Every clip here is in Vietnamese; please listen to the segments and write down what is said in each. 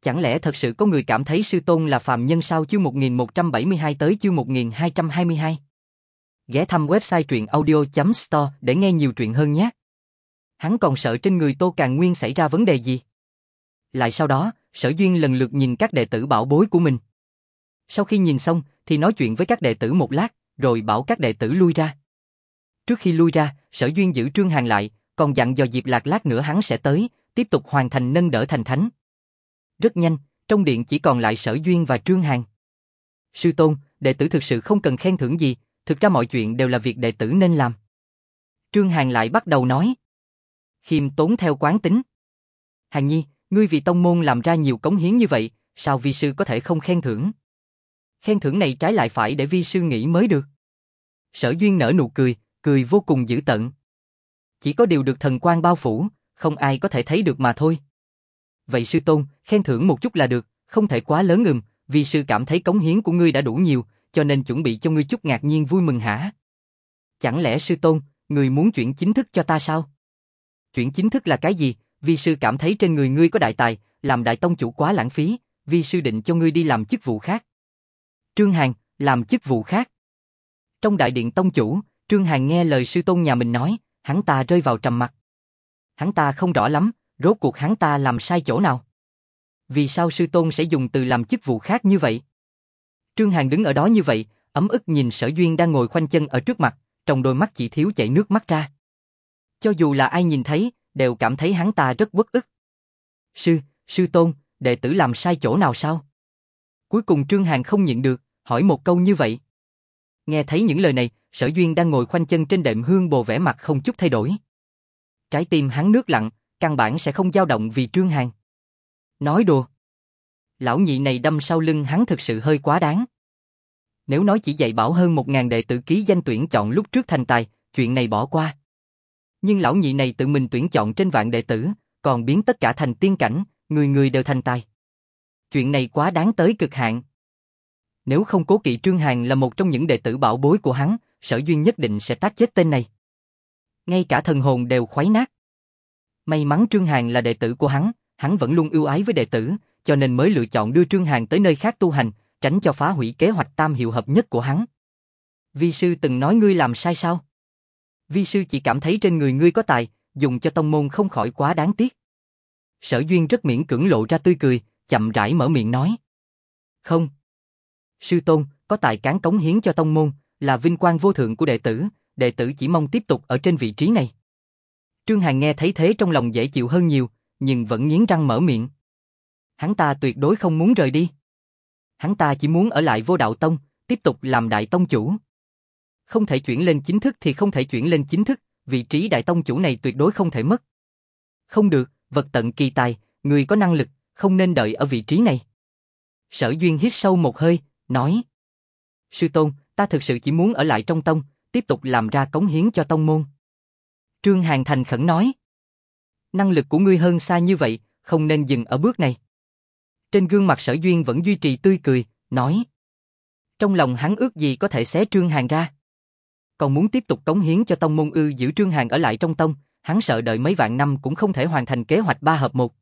Chẳng lẽ thật sự có người cảm thấy sư tôn là phàm nhân sao? Chương 1172 tới chương 1222. Ghé thăm website truyện audio.store để nghe nhiều truyện hơn nhé. Hắn còn sợ trên người Tô Càn Nguyên xảy ra vấn đề gì? Lại sau đó, Sở Duyên lần lượt nhìn các đệ tử bảo bối của mình. Sau khi nhìn xong, thì nói chuyện với các đệ tử một lát, rồi bảo các đệ tử lui ra. Trước khi lui ra, Sở Duyên giữ Trương Hàn lại, còn dặn dò Diệp Lạc lát nữa hắn sẽ tới, tiếp tục hoàn thành nâng đỡ thành thánh. Rất nhanh, trong điện chỉ còn lại Sở Duyên và Trương Hàn. Sư tôn, đệ tử thực sự không cần khen thưởng gì, thực ra mọi chuyện đều là việc đệ tử nên làm. Trương Hàn lại bắt đầu nói. Khiêm tốn theo quán tính. Hàn Nhi, ngươi vì tông môn làm ra nhiều cống hiến như vậy, sao vi sư có thể không khen thưởng? Khen thưởng này trái lại phải để vi sư nghĩ mới được. Sở Duyên nở nụ cười, cười vô cùng dữ tợn. Chỉ có điều được thần quang bao phủ, không ai có thể thấy được mà thôi. Vậy sư tôn, khen thưởng một chút là được, không thể quá lớn vì sư cảm thấy cống hiến của ngươi đã đủ nhiều, cho nên chuẩn bị cho ngươi chút ngạc nhiên vui mừng hả? Chẳng lẽ sư tôn, ngươi muốn chuyển chính thức cho ta sao? Chuyển chính thức là cái gì? Vi sư cảm thấy trên người ngươi có đại tài, làm đại tông chủ quá lãng phí, vi sư định cho ngươi đi làm chức vụ khác. Trương Hàn, làm chức vụ khác. Trong đại điện tông chủ, Trương Hàn nghe lời sư tôn nhà mình nói, hắn ta rơi vào trầm mặc. Hắn ta không rõ lắm, rốt cuộc hắn ta làm sai chỗ nào? Vì sao sư tôn sẽ dùng từ làm chức vụ khác như vậy? Trương Hàn đứng ở đó như vậy, ấm ức nhìn Sở Duyên đang ngồi khoanh chân ở trước mặt, trong đôi mắt chỉ thiếu chảy nước mắt ra. Cho dù là ai nhìn thấy, đều cảm thấy hắn ta rất uất ức. Sư tôn, đệ tử làm sai chỗ nào sao? Cuối cùng Trương Hàn không nhịn được, hỏi một câu như vậy. Nghe thấy những lời này, Sở Duyên đang ngồi khoanh chân trên đệm hương bồ vẻ mặt không chút thay đổi. Trái tim hắn nước lặng, căn bản sẽ không dao động vì Trương Hàn. Nói đùa. Lão nhị này đâm sau lưng hắn thực sự hơi quá đáng. Nếu nói chỉ dạy bảo hơn 1000 đệ tử ký danh tuyển chọn lúc trước thành tài, chuyện này bỏ qua. Nhưng lão nhị này tự mình tuyển chọn trên vạn đệ tử, còn biến tất cả thành tiên cảnh, người người đều thành tài. Chuyện này quá đáng tới cực hạn. Nếu không cố kỵ Trương Hàn là một trong những đệ tử bảo bối của hắn, Sở Duyên nhất định sẽ tát chết tên này. Ngay cả thần hồn đều khuấy nát. May mắn Trương Hàn là đệ tử của hắn vẫn luôn ưu ái với đệ tử, cho nên mới lựa chọn đưa Trương Hàn tới nơi khác tu hành, tránh cho phá hủy kế hoạch tam hiệu hợp nhất của hắn. Vi sư từng nói ngươi làm sai sao? Vi sư chỉ cảm thấy trên người ngươi có tài, dùng cho tông môn không khỏi quá đáng tiếc. Sở Duyên rất miễn cưỡng lộ ra tươi cười, chậm rãi mở miệng nói. Không. Sư tôn, có tài cán cống hiến cho tông môn, là vinh quang vô thượng của đệ tử chỉ mong tiếp tục ở trên vị trí này. Trương Hàn nghe thấy thế trong lòng dễ chịu hơn nhiều, nhưng vẫn nghiến răng mở miệng. Hắn ta tuyệt đối không muốn rời đi. Hắn ta chỉ muốn ở lại Vô Đạo Tông, tiếp tục làm đại tông chủ. Không thể chuyển lên chính thức thì không thể chuyển lên chính thức, vị trí đại tông chủ này tuyệt đối không thể mất. Không được, vật tận kỳ tài, người có năng lực, không nên đợi ở vị trí này. Sở Duyên hít sâu một hơi, nói. Sư tôn, ta thực sự chỉ muốn ở lại trong tông, tiếp tục làm ra cống hiến cho tông môn. Trương Hàn thành khẩn nói. Năng lực của ngươi hơn xa như vậy, không nên dừng ở bước này. Trên gương mặt Sở Duyên vẫn duy trì tươi cười, nói. Trong lòng hắn ước gì có thể xé Trương Hàn ra. Còn muốn tiếp tục cống hiến cho tông môn giữ Trương Hàn ở lại trong tông, hắn sợ đợi mấy vạn năm cũng không thể hoàn thành kế hoạch 3 hợp 1.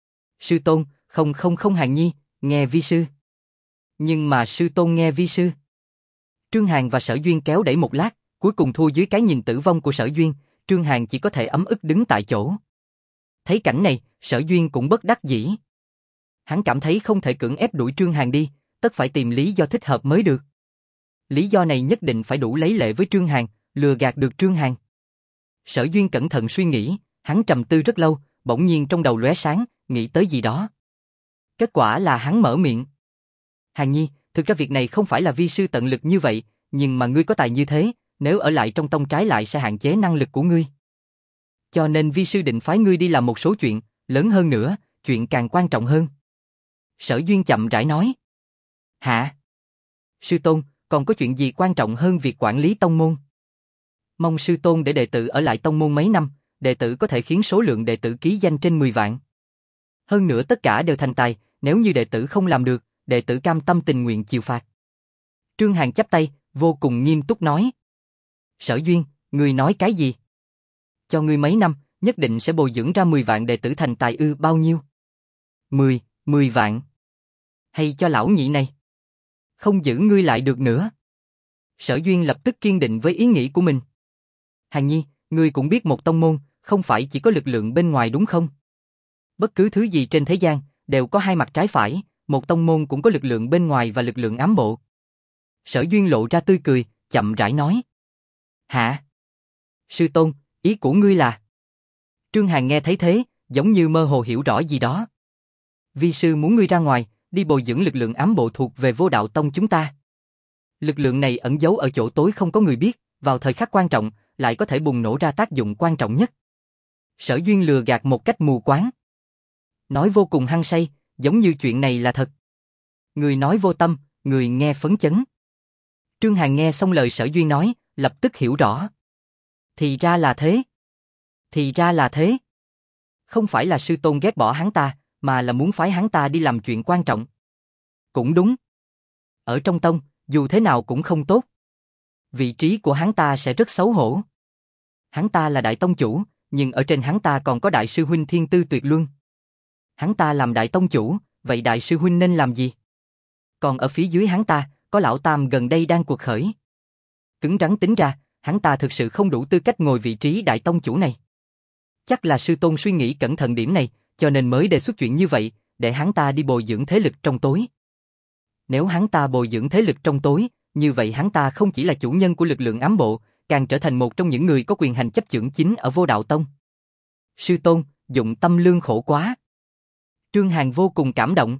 Sư tôn, không Hàn Nhi, nghe vi sư. Nhưng mà sư tôn nghe vi sư. Trương Hàn và Sở Duyên kéo đẩy một lát, cuối cùng thua dưới cái nhìn tử vong của Sở Duyên, Trương Hàn chỉ có thể ấm ức đứng tại chỗ. Thấy cảnh này, Sở Duyên cũng bất đắc dĩ. Hắn cảm thấy không thể cưỡng ép đuổi Trương Hàn đi, tất phải tìm lý do thích hợp mới được. Lý do này nhất định phải đủ lấy lệ với Trương Hàn, lừa gạt được Trương Hàn. Sở Duyên cẩn thận suy nghĩ, hắn trầm tư rất lâu, bỗng nhiên trong đầu lóe sáng, nghĩ tới gì đó. Kết quả là hắn mở miệng. Hàn Nhi, thực ra việc này không phải là vi sư tận lực như vậy, nhưng mà ngươi có tài như thế, nếu ở lại trong tông trái lại sẽ hạn chế năng lực của ngươi. Cho nên vi sư định phái ngươi đi làm một số chuyện, lớn hơn nữa, chuyện càng quan trọng hơn. Sở Duyên chậm rãi nói. Hả? Sư tôn, còn có chuyện gì quan trọng hơn việc quản lý tông môn? Mong sư tôn để đệ tử ở lại tông môn mấy năm, đệ tử có thể khiến số lượng đệ tử ký danh trên 10 vạn. Hơn nữa tất cả đều thành tài, nếu như đệ tử không làm được, đệ tử cam tâm tình nguyện chịu phạt. Trương Hàn chắp tay, vô cùng nghiêm túc nói. Sở Duyên, ngươi nói cái gì? Cho ngươi mấy năm, nhất định sẽ bồi dưỡng ra 10 vạn đệ tử thành tài bao nhiêu? 10, 10 vạn. Hay cho lão nhị này. Không giữ ngươi lại được nữa. Sở Duyên lập tức kiên định với ý nghĩ của mình. Hàn Nhi, ngươi cũng biết một tông môn, không phải chỉ có lực lượng bên ngoài đúng không? Bất cứ thứ gì trên thế gian, đều có hai mặt trái phải, một tông môn cũng có lực lượng bên ngoài và lực lượng ám bộ. Sở Duyên lộ ra tươi cười, chậm rãi nói. Hả? Sư tôn, ý của ngươi là? Trương Hàn nghe thấy thế, giống như mơ hồ hiểu rõ gì đó. Vi sư muốn ngươi ra ngoài, đi bồi dưỡng lực lượng ám bộ thuộc về Vô Đạo Tông chúng ta. Lực lượng này ẩn giấu ở chỗ tối không có người biết, vào thời khắc quan trọng, lại có thể bùng nổ ra tác dụng quan trọng nhất. Sở Duyên lừa gạt một cách mù quáng. Nói vô cùng hăng say, giống như chuyện này là thật. Người nói vô tâm, người nghe phấn chấn. Trương Hàn nghe xong lời Sở Duyên nói, lập tức hiểu rõ. Thì ra là thế. Thì ra là thế. Không phải là sư tôn ghét bỏ hắn ta, mà là muốn phái hắn ta đi làm chuyện quan trọng. Cũng đúng. Ở trong tông, dù thế nào cũng không tốt. Vị trí của hắn ta sẽ rất xấu hổ. Hắn ta là đại tông chủ, nhưng ở trên hắn ta còn có đại sư huynh thiên tư tuyệt luân. Hắn ta làm đại tông chủ, vậy đại sư huynh nên làm gì? Còn ở phía dưới hắn ta, có lão tam gần đây đang cuộc khởi. Cứng rắn tính ra, hắn ta thực sự không đủ tư cách ngồi vị trí đại tông chủ này. Chắc là sư tôn suy nghĩ cẩn thận điểm này, cho nên mới đề xuất chuyện như vậy, để hắn ta đi bồi dưỡng thế lực trong tối. Nếu hắn ta bồi dưỡng thế lực trong tối, như vậy hắn ta không chỉ là chủ nhân của lực lượng ám bộ, càng trở thành một trong những người có quyền hành chấp chưởng chính ở Vô Đạo Tông. Sư tôn, dụng tâm lương khổ quá. Trương Hàn vô cùng cảm động.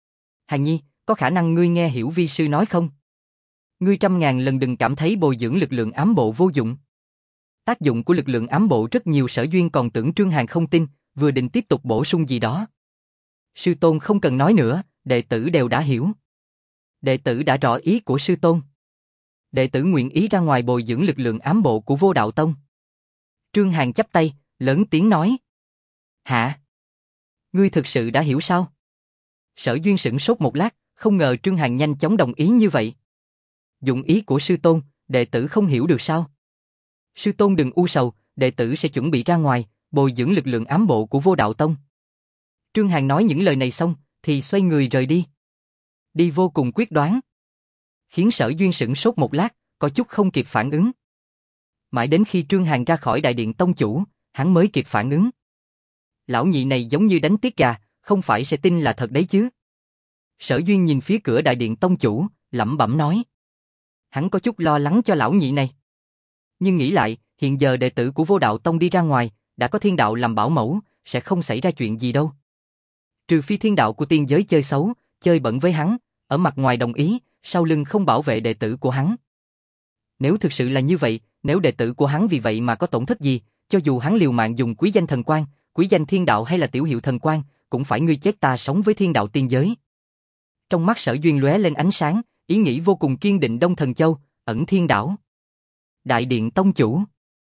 Hàn Nhi, có khả năng ngươi nghe hiểu vi sư nói không? Ngươi trăm ngàn lần đừng cảm thấy bồi dưỡng lực lượng ám bộ vô dụng. Tác dụng của lực lượng ám bộ rất nhiều. Sở Duyên còn tưởng Trương Hàn không tin, vừa định tiếp tục bổ sung gì đó. Sư tôn không cần nói nữa, đệ tử đều đã hiểu. Đệ tử đã rõ ý của sư tôn. Đệ tử nguyện ý ra ngoài bồi dưỡng lực lượng ám bộ của Vô Đạo Tông. Trương Hàn chắp tay, lớn tiếng nói. Hả? Ngươi thực sự đã hiểu sao? Sở Duyên sửng sốt một lát, không ngờ Trương Hàn nhanh chóng đồng ý như vậy. Dụng ý của sư tôn, đệ tử không hiểu được sao? Sư tôn đừng u sầu, đệ tử sẽ chuẩn bị ra ngoài, bồi dưỡng lực lượng ám bộ của Vô Đạo Tông. Trương Hàn nói những lời này xong, thì xoay người rời đi. Đi vô cùng quyết đoán. Khiến Sở Duyên sửng sốt một lát, có chút không kịp phản ứng. Mãi đến khi Trương Hàn ra khỏi đại điện tông chủ, hắn mới kịp phản ứng. Lão nhị này giống như đánh tiết gà, không phải sẽ tin là thật đấy chứ. Sở Duyên nhìn phía cửa đại điện tông chủ, lẩm bẩm nói. Hắn có chút lo lắng cho lão nhị này. Nhưng nghĩ lại, hiện giờ đệ tử của Vô Đạo Tông đi ra ngoài, đã có thiên đạo làm bảo mẫu, sẽ không xảy ra chuyện gì đâu. Trừ phi thiên đạo của tiên giới chơi xấu, chơi bẩn với hắn, ở mặt ngoài đồng ý, sau lưng không bảo vệ đệ tử của hắn. Nếu thực sự là như vậy, nếu đệ tử của hắn vì vậy mà có tổn thất gì, cho dù hắn liều mạng dùng quý danh thần quan, quý danh thiên đạo hay là tiểu hiệu thần quan, cũng phải ngươi chết ta sống với thiên đạo tiên giới. Trong mắt Sở Duyên lóe lên ánh sáng, ý nghĩ vô cùng kiên định. Đông Thần Châu, ẩn thiên đảo. Đại điện tông chủ.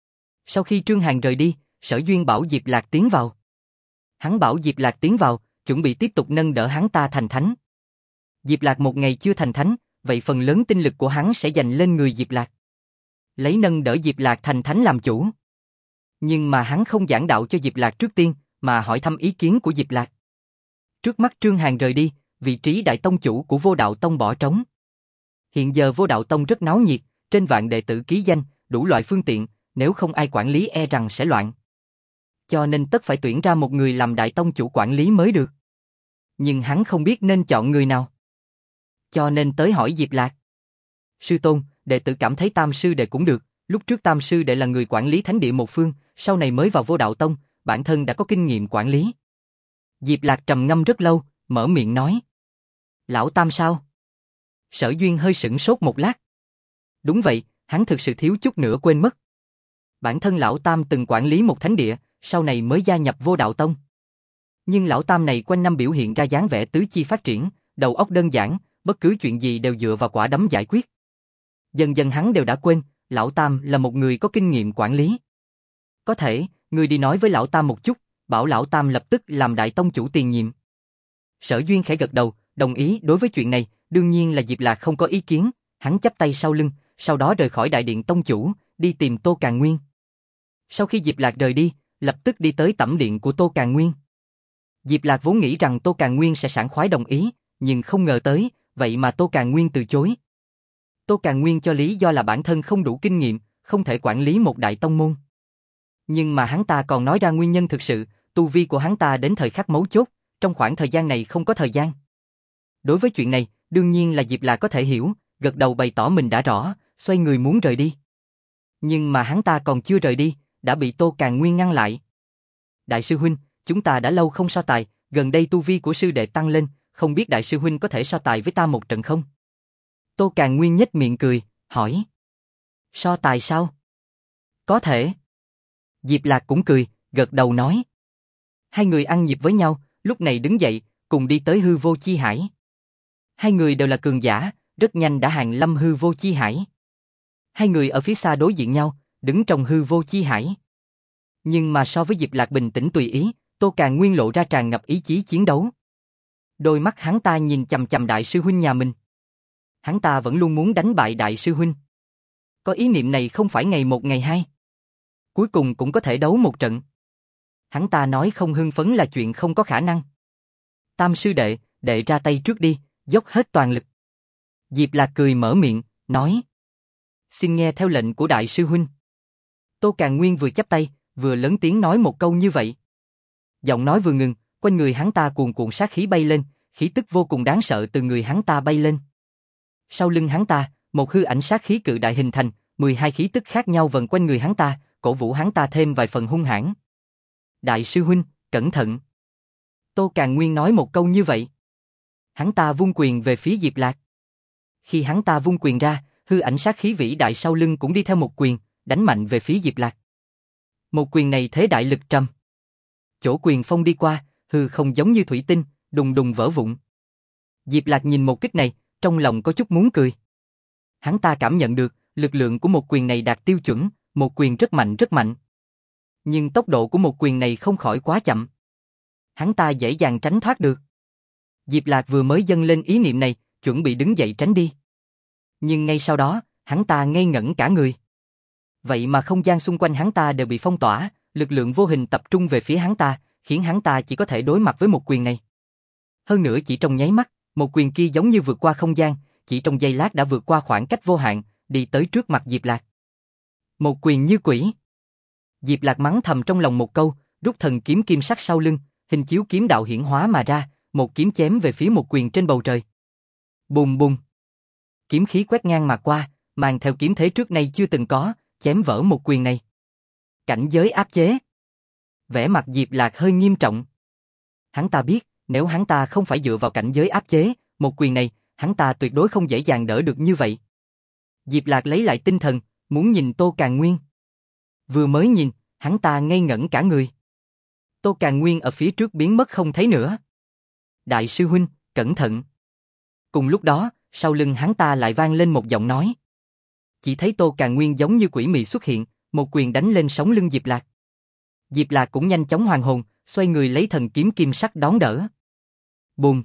Sau khi Trương Hàn rời đi, Sở Duyên bảo Diệp Lạc tiến vào. Hắn bảo Diệp Lạc tiến vào, chuẩn bị tiếp tục nâng đỡ hắn ta thành thánh. Diệp Lạc một ngày chưa thành thánh, vậy phần lớn tinh lực của hắn sẽ dành lên người Diệp Lạc. Lấy nâng đỡ Diệp Lạc thành thánh làm chủ. Nhưng mà hắn không giảng đạo cho Diệp Lạc trước tiên, mà hỏi thăm ý kiến của Diệp Lạc. Trước mắt Trương Hàn rời đi, vị trí đại tông chủ của Vô Đạo Tông bỏ trống. Hiện giờ Vô Đạo Tông rất náo nhiệt, trên vạn đệ tử ký danh, đủ loại phương tiện, nếu không ai quản lý e rằng sẽ loạn. Cho nên tất phải tuyển ra một người làm đại tông chủ quản lý mới được. Nhưng hắn không biết nên chọn người nào. Cho nên tới hỏi Diệp Lạc. Sư tôn, đệ tử cảm thấy Tam sư đệ cũng được, lúc trước Tam sư đệ là người quản lý thánh địa một phương, sau này mới vào Vô Đạo Tông, bản thân đã có kinh nghiệm quản lý. Diệp Lạc trầm ngâm rất lâu, mở miệng nói. Lão Tam sao? Sở Duyên hơi sửng sốt một lát. Đúng vậy, hắn thực sự thiếu chút nữa quên mất. Bản thân Lão Tam từng quản lý một thánh địa, sau này mới gia nhập Vô Đạo Tông. Nhưng Lão Tam này quanh năm biểu hiện ra dáng vẻ tứ chi phát triển, đầu óc đơn giản, bất cứ chuyện gì đều dựa vào quả đấm giải quyết. Dần dần hắn đều đã quên, Lão Tam là một người có kinh nghiệm quản lý. Có thể, ngươi đi nói với Lão Tam một chút, bảo Lão Tam lập tức làm đại tông chủ tiền nhiệm. Sở Duyên khẽ gật đầu, đồng ý đối với chuyện này, đương nhiên là Diệp Lạc không có ý kiến, hắn chắp tay sau lưng, sau đó rời khỏi đại điện tông chủ, đi tìm Tô Càn Nguyên. Sau khi Diệp Lạc rời đi, lập tức đi tới tẩm điện của Tô Càn Nguyên. Diệp Lạc vốn nghĩ rằng Tô Càn Nguyên sẽ sảng khoái đồng ý, nhưng không ngờ tới, vậy mà Tô Càn Nguyên từ chối. Tô Càn Nguyên cho lý do là bản thân không đủ kinh nghiệm, không thể quản lý một đại tông môn. Nhưng mà hắn ta còn nói ra nguyên nhân thực sự, tu vi của hắn ta đến thời khắc mấu chốt, trong khoảng thời gian này không có thời gian. Đối với chuyện này, đương nhiên là Diệp Lạc có thể hiểu, gật đầu bày tỏ mình đã rõ, xoay người muốn rời đi. Nhưng mà hắn ta còn chưa rời đi, đã bị Tô Càn Nguyên ngăn lại. Đại sư huynh, chúng ta đã lâu không so tài, gần đây tu vi của sư đệ tăng lên, không biết đại sư huynh có thể so tài với ta một trận không? Tô Càn Nguyên nhếch miệng cười, hỏi. So tài sao? Có thể. Diệp Lạc cũng cười, gật đầu nói. Hai người ăn nhịp với nhau, lúc này đứng dậy, cùng đi tới hư vô chi hải. Hai người đều là cường giả, rất nhanh đã hàng lâm hư vô chi hải. Hai người ở phía xa đối diện nhau, đứng trong hư vô chi hải. Nhưng mà so với Diệp Lạc bình tĩnh tùy ý, Tô Càn Nguyên lộ ra tràn ngập ý chí chiến đấu. Đôi mắt hắn ta nhìn chằm chằm đại sư huynh nhà mình. Hắn ta vẫn luôn muốn đánh bại đại sư huynh. Có ý niệm này không phải ngày một ngày hai. Cuối cùng cũng có thể đấu một trận. Hắn ta nói không hưng phấn là chuyện không có khả năng. Tam sư đệ, đệ ra tay trước đi, dốc hết toàn lực. Diệp Lạc cười mở miệng, nói. Xin nghe theo lệnh của đại sư huynh. Tô Càn Nguyên vừa chắp tay, vừa lớn tiếng nói một câu như vậy. Giọng nói vừa ngừng, quanh người hắn ta cuồn cuộn sát khí bay lên, khí tức vô cùng đáng sợ từ người hắn ta bay lên. Sau lưng hắn ta, một hư ảnh sát khí cự đại hình thành, 12 khí tức khác nhau vần quanh người hắn ta, cổ vũ hắn ta thêm vài phần hung hãn. Đại sư huynh, cẩn thận. Tô Càn Nguyên nói một câu như vậy. Hắn ta vung quyền về phía Diệp Lạc. Khi hắn ta vung quyền ra, hư ảnh sát khí vĩ đại sau lưng cũng đi theo một quyền, đánh mạnh về phía Diệp Lạc. Một quyền này thế đại lực trầm. Chỗ quyền phong đi qua, hư không giống như thủy tinh, đùng đùng vỡ vụn. Diệp Lạc nhìn một kích này, trong lòng có chút muốn cười. Hắn ta cảm nhận được, lực lượng của một quyền này đạt tiêu chuẩn, một quyền rất mạnh rất mạnh. Nhưng tốc độ của một quyền này không khỏi quá chậm. Hắn ta dễ dàng tránh thoát được. Diệp Lạc vừa mới dâng lên ý niệm này, chuẩn bị đứng dậy tránh đi. Nhưng ngay sau đó, hắn ta ngây ngẩn cả người. Vậy mà không gian xung quanh hắn ta đều bị phong tỏa, lực lượng vô hình tập trung về phía hắn ta, khiến hắn ta chỉ có thể đối mặt với một quyền này. Hơn nữa chỉ trong nháy mắt, một quyền kia giống như vượt qua không gian, chỉ trong giây lát đã vượt qua khoảng cách vô hạn, đi tới trước mặt Diệp Lạc. Một quyền như quỷ. Diệp Lạc mắng thầm trong lòng một câu, rút thần kiếm kim sắc sau lưng, hình chiếu kiếm đạo hiển hóa mà ra, một kiếm chém về phía một quyền trên bầu trời. Bùm bùm. Kiếm khí quét ngang mà qua, mang theo kiếm thế trước nay chưa từng có, chém vỡ một quyền này. Cảnh giới áp chế. Vẻ mặt Diệp Lạc hơi nghiêm trọng. Hắn ta biết, nếu hắn ta không phải dựa vào cảnh giới áp chế, một quyền này, hắn ta tuyệt đối không dễ dàng đỡ được như vậy. Diệp Lạc lấy lại tinh thần, muốn nhìn Tô Càn Nguyên. Vừa mới nhìn, hắn ta ngây ngẩn cả người. Tô Càn Nguyên ở phía trước biến mất không thấy nữa. Đại sư huynh, cẩn thận. Cùng lúc đó, sau lưng hắn ta lại vang lên một giọng nói. Chỉ thấy Tô Càn Nguyên giống như quỷ mị xuất hiện, một quyền đánh lên sống lưng Diệp Lạc. Diệp Lạc cũng nhanh chóng hoàn hồn, xoay người lấy thần kiếm kim sắc đón đỡ. Bùm.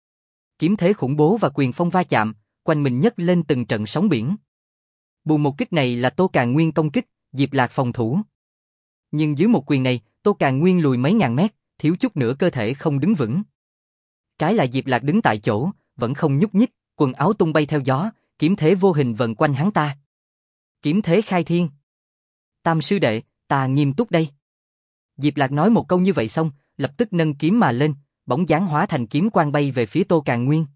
Kiếm thế khủng bố và quyền phong va chạm, quanh mình nhấc lên từng trận sóng biển. Bùm, một kích này là Tô Càn Nguyên công kích, Diệp Lạc phòng thủ. Nhưng dưới một quyền này, Tô Càn Nguyên lùi mấy ngàn mét, thiếu chút nữa cơ thể không đứng vững. Trái lại Diệp Lạc đứng tại chỗ, vẫn không nhúc nhích, quần áo tung bay theo gió, kiếm thế vô hình vần quanh hắn ta. Kiếm thế khai thiên. Tam sư đệ, ta nghiêm túc đây. Diệp Lạc nói một câu như vậy xong, lập tức nâng kiếm mà lên, bóng dáng hóa thành kiếm quang bay về phía Tô Càn Nguyên.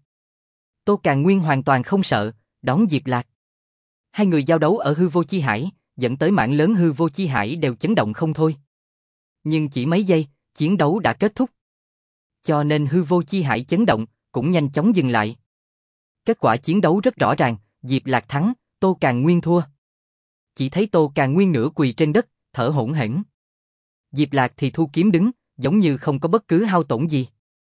Tô Càn Nguyên hoàn toàn không sợ, đón Diệp Lạc. Hai người giao đấu ở hư vô chi hải, dẫn tới mảng lớn hư vô chi hải đều chấn động không thôi. Nhưng chỉ mấy giây, chiến đấu đã kết thúc. Cho nên hư vô chi hải chấn động, cũng nhanh chóng dừng lại. Kết quả chiến đấu rất rõ ràng, Diệp Lạc thắng, Tô Càn Nguyên thua. Chỉ thấy Tô Càn Nguyên nửa quỳ trên đất, thở hổn hển. Diệp Lạc thì thu kiếm đứng, giống như không có bất cứ hao tổn gì.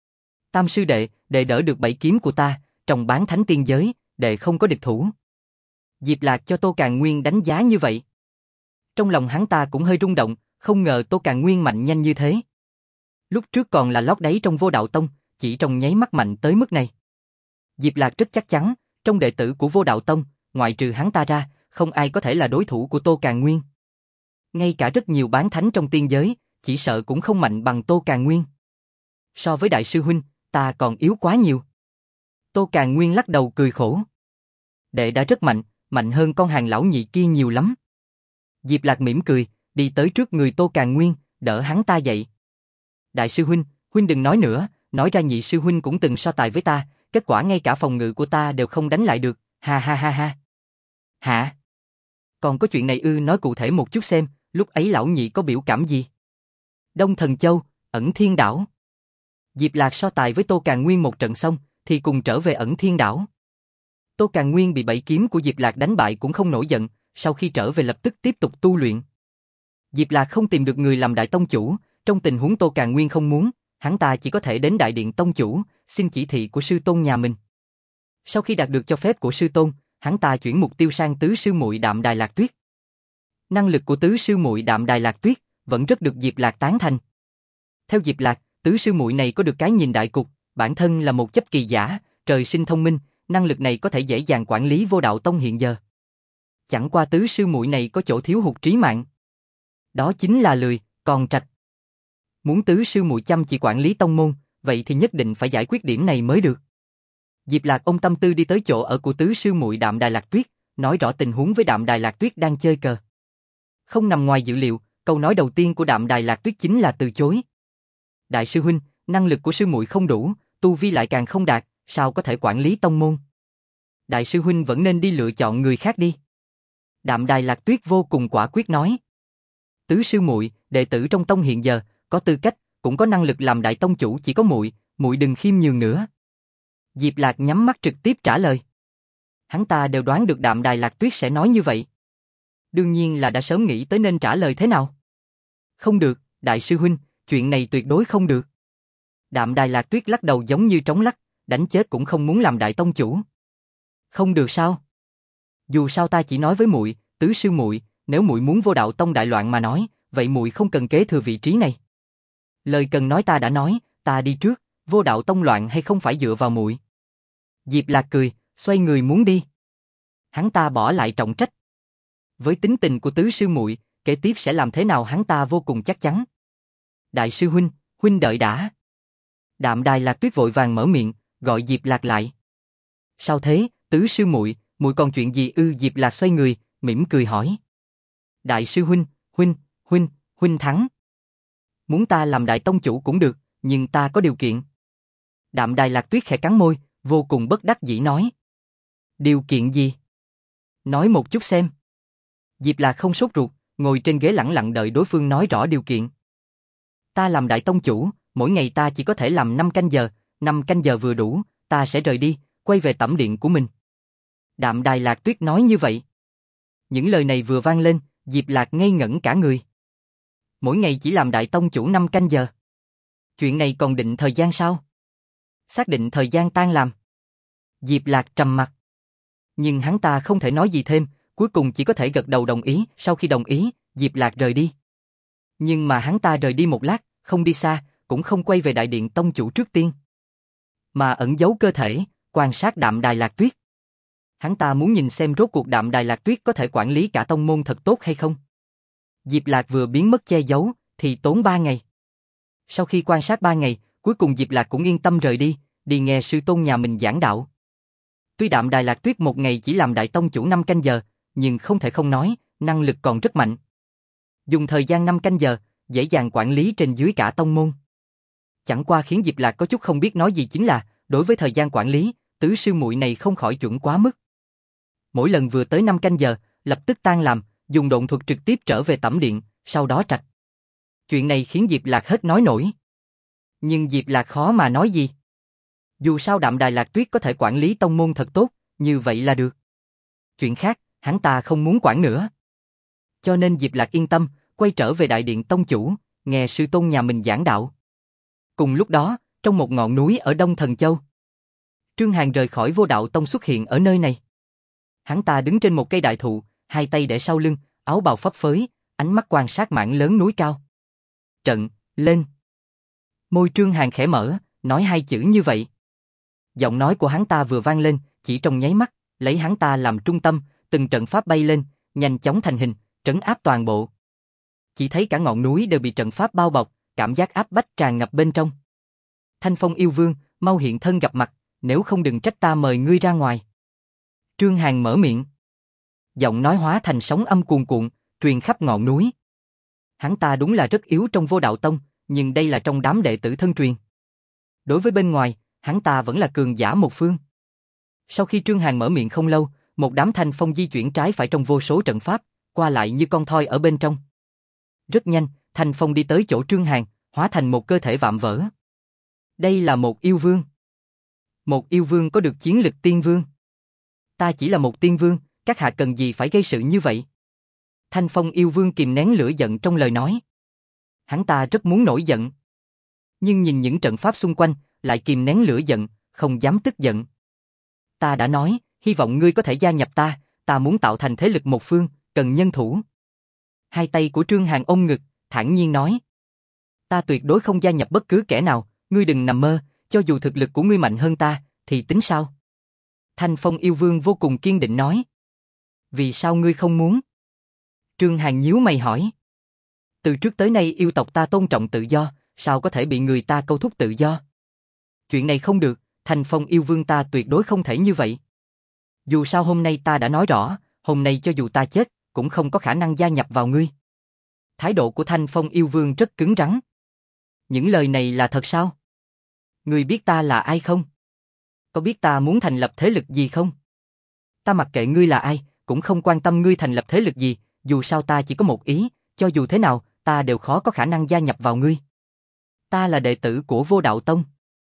Tam sư đệ, đệ đỡ được 7 kiếm của ta, trong bán thánh tiên giới, đệ không có địch thủ. Diệp Lạc cho Tô Càn Nguyên đánh giá như vậy. Trong lòng hắn ta cũng hơi rung động, không ngờ Tô Càn Nguyên mạnh nhanh như thế. Lúc trước còn là lót đáy trong Vô Đạo Tông, chỉ trong nháy mắt mạnh tới mức này. Diệp Lạc rất chắc chắn, trong đệ tử của Vô Đạo Tông, ngoại trừ hắn ta ra, không ai có thể là đối thủ của Tô Càn Nguyên. Ngay cả rất nhiều bán thánh trong tiên giới, chỉ sợ cũng không mạnh bằng Tô Càn Nguyên. So với đại sư huynh, ta còn yếu quá nhiều. Tô Càn Nguyên lắc đầu cười khổ. Đệ đã rất mạnh, mạnh hơn con Hàng lão nhị kia nhiều lắm. Diệp Lạc mỉm cười, đi tới trước người Tô Càn Nguyên, đỡ hắn ta dậy. Đại sư huynh, huynh đừng nói nữa, nói ra nhị sư huynh cũng từng so tài với ta, kết quả ngay cả phòng ngự của ta đều không đánh lại được, ha ha ha ha. Hả? Còn có chuyện này ư, nói cụ thể một chút xem, lúc ấy lão nhị có biểu cảm gì? Đông Thần Châu, Ẩn Thiên Đảo. Diệp Lạc so tài với Tô Càn Nguyên một trận xong, thì cùng trở về Ẩn Thiên Đảo. Tô Càn Nguyên bị bảy kiếm của Diệp Lạc đánh bại cũng không nổi giận, sau khi trở về lập tức tiếp tục tu luyện. Diệp Lạc không tìm được người làm đại tông chủ, trong tình huống Tô Càn Nguyên không muốn, hắn ta chỉ có thể đến đại điện tông chủ, xin chỉ thị của sư tôn nhà mình. Sau khi đạt được cho phép của sư tôn, hắn ta chuyển mục tiêu sang tứ sư muội Đạm Đài Lạc Tuyết. Năng lực của tứ sư muội Đạm Đài Lạc Tuyết vẫn rất được Diệp Lạc tán thành. Theo Diệp Lạc, tứ sư muội này có được cái nhìn đại cục, bản thân là một chấp kỳ giả, trời sinh thông minh, năng lực này có thể dễ dàng quản lý Vô Đạo Tông hiện giờ. Chẳng qua tứ sư muội này có chỗ thiếu hụt trí mạng. Đó chính là lười, còn trạch. Muốn tứ sư muội chăm chỉ quản lý tông môn, vậy thì nhất định phải giải quyết điểm này mới được. Diệp Lạc ôm tâm tư đi tới chỗ ở của tứ sư muội Đạm Đài Lạc Tuyết, nói rõ tình huống với Đạm Đài Lạc Tuyết đang chơi cờ. Không nằm ngoài dự liệu, câu nói đầu tiên của Đạm Đài Lạc Tuyết chính là từ chối. Đại sư huynh, năng lực của sư muội không đủ, tu vi lại càng không đạt, sao có thể quản lý tông môn? Đại sư huynh vẫn nên đi lựa chọn người khác đi. Đạm Đài Lạc Tuyết vô cùng quả quyết nói. Tứ sư muội, đệ tử trong tông hiện giờ, có tư cách, cũng có năng lực làm đại tông chủ, chỉ có muội, muội đừng khiêm nhường nữa. Diệp Lạc nhắm mắt trực tiếp trả lời. Hắn ta đều đoán được Đạm Đài Lạc Tuyết sẽ nói như vậy. Đương nhiên là đã sớm nghĩ tới nên trả lời thế nào. Không được, đại sư huynh, chuyện này tuyệt đối không được. Đạm Đài Lạc Tuyết lắc đầu giống như trống lắc, đánh chết cũng không muốn làm đại tông chủ. Không được sao? Dù sao ta chỉ nói với muội, tứ sư muội, nếu muội muốn Vô Đạo Tông đại loạn mà nói, vậy muội không cần kế thừa vị trí này. Lời cần nói ta đã nói, ta đi trước, Vô Đạo Tông loạn hay không phải dựa vào muội. Diệp Lạc cười, xoay người muốn đi. Hắn ta bỏ lại trọng trách. Với tính tình của tứ sư muội, kế tiếp sẽ làm thế nào hắn ta vô cùng chắc chắn. Đại sư huynh, huynh đợi đã. Đạm Đài Lạc Tuyết vội vàng mở miệng, gọi Diệp Lạc lại. Sao thế, tứ sư muội, muội còn chuyện gì ư? Diệp Lạc xoay người, mỉm cười hỏi. Đại sư huynh, huynh thắng. Muốn ta làm đại tông chủ cũng được, nhưng ta có điều kiện. Đạm Đài Lạc Tuyết khẽ cắn môi, vô cùng bất đắc dĩ nói. Điều kiện gì? Nói một chút xem. Diệp Lạc không sốt ruột, ngồi trên ghế lẳng lặng đợi đối phương nói rõ điều kiện. Ta làm đại tông chủ, mỗi ngày ta chỉ có thể làm 5 canh giờ, 5 canh giờ vừa đủ, ta sẽ rời đi, quay về tẩm điện của mình. Đạm Đài Lạc Tuyết nói như vậy. Những lời này vừa vang lên, Diệp Lạc ngây ngẩn cả người. Mỗi ngày chỉ làm đại tông chủ 5 canh giờ. Chuyện này còn định thời gian sao? Xác định thời gian tan làm. Diệp Lạc trầm mặt. Nhưng hắn ta không thể nói gì thêm, cuối cùng chỉ có thể gật đầu đồng ý. Sau khi đồng ý, Diệp Lạc rời đi. Nhưng mà hắn ta rời đi một lát, không đi xa, cũng không quay về đại điện tông chủ trước tiên, mà ẩn giấu cơ thể, quan sát Đạm Đài Lạc Tuyết. Hắn ta muốn nhìn xem rốt cuộc Đạm Đài Lạc Tuyết có thể quản lý cả tông môn thật tốt hay không. Diệp Lạc vừa biến mất che giấu, thì tốn 3 ngày. Sau khi quan sát 3 ngày, cuối cùng Diệp Lạc cũng yên tâm rời đi, đi nghe sư tôn nhà mình giảng đạo. Tuy Đạm Đài Lạc Tuyết một ngày chỉ làm đại tông chủ 5 canh giờ, nhưng không thể không nói, năng lực còn rất mạnh. Dùng thời gian 5 canh giờ, dễ dàng quản lý trên dưới cả tông môn. Chẳng qua khiến Diệp Lạc có chút không biết nói gì chính là, đối với thời gian quản lý, tứ sư muội này không khỏi chuẩn quá mức. Mỗi lần vừa tới 5 canh giờ, lập tức tan làm, dùng độn thuật trực tiếp trở về tẩm điện, sau đó trạch. Chuyện này khiến Diệp Lạc hết nói nổi. Nhưng Diệp Lạc khó mà nói gì. Dù sao Đạm Đài Lạc Tuyết có thể quản lý tông môn thật tốt, như vậy là được. Chuyện khác, hắn ta không muốn quản nữa. Cho nên Diệp Lạc yên tâm, quay trở về đại điện tông chủ, nghe sư tôn nhà mình giảng đạo. Cùng lúc đó, trong một ngọn núi ở Đông Thần Châu, Trương Hàn rời khỏi Vô Đạo Tông xuất hiện ở nơi này. Hắn ta đứng trên một cây đại thụ, hai tay để sau lưng, áo bào phấp phới, ánh mắt quan sát mảng lớn núi cao. Trận, lên. Môi Trương Hàn khẽ mở, nói hai chữ như vậy. Giọng nói của hắn ta vừa vang lên, chỉ trong nháy mắt, lấy hắn ta làm trung tâm, từng trận pháp bay lên, nhanh chóng thành hình, trấn áp toàn bộ. Chỉ thấy cả ngọn núi đều bị trận pháp bao bọc, cảm giác áp bách tràn ngập bên trong. Thanh Phong yêu vương, mau hiện thân gặp mặt, nếu không đừng trách ta mời ngươi ra ngoài. Trương Hàn mở miệng. Giọng nói hóa thành sóng âm cuồn cuộn, truyền khắp ngọn núi. Hắn ta đúng là rất yếu trong Vô Đạo Tông, nhưng đây là trong đám đệ tử thân truyền. Đối với bên ngoài, hắn ta vẫn là cường giả một phương. Sau khi Trương Hàn mở miệng không lâu, một đám thanh phong di chuyển trái phải trong vô số trận pháp, qua lại như con thoi ở bên trong. Rất nhanh, thanh phong đi tới chỗ Trương Hàn, hóa thành một cơ thể vạm vỡ. Đây là một yêu vương. Một yêu vương có được chiến lực tiên vương. Ta chỉ là một tiên vương, các hạ cần gì phải gây sự như vậy? Thanh Phong yêu vương kìm nén lửa giận trong lời nói. Hắn ta rất muốn nổi giận. Nhưng nhìn những trận pháp xung quanh, lại kìm nén lửa giận, không dám tức giận. Ta đã nói, hy vọng ngươi có thể gia nhập ta muốn tạo thành thế lực một phương, cần nhân thủ. Hai tay của Trương Hàn ôm ngực, thản nhiên nói. Ta tuyệt đối không gia nhập bất cứ kẻ nào, ngươi đừng nằm mơ, cho dù thực lực của ngươi mạnh hơn ta, thì tính sao? Thanh Phong yêu vương vô cùng kiên định nói. Vì sao ngươi không muốn? Trương Hàn nhíu mày hỏi. Từ trước tới nay yêu tộc ta tôn trọng tự do, sao có thể bị người ta câu thúc tự do? Chuyện này không được, Thanh Phong yêu vương ta tuyệt đối không thể như vậy. Dù sao hôm nay ta đã nói rõ, hôm nay cho dù ta chết, cũng không có khả năng gia nhập vào ngươi. Thái độ của Thanh Phong yêu vương rất cứng rắn. Những lời này là thật sao? Ngươi biết ta là ai không? Có biết ta muốn thành lập thế lực gì không? Ta mặc kệ ngươi là ai, cũng không quan tâm ngươi thành lập thế lực gì, dù sao ta chỉ có một ý, cho dù thế nào, ta đều khó có khả năng gia nhập vào ngươi. Ta là đệ tử của Vô Đạo Tông.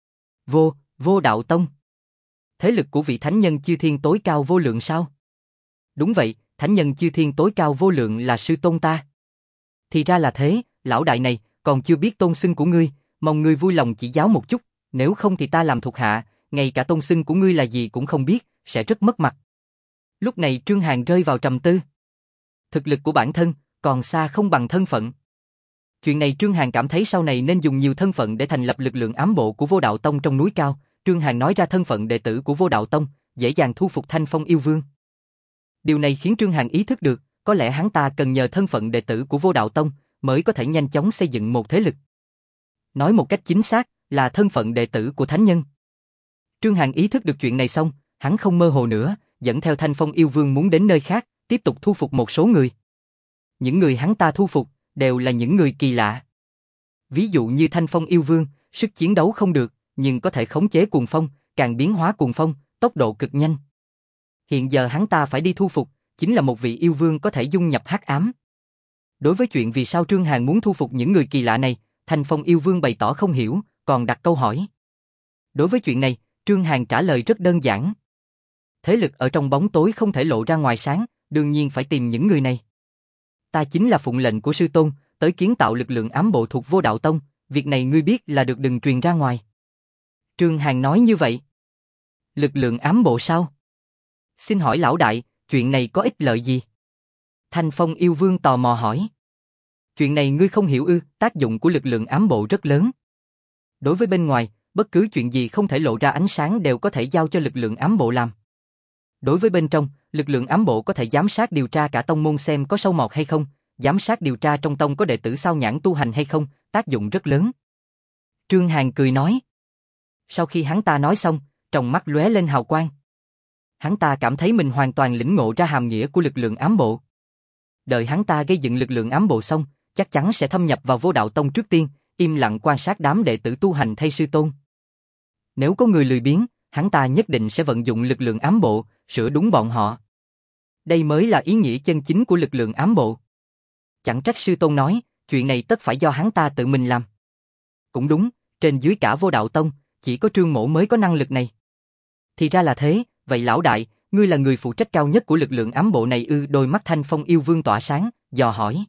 Vô Đạo Tông? Thế lực của vị thánh nhân chư thiên tối cao vô lượng sao? Đúng vậy, thánh nhân chư thiên tối cao vô lượng là sư tôn ta. Thì ra là thế, lão đại này, còn chưa biết tôn xưng của ngươi, mong ngươi vui lòng chỉ giáo một chút, nếu không thì ta làm thuộc hạ, ngay cả tôn xưng của ngươi là gì cũng không biết, sẽ rất mất mặt. Lúc này Trương Hàn rơi vào trầm tư. Thực lực của bản thân, còn xa không bằng thân phận. Chuyện này Trương Hàn cảm thấy sau này nên dùng nhiều thân phận để thành lập lực lượng ám bộ của Vô Đạo Tông trong núi cao. Trương Hàn nói ra thân phận đệ tử của Vô Đạo Tông, dễ dàng thu phục Thanh Phong yêu vương. Điều này khiến Trương Hàn ý thức được, có lẽ hắn ta cần nhờ thân phận đệ tử của Vô Đạo Tông, mới có thể nhanh chóng xây dựng một thế lực. Nói một cách chính xác, là thân phận đệ tử của thánh nhân. Trương Hàn ý thức được chuyện này xong, hắn không mơ hồ nữa, dẫn theo Thanh Phong yêu vương muốn đến nơi khác, tiếp tục thu phục một số người. Những người hắn ta thu phục, đều là những người kỳ lạ. Ví dụ như Thanh Phong yêu vương, sức chiến đấu không được, nhưng có thể khống chế cuồng phong, càng biến hóa cuồng phong, tốc độ cực nhanh. Hiện giờ hắn ta phải đi thu phục, chính là một vị yêu vương có thể dung nhập hắc ám. Đối với chuyện vì sao Trương Hàn muốn thu phục những người kỳ lạ này, Thanh Phong yêu vương bày tỏ không hiểu, còn đặt câu hỏi. Đối với chuyện này, Trương Hàn trả lời rất đơn giản. Thế lực ở trong bóng tối không thể lộ ra ngoài sáng, đương nhiên phải tìm những người này. Ta chính là phụng lệnh của sư tôn, tới kiến tạo lực lượng ám bộ thuộc Vô Đạo Tông, việc này ngươi biết là được đừng truyền ra ngoài. Trương Hàn nói như vậy. Lực lượng ám bộ sao? Xin hỏi lão đại, chuyện này có ích lợi gì? Thanh Phong yêu vương tò mò hỏi. Chuyện này ngươi không hiểu ư? Tác dụng của lực lượng ám bộ rất lớn. Đối với bên ngoài, bất cứ chuyện gì không thể lộ ra ánh sáng đều có thể giao cho lực lượng ám bộ làm. Đối với bên trong, lực lượng ám bộ có thể giám sát điều tra cả tông môn xem có sâu mọt hay không, giám sát điều tra trong tông có đệ tử sao nhãng tu hành hay không, tác dụng rất lớn. Trương Hàn cười nói. Sau khi hắn ta nói xong, trong mắt lóe lên hào quang. Hắn ta cảm thấy mình hoàn toàn lĩnh ngộ ra hàm nghĩa của lực lượng ám bộ. Đợi hắn ta gây dựng lực lượng ám bộ xong, chắc chắn sẽ thâm nhập vào Vô Đạo Tông trước tiên, im lặng quan sát đám đệ tử tu hành thay sư tôn. Nếu có người lười biếng, hắn ta nhất định sẽ vận dụng lực lượng ám bộ, sửa đúng bọn họ. Đây mới là ý nghĩa chân chính của lực lượng ám bộ. Chẳng trách sư tôn nói, chuyện này tất phải do hắn ta tự mình làm. Cũng đúng, trên dưới cả Vô Đạo Tông, chỉ có Trương Mỗ mới có năng lực này. Thì ra là thế, vậy lão đại, ngươi là người phụ trách cao nhất của lực lượng ám bộ này ư? Đôi mắt Thanh Phong yêu vương tỏa sáng, dò hỏi.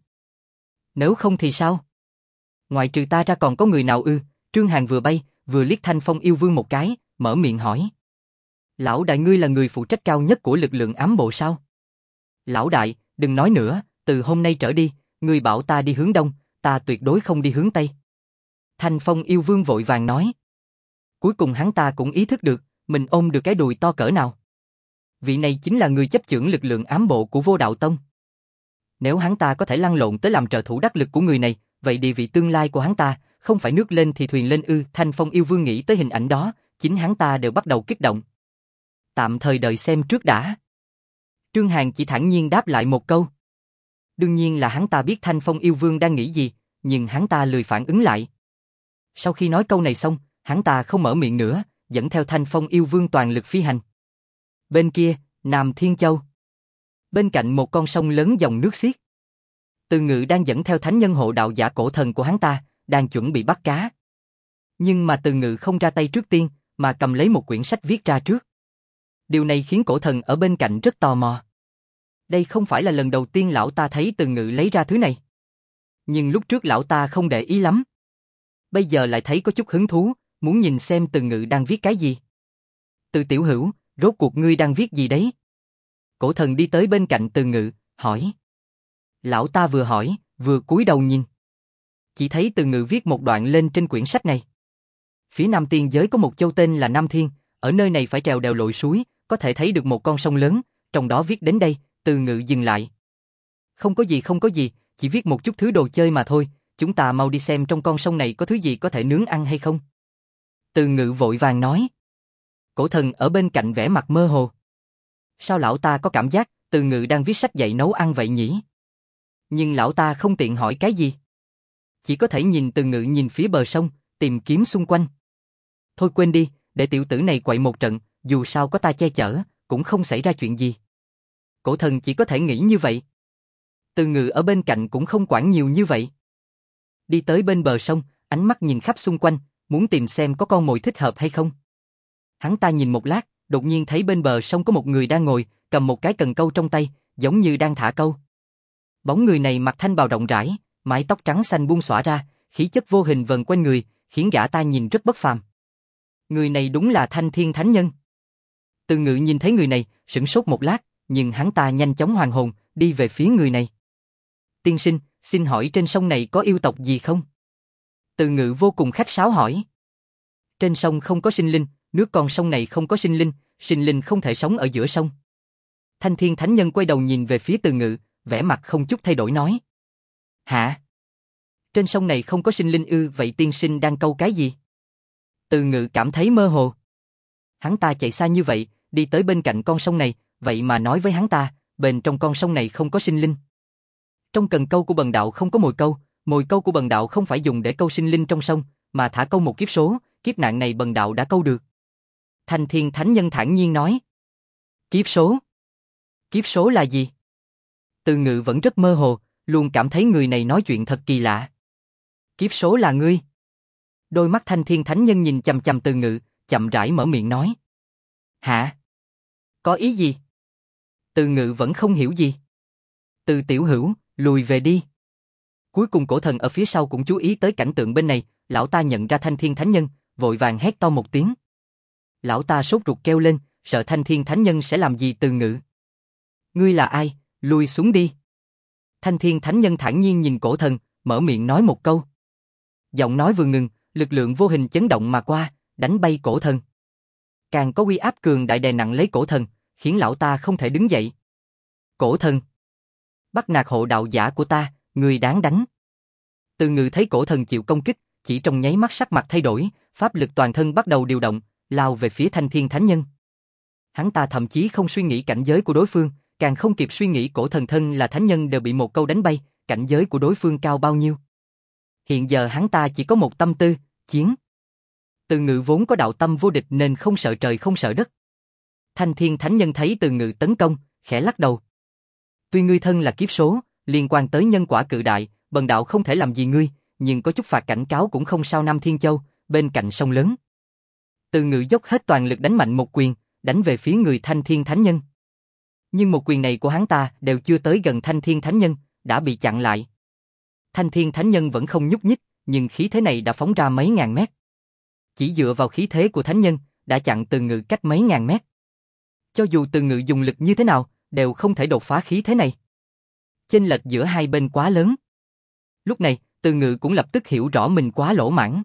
Nếu không thì sao? Ngoài trừ ta ra còn có người nào ư? Trương Hàn vừa bay, vừa liếc Thanh Phong yêu vương một cái, mở miệng hỏi. Lão đại ngươi là người phụ trách cao nhất của lực lượng ám bộ sao? Lão đại, đừng nói nữa, từ hôm nay trở đi, ngươi bảo ta đi hướng đông, ta tuyệt đối không đi hướng tây. Thanh Phong yêu vương vội vàng nói. Cuối cùng hắn ta cũng ý thức được, mình ôm được cái đùi to cỡ nào. Vị này chính là người chấp chưởng lực lượng ám bộ của Vô Đạo Tông. Nếu hắn ta có thể lăn lộn tới làm trợ thủ đắc lực của người này, vậy địa vị tương lai của hắn ta, không phải nước lên thì thuyền lên ư? Thanh Phong yêu vương nghĩ tới hình ảnh đó, chính hắn ta đều bắt đầu kích động. Tạm thời đợi xem trước đã. Trương Hàn chỉ thản nhiên đáp lại một câu. Đương nhiên là hắn ta biết Thanh Phong yêu vương đang nghĩ gì, nhưng hắn ta lười phản ứng lại. Sau khi nói câu này xong, hắn ta không mở miệng nữa, dẫn theo Thanh Phong yêu vương toàn lực phi hành. Bên kia, Nam Thiên Châu. Bên cạnh một con sông lớn dòng nước xiết. Từ Ngự đang dẫn theo thánh nhân hộ đạo giả cổ thần của hắn ta, đang chuẩn bị bắt cá. Nhưng mà Từ Ngự không ra tay trước tiên, mà cầm lấy một quyển sách viết ra trước. Điều này khiến cổ thần ở bên cạnh rất tò mò. Đây không phải là lần đầu tiên lão ta thấy Từ Ngự lấy ra thứ này. Nhưng lúc trước lão ta không để ý lắm. Bây giờ lại thấy có chút hứng thú, muốn nhìn xem Từ Ngự đang viết cái gì. Từ tiểu hữu, rốt cuộc ngươi đang viết gì đấy? Cổ thần đi tới bên cạnh Từ Ngự, hỏi. Lão ta vừa hỏi, vừa cúi đầu nhìn. Chỉ thấy Từ Ngự viết một đoạn lên trên quyển sách này. Phía Nam Tiên giới có một châu tên là Nam Thiên, ở nơi này phải trèo đèo lội suối, có thể thấy được một con sông lớn, trong đó viết đến đây, Từ Ngự dừng lại. Không có gì, chỉ viết một chút thứ đồ chơi mà thôi, chúng ta mau đi xem trong con sông này có thứ gì có thể nướng ăn hay không. Từ Ngự vội vàng nói. Cổ thần ở bên cạnh vẻ mặt mơ hồ. Sao lão ta có cảm giác Từ Ngự đang viết sách dạy nấu ăn vậy nhỉ? Nhưng lão ta không tiện hỏi cái gì. Chỉ có thể nhìn Từ Ngự nhìn phía bờ sông, tìm kiếm xung quanh. Thôi quên đi, để tiểu tử này quậy một trận, dù sao có ta che chở, cũng không xảy ra chuyện gì. Cổ thần chỉ có thể nghĩ như vậy. Từ Ngự ở bên cạnh cũng không quản nhiều như vậy. Đi tới bên bờ sông, ánh mắt nhìn khắp xung quanh, muốn tìm xem có con mồi thích hợp hay không. Hắn ta nhìn một lát, đột nhiên thấy bên bờ sông có một người đang ngồi, cầm một cái cần câu trong tay, giống như đang thả câu. Bóng người này mặc thanh bào rộng rãi, mái tóc trắng xanh buông xõa ra, khí chất vô hình vần quanh người, khiến gã ta nhìn rất bất phàm. Người này đúng là Thanh Thiên Thánh Nhân. Từ Ngự nhìn thấy người này, sửng sốt một lát, nhưng hắn ta nhanh chóng hoàn hồn, đi về phía người này. Tiên sinh, xin hỏi trên sông này có yêu tộc gì không? Từ Ngự vô cùng khách sáo hỏi. Trên sông không có sinh linh, nước con sông này không có sinh linh không thể sống ở giữa sông. Thanh Thiên Thánh Nhân quay đầu nhìn về phía Từ Ngự, vẻ mặt không chút thay đổi nói. Hả? Trên sông này không có sinh linh ư? Vậy tiên sinh đang câu cái gì? Từ Ngự cảm thấy mơ hồ. Hắn ta chạy xa như vậy, đi tới bên cạnh con sông này, vậy mà nói với hắn ta, bên trong con sông này không có sinh linh. Trong cần câu của bần đạo không có mồi câu của bần đạo không phải dùng để câu sinh linh trong sông, mà thả câu một kiếp số, kiếp nạn này bần đạo đã câu được. Thanh Thiên Thánh Nhân thản nhiên nói. Kiếp số? Kiếp số là gì? Từ Ngự vẫn rất mơ hồ, luôn cảm thấy người này nói chuyện thật kỳ lạ. Kiếp số là ngươi? Đôi mắt Thanh Thiên Thánh Nhân nhìn chằm chằm Từ Ngự, chậm rãi mở miệng nói. Hả? Có ý gì? Từ Ngự vẫn không hiểu gì. Từ tiểu hữu, lùi về đi. Cuối cùng cổ thần ở phía sau cũng chú ý tới cảnh tượng bên này, lão ta nhận ra Thanh Thiên Thánh Nhân, vội vàng hét to một tiếng. Lão ta sốt ruột kêu lên, sợ Thanh Thiên Thánh Nhân sẽ làm gì Từ Ngự. Ngươi là ai? Lui xuống đi. Thanh Thiên Thánh Nhân thản nhiên nhìn cổ thần, mở miệng nói một câu. Giọng nói vừa ngừng, lực lượng vô hình chấn động mà qua, đánh bay cổ thần. Càng có uy áp cường đại đè nặng lấy cổ thần, khiến lão ta không thể đứng dậy. Cổ thần! Bắt nạt hộ đạo giả của ta, người đáng đánh. Từ Ngự thấy cổ thần chịu công kích, chỉ trong nháy mắt sắc mặt thay đổi, pháp lực toàn thân bắt đầu điều động, lao về phía Thanh Thiên Thánh Nhân. Hắn ta thậm chí không suy nghĩ cảnh giới của đối phương, càng không kịp suy nghĩ cổ thần thân là thánh nhân đều bị một câu đánh bay, cảnh giới của đối phương cao bao nhiêu. Hiện giờ hắn ta chỉ có một tâm tư, chiến. Từ Ngự vốn có đạo tâm vô địch nên không sợ trời không sợ đất. Thanh Thiên Thánh Nhân thấy Từ Ngự tấn công, khẽ lắc đầu. Tuy ngươi thân là kiếp số, liên quan tới nhân quả cự đại, bần đạo không thể làm gì ngươi, nhưng có chút phạt cảnh cáo cũng không sao. Nam Thiên Châu, bên cạnh sông lớn. Từ Ngự dốc hết toàn lực đánh mạnh một quyền, đánh về phía người Thanh Thiên Thánh Nhân. Nhưng một quyền này của hắn ta đều chưa tới gần Thanh Thiên Thánh Nhân, đã bị chặn lại. Thanh Thiên Thánh Nhân vẫn không nhúc nhích, nhưng khí thế này đã phóng ra mấy ngàn mét. Chỉ dựa vào khí thế của Thánh Nhân, đã chặn Từ Ngự cách mấy ngàn mét. Cho dù Từ Ngự dùng lực như thế nào, đều không thể đột phá khí thế này. Chênh lệch giữa hai bên quá lớn. Lúc này, Từ Ngự cũng lập tức hiểu rõ mình quá lỗ mãng.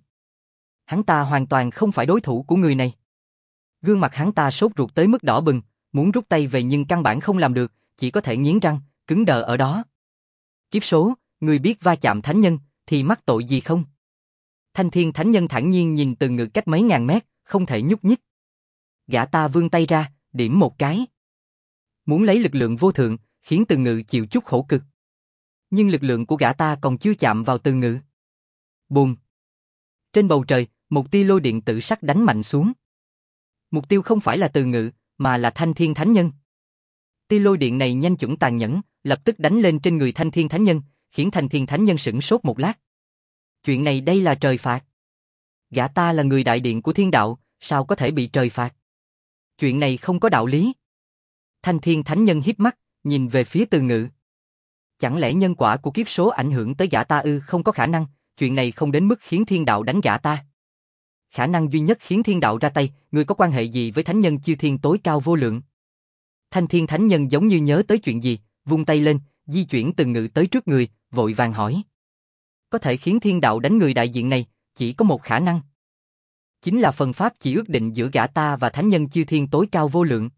Hắn ta hoàn toàn không phải đối thủ của người này. Gương mặt hắn ta sốt ruột tới mức đỏ bừng, muốn rút tay về nhưng căn bản không làm được, chỉ có thể nghiến răng, cứng đờ ở đó. Kiếp số, người biết va chạm thánh nhân, thì mắc tội gì không? Thanh Thiên Thánh Nhân thản nhiên nhìn Từ Ngự cách mấy ngàn mét, không thể nhúc nhích. Gã ta vươn tay ra, điểm một cái. Muốn lấy lực lượng vô thượng, khiến Từ Ngự chịu chút khổ cực. Nhưng lực lượng của gã ta còn chưa chạm vào Từ Ngự. Bùm! Trên bầu trời, một tia lôi điện tử sắc đánh mạnh xuống. Mục tiêu không phải là Từ Ngự, mà là Thanh Thiên Thánh Nhân. Tia lôi điện này nhanh chuẩn tàn nhẫn, lập tức đánh lên trên người Thanh Thiên Thánh Nhân, khiến Thanh Thiên Thánh Nhân sửng sốt một lát. Chuyện này đây là trời phạt. Gã ta là người đại điện của thiên đạo, sao có thể bị trời phạt? Chuyện này không có đạo lý. Thanh Thiên Thánh Nhân híp mắt, nhìn về phía Từ Ngự. Chẳng lẽ nhân quả của kiếp số ảnh hưởng tới gã ta ư? Không có khả năng, chuyện này không đến mức khiến thiên đạo đánh gã ta. Khả năng duy nhất khiến thiên đạo ra tay, người có quan hệ gì với thánh nhân chư thiên tối cao vô lượng? Thanh Thiên Thánh Nhân giống như nhớ tới chuyện gì, vung tay lên, di chuyển Từ Ngự tới trước người, vội vàng hỏi. Có thể khiến thiên đạo đánh người đại diện này, chỉ có một khả năng. Chính là phần pháp chỉ ước định giữa gã ta và thánh nhân chư thiên tối cao vô lượng.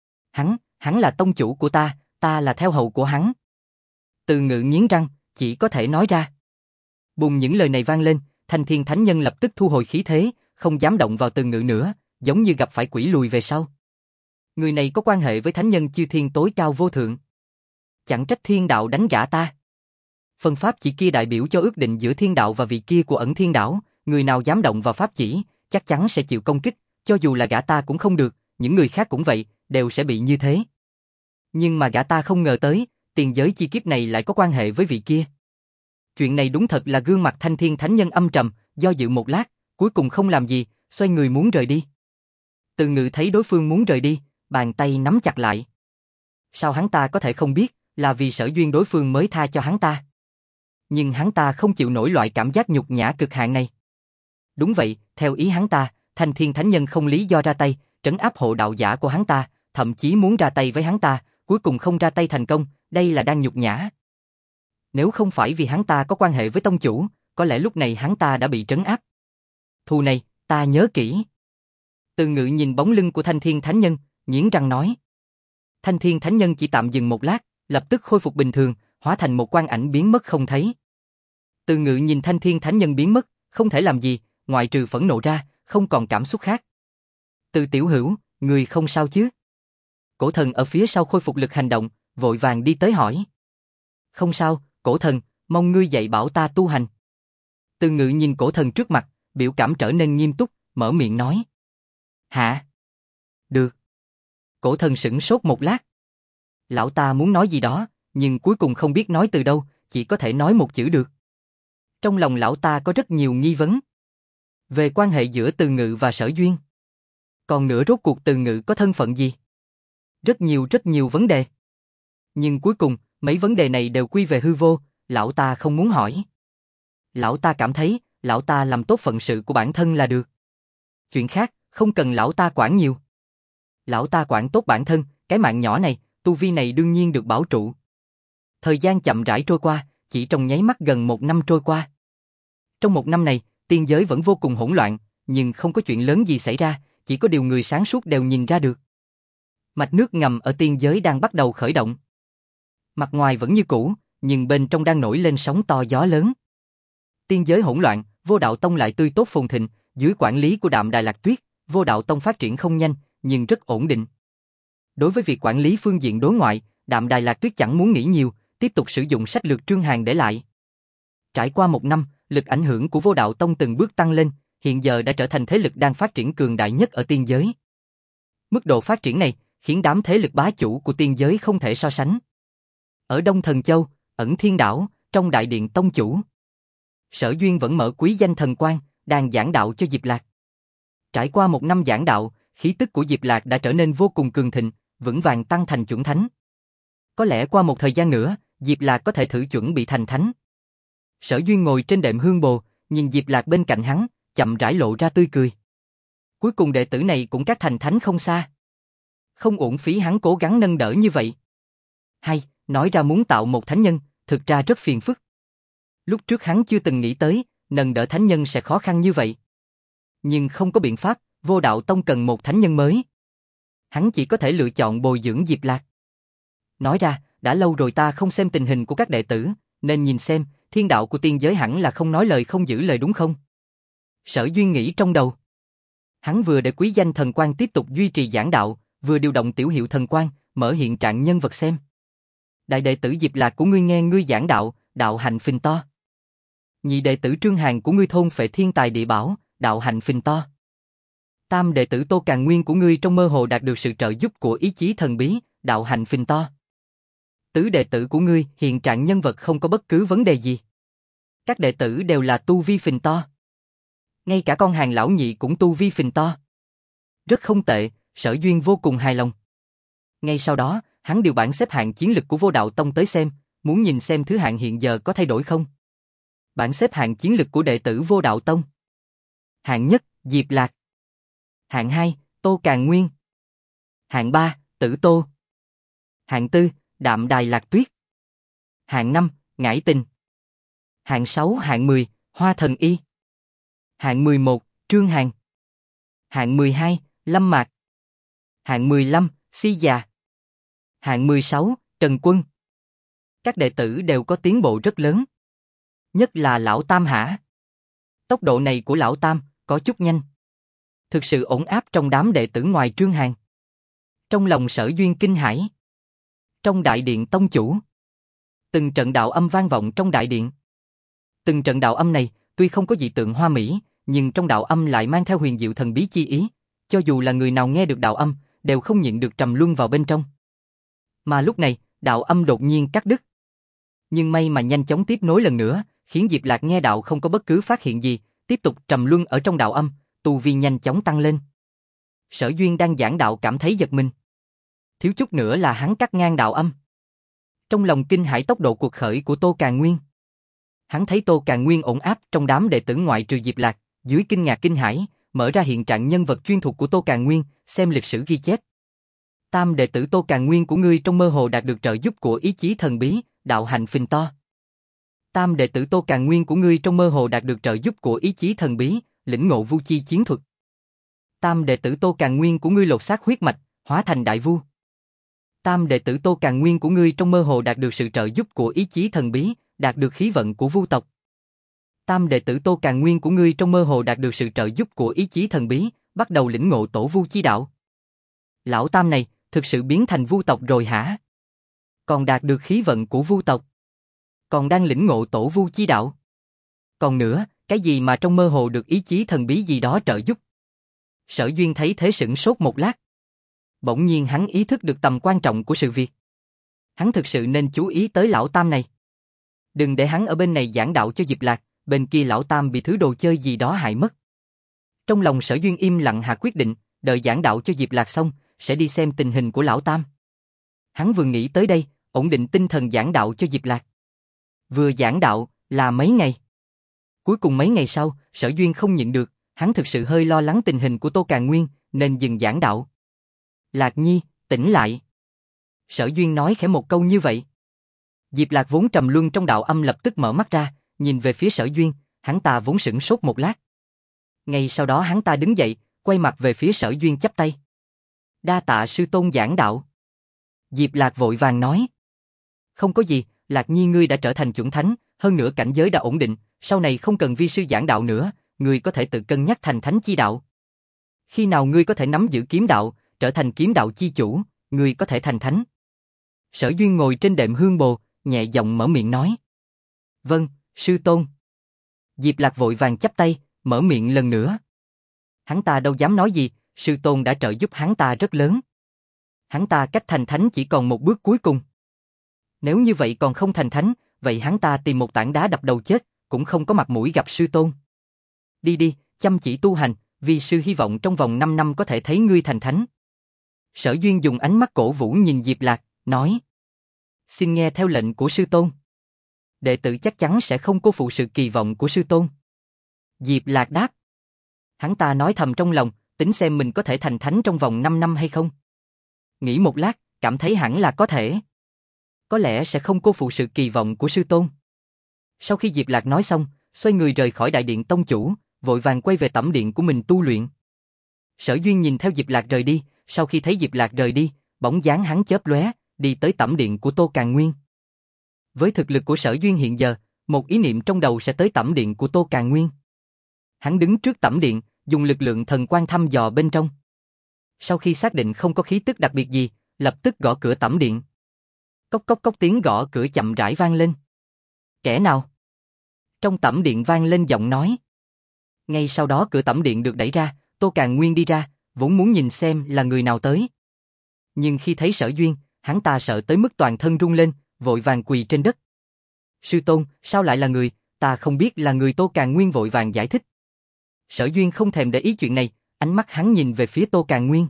Hắn là tông chủ của ta là theo hầu của hắn. Từ Ngự nghiến răng, chỉ có thể nói ra. Bùng, những lời này vang lên, Thanh Thiên Thánh Nhân lập tức thu hồi khí thế, không dám động vào Từ Ngự nữa, giống như gặp phải quỷ lùi về sau. Người này có quan hệ với thánh nhân chư thiên tối cao vô thượng. Chẳng trách thiên đạo đánh gã ta. Phần pháp chỉ kia đại biểu cho ước định giữa thiên đạo và vị kia của ẩn thiên đảo, người nào dám động vào pháp chỉ, chắc chắn sẽ chịu công kích, cho dù là gã ta cũng không được, những người khác cũng vậy, đều sẽ bị như thế. Nhưng mà gã ta không ngờ tới, tiền giới chi kiếp này lại có quan hệ với vị kia. Chuyện này đúng thật là gương mặt Thanh Thiên Thánh Nhân âm trầm, do dự một lát, cuối cùng không làm gì, xoay người muốn rời đi. Từ Ngự thấy đối phương muốn rời đi, bàn tay nắm chặt lại. Sao hắn ta có thể không biết, là vì sở duyên đối phương mới tha cho hắn ta. Nhưng hắn ta không chịu nổi loại cảm giác nhục nhã cực hạn này. Đúng vậy, theo ý hắn ta, Thanh Thiên Thánh Nhân không lý do ra tay, trấn áp hộ đạo giả của hắn ta, thậm chí muốn ra tay với hắn ta, cuối cùng không ra tay thành công, đây là đang nhục nhã. Nếu không phải vì hắn ta có quan hệ với tông chủ, có lẽ lúc này hắn ta đã bị trấn áp. Thù này, ta nhớ kỹ. Từ Ngự nhìn bóng lưng của Thanh Thiên Thánh Nhân, nghiến răng nói. Thanh Thiên Thánh Nhân chỉ tạm dừng một lát, lập tức khôi phục bình thường, hóa thành một quang ảnh biến mất không thấy. Từ Ngự nhìn Thanh Thiên Thánh Nhân biến mất, không thể làm gì, ngoại trừ phẫn nộ ra, không còn cảm xúc khác. Từ tiểu hữu, người không sao chứ? Cổ Thần ở phía sau khôi phục lực hành động, vội vàng đi tới hỏi. Không sao, Cổ Thần, mong ngươi dạy bảo ta tu hành. Từ Ngự nhìn Cổ Thần trước mặt, biểu cảm trở nên nghiêm túc, mở miệng nói. Hả? Được. Cổ Thần sửng sốt một lát. Lão ta muốn nói gì đó, nhưng cuối cùng không biết nói từ đâu, chỉ có thể nói một chữ được. Trong lòng lão ta có rất nhiều nghi vấn. Về quan hệ giữa Từ Ngự và Sở Duyên. Còn nữa rốt cuộc Từ Ngự có thân phận gì? Rất nhiều vấn đề. Nhưng cuối cùng, mấy vấn đề này đều quy về hư vô, lão ta không muốn hỏi. Lão ta cảm thấy, lão ta làm tốt phận sự của bản thân là được. Chuyện khác, không cần lão ta quản nhiều. Lão ta quản tốt bản thân, cái mạng nhỏ này, tu vi này đương nhiên được bảo trụ. Thời gian chậm rãi trôi qua, chỉ trong nháy mắt gần 1 năm trôi qua. Trong 1 năm này, tiên giới vẫn vô cùng hỗn loạn, nhưng không có chuyện lớn gì xảy ra, chỉ có điều người sáng suốt đều nhìn ra được. Mạch nước ngầm ở tiên giới đang bắt đầu khởi động. Mặt ngoài vẫn như cũ, nhưng bên trong đang nổi lên sóng to gió lớn. Tiên giới hỗn loạn, Vô Đạo Tông lại tươi tốt phồn thịnh, dưới quản lý của Đạm Đài Lạc Tuyết, Vô Đạo Tông phát triển không nhanh, nhưng rất ổn định. Đối với việc quản lý phương diện đối ngoại, Đạm Đài Lạc Tuyết chẳng muốn nghĩ nhiều, tiếp tục sử dụng sách lược Trương Hàn để lại. Trải qua 1 năm, lực ảnh hưởng của Vô Đạo Tông từng bước tăng lên, hiện giờ đã trở thành thế lực đang phát triển cường đại nhất ở tiên giới. Mức độ phát triển này khiến đám thế lực bá chủ của tiên giới không thể so sánh. Ở Đông Thần Châu, Ẩn Thiên Đảo, trong đại điện tông chủ, Sở Duyên vẫn mở quý danh thần quan, đang giảng đạo cho Diệp Lạc. Trải qua 1 năm giảng đạo, khí tức của Diệp Lạc đã trở nên vô cùng cường thịnh, vững vàng tăng thành chuẩn thánh. Có lẽ qua một thời gian nữa, Diệp Lạc có thể thử chuẩn bị thành thánh. Sở Duyên ngồi trên đệm hương bồ, nhìn Diệp Lạc bên cạnh hắn, chậm rãi lộ ra tươi cười. Cuối cùng đệ tử này cũng các thành thánh không xa. Không uổng phí hắn cố gắng nâng đỡ như vậy. Hay, nói ra muốn tạo một thánh nhân, thực ra rất phiền phức. Lúc trước hắn chưa từng nghĩ tới, nâng đỡ thánh nhân sẽ khó khăn như vậy. Nhưng không có biện pháp, Vô Đạo Tông cần một thánh nhân mới. Hắn chỉ có thể lựa chọn bồi dưỡng Diệp Lạc. Nói ra, đã lâu rồi ta không xem tình hình của các đệ tử, nên nhìn xem, thiên đạo của tiên giới hẳn là không nói lời không giữ lời đúng không? Sở Duyên nghĩ trong đầu. Hắn vừa để quý danh thần quan tiếp tục duy trì giảng đạo, vừa điều động tiểu hiệu thần quan, mở hiện trạng nhân vật xem. Đại đệ tử Diệp Lạc của ngươi nghe ngươi giảng đạo, đạo hạnh phình to. Nhị đệ tử Trương Hàn của ngươi thôn phệ thiên tài địa bảo, đạo hạnh phình to. Tam đệ tử Tô Càn Nguyên của ngươi trong mơ hồ đạt được sự trợ giúp của ý chí thần bí, đạo hạnh phình to. Tứ đệ tử của ngươi hiện trạng nhân vật không có bất cứ vấn đề gì. Các đệ tử đều là tu vi phình to. Ngay cả con Hàng lão nhị cũng tu vi phình to. Rất không tệ, Sở Duyên vô cùng hài lòng. Ngay sau đó, hắn điều bảng xếp hạng chiến lực của Vô Đạo Tông tới xem, muốn nhìn xem thứ hạng hiện giờ có thay đổi không. Bảng xếp hạng chiến lực của đệ tử Vô Đạo Tông. Hạng nhất, Diệp Lạc. Hạng 2, Tô Càn Nguyên. Hạng 3, Tử Tô. Hạng 4, Đạm Đài Lạc Tuyết. Hạng 5, Ngải Tình. Hạng 6, hạng 10, Hoa Thần Y. Hạng 11, Trương Hàn. Hạng 12, Lâm Mạc. Hạng 15, Si Già. Hạng 16, Trần Quân. Các đệ tử đều có tiến bộ rất lớn. Nhất là Lão Tam hả? Tốc độ này của Lão Tam có chút nhanh. Thực sự ổn áp trong đám đệ tử ngoài Trương Hàn. Trong lòng Sở Duyên kinh hãi. Trong đại điện tông chủ, từng trận đạo âm vang vọng trong đại điện. Từng trận đạo âm này tuy không có dị tượng hoa mỹ, nhưng trong đạo âm lại mang theo huyền diệu thần bí chi ý, cho dù là người nào nghe được đạo âm, đều không nhịn được trầm luân vào bên trong. Mà lúc này, đạo âm đột nhiên cắt đứt. Nhưng may mà nhanh chóng tiếp nối lần nữa, khiến Diệp Lạc nghe đạo không có bất cứ phát hiện gì, tiếp tục trầm luân ở trong đạo âm, tu vi nhanh chóng tăng lên. Sở Duyên đang giảng đạo cảm thấy giật mình. Thiếu chút nữa là hắn cắt ngang đạo âm. Trong lòng kinh hãi tốc độ cuộc khởi của Tô Càn Nguyên. Hắn thấy Tô Càn Nguyên ổn áp trong đám đệ tử ngoại trừ Diệp Lạc, dưới kinh ngạc kinh hãi, mở ra hiện trạng nhân vật chuyên thuộc của Tô Càn Nguyên, xem lịch sử ghi chép. Tam đệ tử Tô Càn Nguyên của ngươi trong mơ hồ đạt được trợ giúp của ý chí thần bí, đạo hạnh phình to. Tam đệ tử Tô Càn Nguyên của ngươi trong mơ hồ đạt được trợ giúp của ý chí thần bí, lĩnh ngộ vu chi chiến thuật. Tam đệ tử Tô Càn Nguyên của ngươi lột xác huyết mạch, hóa thành đại vu. Tam đệ tử Tô Càn Nguyên của ngươi trong mơ hồ đạt được sự trợ giúp của ý chí thần bí, đạt được khí vận của vu tộc. Tam đệ tử Tô Càn Nguyên của ngươi trong mơ hồ đạt được sự trợ giúp của ý chí thần bí, bắt đầu lĩnh ngộ tổ vu chi đạo. Lão Tam này, thực sự biến thành vu tộc rồi hả? Còn đạt được khí vận của vu tộc. Còn đang lĩnh ngộ tổ vu chi đạo. Còn nữa, cái gì mà trong mơ hồ được ý chí thần bí gì đó trợ giúp? Sở Duyên thấy thế sửng sốt một lát. Bỗng nhiên hắn ý thức được tầm quan trọng của sự việc. Hắn thực sự nên chú ý tới Lão Tam này. Đừng để hắn ở bên này giảng đạo cho Diệp Lạc, bên kia Lão Tam bị thứ đồ chơi gì đó hại mất. Trong lòng Sở Duyên im lặng hạ quyết định, đợi giảng đạo cho Diệp Lạc xong, sẽ đi xem tình hình của Lão Tam. Hắn vừa nghĩ tới đây, ổn định tinh thần giảng đạo cho Diệp Lạc. Vừa giảng đạo là mấy ngày. Cuối cùng mấy ngày sau, Sở Duyên không nhịn được, hắn thực sự hơi lo lắng tình hình của Tô Càn Nguyên, nên dừng giảng đạo. Lạc Nhi, tỉnh lại. Sở Duyên nói khẽ một câu như vậy. Diệp Lạc vốn trầm luân trong đạo âm lập tức mở mắt ra, nhìn về phía Sở Duyên, hắn ta vốn sửng sốt một lát. Ngay sau đó hắn ta đứng dậy, quay mặt về phía Sở Duyên chắp tay. Đa tạ sư tôn giảng đạo. Diệp Lạc vội vàng nói. Không có gì, Lạc Nhi ngươi đã trở thành chuẩn thánh, hơn nữa cảnh giới đã ổn định, sau này không cần vi sư giảng đạo nữa, ngươi có thể tự cân nhắc thành thánh chi đạo. Khi nào ngươi có thể nắm giữ kiếm đạo, trở thành kiếm đạo chi chủ, ngươi có thể thành thánh. Sở Duyên ngồi trên đệm hương bồ, nhẹ giọng mở miệng nói. Vâng, sư tôn. Diệp Lạc vội vàng chắp tay, mở miệng lần nữa. Hắn ta đâu dám nói gì, sư tôn đã trợ giúp hắn ta rất lớn. Hắn ta cách thành thánh chỉ còn một bước cuối cùng. Nếu như vậy còn không thành thánh, vậy hắn ta tìm một tảng đá đập đầu chết, cũng không có mặt mũi gặp sư tôn. Đi đi, chăm chỉ tu hành, vì sư hy vọng trong vòng 5 năm có thể thấy ngươi thành thánh. Sở Duyên dùng ánh mắt cổ vũ nhìn Diệp Lạc, nói. Xin nghe theo lệnh của sư tôn. Đệ tử chắc chắn sẽ không cô phụ sự kỳ vọng của sư tôn. Diệp Lạc đáp. Hắn ta nói thầm trong lòng, tính xem mình có thể thành thánh trong vòng 5 năm hay không. Nghĩ một lát, cảm thấy hẳn là có thể. Có lẽ sẽ không cô phụ sự kỳ vọng của sư tôn. Sau khi Diệp Lạc nói xong, xoay người rời khỏi đại điện tông chủ, vội vàng quay về tẩm điện của mình tu luyện. Sở Duyên nhìn theo Diệp Lạc rời đi, sau khi thấy Diệp Lạc rời đi, bóng dáng hắn chớp lóe, đi tới tẩm điện của Tô Càn Nguyên. Với thực lực của Sở Duyên hiện giờ, một ý niệm trong đầu sẽ tới tẩm điện của Tô Càn Nguyên. Hắn đứng trước tẩm điện, dùng lực lượng thần quan thăm dò bên trong. Sau khi xác định không có khí tức đặc biệt gì, lập tức gõ cửa tẩm điện. Cốc cốc cốc tiếng gõ cửa chậm rãi vang lên. Kẻ nào? Trong tẩm điện vang lên giọng nói. Ngay sau đó cửa tẩm điện được đẩy ra, Tô Càn Nguyên đi ra, vốn muốn nhìn xem là người nào tới. Nhưng khi thấy Sở Duyên, hắn ta sợ tới mức toàn thân run lên, vội vàng quỳ trên đất. Sư tôn, sao lại là người, ta không biết là người. Tô Càn Nguyên vội vàng giải thích. Sở Duyên không thèm để ý chuyện này, ánh mắt hắn nhìn về phía Tô Càn Nguyên.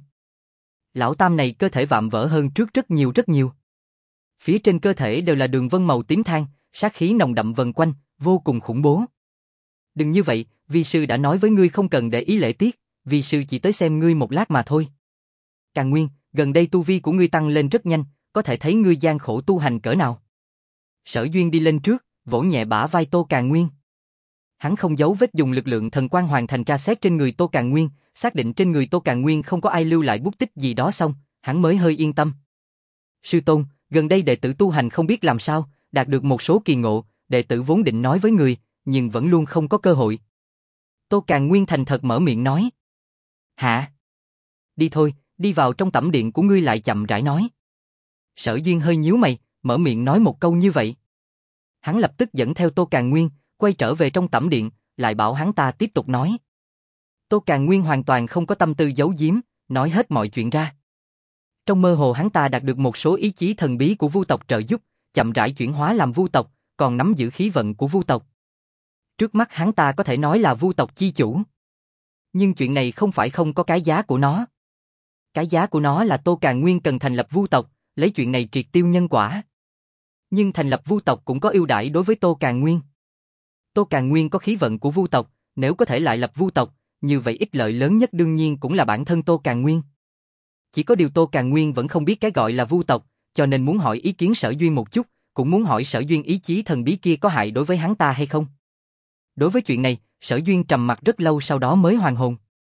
Lão tam này cơ thể vạm vỡ hơn trước rất nhiều. Phía trên cơ thể đều là đường vân màu tím than, sát khí nồng đậm vần quanh, vô cùng khủng bố. Đừng như vậy, vi sư đã nói với ngươi không cần để ý lễ tiết, vi sư chỉ tới xem ngươi một lát mà thôi. Càn Nguyên, gần đây tu vi của ngươi tăng lên rất nhanh, có thể thấy ngươi gian khổ tu hành cỡ nào. Sở Duyên đi lên trước, vỗ nhẹ bả vai Tô Càn Nguyên. Hắn không giấu vết dùng lực lượng thần quan hoàn thành tra xét trên người Tô Càn Nguyên, xác định trên người Tô Càn Nguyên không có ai lưu lại bút tích gì đó xong, hắn mới hơi yên tâm. Sư tôn, gần đây đệ tử tu hành không biết làm sao, đạt được một số kỳ ngộ, đệ tử vốn định nói với người, nhưng vẫn luôn không có cơ hội. Tô Càn Nguyên thành thật mở miệng nói. Hả? Đi thôi, đi vào trong tẩm điện của ngươi lại chậm rãi nói. Sở Duyên hơi nhíu mày, mở miệng nói một câu như vậy. Hắn lập tức dẫn theo Tô Càn Nguyên, quay trở về trong tẩm điện, lại bảo hắn ta tiếp tục nói. Tô Càn Nguyên hoàn toàn không có tâm tư giấu giếm, nói hết mọi chuyện ra. Trong mơ hồ hắn ta đạt được một số ý chí thần bí của vu tộc trợ giúp, chậm rãi chuyển hóa làm vu tộc, còn nắm giữ khí vận của vu tộc. Trước mắt hắn ta có thể nói là vu tộc chi chủ. Nhưng chuyện này không phải không có cái giá của nó. Cái giá của nó là Tô Càn Nguyên cần thành lập vu tộc, lấy chuyện này triệt tiêu nhân quả. Nhưng thành lập vu tộc cũng có ưu đãi đối với Tô Càn Nguyên. Tô Càn Nguyên có khí vận của vu tộc, nếu có thể lại lập vu tộc, như vậy ích lợi lớn nhất đương nhiên cũng là bản thân Tô Càn Nguyên. Chỉ có điều Tô Càn Nguyên vẫn không biết cái gọi là vu tộc, cho nên muốn hỏi ý kiến Sở Duyên một chút, cũng muốn hỏi Sở Duyên ý chí thần bí kia có hại đối với hắn ta hay không. Đối với chuyện này, Sở Duyên trầm mặc rất lâu sau đó mới hoàn hồn.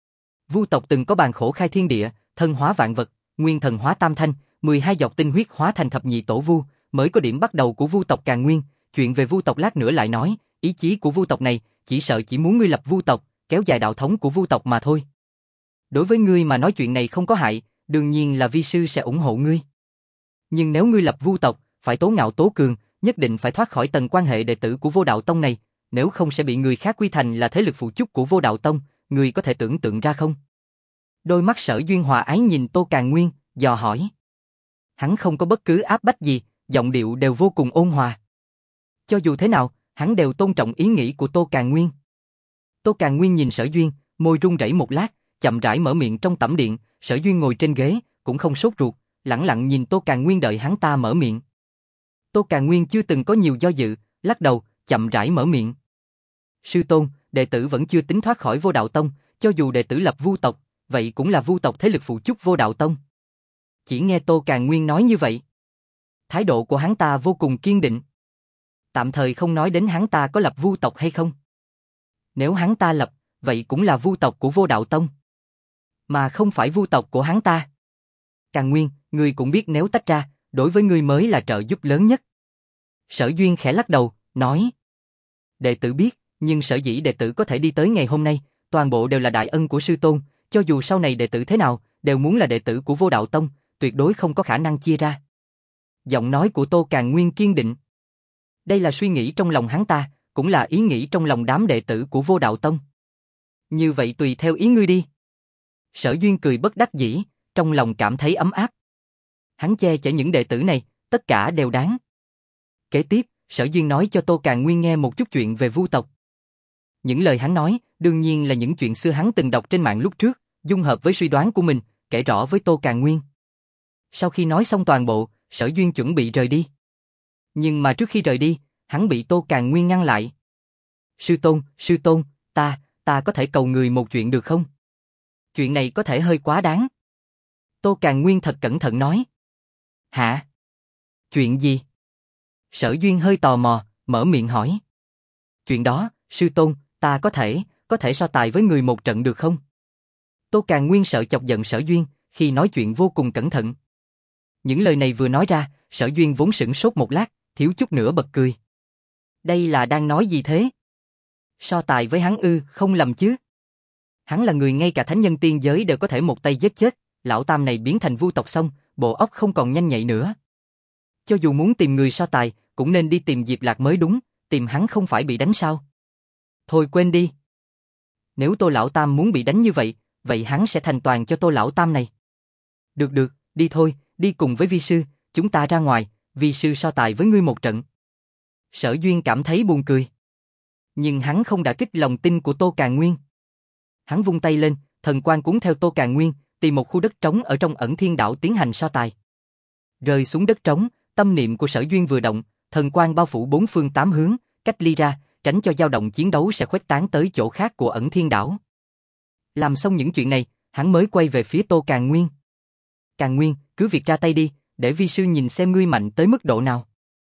Vu tộc từng có bàn khổ khai thiên địa, thân hóa vạn vật, nguyên thần hóa tam thanh, 12 giọt tinh huyết hóa thành thập nhị tổ vu, mới có điểm bắt đầu của vu tộc Càn Nguyên. Chuyện về vu tộc lát nữa lại nói, ý chí của vu tộc này, chỉ sợ chỉ muốn ngươi lập vu tộc, kéo dài đạo thống của vu tộc mà thôi. Đối với ngươi mà nói chuyện này không có hại, đương nhiên là vi sư sẽ ủng hộ ngươi. Nhưng nếu ngươi lập vu tộc, phải tố ngạo tố cường, nhất định phải thoát khỏi tầng quan hệ đệ tử của Vô Đạo Tông này, nếu không sẽ bị người khác quy thành là thế lực phụ chúc của Vô Đạo Tông, ngươi có thể tưởng tượng ra không? Đôi mắt Sở Duyên hòa ái nhìn Tô Càn Nguyên, dò hỏi. Hắn không có bất cứ áp bách gì, giọng điệu đều vô cùng ôn hòa. Cho dù thế nào, hắn đều tôn trọng ý nghĩ của Tô Càn Nguyên. Tô Càn Nguyên nhìn Sở Duyên, môi run rẩy một lát, chậm rãi mở miệng. Trong tẩm điện, Sở Duyên ngồi trên ghế, cũng không sốt ruột, lẳng lặng nhìn Tô Càn Nguyên đợi hắn ta mở miệng. Tô Càn Nguyên chưa từng có nhiều do dự, lắc đầu, chậm rãi mở miệng. Sư tôn, đệ tử vẫn chưa tính thoát khỏi Vô Đạo Tông, cho dù đệ tử lập vu tộc, vậy cũng là vu tộc thế lực phụ chúc Vô Đạo Tông. Chỉ nghe Tô Càn Nguyên nói như vậy, thái độ của hắn ta vô cùng kiên định. Tạm thời không nói đến hắn ta có lập vu tộc hay không. Nếu hắn ta lập, vậy cũng là vu tộc của Vô Đạo Tông, mà không phải vu tộc của hắn ta. Càn Nguyên, ngươi cũng biết nếu tách ra, đối với ngươi mới là trợ giúp lớn nhất. Sở Duyên khẽ lắc đầu, nói. Đệ tử biết, nhưng sở dĩ đệ tử có thể đi tới ngày hôm nay, toàn bộ đều là đại ân của sư tôn, cho dù sau này đệ tử thế nào, đều muốn là đệ tử của Vô Đạo Tông, tuyệt đối không có khả năng chia ra. Giọng nói của Tô Càn Nguyên kiên định. Đây là suy nghĩ trong lòng hắn ta, cũng là ý nghĩ trong lòng đám đệ tử của Vô Đạo Tông. Như vậy tùy theo ý ngươi đi. Sở Duyên cười bất đắc dĩ, trong lòng cảm thấy ấm áp. Hắn che chở những đệ tử này, tất cả đều đáng. Kế tiếp, Sở Duyên nói cho Tô Càn Nguyên nghe một chút chuyện về vu tộc. Những lời hắn nói, đương nhiên là những chuyện xưa hắn từng đọc trên mạng lúc trước, dung hợp với suy đoán của mình, kể rõ với Tô Càn Nguyên. Sau khi nói xong toàn bộ, Sở Duyên chuẩn bị rời đi. Nhưng mà trước khi rời đi, hắn bị Tô Càn Nguyên ngăn lại. Sư tôn, ta có thể cầu người một chuyện được không? Chuyện này có thể hơi quá đáng. Tô Càn Nguyên thật cẩn thận nói. Hả? Chuyện gì? Sở Duyên hơi tò mò, mở miệng hỏi. Chuyện đó, sư tôn, ta có thể so tài với người một trận được không? Tô Càn Nguyên sợ chọc giận Sở Duyên, khi nói chuyện vô cùng cẩn thận. Những lời này vừa nói ra, Sở Duyên vốn sửng sốt một lát, thiếu chút nữa bật cười. Đây là đang nói gì thế? So tài với hắn ư, không lầm chứ. Hắn là người ngay cả thánh nhân tiên giới đều có thể một tay giết chết, lão tam này biến thành vu tộc xong, bộ óc không còn nhanh nhạy nữa. Cho dù muốn tìm người so tài, cũng nên đi tìm Diệp Lạc mới đúng, tìm hắn không phải bị đánh sao. Thôi quên đi. Nếu Tô lão tam muốn bị đánh như vậy, vậy hắn sẽ thành toàn cho Tô lão tam này. Được được, đi thôi, đi cùng với vi sư, chúng ta ra ngoài, vi sư so tài với ngươi một trận. Sở Duyên cảm thấy buồn cười. Nhưng hắn không đả kích lòng tin của Tô Càn Nguyên. Hắn vung tay lên, thần quang cuốn theo Tô Càn Nguyên, tìm một khu đất trống ở trong Ẩn Thiên Đảo tiến hành so tài. Rơi xuống đất trống, tâm niệm của Sở Duyên vừa động, thần quang bao phủ bốn phương tám hướng, cách ly ra, tránh cho dao động chiến đấu sẽ khuếch tán tới chỗ khác của Ẩn Thiên Đảo. Làm xong những chuyện này, hắn mới quay về phía Tô Càn Nguyên. Càn Nguyên, cứ việc ra tay đi, để vi sư nhìn xem ngươi mạnh tới mức độ nào.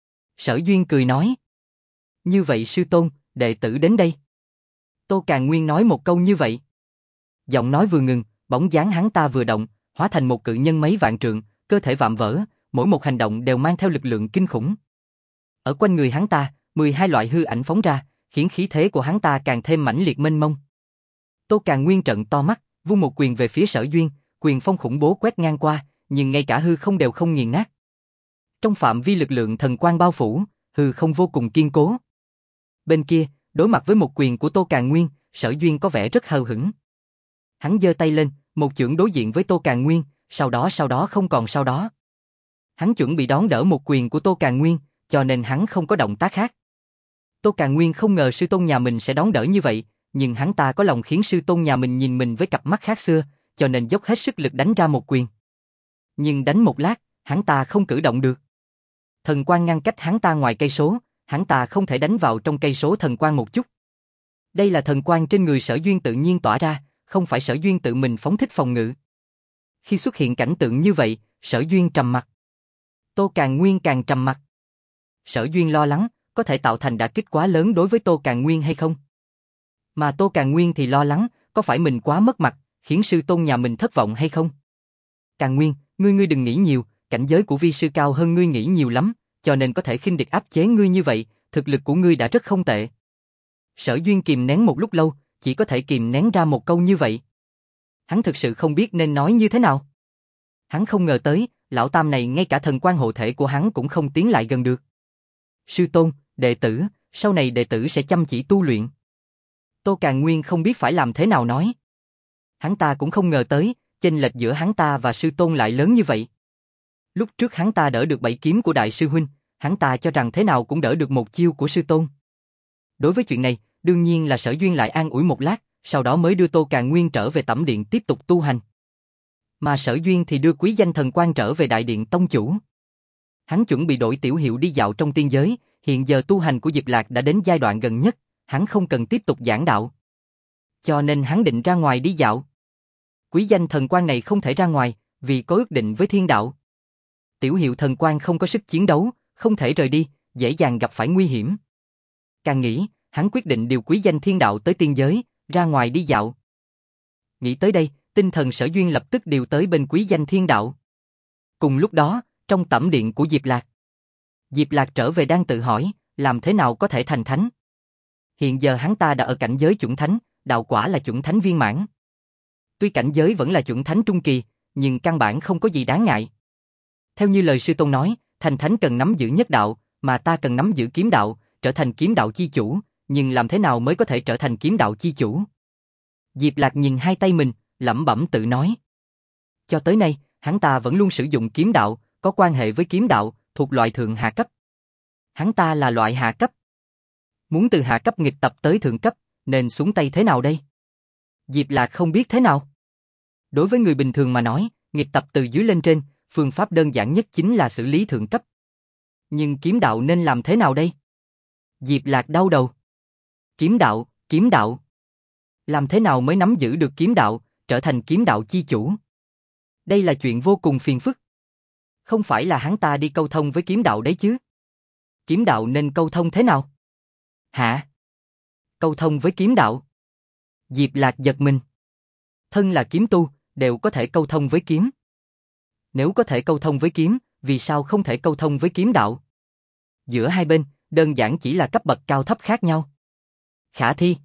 Sở Duyên cười nói. Như vậy sư tôn, đệ tử đến đây. Tô Càn Nguyên nói một câu như vậy. Giọng nói vừa ngừng, bóng dáng hắn ta vừa động, hóa thành một cự nhân mấy vạn trượng, cơ thể vạm vỡ, mỗi một hành động đều mang theo lực lượng kinh khủng. Ở quanh người hắn ta, 12 loại hư ảnh phóng ra, khiến khí thế của hắn ta càng thêm mãnh liệt mênh mông. Tô Càn Nguyên trợn to mắt, vung một quyền về phía Sở Duyên, quyền phong khủng bố quét ngang qua, nhưng ngay cả hư không đều không nghiền nát. Trong phạm vi lực lượng thần quang bao phủ, hư không vô cùng kiên cố. Bên kia, đối mặt với một quyền của Tô Càn Nguyên, Sở Duyên có vẻ rất hờ hững. Hắn giơ tay lên, một chưởng đối diện với Tô Càn Nguyên, sau đó không còn sau đó. Hắn chuẩn bị đón đỡ một quyền của Tô Càn Nguyên, cho nên hắn không có động tác khác. Tô Càn Nguyên không ngờ sư tôn nhà mình sẽ đón đỡ như vậy, nhưng hắn ta có lòng khiến sư tôn nhà mình nhìn mình với cặp mắt khác xưa, cho nên dốc hết sức lực đánh ra một quyền. Nhưng đánh một lát, hắn ta không cử động được. Thần quang ngăn cách hắn ta ngoài cây số, hắn ta không thể đánh vào trong cây số thần quang một chút. Đây là thần quang trên người Sở Duyên tự nhiên tỏa ra, không phải Sở Duyên tự mình phóng thích phòng ngự. Khi xuất hiện cảnh tượng như vậy, Sở Duyên trầm mặt. Tô Càn Nguyên càng trầm mặt. Sở Duyên lo lắng, có thể tạo thành đả kích quá lớn đối với Tô Càn Nguyên hay không? Mà Tô Càn Nguyên thì lo lắng, có phải mình quá mất mặt, khiến sư tôn nhà mình thất vọng hay không? Càn Nguyên, ngươi đừng nghĩ nhiều, cảnh giới của vi sư cao hơn ngươi nghĩ nhiều lắm, cho nên có thể khinh địch áp chế ngươi như vậy, thực lực của ngươi đã rất không tệ. Sở Duyên kìm nén một lúc lâu, chỉ có thể kìm nén ra một câu như vậy. Hắn thực sự không biết nên nói như thế nào. Hắn không ngờ tới, lão tam này ngay cả thần quan hộ thể của hắn cũng không tiến lại gần được. Sư tôn, đệ tử, sau này đệ tử sẽ chăm chỉ tu luyện. Tô Càn Nguyên không biết phải làm thế nào nói. Hắn ta cũng không ngờ tới, chênh lệch giữa hắn ta và sư tôn lại lớn như vậy. Lúc trước hắn ta đỡ được 7 kiếm của đại sư huynh, hắn ta cho rằng thế nào cũng đỡ được một chiêu của sư tôn. Đối với chuyện này, đương nhiên là Sở Duyên lại an ủi một lát, sau đó mới đưa Tô Càn Nguyên trở về tẩm điện tiếp tục tu hành. Mà Sở Duyên thì đưa quý danh thần quan trở về đại điện tông chủ. Hắn chuẩn bị đổi tiểu hiệu đi dạo trong tiên giới, hiện giờ tu hành của Diệp Lạc đã đến giai đoạn gần nhất, hắn không cần tiếp tục giảng đạo. Cho nên hắn định ra ngoài đi dạo. Quý danh thần quan này không thể ra ngoài, vì có ước định với thiên đạo. Tiểu hiệu thần quan không có sức chiến đấu, không thể rời đi, dễ dàng gặp phải nguy hiểm. Càng nghĩ, hắn quyết định điều quý danh thiên đạo tới tiên giới, ra ngoài đi dạo. Nghĩ tới đây, tinh thần Sở Duyên lập tức điều tới bên quý danh thiên đạo. Cùng lúc đó, trong tẩm điện của Diệp Lạc. Diệp Lạc trở về đang tự hỏi, làm thế nào có thể thành thánh. Hiện giờ hắn ta đã ở cảnh giới chuẩn thánh, đạo quả là chuẩn thánh viên mãn. Tuy cảnh giới vẫn là chuẩn thánh trung kỳ, nhưng căn bản không có gì đáng ngại. Theo như lời sư tôn nói, thành thánh cần nắm giữ nhất đạo, mà ta cần nắm giữ kiếm đạo, trở thành kiếm đạo chi chủ, nhưng làm thế nào mới có thể trở thành kiếm đạo chi chủ? Diệp Lạc nhìn hai tay mình, lẩm bẩm tự nói. Cho tới nay, hắn ta vẫn luôn sử dụng kiếm đạo, có quan hệ với kiếm đạo, thuộc loại thượng hạ cấp. Hắn ta là loại hạ cấp. Muốn từ hạ cấp nghịch tập tới thượng cấp, nên xuống tay thế nào đây? Diệp Lạc không biết thế nào. Đối với người bình thường mà nói, nghịch tập từ dưới lên trên, phương pháp đơn giản nhất chính là xử lý thượng cấp. Nhưng kiếm đạo nên làm thế nào đây? Diệp Lạc đau đầu. Kiếm đạo, kiếm đạo. Làm thế nào mới nắm giữ được kiếm đạo, trở thành kiếm đạo chi chủ? Đây là chuyện vô cùng phiền phức. Không phải là hắn ta đi câu thông với kiếm đạo đấy chứ? Kiếm đạo nên câu thông thế nào? Hả? Câu thông với kiếm đạo? Diệp Lạc giật mình. Thân là kiếm tu, đều có thể câu thông với kiếm. Nếu có thể câu thông với kiếm, vì sao không thể câu thông với kiếm đạo? Giữa hai bên, đơn giản chỉ là cấp bậc cao thấp khác nhau. Khả thi.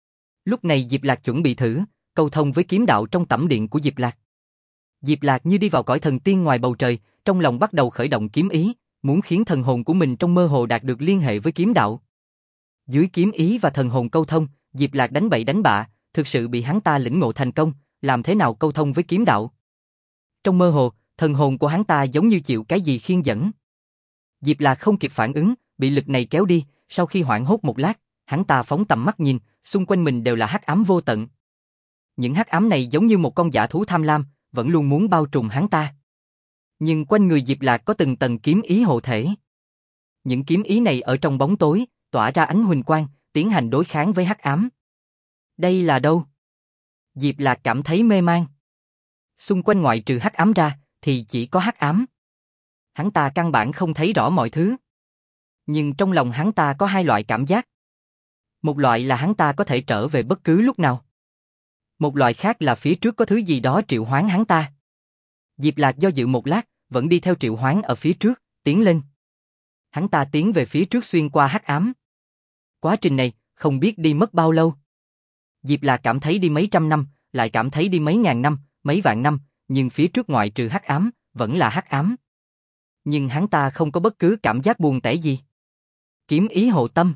Lúc này Diệp Lạc chuẩn bị thử câu thông với kiếm đạo trong tẩm điện của Diệp Lạc. Diệp Lạc như đi vào cõi thần tiên ngoài bầu trời, trong lòng bắt đầu khởi động kiếm ý, muốn khiến thần hồn của mình trong mơ hồ đạt được liên hệ với kiếm đạo. Dưới kiếm ý và thần hồn câu thông, Diệp Lạc đánh bậy đánh bạ, thực sự bị hắn ta lĩnh ngộ thành công, làm thế nào câu thông với kiếm đạo. Trong mơ hồ, thần hồn của hắn ta giống như chịu cái gì khiên dẫn. Diệp Lạc không kịp phản ứng, bị lực này kéo đi, sau khi hoảng hốt một lát, hắn ta phóng tầm mắt nhìn, xung quanh mình đều là hắc ám vô tận. Những hắc ám này giống như một con dã thú tham lam, vẫn luôn muốn bao trùm hắn ta. Nhưng quanh người Diệp Lạc có từng tầng kiếm ý hộ thể. Những kiếm ý này ở trong bóng tối, tỏa ra ánh huỳnh quang, tiến hành đối kháng với hắc ám. Đây là đâu? Diệp Lạc cảm thấy mê man. Xung quanh ngoại trừ hắc ám ra, thì chỉ có hắc ám. Hắn ta căn bản không thấy rõ mọi thứ. Nhưng trong lòng hắn ta có hai loại cảm giác. Một loại là hắn ta có thể trở về bất cứ lúc nào. Một loại khác là phía trước có thứ gì đó triệu hoán hắn ta. Diệp Lạc do dự một lát, vẫn đi theo triệu hoán ở phía trước, tiến lên. Hắn ta tiến về phía trước xuyên qua hắc ám. Quá trình này, không biết đi mất bao lâu. Diệp Lạc cảm thấy đi mấy trăm năm, lại cảm thấy đi mấy ngàn năm, mấy vạn năm, nhưng phía trước ngoại trừ hắc ám, vẫn là hắc ám. Nhưng hắn ta không có bất cứ cảm giác buồn tẻ gì. Kiếm ý hộ tâm.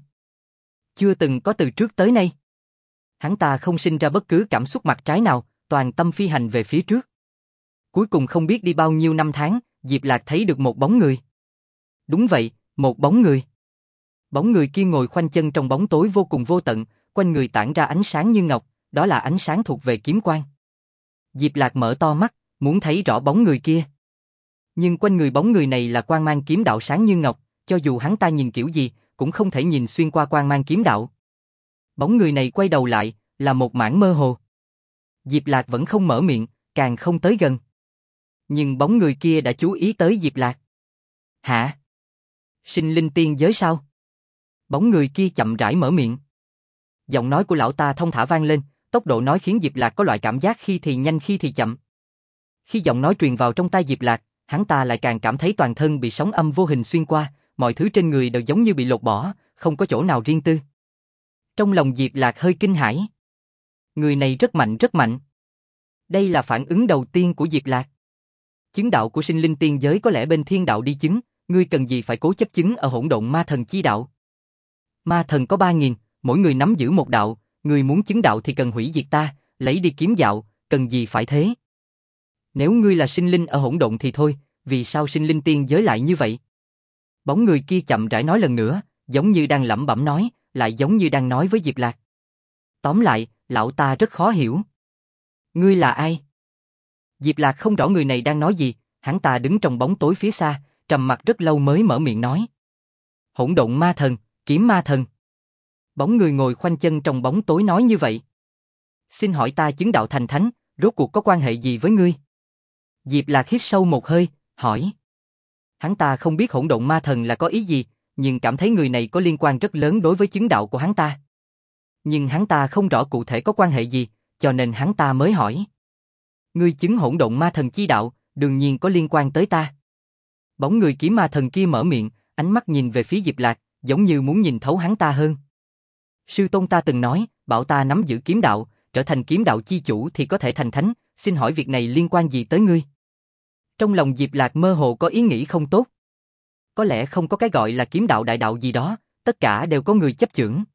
Chưa từng có từ trước tới nay. Hắn ta không sinh ra bất cứ cảm xúc mặt trái nào, toàn tâm phi hành về phía trước. Cuối cùng không biết đi bao nhiêu năm tháng, Diệp Lạc thấy được một bóng người. Đúng vậy, một bóng người. Bóng người kia ngồi khoanh chân trong bóng tối vô cùng vô tận, quanh người tản ra ánh sáng như ngọc, đó là ánh sáng thuộc về kiếm quang. Diệp Lạc mở to mắt, muốn thấy rõ bóng người kia. Nhưng quanh người bóng người này là quang mang kiếm đạo sáng như ngọc, cho dù hắn ta nhìn kiểu gì, cũng không thể nhìn xuyên qua quang mang kiếm đạo. Bóng người này quay đầu lại, là một mảng mơ hồ. Diệp Lạc vẫn không mở miệng, càng không tới gần. Nhưng bóng người kia đã chú ý tới Diệp Lạc. Hả? Sinh linh tiên giới sao? Bóng người kia chậm rãi mở miệng. Giọng nói của lão ta thông thả vang lên, tốc độ nói khiến Diệp Lạc có loại cảm giác khi thì nhanh khi thì chậm. Khi giọng nói truyền vào trong tai Diệp Lạc, hắn ta lại càng cảm thấy toàn thân bị sóng âm vô hình xuyên qua, mọi thứ trên người đều giống như bị lột bỏ, không có chỗ nào riêng tư. Trong lòng Diệp Lạc hơi kinh hãi. Người này rất mạnh rất mạnh. Đây là phản ứng đầu tiên của Diệp Lạc. Chứng đạo của sinh linh tiên giới có lẽ bên thiên đạo đi chứng, ngươi cần gì phải cố chấp chứng ở hỗn độn ma thần chi đạo. Ma thần có 3.000, mỗi người nắm giữ một đạo, ngươi muốn chứng đạo thì cần hủy diệt ta, lấy đi kiếm đạo, cần gì phải thế. Nếu ngươi là sinh linh ở hỗn độn thì thôi, vì sao sinh linh tiên giới lại như vậy? Bóng người kia chậm rãi nói lần nữa, giống như đang lẩm bẩm nói, lại giống như đang nói với Diệp Lạc. Tóm lại, lão ta rất khó hiểu. Ngươi là ai? Diệp Lạc không rõ người này đang nói gì, hắn ta đứng trong bóng tối phía xa, trầm mặc rất lâu mới mở miệng nói. Hỗn độn ma thần, kiếm ma thần. Bóng người ngồi khoanh chân trong bóng tối nói như vậy. Xin hỏi ta chứng đạo thành thánh, rốt cuộc có quan hệ gì với ngươi? Diệp Lạc hít sâu một hơi, hỏi. Hắn ta không biết hỗn độn ma thần là có ý gì, nhưng cảm thấy người này có liên quan rất lớn đối với chứng đạo của hắn ta. Nhưng hắn ta không rõ cụ thể có quan hệ gì, cho nên hắn ta mới hỏi. Ngươi chứng hỗn độn ma thần chi đạo, đương nhiên có liên quan tới ta. Bóng người kiếm ma thần kia mở miệng, ánh mắt nhìn về phía Diệp Lạc, giống như muốn nhìn thấu hắn ta hơn. Sư tôn ta từng nói, bảo ta nắm giữ kiếm đạo, trở thành kiếm đạo chi chủ thì có thể thành thánh, xin hỏi việc này liên quan gì tới ngươi? Trong lòng Diệp Lạc mơ hồ có ý nghĩ không tốt. Có lẽ không có cái gọi là kiếm đạo đại đạo gì đó, tất cả đều có người chấp chưởng.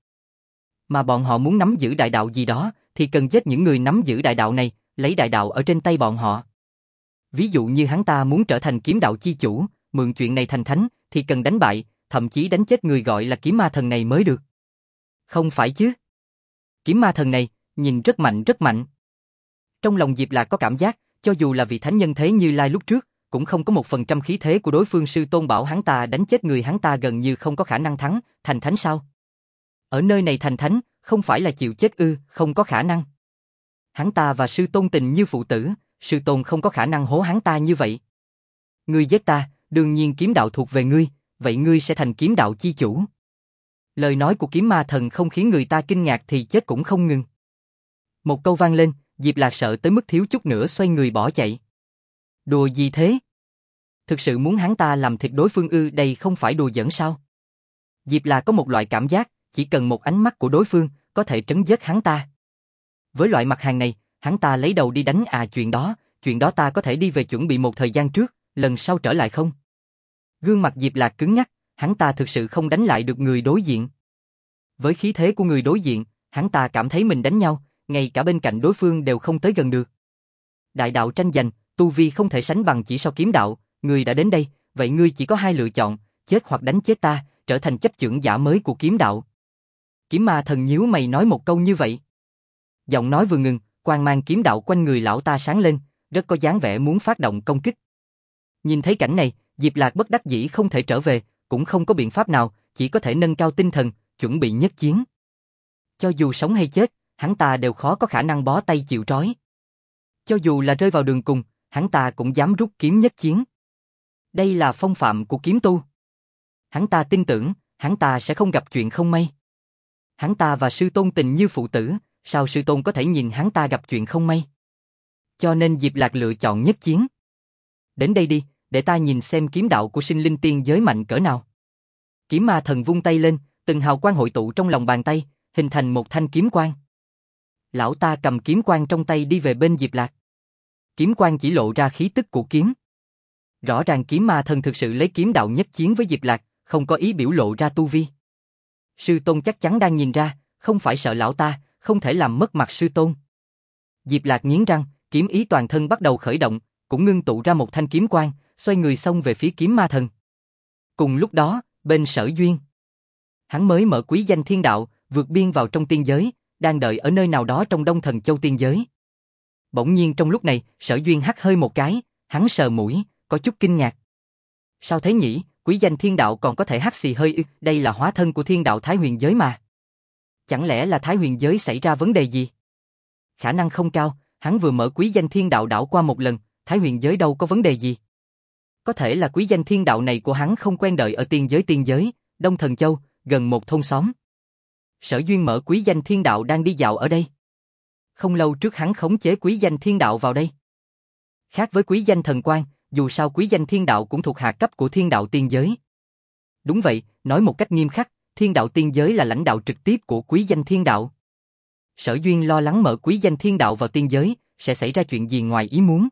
Mà bọn họ muốn nắm giữ đại đạo gì đó, thì cần giết những người nắm giữ đại đạo này, lấy đại đạo ở trên tay bọn họ. Ví dụ như hắn ta muốn trở thành kiếm đạo chi chủ, mượn chuyện này thành thánh, thì cần đánh bại, thậm chí đánh chết người gọi là kiếm ma thần này mới được. Không phải chứ? Kiếm ma thần này, nhìn rất mạnh rất mạnh. Trong lòng Diệp Lạc có cảm giác, cho dù là vị thánh nhân thế Như Lai lúc trước, cũng không có 1% khí thế của đối phương. Sư tôn bảo hắn ta đánh chết người, hắn ta gần như không có khả năng thắng, thành thánh sao? Ở nơi này thành thánh, không phải là chịu chết ư? Không có khả năng. Hắn ta và sư tôn tình như phụ tử, sư tôn không có khả năng hố hắn ta như vậy. Ngươi giết ta, đương nhiên kiếm đạo thuộc về ngươi, vậy ngươi sẽ thành kiếm đạo chi chủ. Lời nói của kiếm ma thần không khiến người ta kinh ngạc thì chết cũng không ngừng. Một câu vang lên, Diệp Lạc sợ tới mức thiếu chút nữa xoay người bỏ chạy. Đùa gì thế? Thực sự muốn hắn ta làm thịt đối phương ư? Đây không phải đùa giỡn sao? Diệp Lạc có một loại cảm giác, chỉ cần một ánh mắt của đối phương, có thể trấn giết hắn ta. Với loại mặt hàng này, hắn ta lấy đầu đi đánh chuyện đó ta có thể đi về chuẩn bị một thời gian trước, lần sau trở lại không? Gương mặt Diệp Lạc cứng nhắc, hắn ta thực sự không đánh lại được người đối diện. Với khí thế của người đối diện, hắn ta cảm thấy mình đánh nhau, ngay cả bên cạnh đối phương đều không tới gần được. Đại đạo tranh giành, tu vi không thể sánh bằng chỉ so kiếm đạo, ngươi đã đến đây, vậy ngươi chỉ có hai lựa chọn, chết hoặc đánh chết ta, trở thành chấp chưởng giả mới của kiếm đạo. Kiếm ma thần nhíu mày nói một câu như vậy. Giọng nói vừa ngừng, quang mang kiếm đạo quanh người lão ta sáng lên, rất có dáng vẻ muốn phát động công kích. Nhìn thấy cảnh này, Diệp Lạc bất đắc dĩ không thể trở về, cũng không có biện pháp nào, chỉ có thể nâng cao tinh thần, chuẩn bị nhất chiến. Cho dù sống hay chết, hắn ta đều khó có khả năng bó tay chịu trói. Cho dù là rơi vào đường cùng, hắn ta cũng dám rút kiếm nhất chiến. Đây là phong phạm của kiếm tu. Hắn ta tin tưởng, hắn ta sẽ không gặp chuyện không may. Hắn ta và sư tôn tình như phụ tử, sao sư tôn có thể nhìn hắn ta gặp chuyện không may? Cho nên Diệp Lạc lựa chọn nhất chiến. Đến đây đi, để ta nhìn xem kiếm đạo của sinh linh tiên giới mạnh cỡ nào. Kiếm ma thần vung tay lên, từng hào quang hội tụ trong lòng bàn tay, hình thành một thanh kiếm quang. Lão ta cầm kiếm quang trong tay đi về bên Diệp Lạc. Kiếm quang chỉ lộ ra khí tức của kiếm. Rõ ràng kiếm ma thần thực sự lấy kiếm đạo nhất chiến với Diệp Lạc, không có ý biểu lộ ra tu vi. Sư tôn chắc chắn đang nhìn ra, không phải sợ lão ta, không thể làm mất mặt sư tôn. Diệp Lạc nghiến răng, kiếm ý toàn thân bắt đầu khởi động, cũng ngưng tụ ra một thanh kiếm quang, xoay người xông về phía kiếm ma thần. Cùng lúc đó, bên Sở Duyên, hắn mới mở quý danh thiên đạo, vượt biên vào trong tiên giới, đang đợi ở nơi nào đó trong Đông Thần Châu tiên giới. Bỗng nhiên trong lúc này, Sở Duyên hắt hơi một cái, hắn sờ mũi, có chút kinh ngạc. Sao thế nhỉ, quý danh thiên đạo còn có thể hắt xì hơi ư, đây là hóa thân của thiên đạo Thái Huyền giới mà. Chẳng lẽ là Thái Huyền giới xảy ra vấn đề gì? Khả năng không cao, hắn vừa mở quý danh thiên đạo đảo qua một lần, Thái Huyền giới đâu có vấn đề gì. Có thể là quý danh thiên đạo này của hắn không quen đợi ở tiên giới, Đông Thần Châu, gần một thôn xóm. Sở Duyên mở quý danh thiên đạo đang đi dạo ở đây. Không lâu trước hắn khống chế quý danh thiên đạo vào đây. Khác với quý danh thần quan, dù sao quý danh thiên đạo cũng thuộc hạ cấp của thiên đạo tiên giới. Đúng vậy, nói một cách nghiêm khắc, thiên đạo tiên giới là lãnh đạo trực tiếp của quý danh thiên đạo. Sở Duyên lo lắng mở quý danh thiên đạo vào tiên giới, sẽ xảy ra chuyện gì ngoài ý muốn.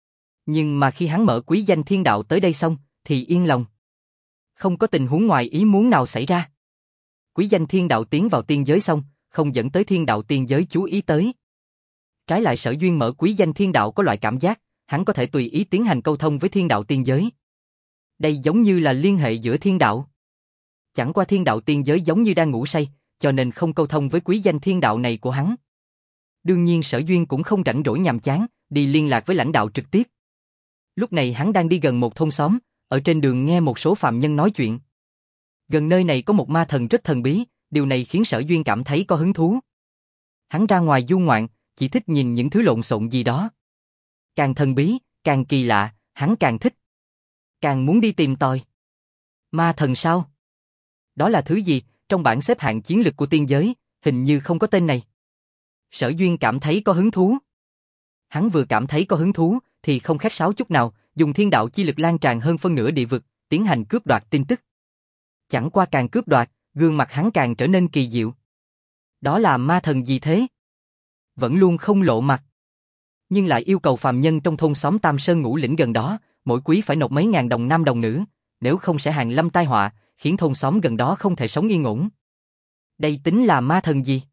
Nhưng mà khi hắn mở quý danh thiên đạo tới đây xong, thì yên lòng. Không có tình huống ngoài ý muốn nào xảy ra. Quý danh thiên đạo tiến vào tiên giới xong, không dẫn tới thiên đạo tiên giới chú ý tới. Trái lại Sở Duyên mở quý danh thiên đạo có loại cảm giác, hắn có thể tùy ý tiến hành câu thông với thiên đạo tiên giới. Đây giống như là liên hệ giữa thiên đạo. Chẳng qua thiên đạo tiên giới giống như đang ngủ say, cho nên không câu thông với quý danh thiên đạo này của hắn. Đương nhiên Sở Duyên cũng không rảnh rỗi nhàm chán, đi liên lạc với lãnh đạo trực tiếp. Lúc này hắn đang đi gần một thôn xóm, ở trên đường nghe một số phạm nhân nói chuyện. Gần nơi này có một ma thần rất thần bí, điều này khiến Sở Duyên cảm thấy có hứng thú. Hắn ra ngoài du ngoạn, chỉ thích nhìn những thứ lộn xộn gì đó. Càng thần bí, càng kỳ lạ, hắn càng thích. Càng muốn đi tìm tòi. Ma thần sao? Đó là thứ gì, trong bảng xếp hạng chiến lực của tiên giới, hình như không có tên này. Sở Duyên cảm thấy có hứng thú. Hắn vừa cảm thấy có hứng thú, thì không khách sáo chút nào, dùng thiên đạo chi lực lan tràn hơn phân nửa địa vực, tiến hành cướp đoạt tin tức. Chẳng qua càng cướp đoạt, gương mặt hắn càng trở nên kỳ diệu. Đó là ma thần gì thế? Vẫn luôn không lộ mặt. Nhưng lại yêu cầu phàm nhân trong thôn xóm Tam Sơn Ngũ Lĩnh gần đó, mỗi quý phải nộp mấy ngàn đồng nam đồng nữ, nếu không sẽ hàng lâm tai họa, khiến thôn xóm gần đó không thể sống yên ổn. Đây tính là ma thần gì?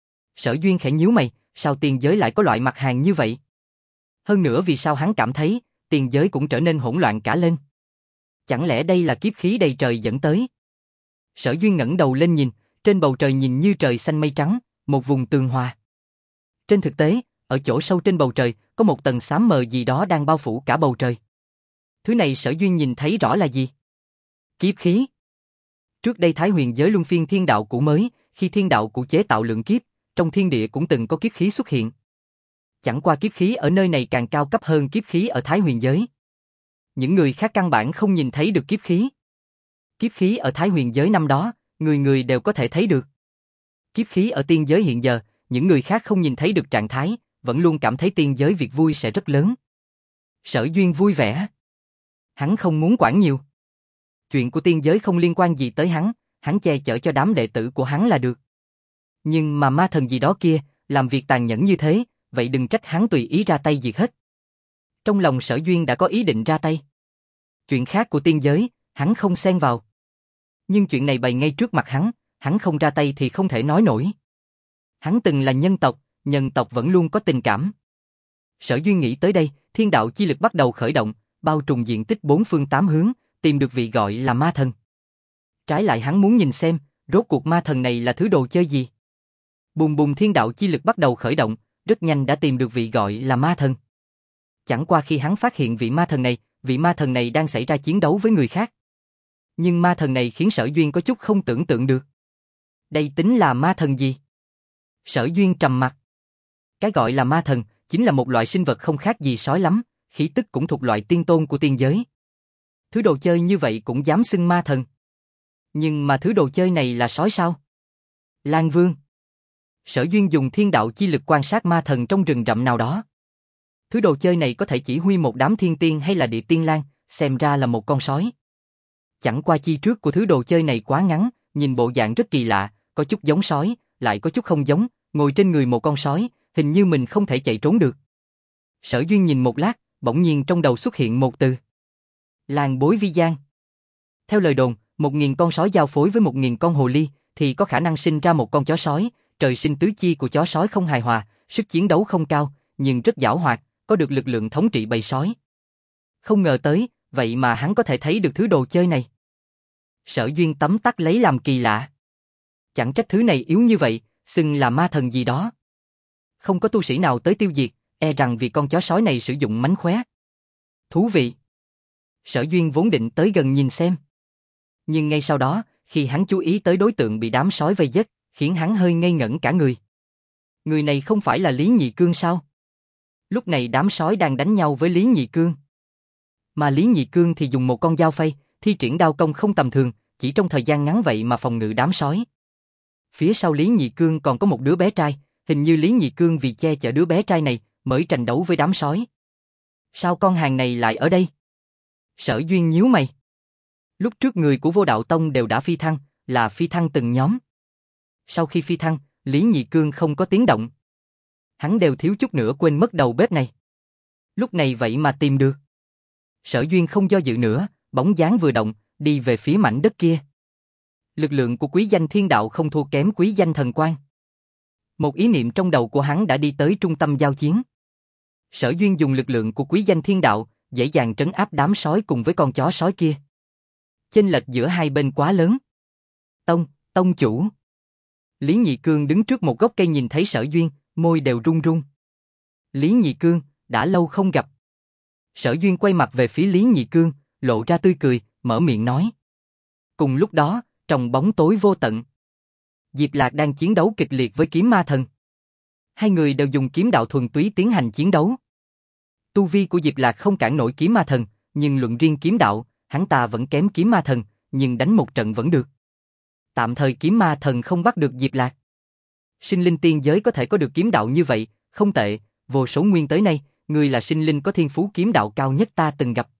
Sở Duyên khẽ nhíu mày, sao tiền giới lại có loại mặt hàng như vậy? Hơn nữa vì sao hắn cảm thấy, tiền giới cũng trở nên hỗn loạn cả lên? Chẳng lẽ đây là kiếp khí đầy trời dẫn tới? Sở Duyên ngẩng đầu lên nhìn, trên bầu trời nhìn như trời xanh mây trắng, một vùng tường hòa. Trên thực tế, ở chỗ sâu trên bầu trời, có một tầng xám mờ gì đó đang bao phủ cả bầu trời. Thứ này Sở Duyên nhìn thấy rõ là gì? Kiếp khí. Trước đây Thái Huyền giới luân phiên thiên đạo cũ mới, khi thiên đạo cũ chế tạo lượng kiếp, trong thiên địa cũng từng có kiếp khí xuất hiện. Chẳng qua kiếp khí ở nơi này càng cao cấp hơn kiếp khí ở Thái Huyền giới. Những người khác căn bản không nhìn thấy được kiếp khí. Kiếp khí ở Thái Huyền giới năm đó, người người đều có thể thấy được. Kiếp khí ở tiên giới hiện giờ, những người khác không nhìn thấy được trạng thái, vẫn luôn cảm thấy tiên giới việc vui sẽ rất lớn. Sở Duyên vui vẻ. Hắn không muốn quản nhiều. Chuyện của tiên giới không liên quan gì tới hắn che chở cho đám đệ tử của hắn là được. Nhưng mà ma thần gì đó kia, làm việc tàn nhẫn như thế, vậy đừng trách hắn tùy ý ra tay diệt hết. Trong lòng Sở Duyên đã có ý định ra tay. Chuyện khác của tiên giới, hắn không xen vào. Nhưng chuyện này bày ngay trước mặt hắn không ra tay thì không thể nói nổi. Hắn từng là nhân tộc vẫn luôn có tình cảm. Sở Duyên nghĩ tới đây, thiên đạo chi lực bắt đầu khởi động, bao trùm diện tích bốn phương tám hướng, tìm được vị gọi là ma thần. Trái lại hắn muốn nhìn xem, rốt cuộc ma thần này là thứ đồ chơi gì. Bùng bùng thiên đạo chi lực bắt đầu khởi động, rất nhanh đã tìm được vị gọi là ma thần. Chẳng qua khi hắn phát hiện vị ma thần này đang xảy ra chiến đấu với người khác. Nhưng ma thần này khiến Sở Duyên có chút không tưởng tượng được. Đây tính là ma thần gì? Sở Duyên trầm mặt. Cái gọi là ma thần, chính là một loại sinh vật không khác gì sói lắm, khí tức cũng thuộc loại tiên tôn của tiên giới. Thứ đồ chơi như vậy cũng dám xưng ma thần. Nhưng mà thứ đồ chơi này là sói sao? Lang Vương. Sở Duyên dùng thiên đạo chi lực quan sát ma thần trong rừng rậm nào đó. Thứ đồ chơi này có thể chỉ huy một đám thiên tiên hay là địa tiên lang, xem ra là một con sói. Chẳng qua chi trước của thứ đồ chơi này quá ngắn, nhìn bộ dạng rất kỳ lạ, có chút giống sói, lại có chút không giống, ngồi trên người một con sói, hình như mình không thể chạy trốn được. Sở Duyên nhìn một lát, bỗng nhiên trong đầu xuất hiện một từ. Làng bối vi giang. Theo lời đồn, 1000 con sói giao phối với 1000 con hồ ly, thì có khả năng sinh ra một con chó sói, trời sinh tứ chi của chó sói không hài hòa, sức chiến đấu không cao, nhưng rất giảo hoạt, có được lực lượng thống trị bầy sói. Không ngờ tới, vậy mà hắn có thể thấy được thứ đồ chơi này. Sở Duyên tấm tắc lấy làm kỳ lạ. Chẳng trách thứ này yếu như vậy, xưng là ma thần gì đó. Không có tu sĩ nào tới tiêu diệt, e rằng vì con chó sói này sử dụng mánh khóe. Thú vị. Sở Duyên vốn định tới gần nhìn xem. Nhưng ngay sau đó, khi hắn chú ý tới đối tượng bị đám sói vây giết, khiến hắn hơi ngây ngẩn cả người. Người này không phải là Lý Nhị Cương sao? Lúc này đám sói đang đánh nhau với Lý Nhị Cương. Mà Lý Nhị Cương thì dùng một con dao phay, thi triển đao công không tầm thường, chỉ trong thời gian ngắn vậy mà phòng ngự đám sói. Phía sau Lý Nhị Cương còn có một đứa bé trai, hình như Lý Nhị Cương vì che chở đứa bé trai này, mới tranh đấu với đám sói. Sao con hàng này lại ở đây? Sở Duyên nhíu mày. Lúc trước người của Vô Đạo Tông đều đã phi thăng, là phi thăng từng nhóm. Sau khi phi thăng, Lý Nhị Cương không có tiếng động. Hắn đều thiếu chút nữa quên mất đầu bếp này. Lúc này vậy mà tìm được. Sở Duyên không do dự nữa, bóng dáng vừa động, đi về phía mảnh đất kia. Lực lượng của quý danh thiên đạo không thua kém quý danh thần quan. Một ý niệm trong đầu của hắn đã đi tới trung tâm giao chiến. Sở Duyên dùng lực lượng của quý danh thiên đạo, dễ dàng trấn áp đám sói cùng với con chó sói kia. Chênh lệch giữa hai bên quá lớn. Tông chủ. Lý Nhị Cương đứng trước một gốc cây nhìn thấy Sở Duyên, môi đều run run. Lý Nhị Cương, đã lâu không gặp. Sở Duyên quay mặt về phía Lý Nhị Cương, lộ ra tươi cười, mở miệng nói. Cùng lúc đó, trong bóng tối vô tận, Diệp Lạc đang chiến đấu kịch liệt với kiếm ma thần. Hai người đều dùng kiếm đạo thuần túy tiến hành chiến đấu. Tu vi của Diệp Lạc không cản nổi kiếm ma thần, nhưng luận riêng kiếm đạo, hắn ta vẫn kém kiếm ma thần, nhưng đánh một trận vẫn được. Tạm thời kiếm ma thần không bắt được Diệp Lạc. Sinh linh tiên giới có thể có được kiếm đạo như vậy, không tệ, vô số nguyên tới nay, ngươi là sinh linh có thiên phú kiếm đạo cao nhất ta từng gặp.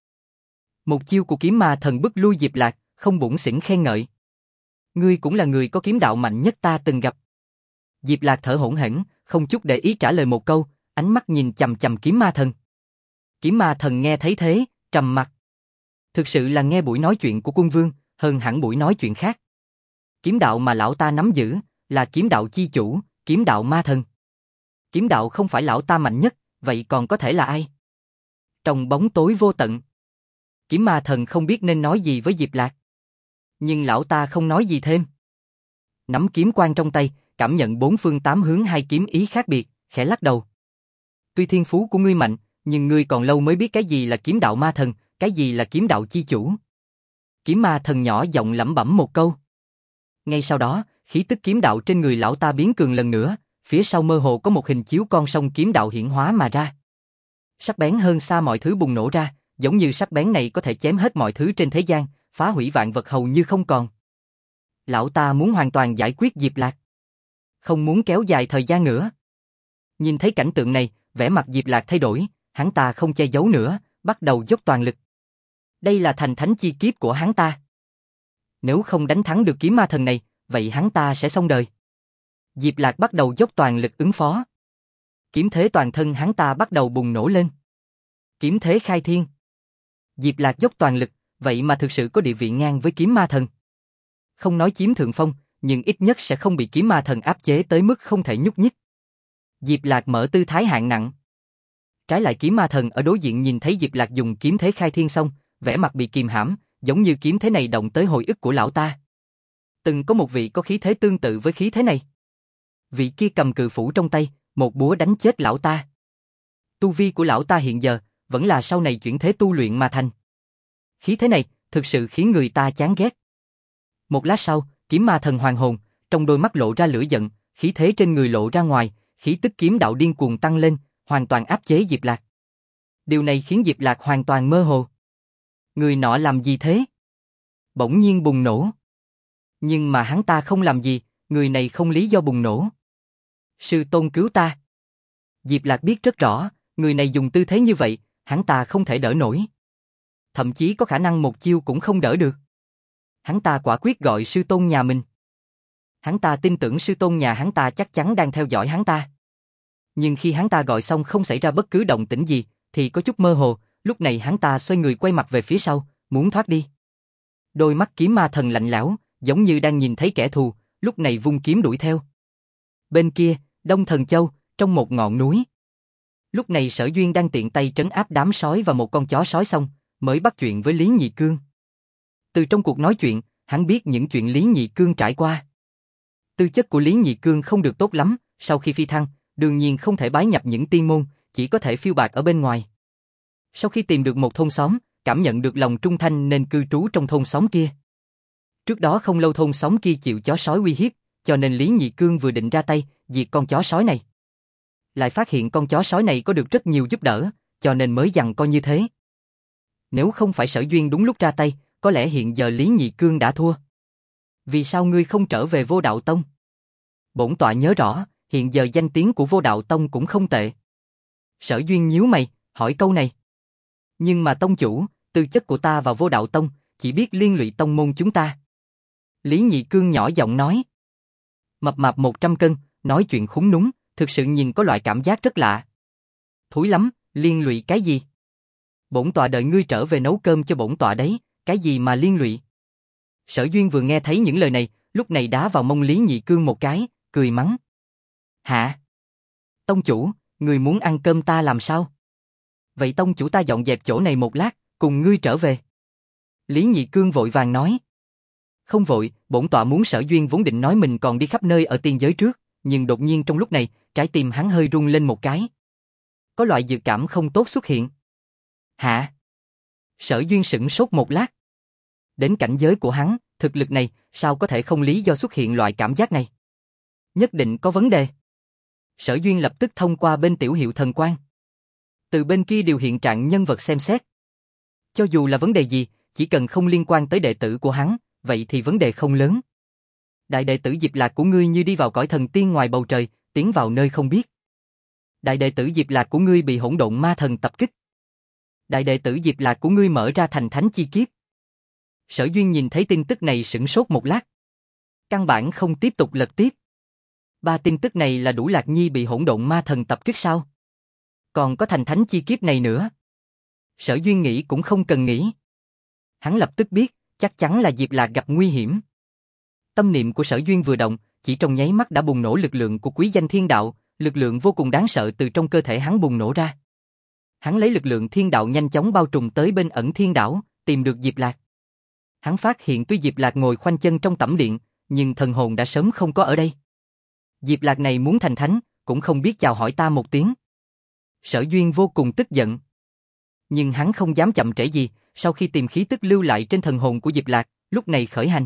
Một chiêu của kiếm ma thần bức lui Diệp Lạc, không bủn xỉn khen ngợi. Ngươi cũng là người có kiếm đạo mạnh nhất ta từng gặp. Diệp Lạc thở hổn hển, không chút để ý trả lời một câu, ánh mắt nhìn chằm chằm kiếm ma thần. Kiếm ma thần nghe thấy thế, trầm mặt. Thực sự là nghe buổi nói chuyện của quân vương, hơn hẳn buổi nói chuyện khác. Kiếm đạo mà lão ta nắm giữ, là kiếm đạo chi chủ, kiếm đạo ma thần. Kiếm đạo không phải lão ta mạnh nhất, vậy còn có thể là ai? Trong bóng tối vô tận, kiếm ma thần không biết nên nói gì với Diệp Lạc. Nhưng lão ta không nói gì thêm. Nắm kiếm quang trong tay, cảm nhận bốn phương tám hướng hai kiếm ý khác biệt, khẽ lắc đầu. Tuy thiên phú của ngươi mạnh, nhưng ngươi còn lâu mới biết cái gì là kiếm đạo ma thần, cái gì là kiếm đạo chi chủ. Kiếm ma thần nhỏ giọng lẩm bẩm một câu. Ngay sau đó, khí tức kiếm đạo trên người lão ta biến cường lần nữa, phía sau mơ hồ có một hình chiếu con sông kiếm đạo hiển hóa mà ra. Sắc bén hơn xa mọi thứ bùng nổ ra, giống như sắc bén này có thể chém hết mọi thứ trên thế gian, phá hủy vạn vật hầu như không còn. Lão ta muốn hoàn toàn giải quyết Diệp Lạc, không muốn kéo dài thời gian nữa. Nhìn thấy cảnh tượng này, vẻ mặt Diệp Lạc thay đổi, hắn ta không che giấu nữa, bắt đầu dốc toàn lực. Đây là thành thánh chi kiếp của hắn ta. Nếu không đánh thắng được kiếm ma thần này, vậy hắn ta sẽ xong đời. Diệp Lạc bắt đầu dốc toàn lực ứng phó. Kiếm thế toàn thân hắn ta bắt đầu bùng nổ lên. Kiếm thế khai thiên. Diệp Lạc dốc toàn lực, vậy mà thực sự có địa vị ngang với kiếm ma thần. Không nói chiếm thượng phong, nhưng ít nhất sẽ không bị kiếm ma thần áp chế tới mức không thể nhúc nhích. Diệp Lạc mở tư thái hạng nặng. Trái lại kiếm ma thần ở đối diện nhìn thấy Diệp Lạc dùng kiếm thế khai thiên xong, vẻ mặt bị kìm hãm, giống như kiếm thế này động tới hồi ức của lão ta. Từng có một vị có khí thế tương tự với khí thế này. Vị kia cầm cự phủ trong tay, một búa đánh chết lão ta. Tu vi của lão ta hiện giờ, vẫn là sau này chuyển thế tu luyện mà thành. Khí thế này, thực sự khiến người ta chán ghét. Một lát sau, kiếm ma thần hoàn hồn, trong đôi mắt lộ ra lửa giận, khí thế trên người lộ ra ngoài, khí tức kiếm đạo điên cuồng tăng lên, hoàn toàn áp chế Diệp Lạc. Điều này khiến Diệp Lạc hoàn toàn mơ hồ. Người nọ làm gì thế? Bỗng nhiên bùng nổ. Nhưng mà hắn ta không làm gì, người này không lý do bùng nổ. Sư tôn cứu ta. Diệp Lạc biết rất rõ, người này dùng tư thế như vậy, hắn ta không thể đỡ nổi. Thậm chí có khả năng một chiêu cũng không đỡ được. Hắn ta quả quyết gọi sư tôn nhà mình. Hắn ta tin tưởng sư tôn nhà hắn ta chắc chắn đang theo dõi hắn ta. Nhưng khi hắn ta gọi xong không xảy ra bất cứ động tĩnh gì, thì có chút mơ hồ, lúc này hắn ta xoay người quay mặt về phía sau, muốn thoát đi. Đôi mắt kiếm ma thần lạnh lẽo, giống như đang nhìn thấy kẻ thù, lúc này vung kiếm đuổi theo. Bên kia, Đông Thần Châu, trong một ngọn núi. Lúc này Sở Duyên đang tiện tay trấn áp đám sói và một con chó sói xong, mới bắt chuyện với Lý Nhị Cương. Từ trong cuộc nói chuyện, hắn biết những chuyện Lý Nhị Cương trải qua. Tư chất của Lý Nhị Cương không được tốt lắm, sau khi phi thăng, đương nhiên không thể bái nhập những tiên môn, chỉ có thể phiêu bạt ở bên ngoài. Sau khi tìm được một thôn xóm, cảm nhận được lòng trung thành nên cư trú trong thôn xóm kia. Trước đó không lâu thôn xóm kia chịu chó sói uy hiếp, cho nên Lý Nhị Cương vừa định ra tay, diệt con chó sói này. Lại phát hiện con chó sói này có được rất nhiều giúp đỡ, cho nên mới giằng co như thế. Nếu không phải Sở Duyên đúng lúc ra tay, có lẽ hiện giờ Lý Nhị Cương đã thua. Vì sao ngươi không trở về Vô Đạo Tông? Bổn tọa nhớ rõ, hiện giờ danh tiếng của Vô Đạo Tông cũng không tệ. Sở Duyên nhíu mày, hỏi câu này. Nhưng mà tông chủ, tư chất của ta vào Vô Đạo Tông, chỉ biết liên lụy tông môn chúng ta. Lý Nhị Cương nhỏ giọng nói. Mập mạp 100 cân, nói chuyện khúng núng, thực sự nhìn có loại cảm giác rất lạ. Thúi lắm, liên lụy cái gì? Bổn tọa đợi ngươi trở về nấu cơm cho bổn tọa đấy, cái gì mà liên lụy? Sở Duyên vừa nghe thấy những lời này, lúc này đá vào mông Lý Nhị Cương một cái, cười mắng. Hả? Tông chủ, ngươi muốn ăn cơm ta làm sao? Vậy tông chủ ta dọn dẹp chỗ này một lát, cùng ngươi trở về. Lý Nhị Cương vội vàng nói. Không vội, bổn tọa muốn Sở Duyên vốn định nói mình còn đi khắp nơi ở tiên giới trước, nhưng đột nhiên trong lúc này, trái tim hắn hơi rung lên một cái. Có loại dự cảm không tốt xuất hiện. Hả? Sở Duyên sững sốt một lát. Đến cảnh giới của hắn, thực lực này, sao có thể không lý do xuất hiện loại cảm giác này? Nhất định có vấn đề. Sở Duyên lập tức thông qua bên tiểu hiệu thần quan. Từ bên kia điều hiện trạng nhân vật xem xét. Cho dù là vấn đề gì, chỉ cần không liên quan tới đệ tử của hắn, vậy thì vấn đề không lớn. Đại đệ tử Diệp Lạc của ngươi như đi vào cõi thần tiên ngoài bầu trời, tiến vào nơi không biết. Đại đệ tử Diệp Lạc của ngươi bị hỗn độn ma thần tập kích. Đại đệ tử Diệp Lạc của ngươi mở ra thành thánh chi kiếp. Sở Duyên nhìn thấy tin tức này sửng sốt một lát. Căn bản không tiếp tục lật tiếp. Ba tin tức này là đủ Lạc Nhi bị hỗn độn ma thần tập kích sao? Còn có thành thánh chi kiếp này nữa. Sở Duyên nghĩ cũng không cần nghĩ. Hắn lập tức biết, chắc chắn là Diệp Lạc gặp nguy hiểm. Tâm niệm của Sở Duyên vừa động, chỉ trong nháy mắt đã bùng nổ lực lượng của quý danh thiên đạo, lực lượng vô cùng đáng sợ từ trong cơ thể hắn bùng nổ ra. Hắn lấy lực lượng thiên đạo nhanh chóng bao trùm tới bên ẩn thiên đảo, tìm được Diệp Lạc. Hắn phát hiện tuy Diệp Lạc ngồi khoanh chân trong tẩm điện, nhưng thần hồn đã sớm không có ở đây. Diệp Lạc này muốn thành thánh, cũng không biết chào hỏi ta một tiếng. Sở Duyên vô cùng tức giận. Nhưng hắn không dám chậm trễ gì, sau khi tìm khí tức lưu lại trên thần hồn của Diệp Lạc, lúc này khởi hành.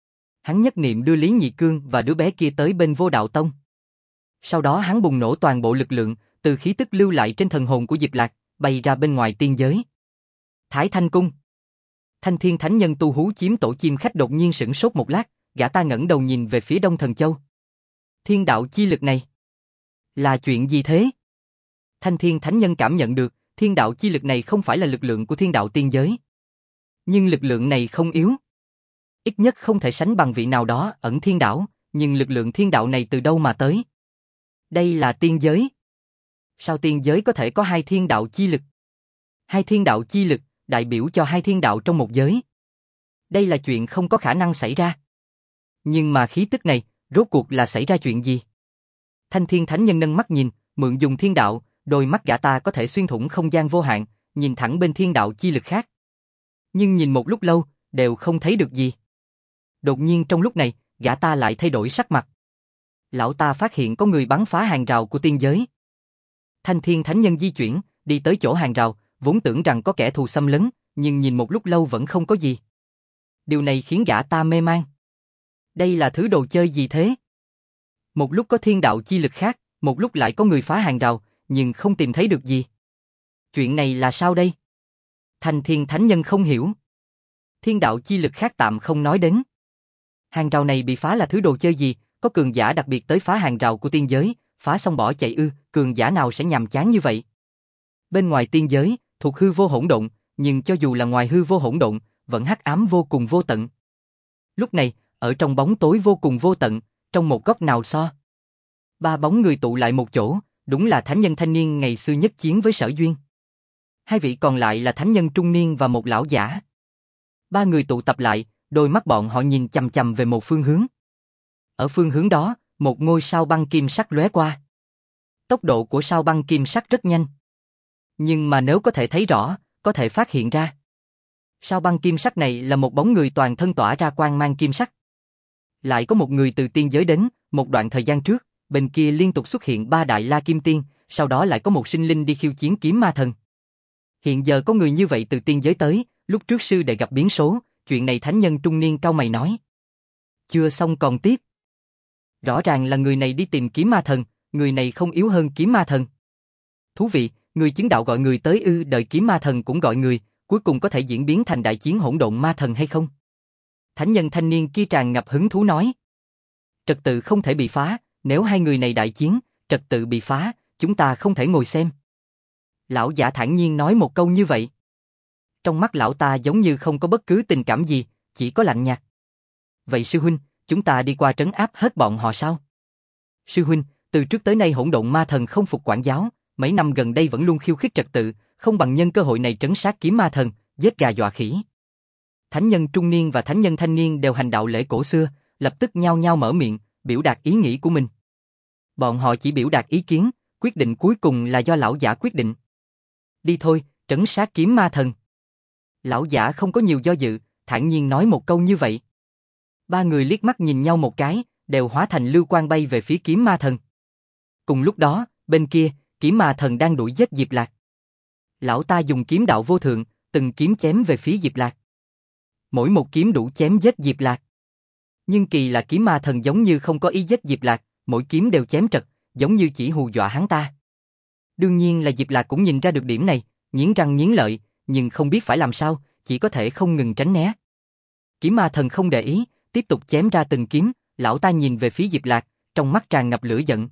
Hắn nhất niệm đưa Lý Nhị Cương và đứa bé kia tới bên Vô Đạo Tông. Sau đó hắn bùng nổ toàn bộ lực lượng, từ khí tức lưu lại trên thần hồn của Diệp Lạc, bay ra bên ngoài tiên giới. Thái Thanh Cung. Thanh Thiên Thánh Nhân tu hú chiếm tổ chim khách đột nhiên sửng sốt một lát, gã ta ngẩng đầu nhìn về phía Đông Thần Châu. Thiên đạo chi lực này là chuyện gì thế? Thanh Thiên Thánh Nhân cảm nhận được, thiên đạo chi lực này không phải là lực lượng của thiên đạo tiên giới. Nhưng lực lượng này không yếu. Ít nhất không thể sánh bằng vị nào đó ẩn thiên đảo, nhưng lực lượng thiên đạo này từ đâu mà tới? Đây là tiên giới. Sao tiên giới có thể có hai thiên đạo chi lực? Hai thiên đạo chi lực đại biểu cho hai thiên đạo trong một giới. Đây là chuyện không có khả năng xảy ra. Nhưng mà khí tức này, rốt cuộc là xảy ra chuyện gì? Thanh Thiên Thánh Nhân nâng mắt nhìn, mượn dùng thiên đạo, đôi mắt gã ta có thể xuyên thủng không gian vô hạn, nhìn thẳng bên thiên đạo chi lực khác. Nhưng nhìn một lúc lâu, đều không thấy được gì. Đột nhiên trong lúc này, gã ta lại thay đổi sắc mặt. Lão ta phát hiện có người bắn phá hàng rào của tiên giới. Thanh Thiên Thánh Nhân di chuyển, đi tới chỗ hàng rào, vốn tưởng rằng có kẻ thù xâm lấn, nhưng nhìn một lúc lâu vẫn không có gì. Điều này khiến gã ta mê man. Đây là thứ đồ chơi gì thế? Một lúc có thiên đạo chi lực khác, một lúc lại có người phá hàng rào, nhưng không tìm thấy được gì. Chuyện này là sao đây? Thanh Thiên Thánh Nhân không hiểu. Thiên đạo chi lực khác tạm không nói đến. Hàng rào này bị phá là thứ đồ chơi gì? Có cường giả đặc biệt tới phá hàng rào của tiên giới, phá xong bỏ chạy ư? Cường giả nào sẽ nhàm chán như vậy? Bên ngoài tiên giới, thuộc hư vô hỗn độn, nhưng cho dù là ngoài hư vô hỗn độn, vẫn hắc ám vô cùng vô tận. Lúc này, ở trong bóng tối vô cùng vô tận, trong một góc nào so, ba bóng người tụ lại một chỗ, đúng là thánh nhân thanh niên ngày xưa nhất chiến với Sở Duyên. Hai vị còn lại là thánh nhân trung niên và một lão giả. Ba người tụ tập lại, đôi mắt bọn họ nhìn chằm chằm về một phương hướng. Ở phương hướng đó, một ngôi sao băng kim sắc lóe qua. Tốc độ của sao băng kim sắc rất nhanh. Nhưng mà nếu có thể thấy rõ, có thể phát hiện ra. Sao băng kim sắc này là một bóng người toàn thân tỏa ra quang mang kim sắc. Lại có một người từ tiên giới đến, một đoạn thời gian trước, bên kia liên tục xuất hiện ba đại la kim tiên, sau đó lại có một sinh linh đi khiêu chiến kiếm ma thần. Hiện giờ có người như vậy từ tiên giới tới, lúc trước sư đệ gặp biến số, chuyện này thánh nhân trung niên cau mày nói. Chưa xong còn tiếp. Rõ ràng là người này đi tìm kiếm ma thần, người này không yếu hơn kiếm ma thần. Thú vị, người chứng đạo gọi người tới ư, đợi kiếm ma thần cũng gọi người, cuối cùng có thể diễn biến thành đại chiến hỗn độn ma thần hay không? Thánh nhân thanh niên kia tràn ngập hứng thú nói. Trật tự không thể bị phá, nếu hai người này đại chiến, trật tự bị phá, chúng ta không thể ngồi xem. Lão giả thản nhiên nói một câu như vậy. Trong mắt lão ta giống như không có bất cứ tình cảm gì, chỉ có lạnh nhạt. Vậy sư huynh, chúng ta đi qua trấn áp hết bọn họ sao? Sư huynh, từ trước tới nay hỗn độn ma thần không phục quản giáo, mấy năm gần đây vẫn luôn khiêu khích trật tự, không bằng nhân cơ hội này trấn sát kiếm ma thần, giết gà dọa khỉ. Thánh nhân trung niên và thánh nhân thanh niên đều hành đạo lễ cổ xưa, lập tức nhao nhao mở miệng, biểu đạt ý nghĩ của mình. Bọn họ chỉ biểu đạt ý kiến, quyết định cuối cùng là do lão giả quyết định. Đi thôi, trấn sát kiếm ma thần. Lão giả không có nhiều do dự, thản nhiên nói một câu như vậy. Ba người liếc mắt nhìn nhau một cái, đều hóa thành lưu quang bay về phía kiếm ma thần. Cùng lúc đó, bên kia, kiếm ma thần đang đuổi giết Diệp Lạc. Lão ta dùng kiếm đạo vô thượng, từng kiếm chém về phía Diệp Lạc. Mỗi một kiếm đủ chém giết Diệp Lạc. Nhưng kỳ là kiếm ma thần giống như không có ý giết Diệp Lạc, mỗi kiếm đều chém trật, giống như chỉ hù dọa hắn ta. Đương nhiên là Diệp Lạc cũng nhìn ra được điểm này, nghiến răng nghiến lợi, nhưng không biết phải làm sao, chỉ có thể không ngừng tránh né. Kiếm ma thần không để ý, tiếp tục chém ra từng kiếm, lão ta nhìn về phía Diệp Lạc, trong mắt tràn ngập lửa giận.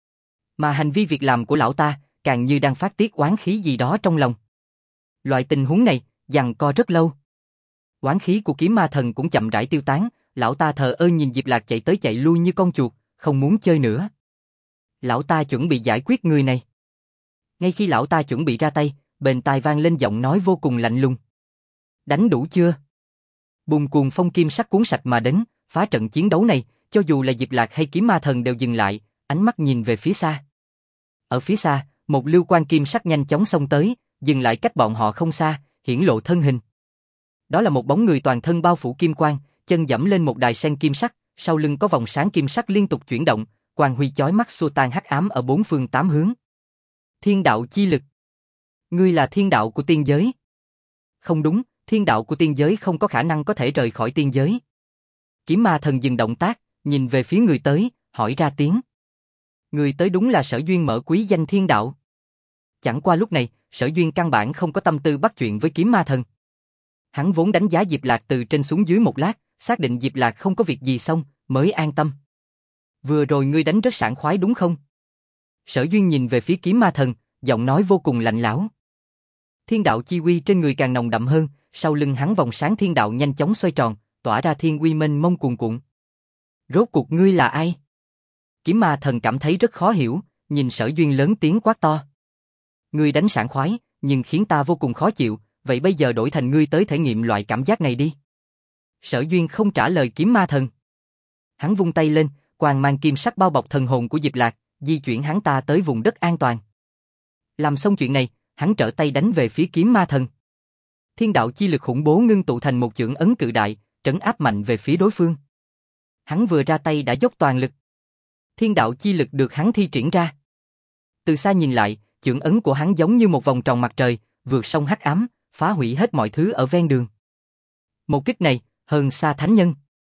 Mà hành vi việc làm của lão ta, càng như đang phát tiết oán khí gì đó trong lòng. Loại tình huống này, giằng co rất lâu. Oán khí của kiếm ma thần cũng chậm rãi tiêu tán, lão ta thờ ơ nhìn Diệp Lạc chạy tới chạy lui như con chuột, không muốn chơi nữa. Lão ta chuẩn bị giải quyết người này. Ngay khi lão ta chuẩn bị ra tay, bên tai vang lên giọng nói vô cùng lạnh lùng. Đánh đủ chưa? Bùng cuồng phong kim sắc cuốn sạch mà đến, phá trận chiến đấu này, cho dù là Diệp Lạc hay kiếm ma thần đều dừng lại, ánh mắt nhìn về phía xa. Ở phía xa, một lưu quang kim sắc nhanh chóng xông tới, dừng lại cách bọn họ không xa, hiển lộ thân hình. Đó là một bóng người toàn thân bao phủ kim quang, chân dẫm lên một đài sen kim sắc, sau lưng có vòng sáng kim sắc liên tục chuyển động, quang huy chói mắt xua tan hắc ám ở bốn phương tám hướng. Thiên đạo chi lực. Ngươi là thiên đạo của tiên giới. Không đúng, thiên đạo của tiên giới không có khả năng có thể rời khỏi tiên giới. Kiếm ma thần dừng động tác, nhìn về phía người tới, hỏi ra tiếng. Người tới đúng là Sở Duyên mở quý danh thiên đạo. Chẳng qua lúc này, Sở Duyên căn bản không có tâm tư bắt chuyện với kiếm ma thần. Hắn vốn đánh giá Diệp Lạc từ trên xuống dưới một lát, xác định Diệp Lạc không có việc gì xong, mới an tâm. Vừa rồi ngươi đánh rất sảng khoái đúng không? Sở Duyên nhìn về phía kiếm ma thần, giọng nói vô cùng lạnh lẽo. Thiên đạo chi uy trên người càng nồng đậm hơn, sau lưng hắn vòng sáng thiên đạo nhanh chóng xoay tròn, tỏa ra thiên uy mênh mông cuồn cuộn. Rốt cuộc ngươi là ai? Kiếm ma thần cảm thấy rất khó hiểu, nhìn Sở Duyên lớn tiếng quát to. Ngươi đánh sảng khoái, nhưng khiến ta vô cùng khó chịu, vậy bây giờ đổi thành ngươi tới thể nghiệm loại cảm giác này đi. Sở Duyên không trả lời kiếm ma thần. Hắn vung tay lên, quang mang kim sắc bao bọc thần hồn của Diệp Lạc, di chuyển hắn ta tới vùng đất an toàn. Làm xong chuyện này, hắn trở tay đánh về phía kiếm ma thần. Thiên đạo chi lực khủng bố ngưng tụ thành một chưởng ấn cự đại, trấn áp mạnh về phía đối phương. Hắn vừa ra tay đã dốc toàn lực. Thiên đạo chi lực được hắn thi triển ra. Từ xa nhìn lại, chưởng ấn của hắn giống như một vòng tròn mặt trời, vượt sông hắc ám, phá hủy hết mọi thứ ở ven đường. Một kích này, hơn xa thánh nhân.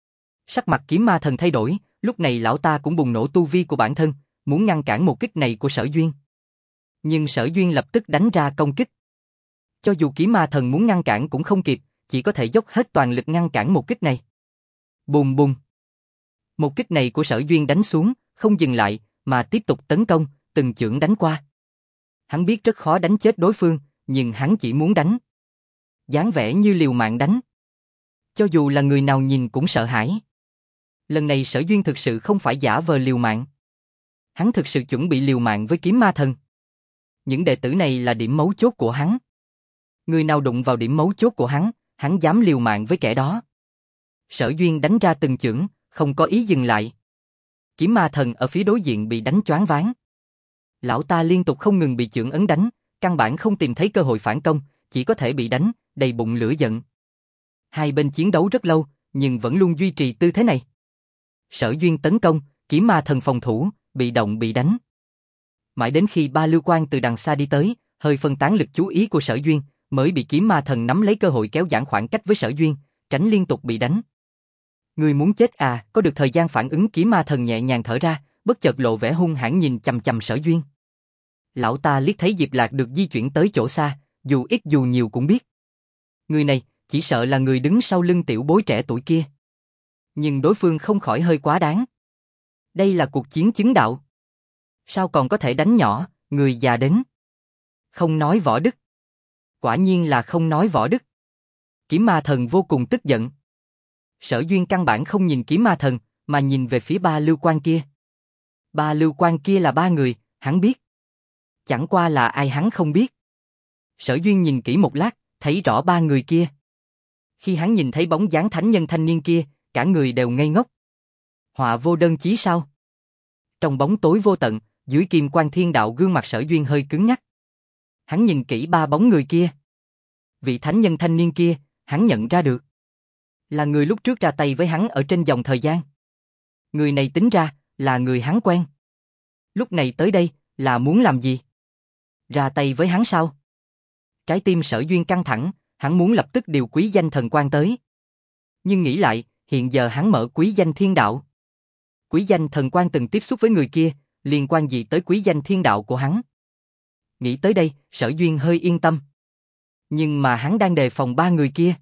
Sắc mặt kiếm ma thần thay đổi, lúc này lão ta cũng bùng nổ tu vi của bản thân, muốn ngăn cản một kích này của Sở Duyên. Nhưng Sở Duyên lập tức đánh ra công kích. Cho dù kiếm ma thần muốn ngăn cản cũng không kịp, chỉ có thể dốc hết toàn lực ngăn cản một kích này. Bùm bùm. Một kích này của Sở Duyên đánh xuống, không dừng lại, mà tiếp tục tấn công, từng chưởng đánh qua. Hắn biết rất khó đánh chết đối phương, nhưng hắn chỉ muốn đánh. Dáng vẻ như liều mạng đánh. Cho dù là người nào nhìn cũng sợ hãi. Lần này Sở Duyên thực sự không phải giả vờ liều mạng. Hắn thực sự chuẩn bị liều mạng với kiếm ma thần. Những đệ tử này là điểm mấu chốt của hắn. Người nào đụng vào điểm mấu chốt của hắn dám liều mạng với kẻ đó. Sở Duyên đánh ra từng chưởng, không có ý dừng lại. Kiếm ma thần ở phía đối diện bị đánh choáng váng. Lão ta liên tục không ngừng bị chưởng ấn đánh, căn bản không tìm thấy cơ hội phản công, chỉ có thể bị đánh, đầy bụng lửa giận. Hai bên chiến đấu rất lâu, nhưng vẫn luôn duy trì tư thế này. Sở Duyên tấn công, kiếm ma thần phòng thủ, bị động bị đánh. Mãi đến khi ba lưu quang từ đằng xa đi tới, hơi phân tán lực chú ý của Sở Duyên, mới bị kiếm ma thần nắm lấy cơ hội kéo giãn khoảng cách với Sở Duyên, tránh liên tục bị đánh. Người muốn chết à? Có được thời gian phản ứng, kiếm ma thần nhẹ nhàng thở ra, bất chợt lộ vẻ hung hãn nhìn chằm chằm Sở Duyên. Lão ta liếc thấy Diệp Lạc được di chuyển tới chỗ xa, dù ít dù nhiều cũng biết. Người này, chỉ sợ là người đứng sau lưng tiểu bối trẻ tuổi kia. Nhưng đối phương không khỏi hơi quá đáng. Đây là cuộc chiến chứng đạo. Sao còn có thể đánh nhỏ, người già đến. Không nói võ đức. Quả nhiên là không nói võ đức. Kiếm ma thần vô cùng tức giận. Sở Duyên căn bản không nhìn kiếm ma thần, mà nhìn về phía ba lưu quan kia. Ba lưu quan kia là ba người, hắn biết. Chẳng qua là ai hắn không biết. Sở Duyên nhìn kỹ một lát, thấy rõ ba người kia. Khi hắn nhìn thấy bóng dáng thánh nhân thanh niên kia, cả người đều ngây ngốc. Họa vô đơn chí sao? Trong bóng tối vô tận, dưới kim quang thiên đạo, gương mặt Sở Duyên hơi cứng nhắc. Hắn nhìn kỹ ba bóng người kia. Vị thánh nhân thanh niên kia, hắn nhận ra được. Là người lúc trước ra tay với hắn ở trên dòng thời gian. Người này tính ra, là người hắn quen. Lúc này tới đây, là muốn làm gì? Ra tay với hắn sao? Trái tim Sở Duyên căng thẳng, hắn muốn lập tức điều quý danh thần quan tới. Nhưng nghĩ lại, hiện giờ hắn mở quý danh thiên đạo. Quý danh thần quan từng tiếp xúc với người kia, liên quan gì tới quý danh thiên đạo của hắn? Nghĩ tới đây, Sở Duyên hơi yên tâm. Nhưng mà hắn đang đề phòng ba người kia.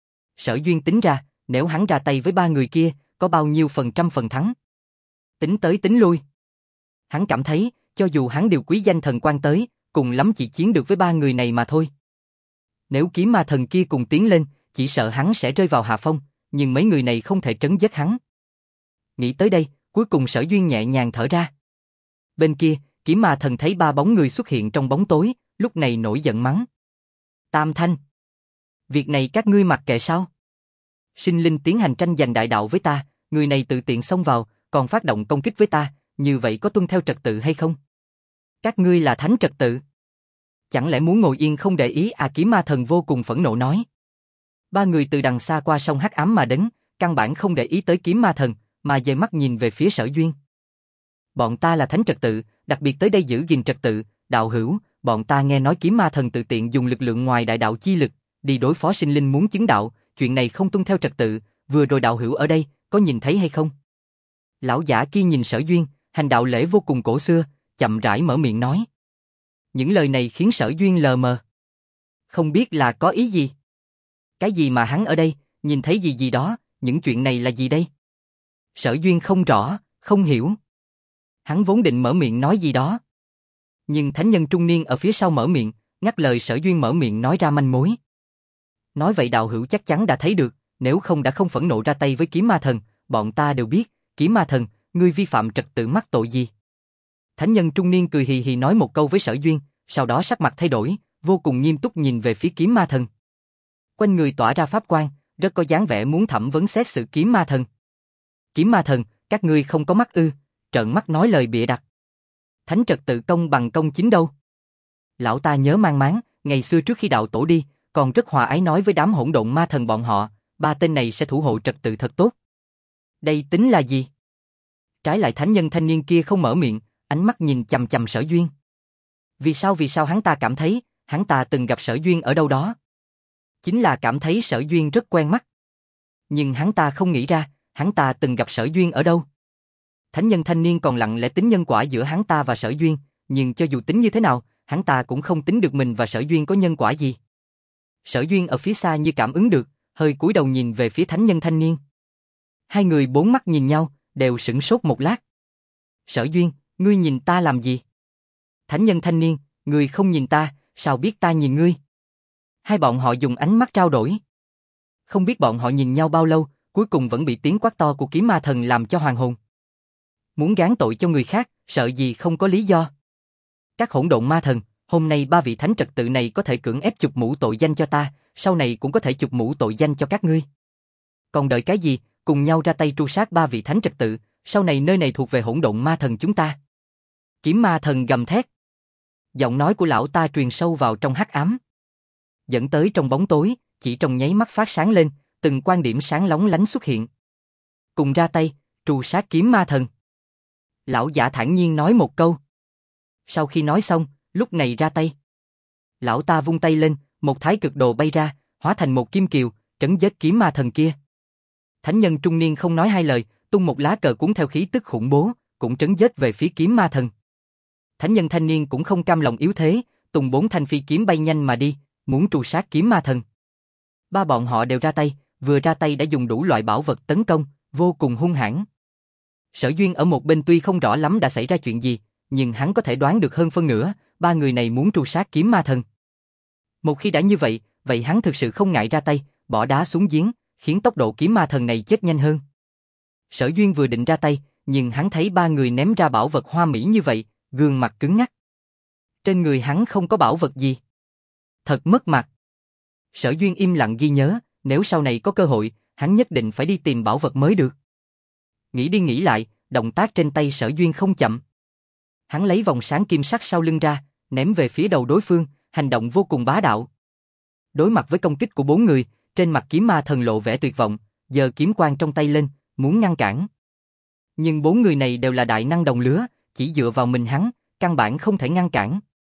Sở Duyên tính ra, nếu hắn ra tay với ba người kia, có bao nhiêu % phần thắng. Tính tới tính lui. Hắn cảm thấy, cho dù hắn điều quý danh thần quan tới, cùng lắm chỉ chiến được với ba người này mà thôi. Nếu kiếm ma thần kia cùng tiến lên, chỉ sợ hắn sẽ rơi vào hạ phong, nhưng mấy người này không thể trấn giết hắn. Nghĩ tới đây, cuối cùng Sở Duyên nhẹ nhàng thở ra. Bên kia, kiếm ma thần thấy ba bóng người xuất hiện trong bóng tối, lúc này nổi giận mắng. Tam Thanh! Việc này các ngươi mặc kệ sao? Sinh linh tiến hành tranh giành đại đạo với ta, người này tự tiện xông vào, còn phát động công kích với ta, như vậy có tuân theo trật tự hay không? Các ngươi là thánh trật tự. Chẳng lẽ muốn ngồi yên không để ý à? Kiếm ma thần vô cùng phẫn nộ nói. Ba người từ đằng xa qua sông hắc ám mà đến, căn bản không để ý tới kiếm ma thần, mà dời mắt nhìn về phía Sở Duyên. Bọn ta là thánh trật tự, đặc biệt tới đây giữ gìn trật tự, đạo hữu, bọn ta nghe nói kiếm ma thần tự tiện dùng lực lượng ngoài đại đạo chi lực, đi đối phó sinh linh muốn chứng đạo, chuyện này không tuân theo trật tự, vừa rồi đạo hữu ở đây, có nhìn thấy hay không? Lão giả kia nhìn Sở Duyên, hành đạo lễ vô cùng cổ xưa, chậm rãi mở miệng nói. Những lời này khiến Sở Duyên lờ mờ. Không biết là có ý gì? Cái gì mà hắn ở đây, nhìn thấy gì gì đó, những chuyện này là gì đây? Sở Duyên không rõ, không hiểu. Hắn vốn định mở miệng nói gì đó. Nhưng thánh nhân trung niên ở phía sau mở miệng, ngắt lời Sở Duyên mở miệng nói ra manh mối. Nói vậy đạo hữu chắc chắn đã thấy được, nếu không đã không phẫn nộ ra tay với kiếm ma thần, bọn ta đều biết, Kiếm Ma Thần, ngươi vi phạm trật tự mắc tội gì? Thánh nhân trung niên cười hì hì nói một câu với Sở Duyên, sau đó sắc mặt thay đổi, vô cùng nghiêm túc nhìn về phía Kiếm Ma Thần. Quanh người tỏa ra pháp quang, rất có dáng vẻ muốn thẩm vấn xét xử Kiếm Ma Thần. Kiếm Ma Thần, các ngươi không có mắt ư? Trợn mắt nói lời bịa đặt. Thánh trật tự công bằng công chính đâu? Lão ta nhớ mang máng, ngày xưa trước khi đạo tổ đi, còn rất hòa ái nói với đám hỗn độn ma thần bọn họ, ba tên này sẽ thủ hộ trật tự thật tốt. Đây tính là gì? Trái lại thánh nhân thanh niên kia không mở miệng, ánh mắt nhìn chằm chằm Sở Duyên. Vì sao hắn ta cảm thấy, hắn ta từng gặp Sở Duyên ở đâu đó? Chính là cảm thấy Sở Duyên rất quen mắt. Nhưng hắn ta không nghĩ ra, hắn ta từng gặp Sở Duyên ở đâu? Thánh nhân thanh niên còn lặng lẽ tính nhân quả giữa hắn ta và Sở Duyên, nhưng cho dù tính như thế nào, hắn ta cũng không tính được mình và Sở Duyên có nhân quả gì. Sở Duyên ở phía xa như cảm ứng được, hơi cúi đầu nhìn về phía thánh nhân thanh niên. Hai người bốn mắt nhìn nhau, đều sửng sốt một lát. Sở Duyên, ngươi nhìn ta làm gì? Thánh nhân thanh niên, ngươi không nhìn ta, sao biết ta nhìn ngươi? Hai bọn họ dùng ánh mắt trao đổi. Không biết bọn họ nhìn nhau bao lâu, cuối cùng vẫn bị tiếng quát to của Kiếm Ma Thần làm cho hoàn hồn. Muốn gán tội cho người khác, sợ gì không có lý do. Các hỗn độn ma thần, hôm nay ba vị thánh trật tự này có thể cưỡng ép chụp mũ tội danh cho ta, sau này cũng có thể chụp mũ tội danh cho các ngươi. Còn đợi cái gì, cùng nhau ra tay tru sát ba vị thánh trật tự, sau này nơi này thuộc về hỗn độn ma thần chúng ta. Kiếm Ma Thần gầm thét. Giọng nói của lão ta truyền sâu vào trong hắc ám, dẫn tới trong bóng tối, chỉ trong nháy mắt phát sáng lên, từng quan điểm sáng lóng lánh xuất hiện. Cùng ra tay, tru sát Kiếm Ma Thần. Lão giả thản nhiên nói một câu. Sau khi nói xong, lúc này ra tay. Lão ta vung tay lên, một thái cực đồ bay ra, hóa thành một kim kiều, trấn giết Kiếm Ma Thần kia. Thánh nhân trung niên không nói hai lời, tung một lá cờ cuốn theo khí tức khủng bố, cũng trấn giết về phía Kiếm Ma Thần. Thánh nhân thanh niên cũng không cam lòng yếu thế, tung 4 thanh phi kiếm bay nhanh mà đi, muốn tru sát Kiếm Ma Thần. Ba bọn họ đều ra tay, vừa ra tay đã dùng đủ loại bảo vật tấn công, vô cùng hung hãn. Sở Duyên ở một bên tuy không rõ lắm đã xảy ra chuyện gì, nhưng hắn có thể đoán được hơn phân nửa, ba người này muốn tru sát Kiếm Ma Thần. Một khi đã như vậy, vậy hắn thực sự không ngại ra tay, bỏ đá xuống giếng, khiến tốc độ Kiếm Ma Thần này chết nhanh hơn. Sở Duyên vừa định ra tay, nhưng hắn thấy ba người ném ra bảo vật hoa mỹ như vậy, gương mặt cứng ngắc. Trên người hắn không có bảo vật gì. Thật mất mặt. Sở Duyên im lặng ghi nhớ, nếu sau này có cơ hội, hắn nhất định phải đi tìm bảo vật mới được. Nghĩ đi nghĩ lại, động tác trên tay Sở Duyên không chậm. Hắn lấy vòng sáng kim sắc sau lưng ra, ném về phía đầu đối phương, hành động vô cùng bá đạo. Đối mặt với công kích của 4 người, trên mặt Kiếm Ma Thần lộ vẻ tuyệt vọng, giơ kiếm quang trong tay lên, muốn ngăn cản. Nhưng 4 người này đều là đại năng đồng lứa, chỉ dựa vào mình hắn, căn bản không thể ngăn cản.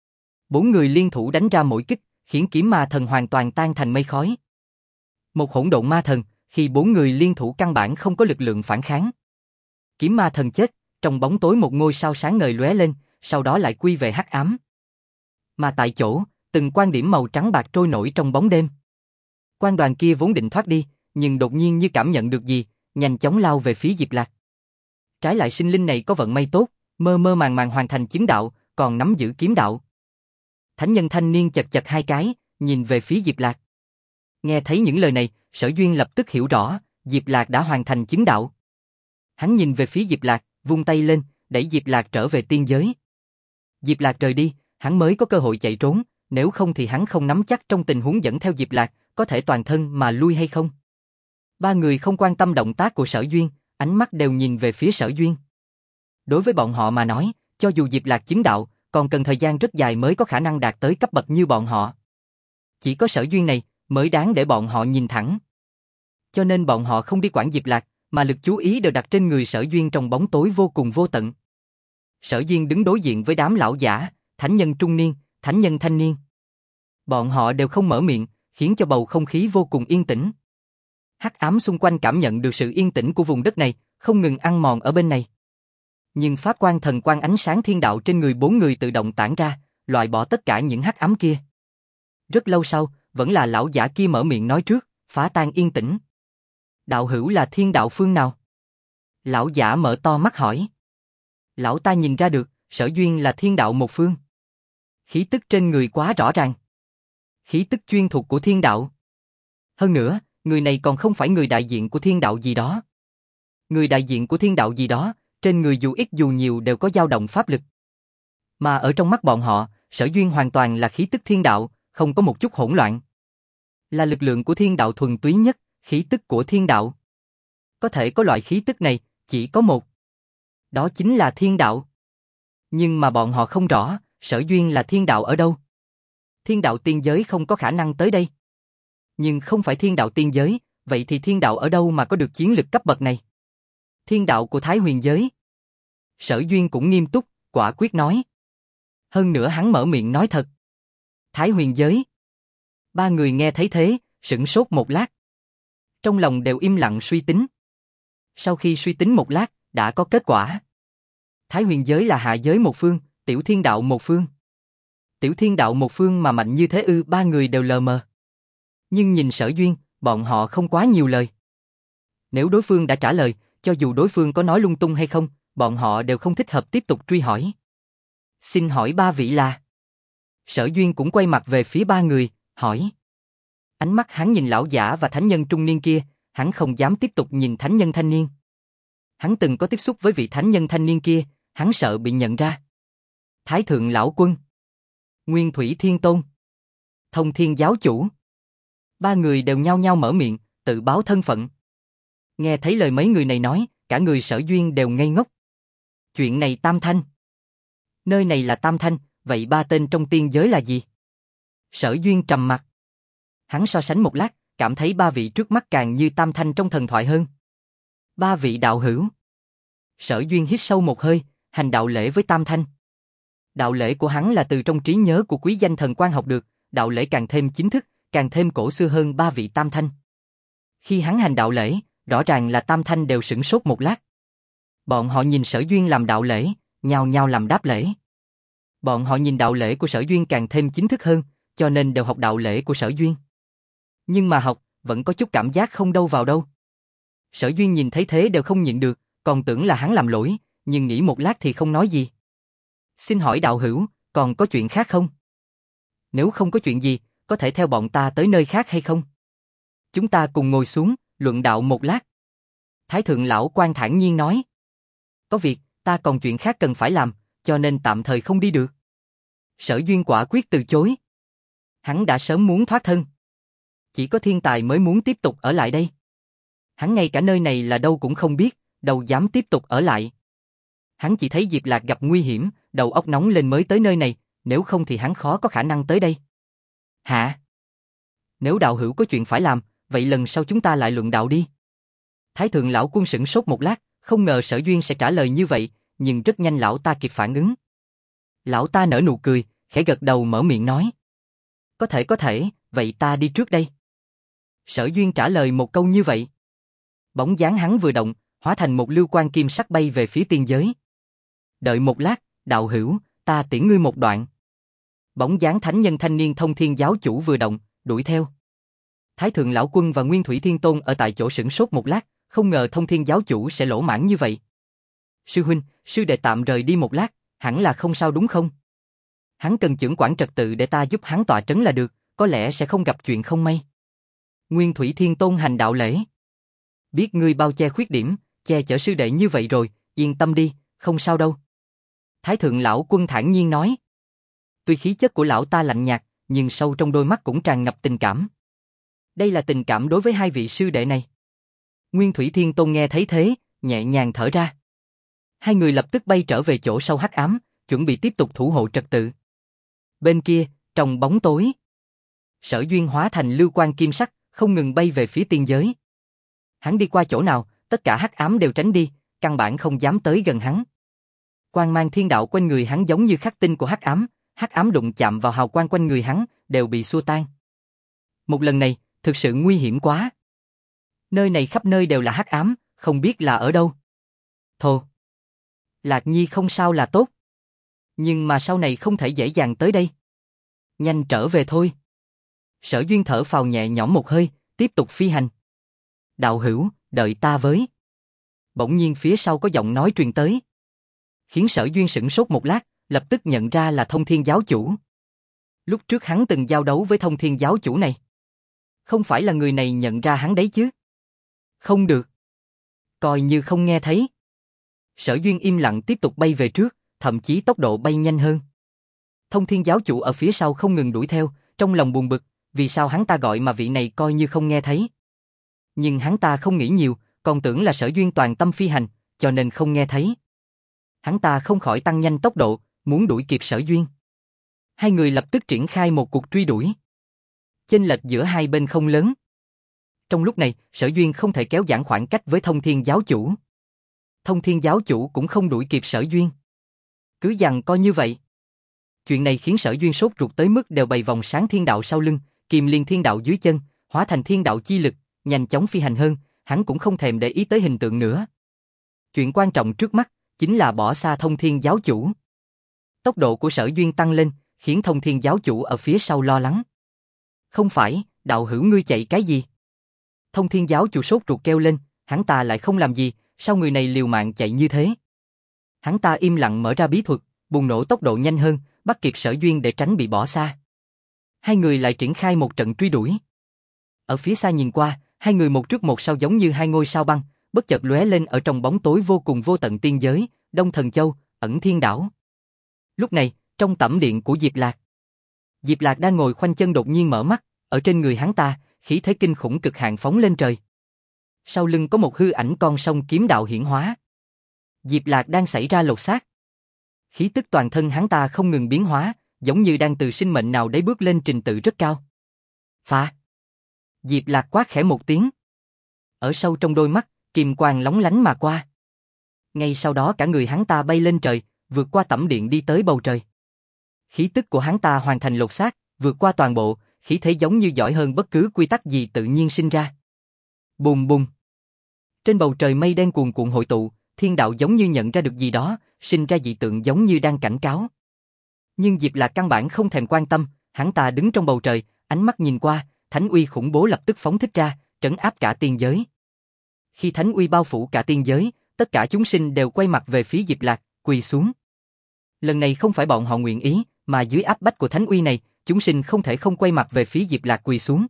4 người liên thủ đánh ra mỗi kích, khiến Kiếm Ma Thần hoàn toàn tan thành mây khói. Một hỗn độn ma thần, khi 4 người liên thủ căn bản không có lực lượng phản kháng. Kiếm Ma Thần chết, trong bóng tối một ngôi sao sáng ngời lóe lên, sau đó lại quy về hắc ám. Mà tại chỗ, từng quan điểm màu trắng bạc trôi nổi trong bóng đêm. Quan đoàn kia vốn định thoát đi, nhưng đột nhiên như cảm nhận được gì, nhanh chóng lao về phía Diệp Lạc. Trái lại sinh linh này có vận may tốt, mơ mơ màng màng hoàn thành chứng đạo, còn nắm giữ kiếm đạo. Thánh nhân thanh niên chật chật hai cái, nhìn về phía Diệp Lạc. Nghe thấy những lời này, Sở Duyên lập tức hiểu rõ, Diệp Lạc đã hoàn thành chứng đạo. Hắn nhìn về phía Diệp Lạc, vung tay lên, đẩy Diệp Lạc trở về tiên giới. Diệp Lạc rời đi, hắn mới có cơ hội chạy trốn, nếu không thì hắn không nắm chắc trong tình huống dẫn theo Diệp Lạc, có thể toàn thân mà lui hay không. Ba người không quan tâm động tác của Sở Duyên, ánh mắt đều nhìn về phía Sở Duyên. Đối với bọn họ mà nói, cho dù Diệp Lạc chứng đạo, còn cần thời gian rất dài mới có khả năng đạt tới cấp bậc như bọn họ. Chỉ có Sở Duyên này mới đáng để bọn họ nhìn thẳng. Cho nên bọn họ không đi quản Diệp Lạc, mà lực chú ý đều đặt trên người Sở Duyên trong bóng tối vô cùng vô tận. Sở Duyên đứng đối diện với đám lão giả, thánh nhân trung niên, thánh nhân thanh niên. Bọn họ đều không mở miệng, khiến cho bầu không khí vô cùng yên tĩnh. Hắc ám xung quanh cảm nhận được sự yên tĩnh của vùng đất này, không ngừng ăn mòn ở bên này. Nhưng pháp quang thần quang ánh sáng thiên đạo trên người 4 người tự động tản ra, loại bỏ tất cả những hắc ám kia. Rất lâu sau, vẫn là lão giả kia mở miệng nói trước, phá tan yên tĩnh. Đạo hữu là thiên đạo phương nào? Lão giả mở to mắt hỏi. Lão ta nhìn ra được, Sở Duyên là thiên đạo một phương. Khí tức trên người quá rõ ràng. Khí tức chuyên thuộc của thiên đạo. Hơn nữa, người này còn không phải người đại diện của thiên đạo gì đó. Người đại diện của thiên đạo gì đó, trên người dù ít dù nhiều đều có dao động pháp lực. Mà ở trong mắt bọn họ, Sở Duyên hoàn toàn là khí tức thiên đạo, không có một chút hỗn loạn. Là lực lượng của thiên đạo thuần túy nhất, khí tức của thiên đạo. Có thể có loại khí tức này, chỉ có một. Đó chính là thiên đạo. Nhưng mà bọn họ không rõ, Sở Duyên là thiên đạo ở đâu. Thiên đạo tiên giới không có khả năng tới đây. Nhưng không phải thiên đạo tiên giới, vậy thì thiên đạo ở đâu mà có được chiến lực cấp bậc này? Thiên đạo của Thái Huyền giới. Sở Duyên cũng nghiêm túc, quả quyết nói. Hơn nữa hắn mở miệng nói thật. Thái Huyền giới. Ba người nghe thấy thế, sửng sốt một lát. Trong lòng đều im lặng suy tính. Sau khi suy tính một lát, đã có kết quả. Thái Huyền giới là hạ giới một phương, tiểu thiên đạo một phương. Tiểu thiên đạo một phương mà mạnh như thế ư? Ba người đều lờ mờ. Nhưng nhìn Sở Duyên, bọn họ không quá nhiều lời. Nếu đối phương đã trả lời, cho dù đối phương có nói lung tung hay không, bọn họ đều không thích hợp tiếp tục truy hỏi. Xin hỏi ba vị là? Sở Duyên cũng quay mặt về phía ba người, hỏi. Ánh mắt hắn nhìn lão giả và thánh nhân trung niên kia, hắn không dám tiếp tục nhìn thánh nhân thanh niên. Hắn từng có tiếp xúc với vị thánh nhân thanh niên kia, hắn sợ bị nhận ra. Thái thượng lão quân, Nguyên Thủy Thiên Tôn, Thông Thiên giáo chủ. Ba người đều nhao nhao mở miệng, tự báo thân phận. Nghe thấy lời mấy người này nói, cả người Sở Duyên đều ngây ngốc. Chuyện này Tam Thanh. Nơi này là Tam Thanh, vậy ba tên trong tiên giới là gì? Sở Duyên trầm mặt. Hắn so sánh một lát, cảm thấy ba vị trước mắt càng như Tam Thanh trong thần thoại hơn. Ba vị đạo hữu. Sở Duyên hít sâu một hơi, hành đạo lễ với Tam Thanh. Đạo lễ của hắn là từ trong trí nhớ của quý danh thần quan học được, đạo lễ càng thêm chính thức, càng thêm cổ xưa hơn ba vị Tam Thanh. Khi hắn hành đạo lễ, rõ ràng là Tam Thanh đều sửng sốt một lát. Bọn họ nhìn Sở Duyên làm đạo lễ, nhao nhao làm đáp lễ. Bọn họ nhìn đạo lễ của Sở Duyên càng thêm chính thức hơn, cho nên đều học đạo lễ của Sở Duyên. Nhưng mà học, vẫn có chút cảm giác không đâu vào đâu. Sở Duyên nhìn thấy thế đều không nhịn được, còn tưởng là hắn làm lỗi, nhưng nghĩ một lát thì không nói gì. Xin hỏi đạo hữu, còn có chuyện khác không? Nếu không có chuyện gì, có thể theo bọn ta tới nơi khác hay không? Chúng ta cùng ngồi xuống, luận đạo một lát. Thái thượng lão quan thản nhiên nói. Có việc, ta còn chuyện khác cần phải làm, cho nên tạm thời không đi được. Sở Duyên quả quyết từ chối. Hắn đã sớm muốn thoát thân. Chỉ có thiên tài mới muốn tiếp tục ở lại đây. Hắn ngay cả nơi này là đâu cũng không biết, đâu dám tiếp tục ở lại. Hắn chỉ thấy Diệp Lạc gặp nguy hiểm, đầu óc nóng lên mới tới nơi này, nếu không thì hắn khó có khả năng tới đây. Hả? Nếu đạo hữu có chuyện phải làm, vậy lần sau chúng ta lại luận đạo đi. Thái thượng lão quân sửng sốt một lát, không ngờ Sở Duyên sẽ trả lời như vậy, nhưng rất nhanh lão ta kịp phản ứng. Lão ta nở nụ cười, khẽ gật đầu mở miệng nói. Có thể, vậy ta đi trước đây. Sở Duyên trả lời một câu như vậy. Bóng dáng hắn vừa động, hóa thành một lưu quang kim sắc bay về phía tiên giới. Đợi một lát, đạo hữu, ta tiễn ngươi một đoạn. Bóng dáng thánh nhân thanh niên Thông Thiên giáo chủ vừa động, đuổi theo. Thái thượng lão quân và Nguyên Thủy Thiên Tôn ở tại chỗ sửng sốt một lát, không ngờ Thông Thiên giáo chủ sẽ lỗ mãng như vậy. Sư huynh, sư đệ tạm rời đi một lát, hẳn là không sao đúng không? Hắn cần chưởng quản trật tự để ta giúp hắn tọa trấn là được, có lẽ sẽ không gặp chuyện không may. Nguyên Thủy Thiên Tôn hành đạo lễ. Biết ngươi bao che khuyết điểm, che chở sư đệ như vậy rồi, yên tâm đi, không sao đâu. Thái thượng lão quân thản nhiên nói. Tuy khí chất của lão ta lạnh nhạt, nhưng sâu trong đôi mắt cũng tràn ngập tình cảm. Đây là tình cảm đối với hai vị sư đệ này. Nguyên Thủy Thiên Tôn nghe thấy thế, nhẹ nhàng thở ra. Hai người lập tức bay trở về chỗ sâu hắc ám, chuẩn bị tiếp tục thủ hộ trật tự. Bên kia, trong bóng tối, Sở Duyên hóa thành lưu quang kim sắc, không ngừng bay về phía tiên giới. Hắn đi qua chỗ nào, tất cả hắc ám đều tránh đi, căn bản không dám tới gần hắn. Quang mang thiên đạo quanh người hắn giống như khắc tinh của hắc ám đụng chạm vào hào quang quanh người hắn, đều bị xua tan. Một lần này, thực sự nguy hiểm quá. Nơi này khắp nơi đều là hắc ám, không biết là ở đâu. Thồ. Lạc Nhi không sao là tốt. Nhưng mà sau này không thể dễ dàng tới đây. Nhanh trở về thôi. Sở Duyên thở phào nhẹ nhõm một hơi, tiếp tục phi hành. Đạo hữu, đợi ta với. Bỗng nhiên phía sau có giọng nói truyền tới. Khiến Sở Duyên sửng sốt một lát, lập tức nhận ra là Thông Thiên giáo chủ. Lúc trước hắn từng giao đấu với Thông Thiên giáo chủ này. Không phải là người này nhận ra hắn đấy chứ? Không được. coi như không nghe thấy. Sở Duyên im lặng tiếp tục bay về trước, thậm chí tốc độ bay nhanh hơn. Thông Thiên giáo chủ ở phía sau không ngừng đuổi theo, trong lòng buồn bực, vì sao hắn ta gọi mà vị này coi như không nghe thấy. Nhưng hắn ta không nghĩ nhiều, còn tưởng là Sở Duyên toàn tâm phi hành, cho nên không nghe thấy. Hắn ta không khỏi tăng nhanh tốc độ, muốn đuổi kịp Sở Duyên. Hai người lập tức triển khai một cuộc truy đuổi. Chênh lệch giữa hai bên không lớn. Trong lúc này, Sở Duyên không thể kéo giãn khoảng cách với Thông Thiên giáo chủ. Thông Thiên giáo chủ cũng không đuổi kịp Sở Duyên. Cứ giằng co như vậy. Chuyện này khiến Sở Duyên sốt ruột tới mức đều bày vòng sáng thiên đạo sau lưng, Kiềm Liên thiên đạo dưới chân, hóa thành thiên đạo chi lực, nhanh chóng phi hành hơn, hắn cũng không thèm để ý tới hình tượng nữa. Chuyện quan trọng trước mắt chính là bỏ xa Thông Thiên giáo chủ. Tốc độ của Sở Duyên tăng lên, khiến Thông Thiên giáo chủ ở phía sau lo lắng. Không phải, đạo hữu ngươi chạy cái gì? Thông Thiên giáo chủ sốt ruột kêu lên, hắn ta lại không làm gì, sao người này liều mạng chạy như thế? Hắn ta im lặng mở ra bí thuật, bùng nổ tốc độ nhanh hơn, bắt kịp Sở Duyên để tránh bị bỏ xa. Hai người lại triển khai một trận truy đuổi. Ở phía xa nhìn qua, hai người một trước một sau giống như hai ngôi sao băng, bất chợt lóe lên ở trong bóng tối vô cùng vô tận tiên giới, Đông Thần Châu, Ẩn Thiên Đảo. Lúc này, trong tẩm điện của Diệp Lạc đang ngồi khoanh chân đột nhiên mở mắt, ở trên người hắn ta, khí thế kinh khủng cực hạn phóng lên trời. Sau lưng có một hư ảnh con sông kiếm đạo hiển hóa. Diệp Lạc đang xảy ra lột xác. Khí tức toàn thân hắn ta không ngừng biến hóa, giống như đang từ sinh mệnh nào đấy bước lên trình tự rất cao. Phá! Diệp Lạc quát khẽ một tiếng. Ở sâu trong đôi mắt, kim quang lóng lánh mà qua. Ngay sau đó cả người hắn ta bay lên trời, vượt qua tẩm điện đi tới bầu trời. Khí tức của hắn ta hoàn thành lột xác, vượt qua toàn bộ, khí thế giống như giỏi hơn bất cứ quy tắc gì tự nhiên sinh ra. Bùm bùm. Trên bầu trời mây đen cuồn cuộn hội tụ, thiên đạo giống như nhận ra được gì đó, sinh ra dị tượng giống như đang cảnh cáo. Nhưng Diệp Lạc căn bản không thèm quan tâm, hắn ta đứng trong bầu trời, ánh mắt nhìn qua, thánh uy khủng bố lập tức phóng thích ra, trấn áp cả tiên giới. Khi thánh uy bao phủ cả tiên giới, tất cả chúng sinh đều quay mặt về phía Diệp Lạc, quỳ xuống. Lần này không phải bọn họ nguyện ý, mà dưới áp bách của thánh uy này, chúng sinh không thể không quay mặt về phía Diệp Lạc quỳ xuống.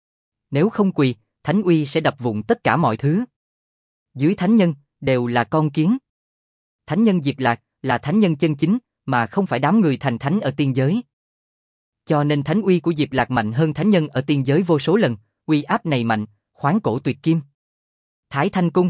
Nếu không quỳ, thánh uy sẽ đập vụn tất cả mọi thứ. Dưới thánh nhân, đều là con kiến. Thánh nhân Diệp Lạc là thánh nhân chân chính, mà không phải đám người thành thánh ở tiên giới. Cho nên thánh uy của Diệp Lạc mạnh hơn thánh nhân ở tiên giới vô số lần, uy áp này mạnh, khoáng cổ tuyệt kim. Thái Thanh Cung.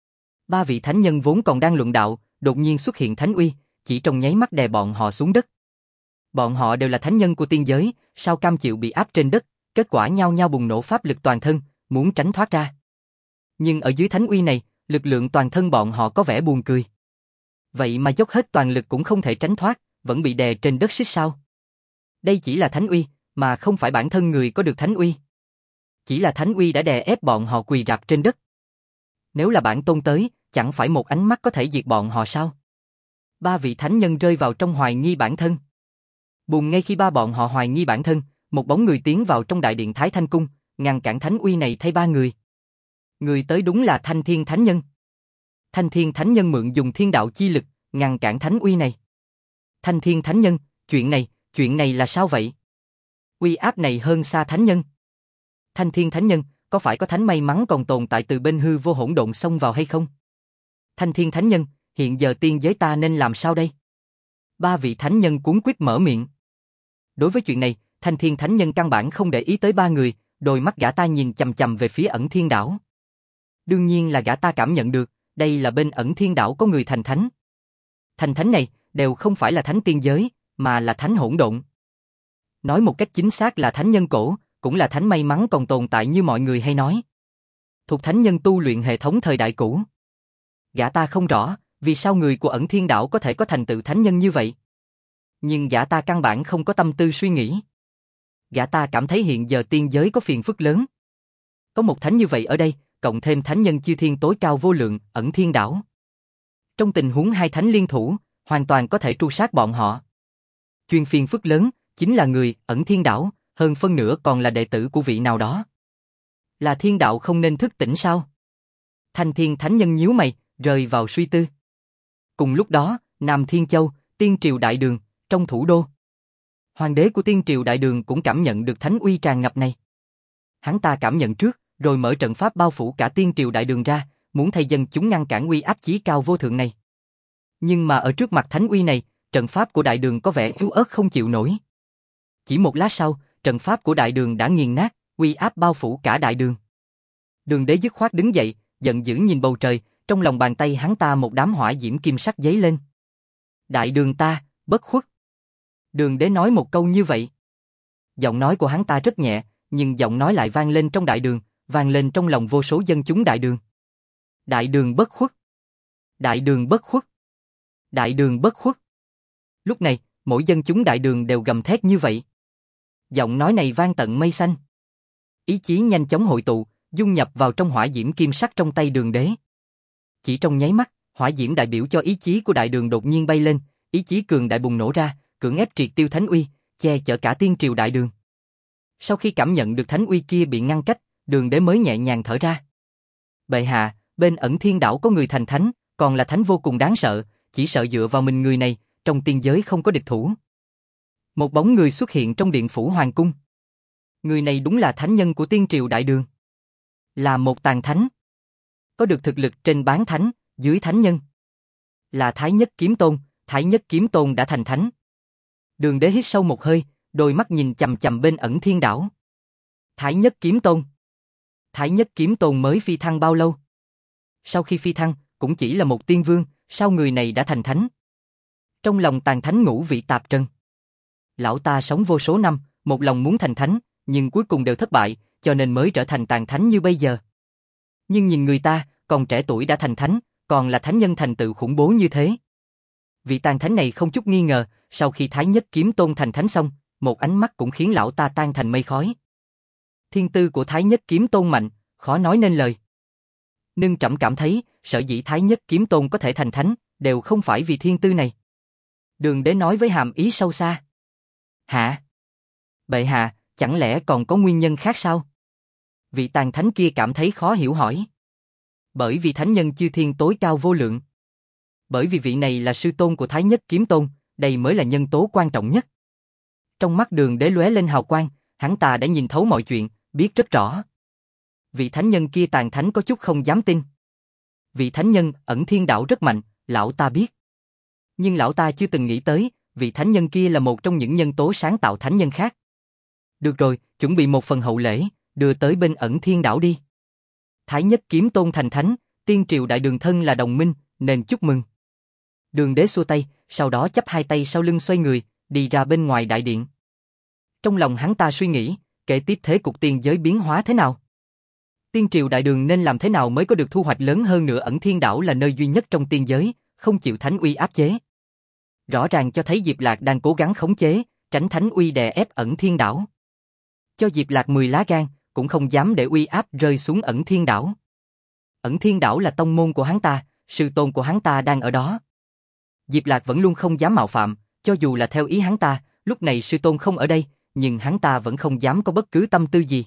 Ba vị thánh nhân vốn còn đang luận đạo, đột nhiên xuất hiện thánh uy, chỉ trong nháy mắt đè bọn họ xuống đất. Bọn họ đều là thánh nhân của tiên giới, sao cam chịu bị áp trên đất, kết quả nhao nhao bùng nổ pháp lực toàn thân, muốn tránh thoát ra. Nhưng ở dưới thánh uy này, lực lượng toàn thân bọn họ có vẻ buồn cười. Vậy mà dốc hết toàn lực cũng không thể tránh thoát, vẫn bị đè trên đất xích sao? Đây chỉ là thánh uy, mà không phải bản thân người có được thánh uy. Chỉ là thánh uy đã đè ép bọn họ quỳ rạp trên đất. Nếu là bản tôn tới, chẳng phải một ánh mắt có thể diệt bọn họ sao? Ba vị thánh nhân rơi vào trong hoài nghi bản thân. Bùm, ngay khi ba bọn họ hoài nghi bản thân, một bóng người tiến vào trong đại điện Thái Thanh Cung, ngăn cản thánh uy này thay ba người. Người tới đúng là Thanh Thiên Thánh Nhân. Thanh Thiên Thánh Nhân mượn dùng thiên đạo chi lực, ngăn cản thánh uy này. Thanh Thiên Thánh Nhân, chuyện này là sao vậy? Uy áp này hơn xa thánh nhân. Thanh Thiên Thánh Nhân, có phải có thánh may mắn còn tồn tại từ bên hư vô hỗn độn xông vào hay không? Thanh Thiên Thánh Nhân, hiện giờ tiên giới ta nên làm sao đây? Ba vị thánh nhân cuống quýt mở miệng. Đối với chuyện này, Thanh Thiên Thánh Nhân căn bản không để ý tới ba người, đôi mắt gã ta nhìn chằm chằm về phía Ẩn Thiên Đảo. Đương nhiên là gã ta cảm nhận được, đây là bên Ẩn Thiên Đảo có người thành thánh. Thành thánh này, đều không phải là thánh tiên giới, mà là thánh hỗn độn. Nói một cách chính xác là thánh nhân cổ, cũng là thánh may mắn còn tồn tại như mọi người hay nói. Thuộc thánh nhân tu luyện hệ thống thời đại cũ. Gã ta không rõ, vì sao người của Ẩn Thiên Đảo có thể có thành tựu thánh nhân như vậy. Nhưng gã ta căn bản không có tâm tư suy nghĩ. Gã ta cảm thấy hiện giờ tiên giới có phiền phức lớn. Có một thánh như vậy ở đây, cộng thêm thánh nhân chư thiên tối cao vô lượng, Ẩn Thiên Đảo. Trong tình huống hai thánh liên thủ, hoàn toàn có thể tru sát bọn họ. Chuyên phiền phức lớn, chính là người, Ẩn Thiên Đảo, hơn phân nửa còn là đệ tử của vị nào đó. Là thiên đạo không nên thức tỉnh sao? Thanh Thiên Thánh Nhân nhíu mày, rơi vào suy tư. Cùng lúc đó, Nam Thiên Châu, Tiên Triều Đại Đường, trong thủ đô. Hoàng đế của Tiên Triều Đại Đường cũng cảm nhận được thánh uy tràn ngập này. Hắn ta cảm nhận trước, rồi mở trận pháp bao phủ cả Tiên Triều Đại Đường ra, muốn thay dân chúng ngăn cản uy áp chí cao vô thượng này. Nhưng mà ở trước mặt thánh uy này, trận pháp của đại đường có vẻ yếu ớt không chịu nổi. Chỉ một lát sau, trận pháp của đại đường đã nghiền nát, uy áp bao phủ cả đại đường. Đường đế dứt khoát đứng dậy, giận dữ nhìn bầu trời, trong lòng bàn tay hắn ta một đám hỏa diễm kim sắc giấy lên. Đại đường ta, bất khuất. Đường đế nói một câu như vậy. Giọng nói của hắn ta rất nhẹ, nhưng giọng nói lại vang lên trong đại đường, vang lên trong lòng vô số dân chúng đại đường. Đại đường bất khuất. Đại đường bất khuất. Đại đường bất khuất. Lúc này, mỗi dân chúng đại đường đều gầm thét như vậy. Giọng nói này vang tận mây xanh. Ý chí nhanh chóng hội tụ, dung nhập vào trong hỏa diễm kim sắc trong tay đường đế. Chỉ trong nháy mắt, hỏa diễm đại biểu cho ý chí của đại đường đột nhiên bay lên, ý chí cường đại bùng nổ ra, cưỡng ép triệt tiêu thánh uy, che chở cả tiên triều đại đường. Sau khi cảm nhận được thánh uy kia bị ngăn cách, đường đế mới nhẹ nhàng thở ra. Bệ hạ, bên Ẩn Thiên đảo có người thành thánh, còn là thánh vô cùng đáng sợ, chỉ sợ dựa vào mình người này, trong tiên giới không có địch thủ. Một bóng người xuất hiện trong điện phủ hoàng cung. Người này đúng là thánh nhân của tiên triều đại đường. Là một tàn thánh. Có được thực lực trên bán thánh, dưới thánh nhân. Là Thái Nhất Kiếm Tôn, Thái Nhất Kiếm Tôn đã thành thánh. Đường đế hít sâu một hơi, đôi mắt nhìn chằm chằm bên Ẩn Thiên đảo. Thái Nhất Kiếm Tôn. Thái Nhất Kiếm Tôn mới phi thăng bao lâu? Sau khi phi thăng, cũng chỉ là một tiên vương, sao người này đã thành thánh? Trong lòng tàn thánh ngũ vị tạp trần. Lão ta sống vô số năm, một lòng muốn thành thánh, nhưng cuối cùng đều thất bại, cho nên mới trở thành tàn thánh như bây giờ. Nhưng nhìn người ta, còn trẻ tuổi đã thành thánh, còn là thánh nhân thành tựu khủng bố như thế. Vị tàn thánh này không chút nghi ngờ, sau khi Thái Nhất Kiếm Tôn thành thánh xong, một ánh mắt cũng khiến lão ta tan thành mây khói. Thiên tư của Thái Nhất Kiếm Tôn mạnh, khó nói nên lời. Nhưng trẫm cảm thấy, sở dĩ Thái Nhất Kiếm Tôn có thể thành thánh, đều không phải vì thiên tư này. Đường đế nói với hàm ý sâu xa. Hả? Bệ hạ, chẳng lẽ còn có nguyên nhân khác sao? Vị tàn thánh kia cảm thấy khó hiểu hỏi. Bởi vì thánh nhân chư thiên tối cao vô lượng. Bởi vì vị này là sư tôn của Thái Nhất Kiếm Tôn, đây mới là nhân tố quan trọng nhất. Trong mắt đường đế lóe lên hào quang, hắn ta đã nhìn thấu mọi chuyện, biết rất rõ. Vị thánh nhân kia tàn thánh có chút không dám tin. Vị thánh nhân Ẩn Thiên đảo rất mạnh, lão ta biết. Nhưng lão ta chưa từng nghĩ tới, vị thánh nhân kia là một trong những nhân tố sáng tạo thánh nhân khác. Được rồi, chuẩn bị một phần hậu lễ, đưa tới bên Ẩn Thiên đảo đi. Thái Nhất Kiếm Tôn thành thánh, tiên triều đại đường thân là đồng minh, nên chúc mừng. Đường đế xua tay, sau đó chắp hai tay sau lưng xoay người, đi ra bên ngoài đại điện. Trong lòng hắn ta suy nghĩ, kể tiếp thế cục tiên giới biến hóa thế nào? Tiên triều đại đường nên làm thế nào mới có được thu hoạch lớn hơn nữa? Ẩn Thiên đảo là nơi duy nhất trong tiên giới, không chịu thánh uy áp chế. Rõ ràng cho thấy Diệp Lạc đang cố gắng khống chế, tránh thánh uy đè ép Ẩn Thiên đảo. Cho Diệp Lạc 10 lá gan, cũng không dám để uy áp rơi xuống Ẩn Thiên đảo. Ẩn Thiên đảo là tông môn của hắn ta, sư tôn của hắn ta đang ở đó. Diệp Lạc vẫn luôn không dám mạo phạm, cho dù là theo ý hắn ta, lúc này sư tôn không ở đây, nhưng hắn ta vẫn không dám có bất cứ tâm tư gì.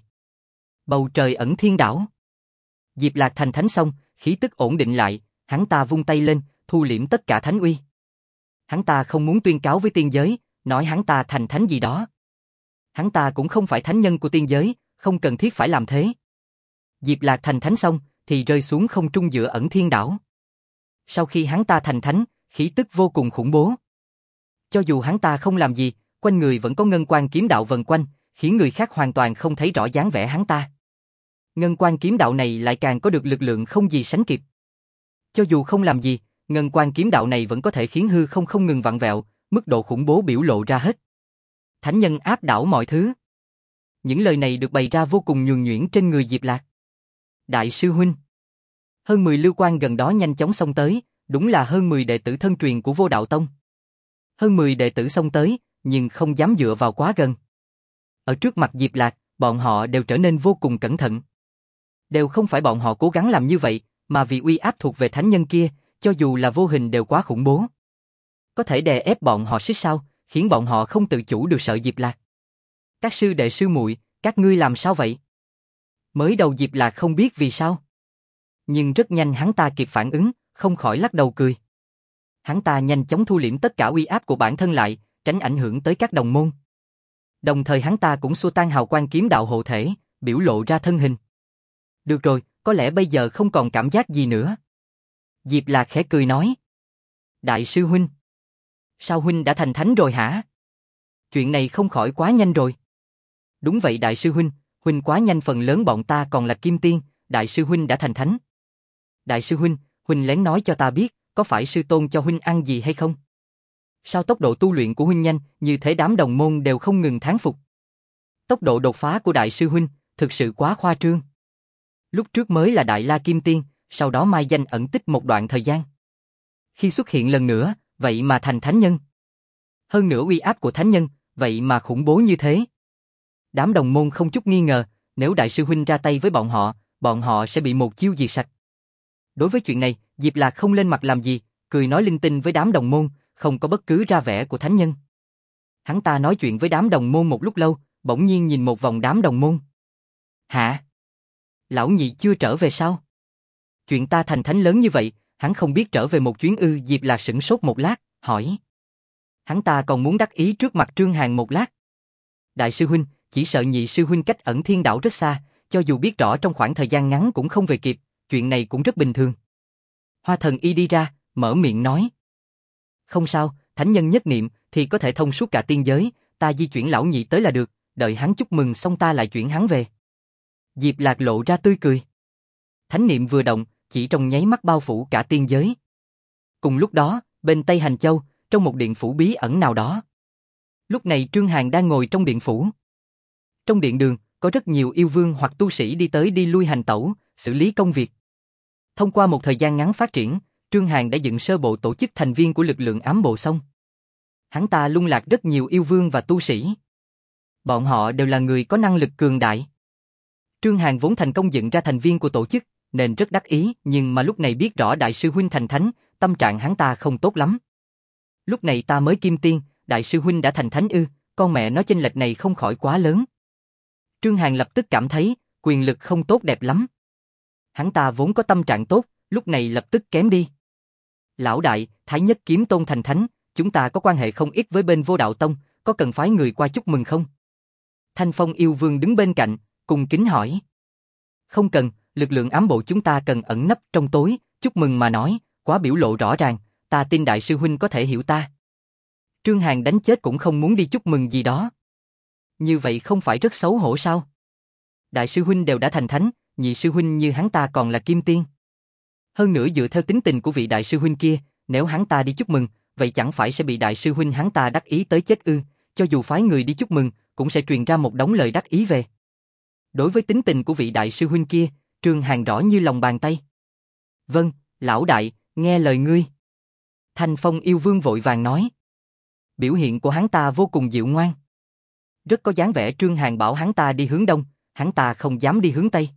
Bầu trời Ẩn Thiên đảo. Diệp Lạc thành thánh xong, khí tức ổn định lại, hắn ta vung tay lên, thu liễm tất cả thánh uy. Hắn ta không muốn tuyên cáo với tiên giới, nói hắn ta thành thánh gì đó. Hắn ta cũng không phải thánh nhân của tiên giới, không cần thiết phải làm thế. Diệp Lạc thành thánh xong, thì rơi xuống không trung giữa Ẩn Thiên đảo. Sau khi hắn ta thành thánh, khí tức vô cùng khủng bố. Cho dù hắn ta không làm gì, quanh người vẫn có ngân quang kiếm đạo vần quanh, khiến người khác hoàn toàn không thấy rõ dáng vẻ hắn ta. Ngân quang kiếm đạo này lại càng có được lực lượng không gì sánh kịp. Cho dù không làm gì, ngân quang kiếm đạo này vẫn có thể khiến hư không không ngừng vặn vẹo, mức độ khủng bố biểu lộ ra hết. Thánh nhân áp đảo mọi thứ. Những lời này được bày ra vô cùng nhuần nhuyễn trên người Diệp Lạc. Đại sư huynh. Hơn 10 lưu quan gần đó nhanh chóng xông tới, đúng là hơn 10 đệ tử thân truyền của Vô Đạo Tông. Hơn 10 đệ tử xông tới, nhưng không dám dựa vào quá gần. Ở trước mặt Diệp Lạc, bọn họ đều trở nên vô cùng cẩn thận. Đều không phải bọn họ cố gắng làm như vậy, mà vì uy áp thuộc về thánh nhân kia, cho dù là vô hình đều quá khủng bố. Có thể đè ép bọn họ xích sao, khiến bọn họ không tự chủ được sợ Diệp Lạc. Các sư đệ sư muội, các ngươi làm sao vậy? Mới đầu Diệp Lạc không biết vì sao. Nhưng rất nhanh hắn ta kịp phản ứng, không khỏi lắc đầu cười. Hắn ta nhanh chóng thu liễm tất cả uy áp của bản thân lại, tránh ảnh hưởng tới các đồng môn. Đồng thời hắn ta cũng xua tan hào quang kiếm đạo hộ thể, biểu lộ ra thân hình. Được rồi, có lẽ bây giờ không còn cảm giác gì nữa. Diệp Lạc khẽ cười nói. Đại sư huynh. Sao huynh đã thành thánh rồi hả? Chuyện này không khỏi quá nhanh rồi. Đúng vậy đại sư huynh, huynh quá nhanh, phần lớn bọn ta còn là kim tiên, đại sư huynh đã thành thánh. Đại sư huynh, huynh lén nói cho ta biết, có phải sư tôn cho huynh ăn gì hay không? Sao tốc độ tu luyện của huynh nhanh, như thế đám đồng môn đều không ngừng thán phục. Tốc độ đột phá của đại sư huynh, thực sự quá khoa trương. Lúc trước mới là Đại La Kim Tiên, sau đó mai danh ẩn tích một đoạn thời gian. Khi xuất hiện lần nữa, vậy mà thành thánh nhân. Hơn nữa uy áp của thánh nhân, vậy mà khủng bố như thế. Đám đồng môn không chút nghi ngờ, nếu đại sư huynh ra tay với bọn họ sẽ bị một chiêu diệt sạch. Đối với chuyện này, Diệp Lạc không lên mặt làm gì, cười nói linh tinh với đám đồng môn, không có bất cứ ra vẻ của thánh nhân. Hắn ta nói chuyện với đám đồng môn một lúc lâu, bỗng nhiên nhìn một vòng đám đồng môn. Hả? Lão nhị chưa trở về sao? Chuyện ta thành thánh lớn như vậy, hắn không biết trở về một chuyến ư? Diệp Lạc sửng sốt một lát, hỏi. Hắn ta còn muốn đắc ý trước mặt Trương Hàn một lát. Đại sư huynh, chỉ sợ nhị sư huynh cách Ẩn Thiên Đảo rất xa, cho dù biết rõ trong khoảng thời gian ngắn cũng không về kịp, chuyện này cũng rất bình thường. Hoa Thần Y đi ra, mở miệng nói. Không sao, thánh nhân nhất niệm thì có thể thông suốt cả tiên giới, ta di chuyển lão nhị tới là được, đợi hắn chúc mừng xong ta lại chuyển hắn về. Diệp Lạc lộ ra tươi cười. Thánh niệm vừa động, chỉ trong nháy mắt bao phủ cả tiên giới. Cùng lúc đó, bên Tây Hành Châu, trong một điện phủ bí ẩn nào đó. Lúc này Trương Hàn đang ngồi trong điện phủ. Trong điện đường, có rất nhiều yêu vương hoặc tu sĩ đi tới đi lui hành tẩu, xử lý công việc. Thông qua một thời gian ngắn phát triển, Trương Hàn đã dựng sơ bộ tổ chức thành viên của lực lượng ám bộ xong. Hắn ta lung lạc rất nhiều yêu vương và tu sĩ. Bọn họ đều là người có năng lực cường đại. Trương Hàn vốn thành công dựng ra thành viên của tổ chức, nên rất đắc ý, nhưng mà lúc này biết rõ đại sư huynh thành thánh, tâm trạng hắn ta không tốt lắm. Lúc này ta mới kim tiên, đại sư huynh đã thành thánh ư, con mẹ nó chênh lệch này không khỏi quá lớn. Trương Hàn lập tức cảm thấy, quyền lực không tốt đẹp lắm. Hắn ta vốn có tâm trạng tốt, lúc này lập tức kém đi. Lão đại, Thái Nhất Kiếm Tôn thành thánh, chúng ta có quan hệ không ít với bên Vô Đạo Tông, có cần phái người qua chúc mừng không? Thanh Phong yêu vương đứng bên cạnh, cung kính hỏi. Không cần, lực lượng ám bộ chúng ta cần ẩn nấp trong tối, chúc mừng mà nói, quá biểu lộ rõ ràng, ta tin đại sư huynh có thể hiểu ta. Trương Hàn đánh chết cũng không muốn đi chúc mừng gì đó. Như vậy không phải rất xấu hổ sao? Đại sư huynh đều đã thành thánh, nhị sư huynh như hắn ta còn là kim tiên. Hơn nữa dựa theo tính tình của vị đại sư huynh kia, nếu hắn ta đi chúc mừng, vậy chẳng phải sẽ bị đại sư huynh hắn ta đắc ý tới chết ư? Cho dù phái người đi chúc mừng, cũng sẽ truyền ra một đống lời đắc ý về. Đối với tính tình của vị đại sư huynh kia, Trương Hàn rõ như lòng bàn tay. Vâng, lão đại, nghe lời ngươi. Thanh Phong yêu vương vội vàng nói. Biểu hiện của hắn ta vô cùng dịu ngoan. Rất có dáng vẻ Trương Hàn bảo hắn ta đi hướng đông, hắn ta không dám đi hướng tây.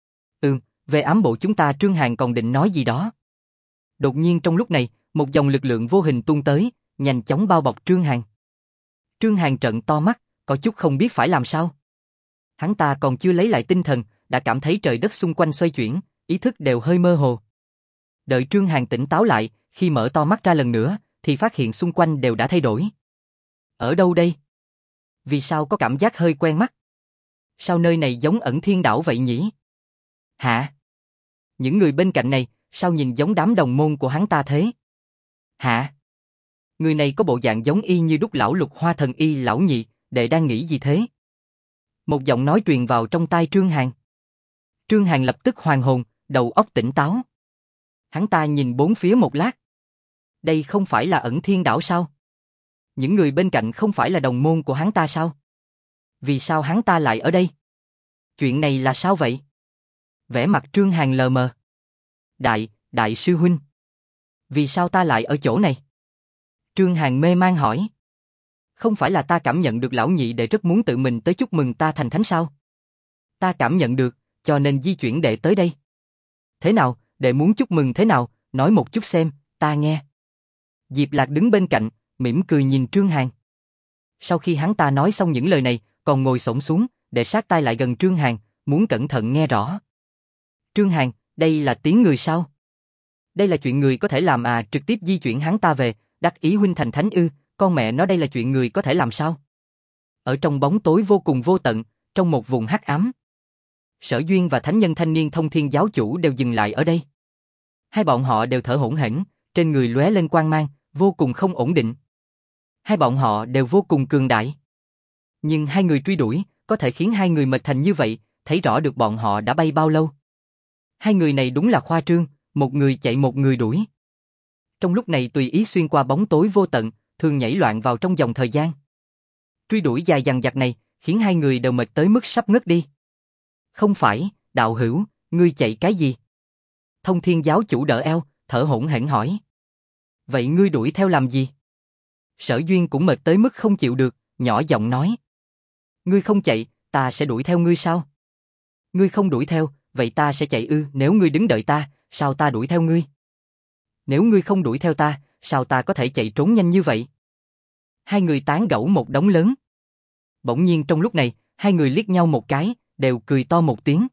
Về ám bộ chúng ta Trương Hàn còn định nói gì đó. Đột nhiên trong lúc này, một dòng lực lượng vô hình tuôn tới, nhanh chóng bao bọc Trương Hàn. Trương Hàn trợn to mắt, có chút không biết phải làm sao. Hắn ta còn chưa lấy lại tinh thần, đã cảm thấy trời đất xung quanh xoay chuyển, ý thức đều hơi mơ hồ. Đợi Trương Hàn tỉnh táo lại, khi mở to mắt ra lần nữa, thì phát hiện xung quanh đều đã thay đổi. Ở đâu đây? Vì sao có cảm giác hơi quen mắt? Sao nơi này giống Ẩn Thiên Đảo vậy nhỉ? Hả? Những người bên cạnh này, sao nhìn giống đám đồng môn của hắn ta thế? Hả? Người này có bộ dạng giống y như đúc lão Lục Hoa Thần Y lão nhị, đệ đang nghĩ gì thế? Một giọng nói truyền vào trong tai Trương Hàn. Trương Hàn lập tức hoàn hồn, đầu óc tỉnh táo. Hắn ta nhìn bốn phía một lát. Đây không phải là Ẩn Thiên Đảo sao? Những người bên cạnh không phải là đồng môn của hắn ta sao? Vì sao hắn ta lại ở đây? Chuyện này là sao vậy? Vẻ mặt Trương Hàn lờ mờ. Đại sư huynh. Vì sao ta lại ở chỗ này? Trương Hàn mê man hỏi. Không phải là ta cảm nhận được lão nhị đệ rất muốn tự mình tới chúc mừng ta thành thánh sao? Ta cảm nhận được, cho nên di chuyển đệ tới đây. Thế nào, đệ muốn chúc mừng thế nào, nói một chút xem, ta nghe. Diệp Lạc đứng bên cạnh, mỉm cười nhìn Trương Hàn. Sau khi hắn ta nói xong những lời này, còn ngồi xổm xuống, để sát tai lại gần Trương Hàn, muốn cẩn thận nghe rõ. Trương Hàn, đây là tiếng người sao? Đây là chuyện người có thể làm à? Trực tiếp di chuyển hắn ta về, đắc ý huynh thành thánh ư? Con mẹ nó, đây là chuyện người có thể làm sao? Ở trong bóng tối vô cùng vô tận, trong một vùng hắc ám, Sở Duyên và thánh nhân thanh niên thông thiên giáo chủ đều dừng lại ở đây. Hai bọn họ đều thở hổn hển, trên người lóe lên quang mang, vô cùng không ổn định. Hai bọn họ đều vô cùng cường đại. Nhưng hai người truy đuổi, có thể khiến hai người mệt thành như vậy, thấy rõ được bọn họ đã bay bao lâu. Hai người này đúng là khoa trương, một người chạy một người đuổi. Trong lúc này tùy ý xuyên qua bóng tối vô tận, thường nhảy loạn vào trong dòng thời gian. Truy đuổi dài dằng dặc này, khiến hai người đều mệt tới mức sắp ngất đi. Không phải, đạo hữu, ngươi chạy cái gì? Thông thiên giáo chủ đỡ eo, thở hổn hển hỏi. Vậy ngươi đuổi theo làm gì? Sở Duyên cũng mệt tới mức không chịu được, nhỏ giọng nói. Ngươi không chạy, ta sẽ đuổi theo ngươi sao? Ngươi không đuổi theo, vậy ta sẽ chạy ư? Nếu ngươi đứng đợi ta, sao ta đuổi theo ngươi? Nếu ngươi không đuổi theo ta, sao ta có thể chạy trốn nhanh như vậy? Hai người tán gẫu một đống lớn. Bỗng nhiên trong lúc này, hai người liếc nhau một cái, đều cười to một tiếng.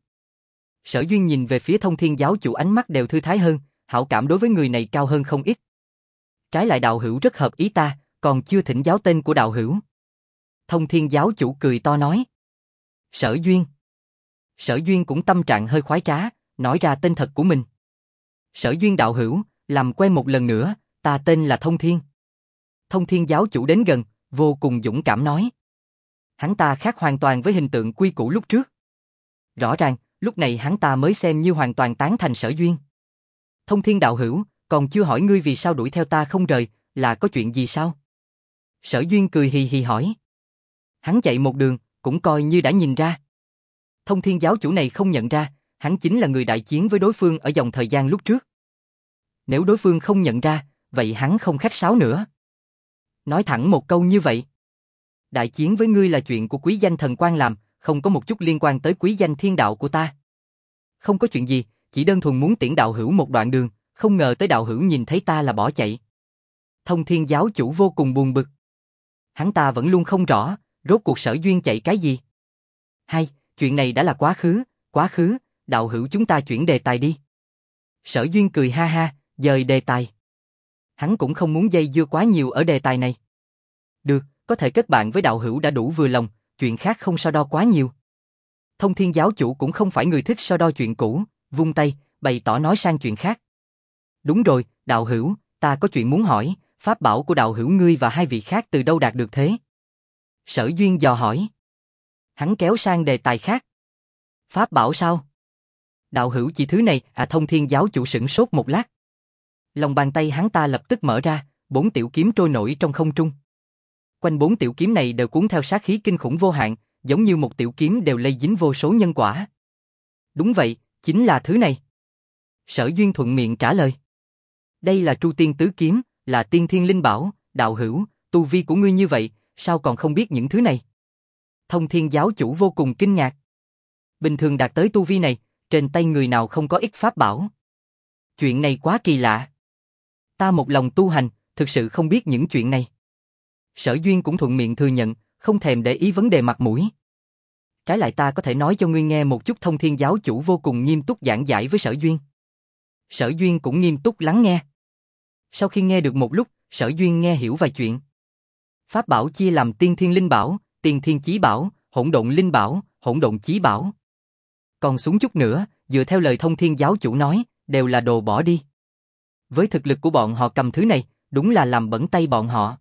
Sở Duyên nhìn về phía thông thiên giáo chủ, ánh mắt đều thư thái hơn, hảo cảm đối với người này cao hơn không ít. Trái lại đạo hữu rất hợp ý ta, còn chưa thỉnh giáo tên của đạo hữu. Thông thiên giáo chủ cười to nói. Sở Duyên. Sở Duyên cũng tâm trạng hơi khoái trá, nói ra tên thật của mình. Sở Duyên đạo hữu, làm quen một lần nữa, ta tên là Thông Thiên. Thông thiên giáo chủ đến gần, vô cùng dũng cảm nói. Hắn ta khác hoàn toàn với hình tượng quy củ lúc trước. Rõ ràng, lúc này hắn ta mới xem như hoàn toàn tán thành Sở Duyên. Thông Thiên đạo hữu, còn chưa hỏi ngươi vì sao đuổi theo ta không rời, là có chuyện gì sao? Sở Duyên cười hì hì hỏi. Hắn chạy một đường, cũng coi như đã nhìn ra. Thông thiên giáo chủ này không nhận ra, hắn chính là người đại chiến với đối phương ở dòng thời gian lúc trước. Nếu đối phương không nhận ra, vậy hắn không khách sáo nữa. Nói thẳng một câu như vậy. Đại chiến với ngươi là chuyện của quý danh thần quan làm, không có một chút liên quan tới quý danh thiên đạo của ta. Không có chuyện gì, chỉ đơn thuần muốn tiễn đạo hữu một đoạn đường, không ngờ tới đạo hữu nhìn thấy ta là bỏ chạy. Thông thiên giáo chủ vô cùng buồn bực. Hắn ta vẫn luôn không rõ, rốt cuộc Sở Duyên chạy cái gì. Hay, chuyện này đã là quá khứ, đạo hữu chúng ta chuyển đề tài đi. Sở Duyên cười ha ha, dời đề tài. Hắn cũng không muốn dây dưa quá nhiều ở đề tài này. Được, có thể kết bạn với đạo hữu đã đủ vừa lòng, chuyện khác không so đo quá nhiều. Thông thiên giáo chủ cũng không phải người thích so đo chuyện cũ, vung tay, bày tỏ nói sang chuyện khác. Đúng rồi, đạo hữu, ta có chuyện muốn hỏi, pháp bảo của đạo hữu ngươi và hai vị khác từ đâu đạt được thế? Sở Duyên dò hỏi. Hắn kéo sang đề tài khác. Pháp bảo sao? Đạo hữu chỉ thứ này, thông thiên giáo chủ sửng sốt một lát. Lòng bàn tay hắn ta lập tức mở ra, 4 tiểu kiếm trôi nổi trong không trung. Quanh 4 tiểu kiếm này đều cuốn theo sát khí kinh khủng vô hạn, giống như một tiểu kiếm đều lây dính vô số nhân quả. Đúng vậy, chính là thứ này. Sở Duyên thuận miệng trả lời. Đây là Tru Tiên Tứ Kiếm, là tiên thiên linh bảo, đạo hữu, tu vi của ngươi như vậy, sao còn không biết những thứ này? Thông thiên giáo chủ vô cùng kinh ngạc. Bình thường đạt tới tu vi này, trên tay người nào không có ít pháp bảo. Chuyện này quá kỳ lạ. Ta một lòng tu hành, thực sự không biết những chuyện này. Sở Duyên cũng thuận miệng thừa nhận, không thèm để ý vấn đề mặt mũi. Trái lại ta có thể nói cho ngươi nghe một chút. Thông thiên giáo chủ vô cùng nghiêm túc giảng giải với Sở Duyên. Sở Duyên cũng nghiêm túc lắng nghe. Sau khi nghe được một lúc, Sở Duyên nghe hiểu vài chuyện. Pháp bảo chia làm tiên thiên linh bảo, tiên thiên chí bảo, hỗn độn linh bảo, hỗn độn chí bảo. Còn xuống chút nữa, dựa theo lời thông thiên giáo chủ nói, đều là đồ bỏ đi. Với thực lực của bọn họ cầm thứ này, đúng là làm bẩn tay bọn họ.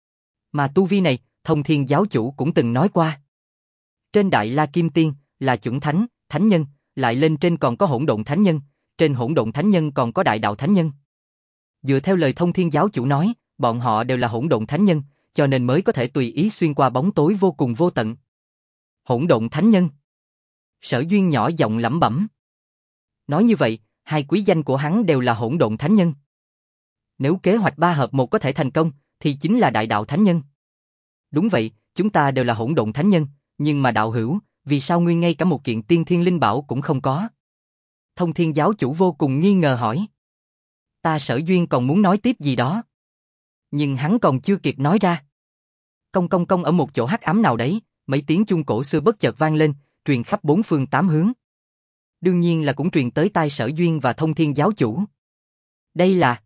Mà tu vi này, thông thiên giáo chủ cũng từng nói qua. Trên Đại La Kim Tiên, là chuẩn thánh, thánh nhân, lại lên trên còn có hỗn độn thánh nhân, trên hỗn độn thánh nhân còn có đại đạo thánh nhân. Dựa theo lời thông thiên giáo chủ nói, bọn họ đều là hỗn độn thánh nhân, cho nên mới có thể tùy ý xuyên qua bóng tối vô cùng vô tận. Hỗn độn thánh nhân. Sở Duyên nhỏ giọng lẩm bẩm. Nói như vậy, hai quý danh của hắn đều là hỗn độn thánh nhân. Nếu kế hoạch 3 hợp 1 có thể thành công, thì chính là đại đạo thánh nhân. Đúng vậy, chúng ta đều là hỗn độn thánh nhân, nhưng mà đạo hữu, vì sao ngươi ngay cả một kiện tiên thiên linh bảo cũng không có? Thông thiên giáo chủ vô cùng nghi ngờ hỏi. Ta Sở Duyên còn muốn nói tiếp gì đó. Nhưng hắn còn chưa kịp nói ra. Công công công ở một chỗ hắc ám nào đấy, mấy tiếng chuông cổ xưa bất chợt vang lên, truyền khắp 4 phương 8 hướng. Đương nhiên là cũng truyền tới tai Sở Duyên và thông thiên giáo chủ. Đây là...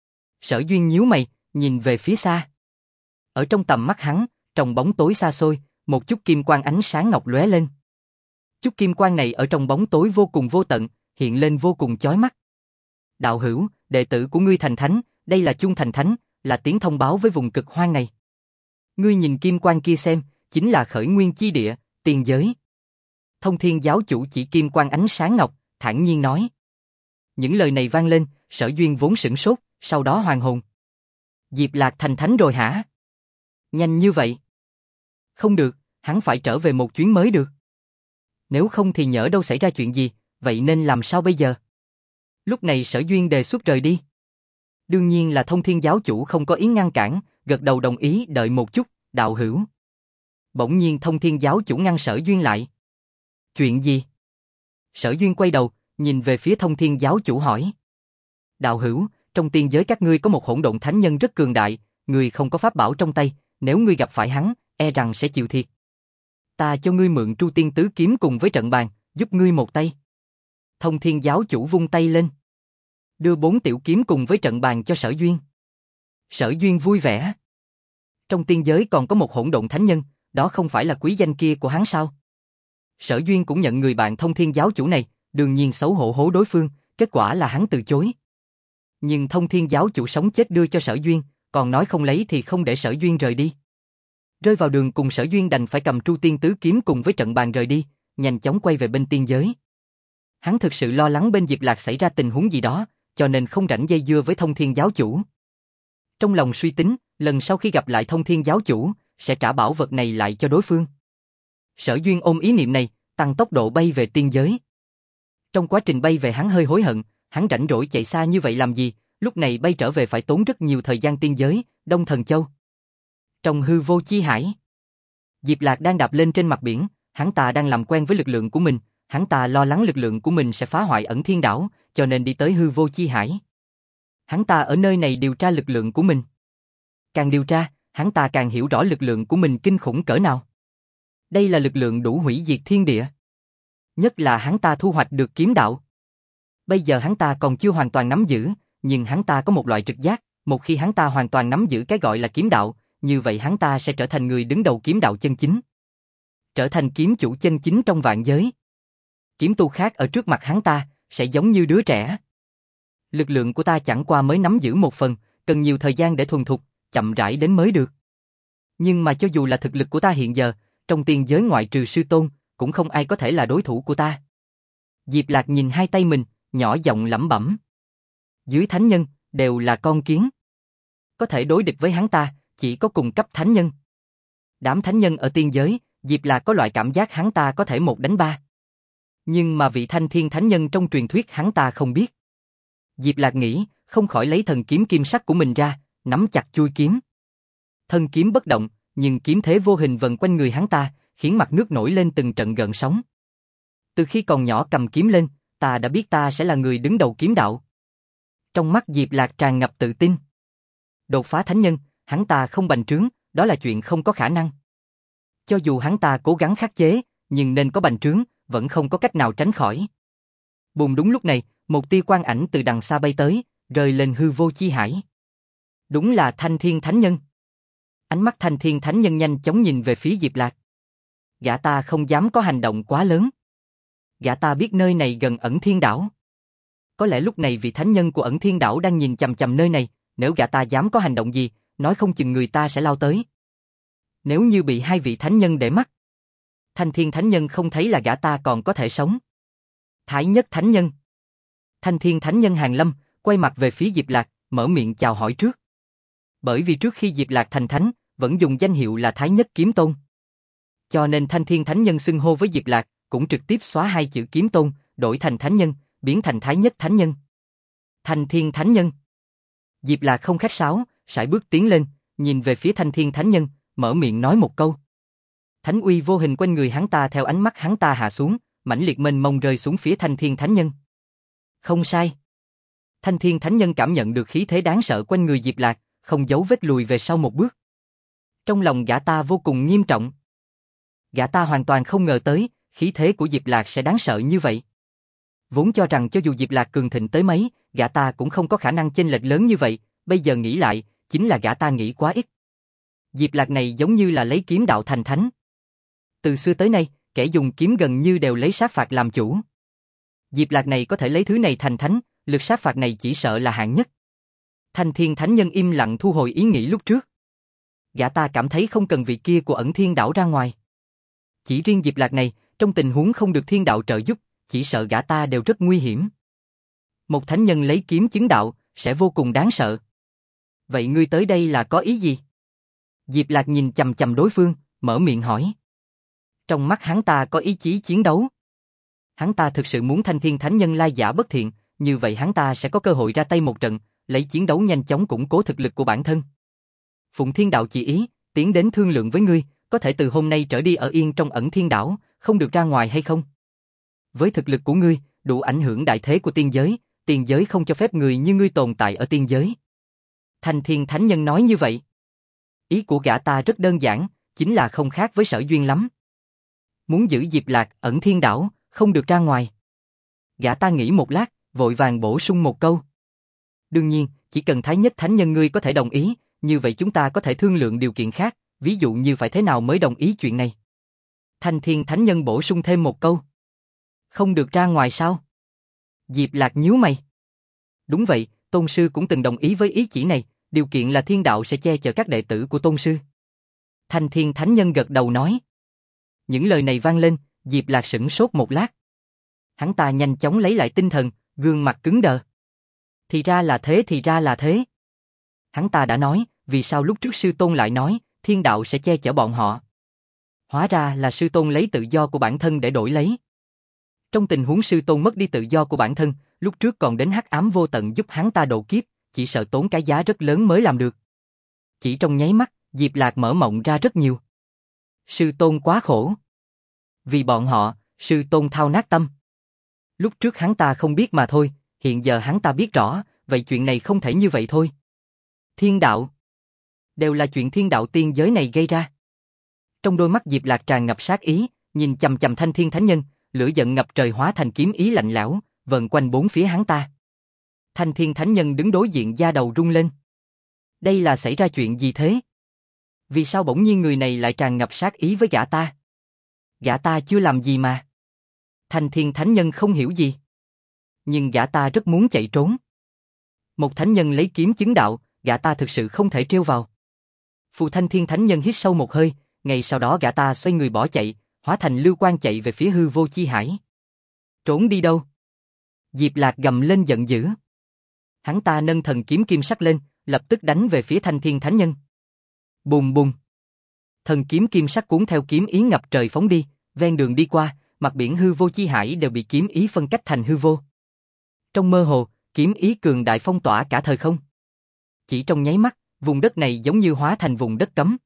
Sở Duyên nhíu mày, nhìn về phía xa. Ở trong tầm mắt hắn, trong bóng tối xa xôi, một chút kim quang ánh sáng ngọc lóe lên. Chút kim quang này ở trong bóng tối vô cùng vô tận, hiện lên vô cùng chói mắt. Đạo hữu, đệ tử của ngươi thành thánh, đây là chuông thành thánh, là tiếng thông báo với vùng cực hoang này. Ngươi nhìn kim quang kia xem, chính là khởi nguyên chi địa, tiền giới. Thông Thiên giáo chủ chỉ kim quang ánh sáng ngọc, thản nhiên nói. Những lời này vang lên, Sở Duyên vốn sửng sốt, sau đó hoàn hồn. Diệp Lạc thành thánh rồi hả? Nhanh như vậy? Không được, hắn phải trở về một chuyến mới được. Nếu không thì nhỡ đâu xảy ra chuyện gì, vậy nên làm sao bây giờ? Lúc này Sở Duyên đề xuất rời đi. Đương nhiên là Thông Thiên giáo chủ không có ý ngăn cản, gật đầu đồng ý đợi một chút, đạo hữu. Bỗng nhiên Thông Thiên giáo chủ ngăn Sở Duyên lại. Chuyện gì? Sở Duyên quay đầu, nhìn về phía Thông Thiên giáo chủ hỏi. Đạo hữu, trong tiên giới các ngươi có một hỗn độn thánh nhân rất cường đại, ngươi không có pháp bảo trong tay, nếu ngươi gặp phải hắn, e rằng sẽ chịu thiệt. Ta cho ngươi mượn Tru Tiên Tứ Kiếm cùng với trận bàn, giúp ngươi một tay. Thông Thiên giáo chủ vung tay lên. Đưa 4 tiểu kiếm cùng với trận bàn cho Sở Duyên. Sở Duyên vui vẻ. Trong tiên giới còn có một hỗn độn thánh nhân, đó không phải là quý danh kia của hắn sao? Sở Duyên cũng nhận người bạn Thông Thiên giáo chủ này, đương nhiên xấu hổ hố đối phương, kết quả là hắn từ chối. Nhưng Thông Thiên giáo chủ sống chết đưa cho Sở Duyên, còn nói không lấy thì không để Sở Duyên rời đi. Rơi vào đường cùng Sở Duyên đành phải cầm Tru Tiên Tứ Kiếm cùng với trận bàn rời đi, nhanh chóng quay về bên tiên giới. Hắn thực sự lo lắng bên Diệp Lạc xảy ra tình huống gì đó, cho nên không rảnh dây dưa với Thông Thiên giáo chủ. Trong lòng suy tính, lần sau khi gặp lại Thông Thiên giáo chủ, sẽ trả bảo vật này lại cho đối phương. Sở Duyên ôm ý niệm này, tăng tốc độ bay về tiên giới. Trong quá trình bay về hắn hơi hối hận, hắn rảnh rỗi chạy xa như vậy làm gì, lúc này bay trở về phải tốn rất nhiều thời gian tiên giới, Đông Thần Châu. Trong hư vô chi hải, Diệp Lạc đang đạp lên trên mặt biển, hắn ta đang làm quen với lực lượng của mình, hắn ta lo lắng lực lượng của mình sẽ phá hoại Ẩn Thiên đảo, cho nên đi tới hư vô chi hải. Hắn ta ở nơi này điều tra lực lượng của mình. Càng điều tra, hắn ta càng hiểu rõ lực lượng của mình kinh khủng cỡ nào. Đây là lực lượng đủ hủy diệt thiên địa. Nhất là hắn ta thu hoạch được kiếm đạo. Bây giờ hắn ta còn chưa hoàn toàn nắm giữ, nhưng hắn ta có một loại trực giác, một khi hắn ta hoàn toàn nắm giữ cái gọi là kiếm đạo, như vậy hắn ta sẽ trở thành người đứng đầu kiếm đạo chân chính. Trở thành kiếm chủ chân chính trong vạn giới. Kiếm tu khác ở trước mặt hắn ta, sẽ giống như đứa trẻ. Lực lượng của ta chẳng qua mới nắm giữ một phần, cần nhiều thời gian để thuần thục, chậm rãi đến mới được. Nhưng mà cho dù là thực lực của ta hiện giờ, trong tiên giới ngoại trừ sư tôn, cũng không ai có thể là đối thủ của ta. Diệp Lạc nhìn hai tay mình, nhỏ giọng lẩm bẩm. Dưới thánh nhân, đều là con kiến. Có thể đối địch với hắn ta, chỉ có cùng cấp thánh nhân. Đám thánh nhân ở tiên giới, Diệp Lạc có loại cảm giác hắn ta có thể 1 đánh 3. Nhưng mà vị Thanh Thiên thánh nhân trong truyền thuyết hắn ta không biết. Diệp Lạc nghĩ, không khỏi lấy thần kiếm kim sắc của mình ra, nắm chặt chuôi kiếm. Thân kiếm bất động, nhưng kiếm thế vô hình vần quanh người hắn ta, khiến mặt nước nổi lên từng trận gợn sóng. Từ khi còn nhỏ cầm kiếm lên, ta đã biết ta sẽ là người đứng đầu kiếm đạo. Trong mắt Diệp Lạc tràn ngập tự tin. Đột phá thánh nhân, hắn ta không bành trướng, đó là chuyện không có khả năng. Cho dù hắn ta cố gắng khắc chế, nhưng nên có bành trướng, vẫn không có cách nào tránh khỏi. Bùm, đúng lúc này, một tia quang ảnh từ đằng xa bay tới, rơi lên hư vô chi hải. Đúng là Thanh Thiên thánh nhân. Ánh mắt Thanh Thiên thánh nhân nhanh chóng nhìn về phía Diệp Lạc. Gã ta không dám có hành động quá lớn. Gã ta biết nơi này gần Ẩn Thiên đảo. Có lẽ lúc này vị thánh nhân của Ẩn Thiên đảo đang nhìn chằm chằm nơi này, nếu gã ta dám có hành động gì, nói không chừng người ta sẽ lao tới. Nếu như bị hai vị thánh nhân để mắt, Thanh Thiên thánh nhân không thấy là gã ta còn có thể sống. Thái nhất thánh nhân. Thanh Thiên thánh nhân hàn lâm, quay mặt về phía Diệp Lạc, mở miệng chào hỏi trước. Bởi vì trước khi Diệp Lạc thành thánh, vẫn dùng danh hiệu là Thái nhất kiếm tôn. Cho nên Thanh Thiên thánh nhân xưng hô với Diệp Lạc, cũng trực tiếp xóa hai chữ kiếm tôn, đổi thành thánh nhân, biến thành Thái nhất thánh nhân. Thanh Thiên thánh nhân. Diệp Lạc không khách sáo, sải bước tiến lên, nhìn về phía Thanh Thiên thánh nhân, mở miệng nói một câu. Thánh uy vô hình quanh người hắn ta theo ánh mắt hắn ta hạ xuống, mãnh liệt mênh mông rơi xuống phía Thanh Thiên thánh nhân. Không sai. Thanh Thiên thánh nhân cảm nhận được khí thế đáng sợ quanh người Diệp Lạc, không giấu vết lùi về sau một bước. Trong lòng gã ta vô cùng nghiêm trọng. Gã ta hoàn toàn không ngờ tới, khí thế của Diệp Lạc sẽ đáng sợ như vậy. Vốn cho rằng cho dù Diệp Lạc cường thịnh tới mấy, gã ta cũng không có khả năng chênh lệch lớn như vậy, bây giờ nghĩ lại, chính là gã ta nghĩ quá ít. Diệp Lạc này giống như là lấy kiếm đạo thành thánh. Từ xưa tới nay, kẻ dùng kiếm gần như đều lấy sát phạt làm chủ. Diệp Lạc này có thể lấy thứ này thành thánh, lực sát phạt này chỉ sợ là hạng nhất. Thanh Thiên Thánh Nhân im lặng thu hồi ý nghĩ lúc trước. Gã ta cảm thấy không cần vị kia của Ẩn Thiên Đảo ra ngoài. Chỉ riêng Diệp Lạc này, trong tình huống không được thiên đạo trợ giúp, chỉ sợ gã ta đều rất nguy hiểm. Một thánh nhân lấy kiếm chứng đạo, sẽ vô cùng đáng sợ. Vậy ngươi tới đây là có ý gì? Diệp Lạc nhìn chằm chằm đối phương, mở miệng hỏi. Trong mắt hắn ta có ý chí chiến đấu. Hắn ta thực sự muốn Thanh Thiên Thánh Nhân lai giả bất thiện, như vậy hắn ta sẽ có cơ hội ra tay một trận, lấy chiến đấu nhanh chóng củng cố thực lực của bản thân. Phụng Thiên Đạo chỉ ý, tiến đến thương lượng với ngươi, có thể từ hôm nay trở đi ở yên trong Ẩn Thiên Đảo, không được ra ngoài hay không? Với thực lực của ngươi, đủ ảnh hưởng đại thế của tiên giới không cho phép người như ngươi tồn tại ở tiên giới. Thanh Thiên Thánh Nhân nói như vậy. Ý của gã ta rất đơn giản, chính là không khác với Sở Duyên lắm. Muốn giữ Diệp Lạc Ẩn Thiên Đảo, không được ra ngoài. Gã ta nghĩ một lát, vội vàng bổ sung một câu. Đương nhiên, chỉ cần Thái Nhất Thánh Nhân ngươi có thể đồng ý, như vậy chúng ta có thể thương lượng điều kiện khác, ví dụ như phải thế nào mới đồng ý chuyện này. Thanh Thiên Thánh Nhân bổ sung thêm một câu. Không được ra ngoài sao? Diệp Lạc nhíu mày. Đúng vậy, Tôn Sư cũng từng đồng ý với ý chỉ này, điều kiện là thiên đạo sẽ che chở các đệ tử của Tôn Sư. Thanh Thiên Thánh Nhân gật đầu nói. Những lời này vang lên, Diệp Lạc sửng sốt một lát. Hắn ta nhanh chóng lấy lại tinh thần, gương mặt cứng đờ. Thì ra là thế. Hắn ta đã nói, vì sao lúc trước sư tôn lại nói, thiên đạo sẽ che chở bọn họ. Hóa ra là sư tôn lấy tự do của bản thân để đổi lấy. Trong tình huống sư tôn mất đi tự do của bản thân, lúc trước còn đến hắc ám vô tận giúp hắn ta độ kiếp, chỉ sợ tốn cái giá rất lớn mới làm được. Chỉ trong nháy mắt, Diệp Lạc mở mộng ra rất nhiều. Sư tôn quá khổ. Vì bọn họ, sư tôn thao nát tâm. Lúc trước hắn ta không biết mà thôi, hiện giờ hắn ta biết rõ, vậy chuyện này không thể như vậy thôi. Thiên đạo. Đều là chuyện thiên đạo tiên giới này gây ra. Trong đôi mắt Diệp Lạc tràn ngập sát ý, nhìn chằm chằm Thanh Thiên Thánh Nhân, lửa giận ngập trời hóa thành kiếm ý lạnh lẽo, vần quanh bốn phía hắn ta. Thanh Thiên Thánh Nhân đứng đối diện da đầu rung lên. Đây là xảy ra chuyện gì thế? Vì sao bỗng nhiên người này lại tràn ngập sát ý với gã ta? Gã ta chưa làm gì mà. Thanh Thiên Thánh Nhân không hiểu gì. Nhưng gã ta rất muốn chạy trốn. Một thánh nhân lấy kiếm chứng đạo, gã ta thực sự không thể trêu vào. Phù Thanh Thiên Thánh Nhân hít sâu một hơi, ngay sau đó gã ta xoay người bỏ chạy, hóa thành lưu quang chạy về phía hư vô chi hải. Trốn đi đâu? Diệp Lạc gầm lên giận dữ. Hắn ta nâng thần kiếm kim sắc lên, lập tức đánh về phía Thanh Thiên Thánh Nhân. Bùng bùng. Thần kiếm kim sắc cuốn theo kiếm ý ngập trời phóng đi, ven đường đi qua, mặt biển hư vô chi hải đều bị kiếm ý phân cách thành hư vô. Trong mơ hồ, kiếm ý cường đại phong tỏa cả thời không. Chỉ trong nháy mắt, vùng đất này giống như hóa thành vùng đất cấm.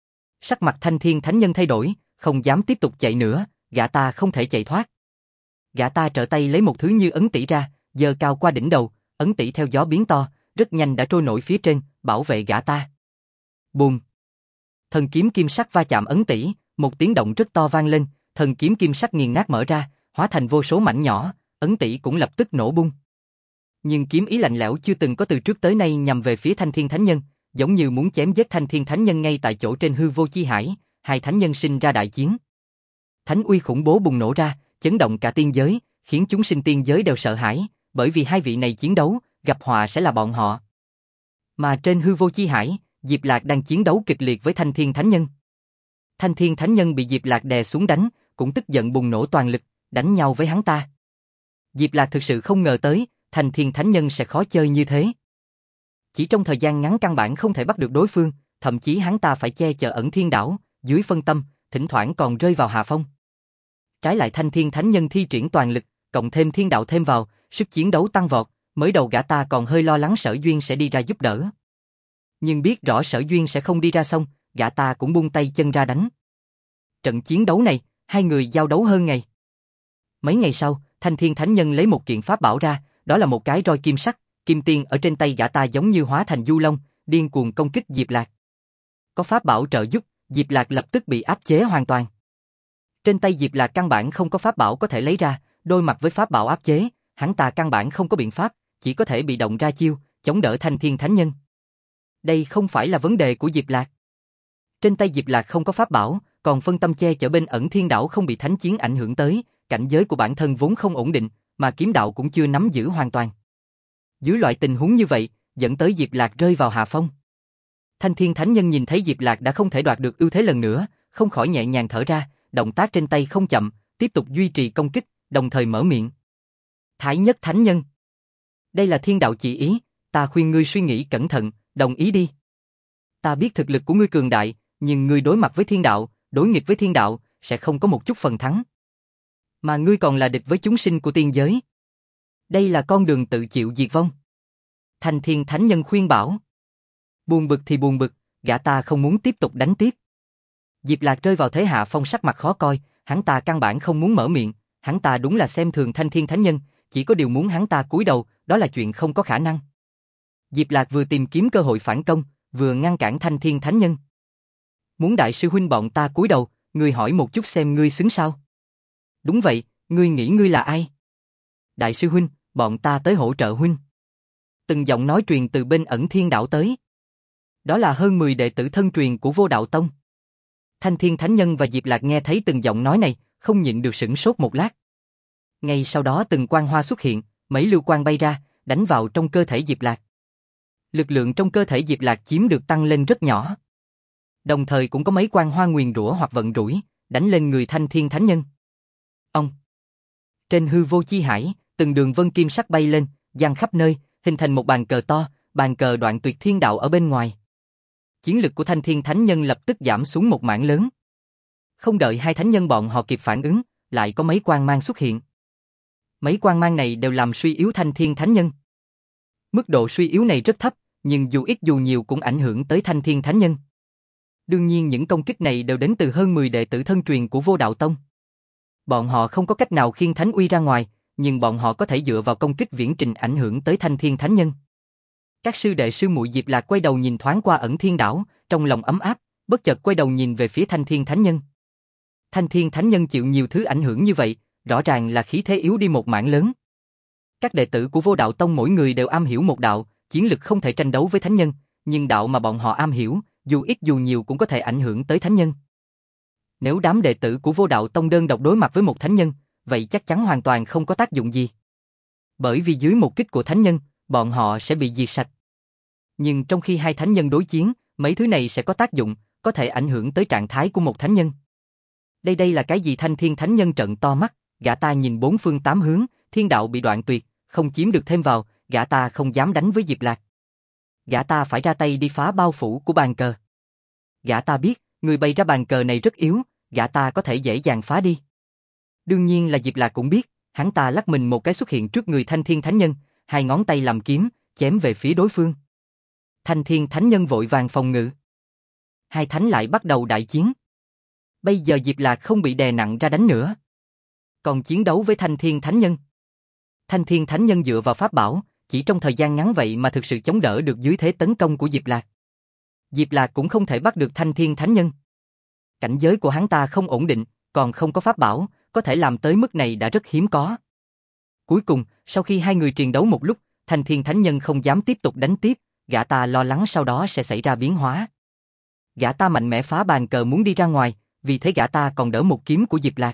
Sắc mặt Thanh Thiên Thánh Nhân thay đổi, không dám tiếp tục chạy nữa, gã ta không thể chạy thoát. Gã ta trở tay lấy một thứ như ấn tỷ ra, giơ cao qua đỉnh đầu, ấn tỷ theo gió biến to, rất nhanh đã trôi nổi phía trên, bảo vệ gã ta. Bùm! Thần kiếm kim sắc va chạm ấn tỷ, một tiếng động rất to vang lên, thần kiếm kim sắc nghiền nát mở ra, hóa thành vô số mảnh nhỏ, ấn tỷ cũng lập tức nổ bung. Nhưng kiếm ý lạnh lẽo chưa từng có từ trước tới nay nhằm về phía Thanh Thiên Thánh Nhân, giống như muốn chém giết Thanh Thiên Thánh Nhân ngay tại chỗ trên hư vô chi hải, hai thánh nhân sinh ra đại chiến. Thánh uy khủng bố bùng nổ ra, chấn động cả tiên giới, khiến chúng sinh tiên giới đều sợ hãi, bởi vì hai vị này chiến đấu, gặp họa sẽ là bọn họ. Mà trên hư vô chi hải, Diệp Lạc đang chiến đấu kịch liệt với Thanh Thiên Thánh Nhân. Thanh Thiên Thánh Nhân bị Diệp Lạc đè xuống đánh, cũng tức giận bùng nổ toàn lực, đánh nhau với hắn ta. Diệp Lạc thực sự không ngờ tới, Thanh Thiên Thánh Nhân sẽ khó chơi như thế. Chỉ trong thời gian ngắn căn bản không thể bắt được đối phương, thậm chí hắn ta phải che chở Ẩn Thiên Đảo, dưới phân tâm, thỉnh thoảng còn rơi vào hạ phong. Trái lại Thanh Thiên Thánh Nhân thi triển toàn lực, cộng thêm thiên đạo thêm vào, sức chiến đấu tăng vọt, mới đầu gã ta còn hơi lo lắng Sở Duyên sẽ đi ra giúp đỡ. Nhưng biết rõ Sở Duyên sẽ không đi ra xong, gã ta cũng buông tay chân ra đánh. Trận chiến đấu này, hai người giao đấu hơn ngày. Mấy ngày sau, Thanh Thiên Thánh Nhân lấy một kiện pháp bảo ra, đó là một cái roi kim sắc, kim tiên ở trên tay gã ta giống như hóa thành du long, điên cuồng công kích Diệp Lạc. Có pháp bảo trợ giúp, Diệp Lạc lập tức bị áp chế hoàn toàn. Trên tay Diệp Lạc căn bản không có pháp bảo có thể lấy ra, đối mặt với pháp bảo áp chế, hắn ta căn bản không có biện pháp, chỉ có thể bị động ra chiêu, chống đỡ Thanh Thiên Thánh Nhân. Đây không phải là vấn đề của Diệp Lạc. Trên tay Diệp Lạc không có pháp bảo, còn phân tâm che chở bên ẩn thiên đảo không bị thánh chiến ảnh hưởng tới, cảnh giới của bản thân vốn không ổn định, mà kiếm đạo cũng chưa nắm giữ hoàn toàn. Dưới loại tình huống như vậy, dẫn tới Diệp Lạc rơi vào hạ phong. Thanh Thiên Thánh Nhân nhìn thấy Diệp Lạc đã không thể đoạt được ưu thế lần nữa, không khỏi nhẹ nhàng thở ra, động tác trên tay không chậm, tiếp tục duy trì công kích, đồng thời mở miệng. Thái Nhất Thánh Nhân, đây là thiên đạo chỉ ý, ta khuyên ngươi suy nghĩ cẩn thận, đồng ý đi. Ta biết thực lực của ngươi cường đại, nhưng ngươi đối mặt với thiên đạo, đối nghịch với thiên đạo, sẽ không có một chút phần thắng. Mà ngươi còn là địch với chúng sinh của tiên giới. Đây là con đường tự chịu diệt vong. Thanh Thiên Thánh Nhân khuyên bảo. Buồn bực thì buồn bực, gã ta không muốn tiếp tục đánh tiếp. Diệp Lạc rơi vào thế hạ phong, sắc mặt khó coi, hắn ta căn bản không muốn mở miệng, hắn ta đúng là xem thường Thanh Thiên Thánh Nhân, chỉ có điều muốn hắn ta cúi đầu, đó là chuyện không có khả năng. Diệp Lạc vừa tìm kiếm cơ hội phản công, vừa ngăn cản Thanh Thiên Thánh Nhân. Muốn đại sư huynh bọn ta cúi đầu, ngươi hỏi một chút xem ngươi xứng sao? Đúng vậy, ngươi nghĩ ngươi là ai? Đại sư huynh, bọn ta tới hỗ trợ huynh. Từng giọng nói truyền từ bên ẩn thiên đảo tới. Đó là hơn 10 đệ tử thân truyền của Vô Đạo Tông. Thanh Thiên Thánh Nhân và Diệp Lạc nghe thấy từng giọng nói này, không nhịn được sửng sốt một lát. Ngay sau đó từng quang hoa xuất hiện, mấy lưu quang bay ra, đánh vào trong cơ thể Diệp Lạc. Lực lượng trong cơ thể Diệp Lạc chiếm được tăng lên rất nhỏ. Đồng thời cũng có mấy quang hoa nguyền rủa hoặc vận rủi, đánh lên người Thanh Thiên Thánh Nhân. Ông. Trên hư vô chi hải, từng đường vân kim sắc bay lên, giăng khắp nơi, hình thành một bàn cờ to, bàn cờ đoạn tuyệt thiên đạo ở bên ngoài. Chiến lực của Thanh Thiên Thánh Nhân lập tức giảm xuống một mảng lớn. Không đợi hai thánh nhân bọn họ kịp phản ứng, lại có mấy quang mang xuất hiện. Mấy quang mang này đều làm suy yếu Thanh Thiên Thánh Nhân. Mức độ suy yếu này rất thấp, nhưng dù ít dù nhiều cũng ảnh hưởng tới Thanh Thiên Thánh Nhân. Đương nhiên những công kích này đều đến từ hơn 10 đệ tử thân truyền của Vô Đạo Tông. Bọn họ không có cách nào khiêng thánh uy ra ngoài, nhưng bọn họ có thể dựa vào công kích viễn trình ảnh hưởng tới Thanh Thiên Thánh Nhân. Các sư đệ sư muội Diệp Lạc quay đầu nhìn thoáng qua ẩn thiên đảo, trong lòng ấm áp, bất chợt quay đầu nhìn về phía Thanh Thiên Thánh Nhân. Thanh Thiên Thánh Nhân chịu nhiều thứ ảnh hưởng như vậy, rõ ràng là khí thế yếu đi một mảng lớn. Các đệ tử của Vô Đạo Tông mỗi người đều am hiểu một đạo, chiến lực không thể tranh đấu với thánh nhân, nhưng đạo mà bọn họ am hiểu, dù ít dù nhiều cũng có thể ảnh hưởng tới thánh nhân. Nếu đám đệ tử của Vô Đạo Tông đơn độc đối mặt với một thánh nhân, vậy chắc chắn hoàn toàn không có tác dụng gì. Bởi vì dưới một kích của thánh nhân, bọn họ sẽ bị diệt sạch. Nhưng trong khi hai thánh nhân đối chiến, mấy thứ này sẽ có tác dụng, có thể ảnh hưởng tới trạng thái của một thánh nhân. Đây là cái gì? Thanh Thiên Thánh Nhân trợn to mắt, gã ta nhìn bốn phương tám hướng, thiên đạo bị đoạn tuyệt, không chiếm được thêm vào, gã ta không dám đánh với Diệp Lạc. Gã ta phải ra tay đi phá bao phủ của bàn cờ. Gã ta biết, người bày ra bàn cờ này rất yếu, gã ta có thể dễ dàng phá đi. Đương nhiên là Diệp Lạc cũng biết, hắn ta lắc mình một cái xuất hiện trước người Thanh Thiên Thánh Nhân, hai ngón tay làm kiếm, chém về phía đối phương. Thanh Thiên Thánh Nhân vội vàng phòng ngự. Hai thánh lại bắt đầu đại chiến. Bây giờ Diệp Lạc không bị đè nặng ra đánh nữa, còn chiến đấu với Thanh Thiên Thánh Nhân. Thanh Thiên Thánh Nhân dựa vào pháp bảo, chỉ trong thời gian ngắn vậy mà thực sự chống đỡ được dưới thế tấn công của Diệp Lạc. Diệp Lạc cũng không thể bắt được Thanh Thiên Thánh Nhân. Cảnh giới của hắn ta không ổn định, còn không có pháp bảo, có thể làm tới mức này đã rất hiếm có. Cuối cùng, sau khi hai người triền đấu một lúc, Thanh Thiên Thánh Nhân không dám tiếp tục đánh tiếp, gã ta lo lắng sau đó sẽ xảy ra biến hóa. Gã ta mạnh mẽ phá bàn cờ muốn đi ra ngoài, vì thế gã ta còn đỡ một kiếm của Diệp Lạc.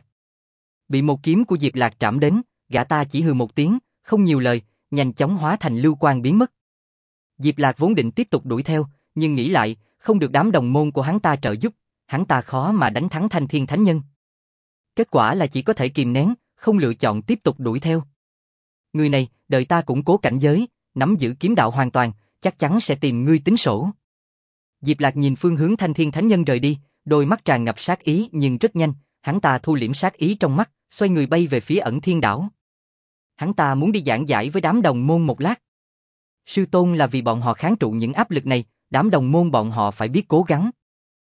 Bị một kiếm của Diệp Lạc trảm đến, gã ta chỉ hừ một tiếng, không nhiều lời, nhanh chóng hóa thành lưu quang biến mất. Diệp Lạc vốn định tiếp tục đuổi theo, nhưng nghĩ lại, không được đám đồng môn của hắn ta trợ giúp, hắn ta khó mà đánh thắng Thanh Thiên Thánh Nhân. Kết quả là chỉ có thể kìm nén, không lựa chọn tiếp tục đuổi theo. Người này, đợi ta củng cố cảnh giới, nắm giữ kiếm đạo hoàn toàn, chắc chắn sẽ tìm ngươi tính sổ. Diệp Lạc nhìn phương hướng Thanh Thiên Thánh Nhân rời đi, đôi mắt tràn ngập sát ý nhưng rất nhanh, hắn ta thu liễm sát ý trong mắt, xoay người bay về phía ẩn thiên đảo. Hắn ta muốn đi giảng giải với đám đồng môn một lát. Sư tôn là vì bọn họ kháng trụ những áp lực này, đám đồng môn bọn họ phải biết cố gắng.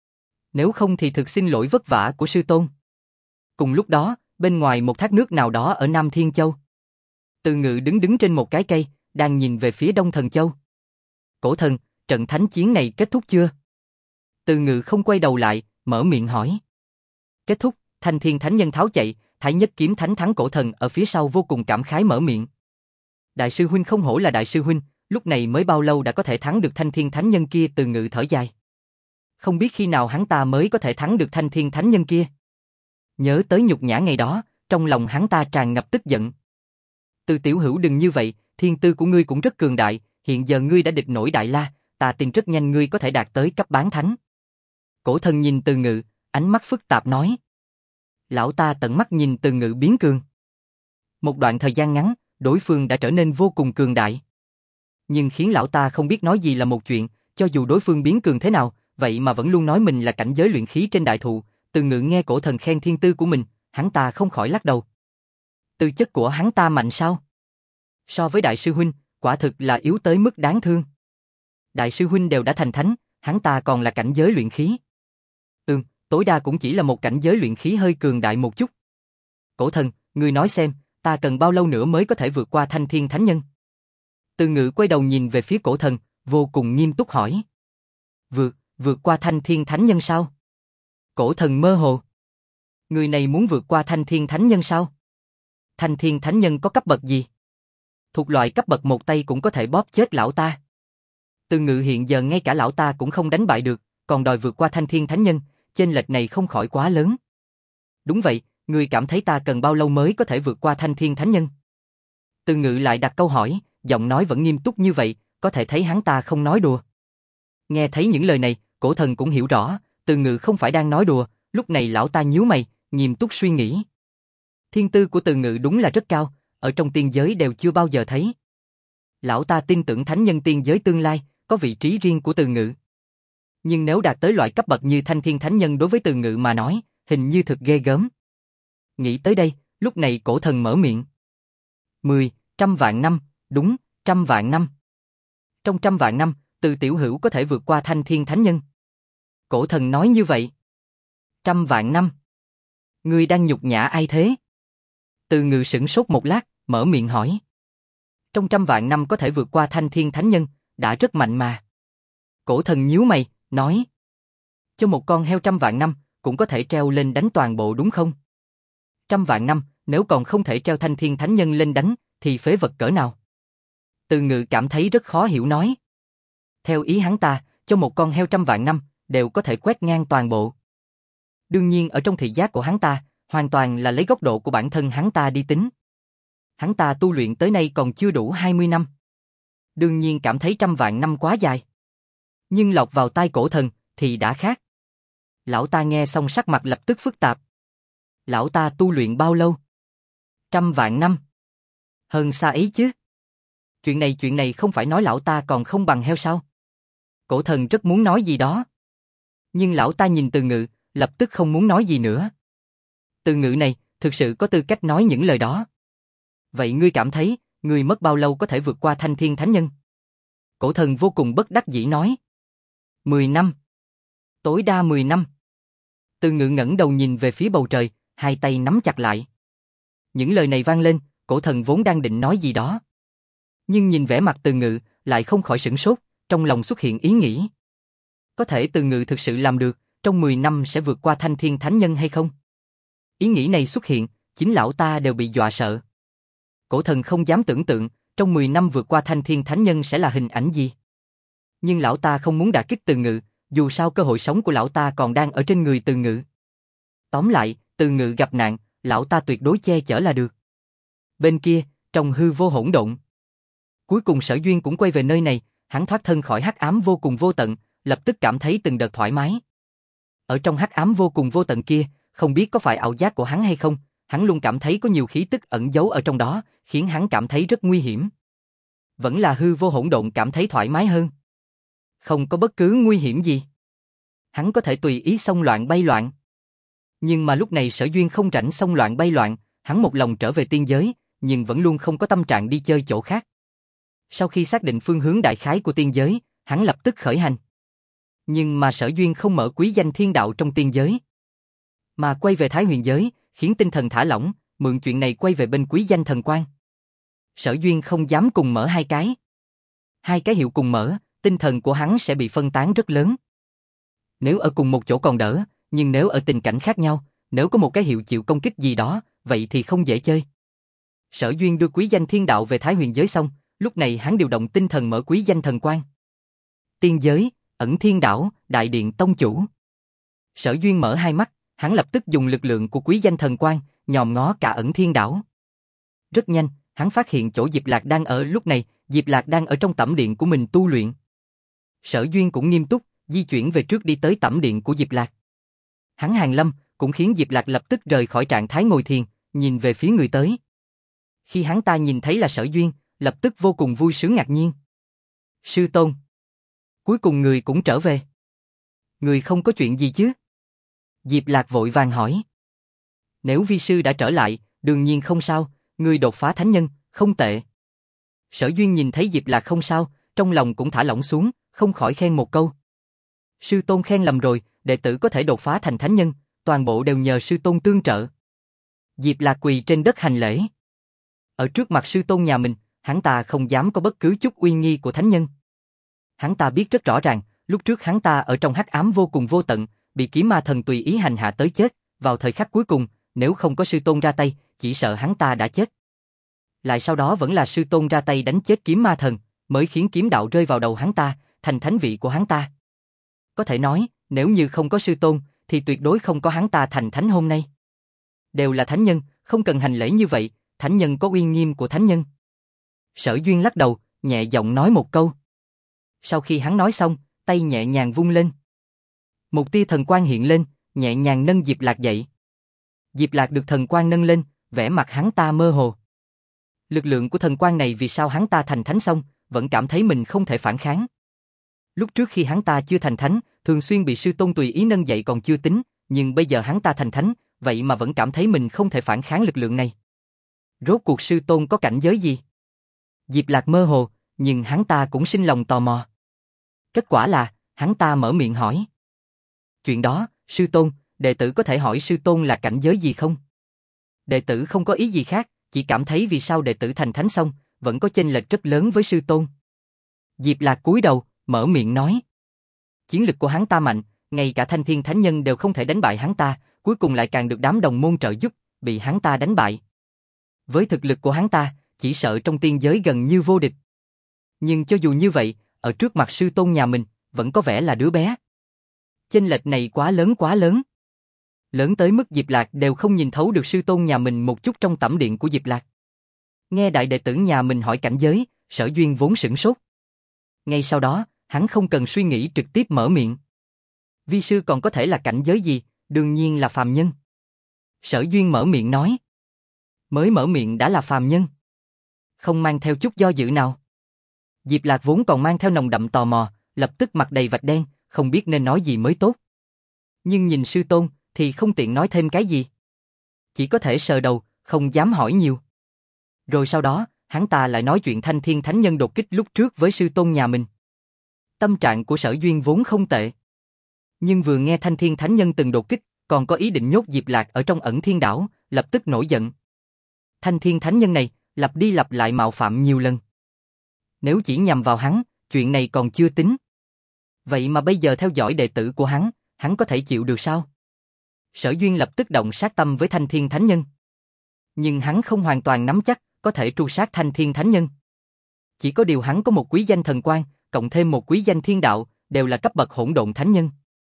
Nếu không thì thực xin lỗi vất vả của sư tôn. Cùng lúc đó, bên ngoài một thác nước nào đó ở Nam Thiên Châu, Từ Ngự đứng trên một cái cây, đang nhìn về phía Đông Thần Châu. Cổ thần, trận thánh chiến này kết thúc chưa? Từ Ngự không quay đầu lại, mở miệng hỏi. Kết thúc, Thanh Thiên Thánh Nhân tháo chạy, Thái Nhất Kiếm Thánh thắng cổ thần ở phía sau vô cùng cảm khái mở miệng. Đại sư huynh không hổ là đại sư huynh, lúc này mới bao lâu đã có thể thắng được Thanh Thiên Thánh Nhân kia? Từ Ngự thở dài. Không biết khi nào hắn ta mới có thể thắng được Thanh Thiên Thánh Nhân kia. Nhớ tới nhục nhã ngày đó, trong lòng hắn ta tràn ngập tức giận. Từ Tiểu Hữu đừng như vậy, thiên tư của ngươi cũng rất cường đại, hiện giờ ngươi đã địch nổi Đại La, ta tin rất nhanh ngươi có thể đạt tới cấp bán thánh. Cổ Thần nhìn Từ Ngự, ánh mắt phức tạp nói. Lão ta tận mắt nhìn Từ Ngự biến cường. Một đoạn thời gian ngắn, đối phương đã trở nên vô cùng cường đại. Nhưng khiến lão ta không biết nói gì là một chuyện, cho dù đối phương biến cường thế nào, vậy mà vẫn luôn nói mình là cảnh giới luyện khí trên đại thụ. Từ Ngự nghe Cổ Thần khen thiên tư của mình, hắn ta không khỏi lắc đầu. Tư chất của hắn ta mạnh sao? So với đại sư huynh, quả thực là yếu tới mức đáng thương. Đại sư huynh đều đã thành thánh, hắn ta còn là cảnh giới luyện khí. Tối đa cũng chỉ là một cảnh giới luyện khí hơi cường đại một chút. Cổ Thần, ngươi nói xem, ta cần bao lâu nữa mới có thể vượt qua Thanh Thiên Thánh Nhân? Từ Ngự quay đầu nhìn về phía Cổ Thần, vô cùng nghiêm túc hỏi. Vượt qua Thanh Thiên Thánh Nhân sao? Cổ Thần mơ hồ. Người này muốn vượt qua Thanh Thiên Thánh Nhân sao? Thanh Thiên Thánh Nhân có cấp bậc gì? Thuộc loại cấp bậc một tay cũng có thể bóp chết lão ta. Từ Ngự hiện giờ ngay cả lão ta cũng không đánh bại được, còn đòi vượt qua Thanh Thiên Thánh Nhân, chênh lệch này không khỏi quá lớn. Đúng vậy, ngươi cảm thấy ta cần bao lâu mới có thể vượt qua Thanh Thiên Thánh Nhân? Từ Ngự lại đặt câu hỏi, giọng nói vẫn nghiêm túc như vậy, có thể thấy hắn ta không nói đùa. Nghe thấy những lời này, Cổ Thần cũng hiểu rõ, Từ Ngự không phải đang nói đùa, lúc này lão ta nhíu mày, nghiêm túc suy nghĩ. Thiên tư của Từ Ngự đúng là rất cao, ở trong tiên giới đều chưa bao giờ thấy. Lão ta tin tưởng thánh nhân tiên giới tương lai, có vị trí riêng của Từ Ngự. Nhưng nếu đạt tới loại cấp bậc như Thanh Thiên Thánh Nhân đối với Từ Ngự mà nói, hình như thực ghê gớm. Nghĩ tới đây, lúc này Cổ Thần mở miệng. 100 vạn năm, đúng, 100 vạn năm. Trong 100 vạn năm, Từ Tiểu Hữu có thể vượt qua Thanh Thiên Thánh Nhân. Cổ Thần nói như vậy. 100 vạn năm. Ngươi đang nhục nhã ai thế? Từ Ngự sửng sốt một lát, mở miệng hỏi. Trong 100 vạn năm có thể vượt qua Thanh Thiên Thánh Nhân, đã rất mạnh mà. Cổ Thần nhíu mày, nói. Cho một con heo 100 vạn năm, cũng có thể treo lên đánh toàn bộ đúng không? 100 vạn năm, nếu còn không thể treo Thanh Thiên Thánh Nhân lên đánh, thì phế vật cỡ nào? Từ Ngự cảm thấy rất khó hiểu nói. Theo ý hắn ta, cho một con heo 100 vạn năm, đều có thể quét ngang toàn bộ. Đương nhiên ở trong thị giác của hắn ta, hoàn toàn là lấy góc độ của bản thân hắn ta đi tính. Hắn ta tu luyện tới nay còn chưa đủ 20 năm. Đương nhiên cảm thấy 100 vạn năm quá dài. Nhưng lọt vào tai Cổ Thần, thì đã khác. Lão ta nghe xong sắc mặt lập tức phức tạp. Lão ta tu luyện bao lâu? 100 vạn năm. Hơn xa ấy chứ. Chuyện này không phải nói lão ta còn không bằng heo sao? Cổ Thần rất muốn nói gì đó. Nhưng lão ta nhìn Từ Ngự, lập tức không muốn nói gì nữa. Từ Ngự này, thực sự có tư cách nói những lời đó. Vậy ngươi cảm thấy, ngươi mất bao lâu có thể vượt qua Thanh Thiên Thánh Nhân? Cổ Thần vô cùng bất đắc dĩ nói. 10 năm. Tối đa 10 năm. Từ Ngự ngẩng đầu nhìn về phía bầu trời, hai tay nắm chặt lại. Những lời này vang lên, Cổ Thần vốn đang định nói gì đó. Nhưng nhìn vẻ mặt Từ Ngự, lại không khỏi sửng sốt, trong lòng xuất hiện ý nghĩ. Có thể Từ Ngự thực sự làm được, trong 10 năm sẽ vượt qua Thanh Thiên Thánh Nhân hay không? Ý nghĩ này xuất hiện, chính lão ta đều bị dọa sợ. Cổ Thần không dám tưởng tượng, trong 10 năm vượt qua Thanh Thiên Thánh Nhân sẽ là hình ảnh gì. Nhưng lão ta không muốn đả kích Từ Ngự, dù sao cơ hội sống của lão ta còn đang ở trên người Từ Ngự. Tóm lại, Từ Ngự gặp nạn, lão ta tuyệt đối che chở là được. Bên kia, trong hư vô hỗn độn. Cuối cùng Sở Duyên cũng quay về nơi này, hắn thoát thân khỏi hắc ám vô cùng vô tận, lập tức cảm thấy từng đợt thoải mái. Ở trong hắc ám vô cùng vô tận kia, không biết có phải ảo giác của hắn hay không, hắn luôn cảm thấy có nhiều khí tức ẩn giấu ở trong đó, khiến hắn cảm thấy rất nguy hiểm. Vẫn là hư vô hỗn độn cảm thấy thoải mái hơn. Không có bất cứ nguy hiểm gì. Hắn có thể tùy ý xông loạn bay loạn. Nhưng mà lúc này Sở Duyên không rảnh xông loạn bay loạn, hắn một lòng trở về tiên giới, nhưng vẫn luôn không có tâm trạng đi chơi chỗ khác. Sau khi xác định phương hướng đại khái của tiên giới, hắn lập tức khởi hành. Nhưng mà Sở Duyên không mở quý danh thiên đạo trong tiên giới, mà quay về Thái Huyền giới, khiến tinh thần thả lỏng, mượn chuyện này quay về bên quý danh thần quan. Sở Duyên không dám cùng mở hai cái. Hai cái hiệu cùng mở, tinh thần của hắn sẽ bị phân tán rất lớn. Nếu ở cùng một chỗ còn đỡ, nhưng nếu ở tình cảnh khác nhau, nếu có một cái hiệu chịu công kích gì đó, vậy thì không dễ chơi. Sở Duyên đưa quý danh thiên đạo về Thái Huyền giới xong, lúc này hắn điều động tinh thần mở quý danh thần quan. Tiên giới, Ẩn Thiên Đảo, Đại Điện Tông Chủ. Sở Duyên mở hai mắt, hắn lập tức dùng lực lượng của quý danh thần quang, nhòm ngó cả Ẩn Thiên Đảo. Rất nhanh, hắn phát hiện chỗ Diệp Lạc đang ở lúc này, Diệp Lạc đang ở trong tẩm điện của mình tu luyện. Sở Duyên cũng nghiêm túc, di chuyển về trước đi tới tẩm điện của Diệp Lạc. Hắn hàng lâm, cũng khiến Diệp Lạc lập tức rời khỏi trạng thái ngồi thiền, nhìn về phía người tới. Khi hắn ta nhìn thấy là Sở Duyên, lập tức vô cùng vui sướng ngạc nhiên. Sư Tôn. Cuối cùng người cũng trở về. Người không có chuyện gì chứ? Diệp Lạc vội vàng hỏi. Nếu vi sư đã trở lại, đương nhiên không sao, người đột phá thánh nhân, không tệ. Sở Duyên nhìn thấy Diệp Lạc không sao, trong lòng cũng thả lỏng xuống, không khỏi khen một câu. Sư Tôn khen lầm rồi, đệ tử có thể đột phá thành thánh nhân, toàn bộ đều nhờ sư Tôn tương trợ. Diệp Lạc quỳ trên đất hành lễ. Ở trước mặt sư Tôn nhà mình, hắn ta không dám có bất cứ chút uy nghi của thánh nhân. Hắn ta biết rất rõ ràng, lúc trước hắn ta ở trong hắc ám vô cùng vô tận, bị kiếm ma thần tùy ý hành hạ tới chết, vào thời khắc cuối cùng, nếu không có sư Tôn ra tay, chỉ sợ hắn ta đã chết. Lại sau đó vẫn là sư Tôn ra tay đánh chết kiếm ma thần, mới khiến kiếm đạo rơi vào đầu hắn ta, thành thánh vị của hắn ta. Có thể nói, nếu như không có sư Tôn, thì tuyệt đối không có hắn ta thành thánh hôm nay. Đều là thánh nhân, không cần hành lễ như vậy, thánh nhân có uy nghiêm của thánh nhân. Sở Duyên lắc đầu, nhẹ giọng nói một câu. Sau khi hắn nói xong, tay nhẹ nhàng vung lên. Một tia thần quang hiện lên, nhẹ nhàng nâng Diệp Lạc dậy. Diệp Lạc được thần quang nâng lên, vẻ mặt hắn ta mơ hồ. Lực lượng của thần quang này vì sao hắn ta thành thánh xong, vẫn cảm thấy mình không thể phản kháng. Lúc trước khi hắn ta chưa thành thánh, thường xuyên bị sư Tôn tùy ý nâng dậy còn chưa tính, nhưng bây giờ hắn ta thành thánh, vậy mà vẫn cảm thấy mình không thể phản kháng lực lượng này. Rốt cuộc sư Tôn có cảnh giới gì? Diệp Lạc mơ hồ, nhưng hắn ta cũng sinh lòng tò mò. Kết quả là, hắn ta mở miệng hỏi. Chuyện đó, sư Tôn, đệ tử có thể hỏi sư Tôn là cảnh giới gì không? Đệ tử không có ý gì khác, chỉ cảm thấy vì sao đệ tử thành thánh xong, vẫn có chênh lệch rất lớn với sư Tôn. Diệp Lạc cúi đầu, mở miệng nói. Chiến lực của hắn ta mạnh, ngay cả Thanh Thiên Thánh Nhân đều không thể đánh bại hắn ta, cuối cùng lại càng được đám đồng môn trợ giúp, bị hắn ta đánh bại. Với thực lực của hắn ta, chỉ sợ trong tiên giới gần như vô địch. Nhưng cho dù như vậy, ở trước mặt sư Tôn nhà mình, vẫn có vẻ là đứa bé. Chênh lệch này quá lớn quá lớn. Lớn tới mức Diệp Lạc đều không nhìn thấu được sư Tôn nhà mình một chút trong tẩm điện của Diệp Lạc. Nghe đại đệ tử nhà mình hỏi cảnh giới, Sở Duyên vốn sửng sốt. Ngay sau đó, hắn không cần suy nghĩ trực tiếp mở miệng. Vi sư còn có thể là cảnh giới gì, đương nhiên là phàm nhân. Sở Duyên mở miệng nói. Mới mở miệng đã là phàm nhân. Không mang theo chút do dự nào. Diệp Lạc vốn còn mang theo nồng đậm tò mò, lập tức mặt đầy vạch đen, không biết nên nói gì mới tốt. Nhưng nhìn sư Tôn, thì không tiện nói thêm cái gì. Chỉ có thể sờ đầu, không dám hỏi nhiều. Rồi sau đó, hắn ta lại nói chuyện Thanh Thiên Thánh Nhân đột kích lúc trước với sư Tôn nhà mình. Tâm trạng của Sở Duyên vốn không tệ. Nhưng vừa nghe Thanh Thiên Thánh Nhân từng đột kích, còn có ý định nhốt Diệp Lạc ở trong Ẩn Thiên Đảo, lập tức nổi giận. Thanh Thiên Thánh Nhân này, lặp đi lặp lại mạo phạm nhiều lần. Nếu chỉ nhằm vào hắn, chuyện này còn chưa tính. Vậy mà bây giờ theo dõi đệ tử của hắn có thể chịu được sao? Sở Duyên lập tức động sát tâm với Thanh Thiên Thánh Nhân. Nhưng hắn không hoàn toàn nắm chắc có thể tru sát Thanh Thiên Thánh Nhân. Chỉ có điều hắn có một quý danh thần quang, cộng thêm một quý danh thiên đạo, đều là cấp bậc hỗn độn thánh nhân.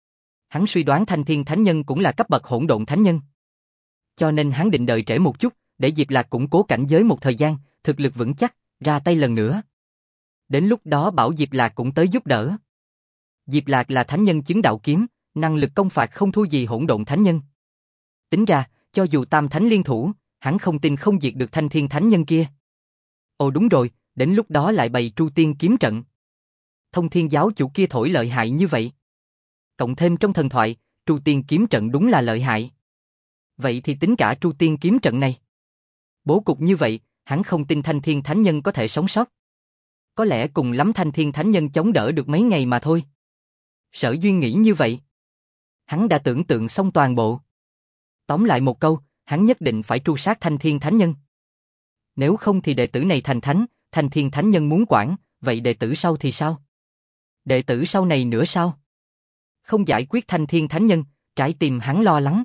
Hắn suy đoán Thanh Thiên Thánh Nhân cũng là cấp bậc hỗn độn thánh nhân. Cho nên hắn định đợi trễ một chút, để Diệp Lạc củng cố cảnh giới một thời gian, thực lực vững chắc, ra tay lần nữa. Đến lúc đó bảo Diệp Lạc cũng tới giúp đỡ. Diệp Lạc là thánh nhân chứng đạo kiếm, năng lực công phạt không thua gì hỗn độn thánh nhân. Tính ra, cho dù tam thánh liên thủ, hắn không tin không diệt được Thanh Thiên Thánh Nhân kia. Ồ đúng rồi, đến lúc đó lại bày Tru Tiên kiếm trận. Thông Thiên giáo chủ kia thổi lợi hại như vậy. Cộng thêm trong thần thoại, Tru Tiên kiếm trận đúng là lợi hại. Vậy thì tính cả Tru Tiên kiếm trận này. Bố cục như vậy, hắn không tin Thanh Thiên Thánh Nhân có thể sống sót. Có lẽ cùng lắm Thanh Thiên Thánh Nhân chống đỡ được mấy ngày mà thôi. Sở Duyên nghĩ như vậy. Hắn đã tưởng tượng xong toàn bộ. Tóm lại một câu, hắn nhất định phải tru sát Thanh Thiên Thánh Nhân. Nếu không thì đệ tử này thành thánh, Thanh Thiên Thánh Nhân muốn quản, vậy đệ tử sau thì sao? Đệ tử sau này nữa sao? Không giải quyết Thanh Thiên Thánh Nhân, trái tim hắn lo lắng.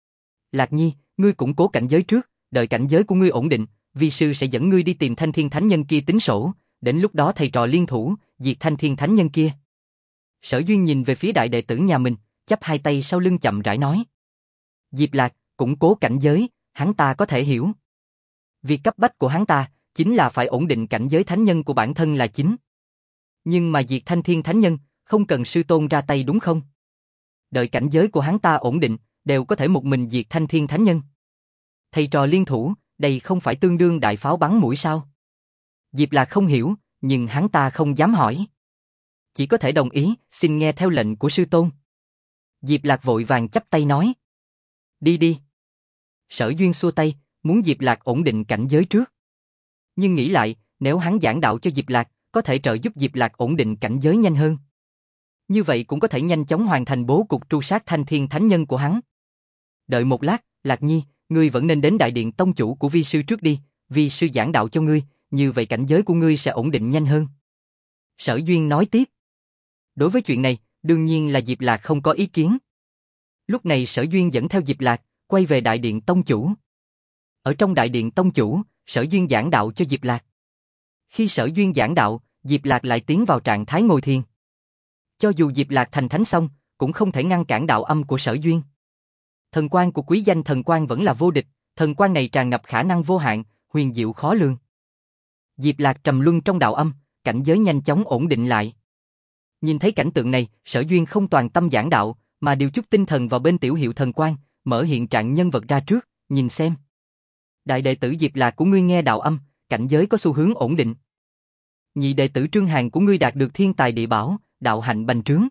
Lạc Nhi, ngươi củng cố cảnh giới trước, đợi cảnh giới của ngươi ổn định, vi sư sẽ dẫn ngươi đi tìm Thanh Thiên Thánh Nhân kia tính sổ, đến lúc đó thầy trò liên thủ, diệt Thanh Thiên Thánh Nhân kia. Sở Duyên nhìn về phía đại đệ tử nhà mình, chắp hai tay sau lưng chậm rãi nói. Diệp Lạc, củng cố cảnh giới, hắn ta có thể hiểu. Việc cấp bách của hắn ta, chính là phải ổn định cảnh giới thánh nhân của bản thân là chính. Nhưng mà diệt Thanh Thiên Thánh Nhân, không cần sư tôn ra tay đúng không? Đợi cảnh giới của hắn ta ổn định, đều có thể một mình diệt Thanh Thiên Thánh Nhân. Thầy trò liên thủ, đây không phải tương đương đại pháo bắn mũi sao? Diệp Lạc không hiểu, nhưng hắn ta không dám hỏi. Chỉ có thể đồng ý, xin nghe theo lệnh của sư tôn. Diệp Lạc vội vàng chắp tay nói. Đi đi. Sở Duyên xua tay, muốn Diệp Lạc ổn định cảnh giới trước. Nhưng nghĩ lại, nếu hắn giảng đạo cho Diệp Lạc, có thể trợ giúp Diệp Lạc ổn định cảnh giới nhanh hơn. Như vậy cũng có thể nhanh chóng hoàn thành bố cục tru sát Thanh Thiên Thánh Nhân của hắn. Đợi một lát, Lạc Nhi, ngươi vẫn nên đến đại điện tông chủ của vi sư trước đi, vi sư giảng đạo cho ngươi, như vậy cảnh giới của ngươi sẽ ổn định nhanh hơn. Sở Duyên nói tiếp. Đối với chuyện này, đương nhiên là Diệp Lạc không có ý kiến. Lúc này Sở Duyên dẫn theo Diệp Lạc, quay về đại điện tông chủ. Ở trong đại điện tông chủ, Sở Duyên giảng đạo cho Diệp Lạc. Khi Sở Duyên giảng đạo, Diệp Lạc lại tiến vào trạng thái ngồi thiền. Cho dù Diệp Lạc thành thánh xong, cũng không thể ngăn cản đạo âm của Sở Duyên. Thần quang của quý danh thần quang vẫn là vô địch, thần quang này tràn ngập khả năng vô hạn, huyền diệu khó lường. Diệp Lạc trầm luân trong đạo âm, cảnh giới nhanh chóng ổn định lại. Nhìn thấy cảnh tượng này, Sở Duyên không toàn tâm giảng đạo, mà điều chút tinh thần vào bên tiểu hiệu thần quang, mở hiện trạng nhân vật ra trước, nhìn xem. Đại đệ tử Diệp Lạc của ngươi nghe đạo âm, cảnh giới có xu hướng ổn định. Nhị đệ tử Trương Hàn của ngươi đạt được thiên tài địa bảo, đạo hạnh bành trướng.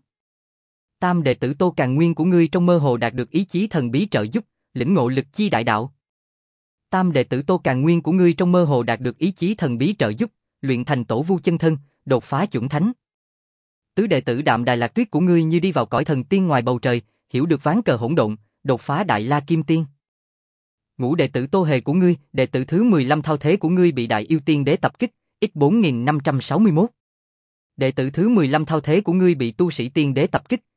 Tam đệ tử Tô Càn Nguyên của ngươi trong mơ hồ đạt được ý chí thần bí trợ giúp, lĩnh ngộ lực chi đại đạo. Tam đệ tử Tô Càn Nguyên của ngươi trong mơ hồ đạt được ý chí thần bí trợ giúp, luyện thành tổ vu chân thân, đột phá chuẩn thánh. Tứ đệ tử Đạm Đài Lạc Tuyết của ngươi như đi vào cõi thần tiên ngoài bầu trời, hiểu được ván cờ hỗn độn, đột phá Đại La Kim Tiên. Ngũ đệ tử Tô Hề của ngươi, đệ tử thứ 15 thao thế của ngươi bị Đại Yêu Tiên Đế tập kích, x4561. Đệ tử thứ 15 thao thế của ngươi bị tu sĩ Tiên Đế tập kích,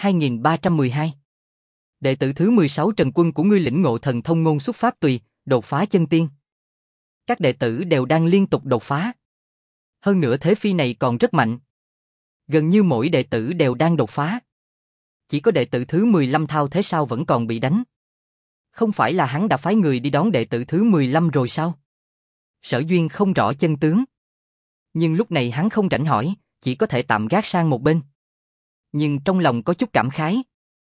x2312. Đệ tử thứ 16 Trần Quân của ngươi lĩnh ngộ thần thông ngôn xuất pháp tùy, đột phá chân tiên. Các đệ tử đều đang liên tục đột phá. Hơn nữa thế phi này còn rất mạnh. Gần như mỗi đệ tử đều đang đột phá. Chỉ có đệ tử thứ 15 thao thế sao vẫn còn bị đánh. Không phải là hắn đã phái người đi đón đệ tử thứ 15 rồi sao? Sở Duyên không rõ chân tướng. Nhưng lúc này hắn không rảnh hỏi, chỉ có thể tạm gác sang một bên. Nhưng trong lòng có chút cảm khái.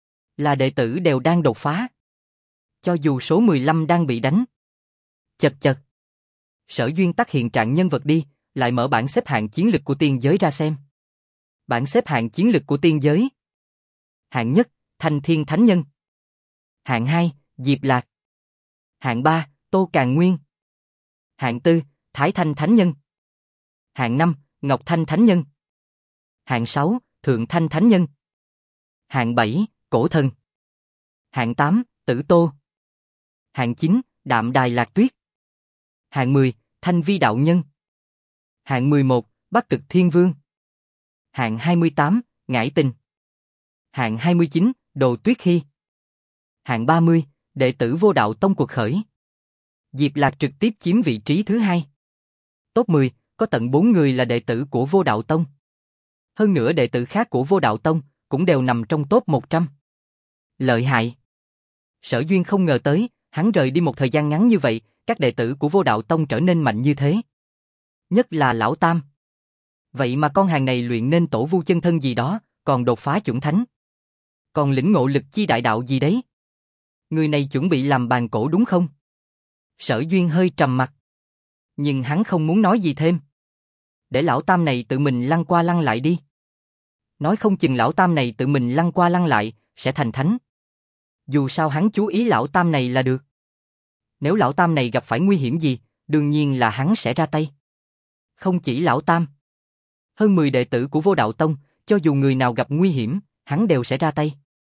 Là đệ tử đều đang đột phá. Cho dù số 15 đang bị đánh. Chật chật. Sở Duyên tắt hiện trạng nhân vật đi, lại mở bảng xếp hạng chiến lực của tiên giới ra xem. Bảng xếp hạng chiến lực của tiên giới. Hạng nhất, Thanh Thiên Thánh Nhân. Hạng 2, Diệp Lạc. Hạng 3, Tô Càn Nguyên. Hạng 4, Thái Thanh Thánh Nhân. Hạng 5, Ngọc Thanh Thánh Nhân. Hạng 6, Thượng Thanh Thánh Nhân. Hạng 7, Cổ Thần. Hạng 8, Tử Tô. Hạng 9, Đạm Đài Lạc Tuyết. Hạng 10, Thanh Vi Đạo Nhân. Hạng 11, Bắc Cực Thiên Vương. Hạng 28, Ngải Tình. Hạng 29, Đồ Tuyết Hy. Hạng 30, đệ tử Vô Đạo Tông cuộc khởi. Diệp Lạc trực tiếp chiếm vị trí thứ 2. Top 10, có tận 4 người là đệ tử của Vô Đạo Tông. Hơn nữa đệ tử khác của Vô Đạo Tông cũng đều nằm trong top 100. Lợi hại. Sở Duyên không ngờ tới, hắn rời đi một thời gian ngắn như vậy, các đệ tử của Vô Đạo Tông trở nên mạnh như thế. Nhất là Lão Tam. Vậy mà con hàng này luyện nên tổ vu chân thân gì đó, còn đột phá chuẩn thánh. Còn lĩnh ngộ lực chi đại đạo gì đấy. Người này chuẩn bị làm bàn cổ đúng không? Sở Duyên hơi trầm mặt. Nhưng hắn không muốn nói gì thêm. Để Lão Tam này tự mình lăn qua lăn lại đi. Nói không chừng Lão Tam này tự mình lăn qua lăn lại, sẽ thành thánh. Dù sao hắn chú ý Lão Tam này là được. Nếu Lão Tam này gặp phải nguy hiểm gì, đương nhiên là hắn sẽ ra tay. Không chỉ Lão Tam. Hơn 10 đệ tử của Vô Đạo Tông, cho dù người nào gặp nguy hiểm, hắn đều sẽ ra tay.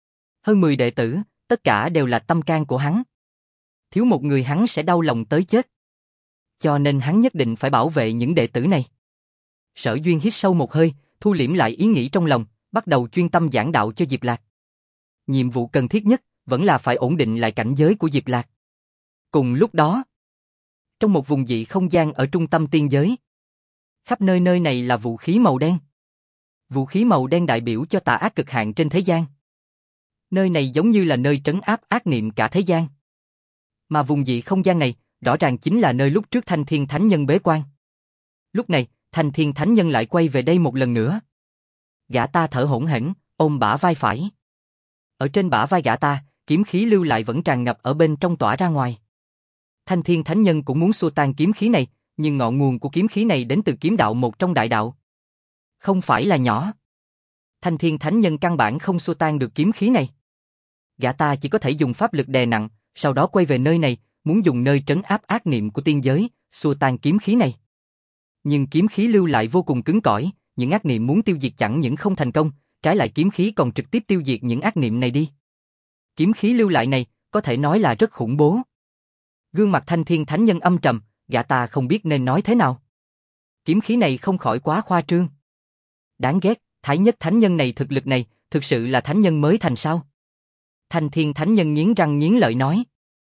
Hơn 10 đệ tử, tất cả đều là tâm can của hắn. Thiếu một người hắn sẽ đau lòng tới chết. Cho nên hắn nhất định phải bảo vệ những đệ tử này. Sở Duyên hít sâu một hơi, thu liễm lại ý nghĩ trong lòng, bắt đầu chuyên tâm giảng đạo cho Diệp Lạc. Nhiệm vụ cần thiết nhất vẫn là phải ổn định lại cảnh giới của Diệp Lạc. Cùng lúc đó, trong một vùng dị không gian ở trung tâm tiên giới, khắp nơi nơi này là vũ khí màu đen. Vũ khí màu đen đại biểu cho tà ác cực hạn trên thế gian. Nơi này giống như là nơi trấn áp ác niệm cả thế gian. Mà vùng dị không gian này, rõ ràng chính là nơi lúc trước Thanh Thiên Thánh Nhân bế quan. Lúc này, Thanh Thiên Thánh Nhân lại quay về đây một lần nữa. Gã ta thở hổn hển, ôm bả vai phải. Ở trên bả vai gã ta, kiếm khí lưu lại vẫn tràn ngập ở bên trong tỏa ra ngoài. Thanh Thiên Thánh Nhân cũng muốn xua tan kiếm khí này, nhưng ngọn nguồn của kiếm khí này đến từ kiếm đạo một trong đại đạo. Không phải là nhỏ. Thanh Thiên Thánh Nhân căn bản không xua tan được kiếm khí này. Gã ta chỉ có thể dùng pháp lực đè nặng, sau đó quay về nơi này, muốn dùng nơi trấn áp ác niệm của tiên giới, xua tan kiếm khí này. Nhưng kiếm khí lưu lại vô cùng cứng cỏi, những ác niệm muốn tiêu diệt chẳng những không thành công, trái lại kiếm khí còn trực tiếp tiêu diệt những ác niệm này đi. Kiếm khí lưu lại này, có thể nói là rất khủng bố. Gương mặt Thanh Thiên Thánh Nhân âm trầm, gã ta không biết nên nói thế nào. Kiếm khí này không khỏi quá khoa trương. Đáng ghét, Thái Nhất Thánh Nhân này thực lực này, thực sự là Thánh Nhân mới thành sao? Thanh Thiên Thánh Nhân nghiến răng nghiến lợi nói.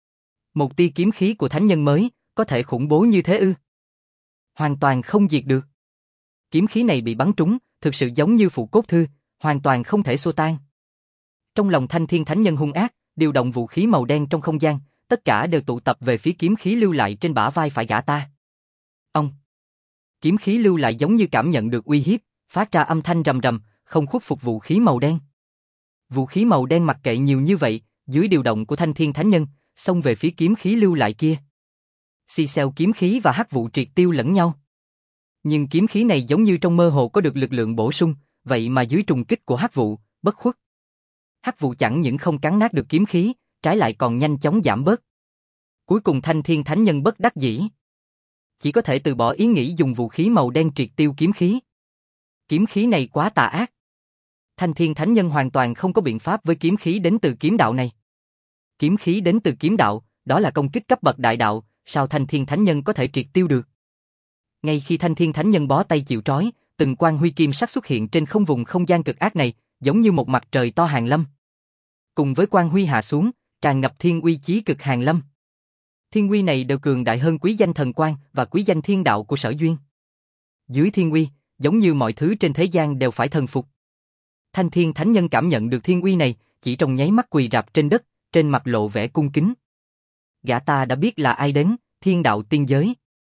Một tia kiếm khí của Thánh Nhân mới, có thể khủng bố như thế ư? Hoàn toàn không diệt được. Kiếm khí này bị bắn trúng, thực sự giống như phụ cốt thư, hoàn toàn không thể xua tan. Trong lòng Thanh Thiên Thánh Nhân hung ác, điều động vũ khí màu đen trong không gian, tất cả đều tụ tập về phía kiếm khí lưu lại trên bả vai phải gã ta. Ông! Kiếm khí lưu lại giống như cảm nhận được uy hiếp, phát ra âm thanh rầm rầm, không khuất phục vũ khí màu đen. Vũ khí màu đen mặc kệ nhiều như vậy, dưới điều động của Thanh Thiên Thánh Nhân, xông về phía kiếm khí lưu lại kia. Xì xèo kiếm khí và hắc vụ triệt tiêu lẫn nhau. Nhưng kiếm khí này giống như trong mơ hồ có được lực lượng bổ sung, vậy mà dưới trùng kích của hắc vụ, bất khuất. Hắc vụ chẳng những không cắn nát được kiếm khí, trái lại còn nhanh chóng giảm bớt. Cuối cùng Thanh Thiên Thánh Nhân bất đắc dĩ, chỉ có thể từ bỏ ý nghĩ dùng vũ khí màu đen triệt tiêu kiếm khí. Kiếm khí này quá tà ác. Thanh Thiên Thánh Nhân hoàn toàn không có biện pháp với kiếm khí đến từ kiếm đạo này. Kiếm khí đến từ kiếm đạo, đó là công kích cấp bậc đại đạo, sao Thanh Thiên Thánh Nhân có thể triệt tiêu được? Ngay khi Thanh Thiên Thánh Nhân bó tay chịu trói, từng quang huy kim sắc xuất hiện trên không vùng không gian cực ác này, giống như một mặt trời to hàng lâm. Cùng với quang huy hạ xuống, tràn ngập thiên uy chí cực hàng lâm. Thiên uy này đều cường đại hơn quý danh thần quang và quý danh thiên đạo của Sở Duyên. Dưới thiên uy, giống như mọi thứ trên thế gian đều phải thần phục. Thanh Thiên Thánh Nhân cảm nhận được thiên uy này, chỉ trong nháy mắt quỳ rạp trên đất, trên mặt lộ vẻ cung kính. Gã ta đã biết là ai đến, thiên đạo tiên giới.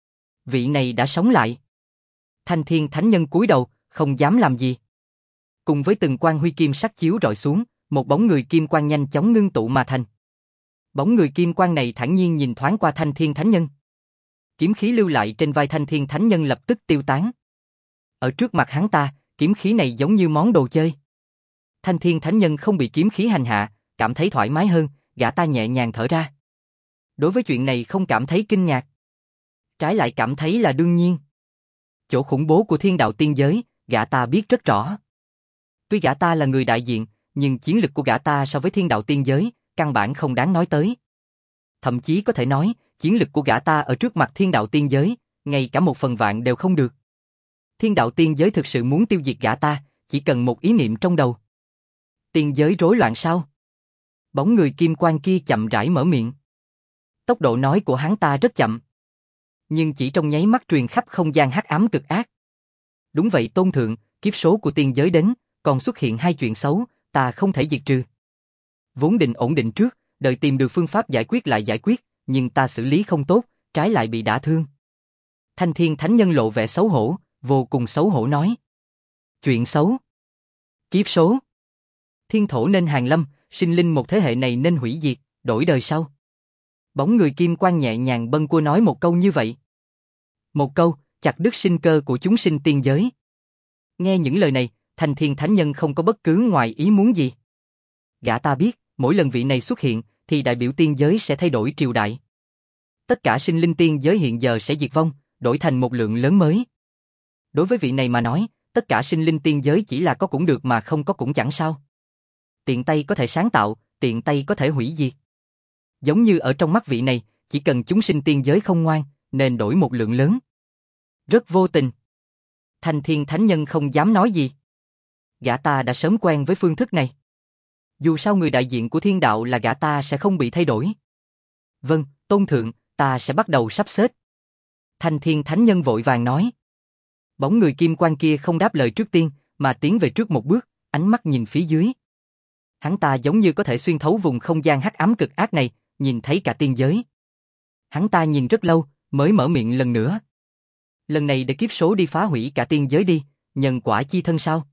Vị này đã sống lại. Thanh Thiên Thánh Nhân cúi đầu, không dám làm gì. Cùng với từng quang huy kim sắc chiếu rọi xuống, một bóng người kim quang nhanh chóng ngưng tụ mà thành. Bóng người kim quang này thản nhiên nhìn thoáng qua Thanh Thiên Thánh Nhân. Kiếm khí lưu lại trên vai Thanh Thiên Thánh Nhân lập tức tiêu tán. Ở trước mặt hắn ta, kiếm khí này giống như món đồ chơi. Thanh Thiên Thánh Nhân không bị kiếm khí hành hạ, cảm thấy thoải mái hơn, gã ta nhẹ nhàng thở ra. Đối với chuyện này không cảm thấy kinh ngạc, trái lại cảm thấy là đương nhiên. Chỗ khủng bố của thiên đạo tiên giới, gã ta biết rất rõ. Tuy gã ta là người đại diện, nhưng chiến lực của gã ta so với thiên đạo tiên giới, căn bản không đáng nói tới. Thậm chí có thể nói, chiến lực của gã ta ở trước mặt thiên đạo tiên giới, ngay cả 1/1000 đều không được. Thiên đạo tiên giới thực sự muốn tiêu diệt gã ta, chỉ cần một ý niệm trong đầu. Tiên giới rối loạn sao? Bóng người kim quang kia chậm rãi mở miệng. Tốc độ nói của hắn ta rất chậm, nhưng chỉ trong nháy mắt truyền khắp không gian hắc ám cực ác. Đúng vậy tôn thượng, kiếp số của tiên giới đến, còn xuất hiện 2 chuyện xấu, ta không thể diệt trừ. Vốn định ổn định trước, đợi tìm được phương pháp giải quyết lại giải quyết, nhưng ta xử lý không tốt, trái lại bị đả thương. Thanh Thiên Thánh Nhân lộ vẻ xấu hổ, vô cùng xấu hổ nói. Chuyện xấu? Kiếp số? Thiên thổ nên hàng lâm, sinh linh một thế hệ này nên hủy diệt, đổi đời sau. Bóng người kim quang nhẹ nhàng bâng quơ nói một câu như vậy. Một câu, chặt đứt sinh cơ của chúng sinh tiên giới. Nghe những lời này, Thanh Thiên Thánh Nhân không có bất cứ ngoài ý muốn gì. Gã ta biết, mỗi lần vị này xuất hiện, thì đại biểu tiên giới sẽ thay đổi triều đại. Tất cả sinh linh tiên giới hiện giờ sẽ diệt vong, đổi thành một lượng lớn mới. Đối với vị này mà nói, tất cả sinh linh tiên giới chỉ là có cũng được mà không có cũng chẳng sao. Tiện tay có thể sáng tạo, tiện tay có thể hủy diệt. Giống như ở trong mắt vị này, chỉ cần chúng sinh tiên giới không ngoan, nên đổi một lượng lớn. Rất vô tình. Thanh Thiên Thánh Nhân không dám nói gì. Gã ta đã sớm quen với phương thức này. Dù sao người đại diện của thiên đạo là gã ta sẽ không bị thay đổi. Vâng, tôn thượng, ta sẽ bắt đầu sắp xếp. Thanh Thiên Thánh Nhân vội vàng nói. Bóng người kim quang kia không đáp lời trước tiên, mà tiến về trước một bước, ánh mắt nhìn phía dưới. Hắn ta giống như có thể xuyên thấu vùng không gian hắc ám cực ác này, nhìn thấy cả tiên giới. Hắn ta nhìn rất lâu, mới mở miệng lần nữa. Lần này để kiếp số đi phá hủy cả tiên giới đi, nhân quả chi thân sao?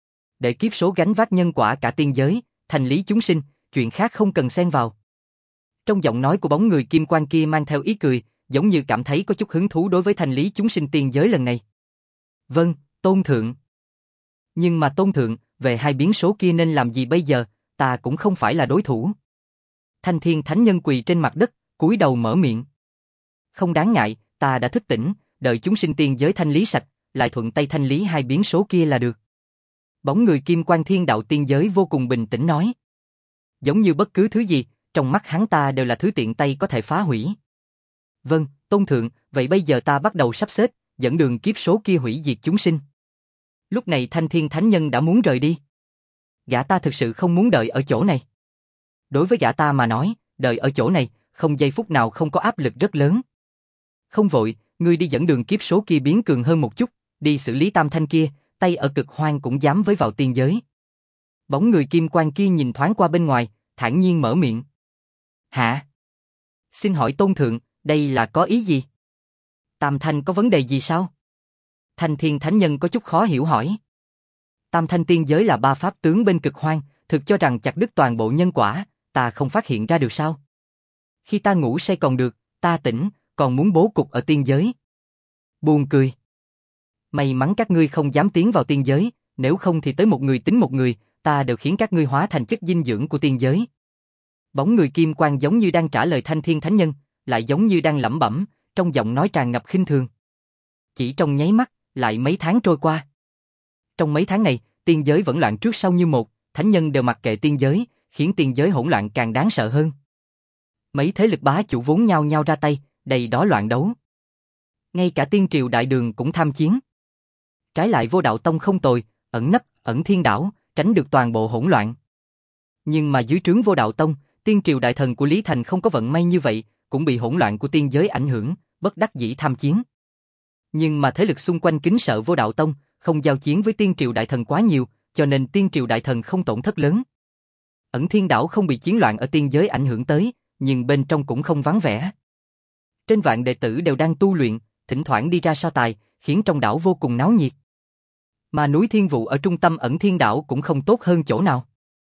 Để kiếp số gánh vác nhân quả cả tiên giới, thành lý chúng sinh, chuyện khác không cần xen vào. Trong giọng nói của bóng người kim quan kia mang theo ý cười, giống như cảm thấy có chút hứng thú đối với thành lý chúng sinh tiên giới lần này. Vâng, Tôn Thượng. Nhưng mà Tôn Thượng, về hai biến số kia nên làm gì bây giờ, ta cũng không phải là đối thủ. Thanh Thiên Thánh Nhân quỳ trên mặt đất, cúi đầu mở miệng. Không đáng ngại, ta đã thức tỉnh, đợi chúng sinh tiên giới thanh lý sạch, lại thuận tay thanh lý hai biến số kia là được. Bóng người kim quan thiên đạo tiên giới vô cùng bình tĩnh nói. Giống như bất cứ thứ gì, trong mắt hắn ta đều là thứ tiện tay có thể phá hủy. Vâng, Tôn Thượng, vậy bây giờ ta bắt đầu sắp xếp, dẫn đường kiếp số kia hủy diệt chúng sinh. Lúc này Thanh Thiên Thánh Nhân đã muốn rời đi. Gã ta thực sự không muốn đợi ở chỗ này. Đối với gã ta mà nói, đợi ở chỗ này, không giây phút nào không có áp lực rất lớn. Không vội, ngươi đi dẫn đường kiếp số kia biến cường hơn một chút, đi xử lý tam thanh kia, tay ở cực hoang cũng dám với vào tiên giới. Bóng người kim quan kia nhìn thoáng qua bên ngoài, thản nhiên mở miệng. Hả? Xin hỏi Tôn Thượng, đây là có ý gì? Tam thanh có vấn đề gì sao? Thanh Thiên Thánh Nhân có chút khó hiểu hỏi. Tam thanh tiên giới là ba pháp tướng bên cực hoang, thực cho rằng chặt đứt toàn bộ nhân quả, ta không phát hiện ra được sao? Khi ta ngủ say còn được, ta tỉnh, còn muốn bố cục ở tiên giới. Buồn cười. May mắn các ngươi không dám tiến vào tiên giới, nếu không thì tới một người tính một người, ta đều khiến các ngươi hóa thành chất dinh dưỡng của tiên giới. Bóng người kim quan giống như đang trả lời Thanh Thiên Thánh Nhân, lại giống như đang lẩm bẩm, trong giọng nói tràn ngập khinh thường. Chỉ trong nháy mắt, lại mấy tháng trôi qua. Trong mấy tháng này, tiên giới vẫn loạn trước sau như một, thánh nhân đều mặc kệ tiên giới, khiến tiên giới hỗn loạn càng đáng sợ hơn. Mấy thế lực bá chủ vốn nhao nhao ra tay, đầy đó loạn đấu. Ngay cả tiên triều đại đường cũng tham chiến. Trái lại Vô Đạo Tông không tồi, ẩn nấp, ẩn thiên đảo, tránh được toàn bộ hỗn loạn. Nhưng mà dưới trướng Vô Đạo Tông, tiên triều đại thần của Lý Thành không có vận may như vậy, cũng bị hỗn loạn của tiên giới ảnh hưởng, bất đắc dĩ tham chiến. Nhưng mà thế lực xung quanh kính sợ Vô Đạo Tông, không giao chiến với tiên triều đại thần quá nhiều, cho nên tiên triều đại thần không tổn thất lớn. Ẩn thiên đảo không bị chiến loạn ở tiên giới ảnh hưởng tới, nhưng bên trong cũng không vắng vẻ. Trên vạn đệ tử đều đang tu luyện, thỉnh thoảng đi ra so tài, khiến trong đảo vô cùng náo nhiệt. Mà núi Thiên Vụ ở trung tâm Ẩn Thiên Đảo cũng không tốt hơn chỗ nào.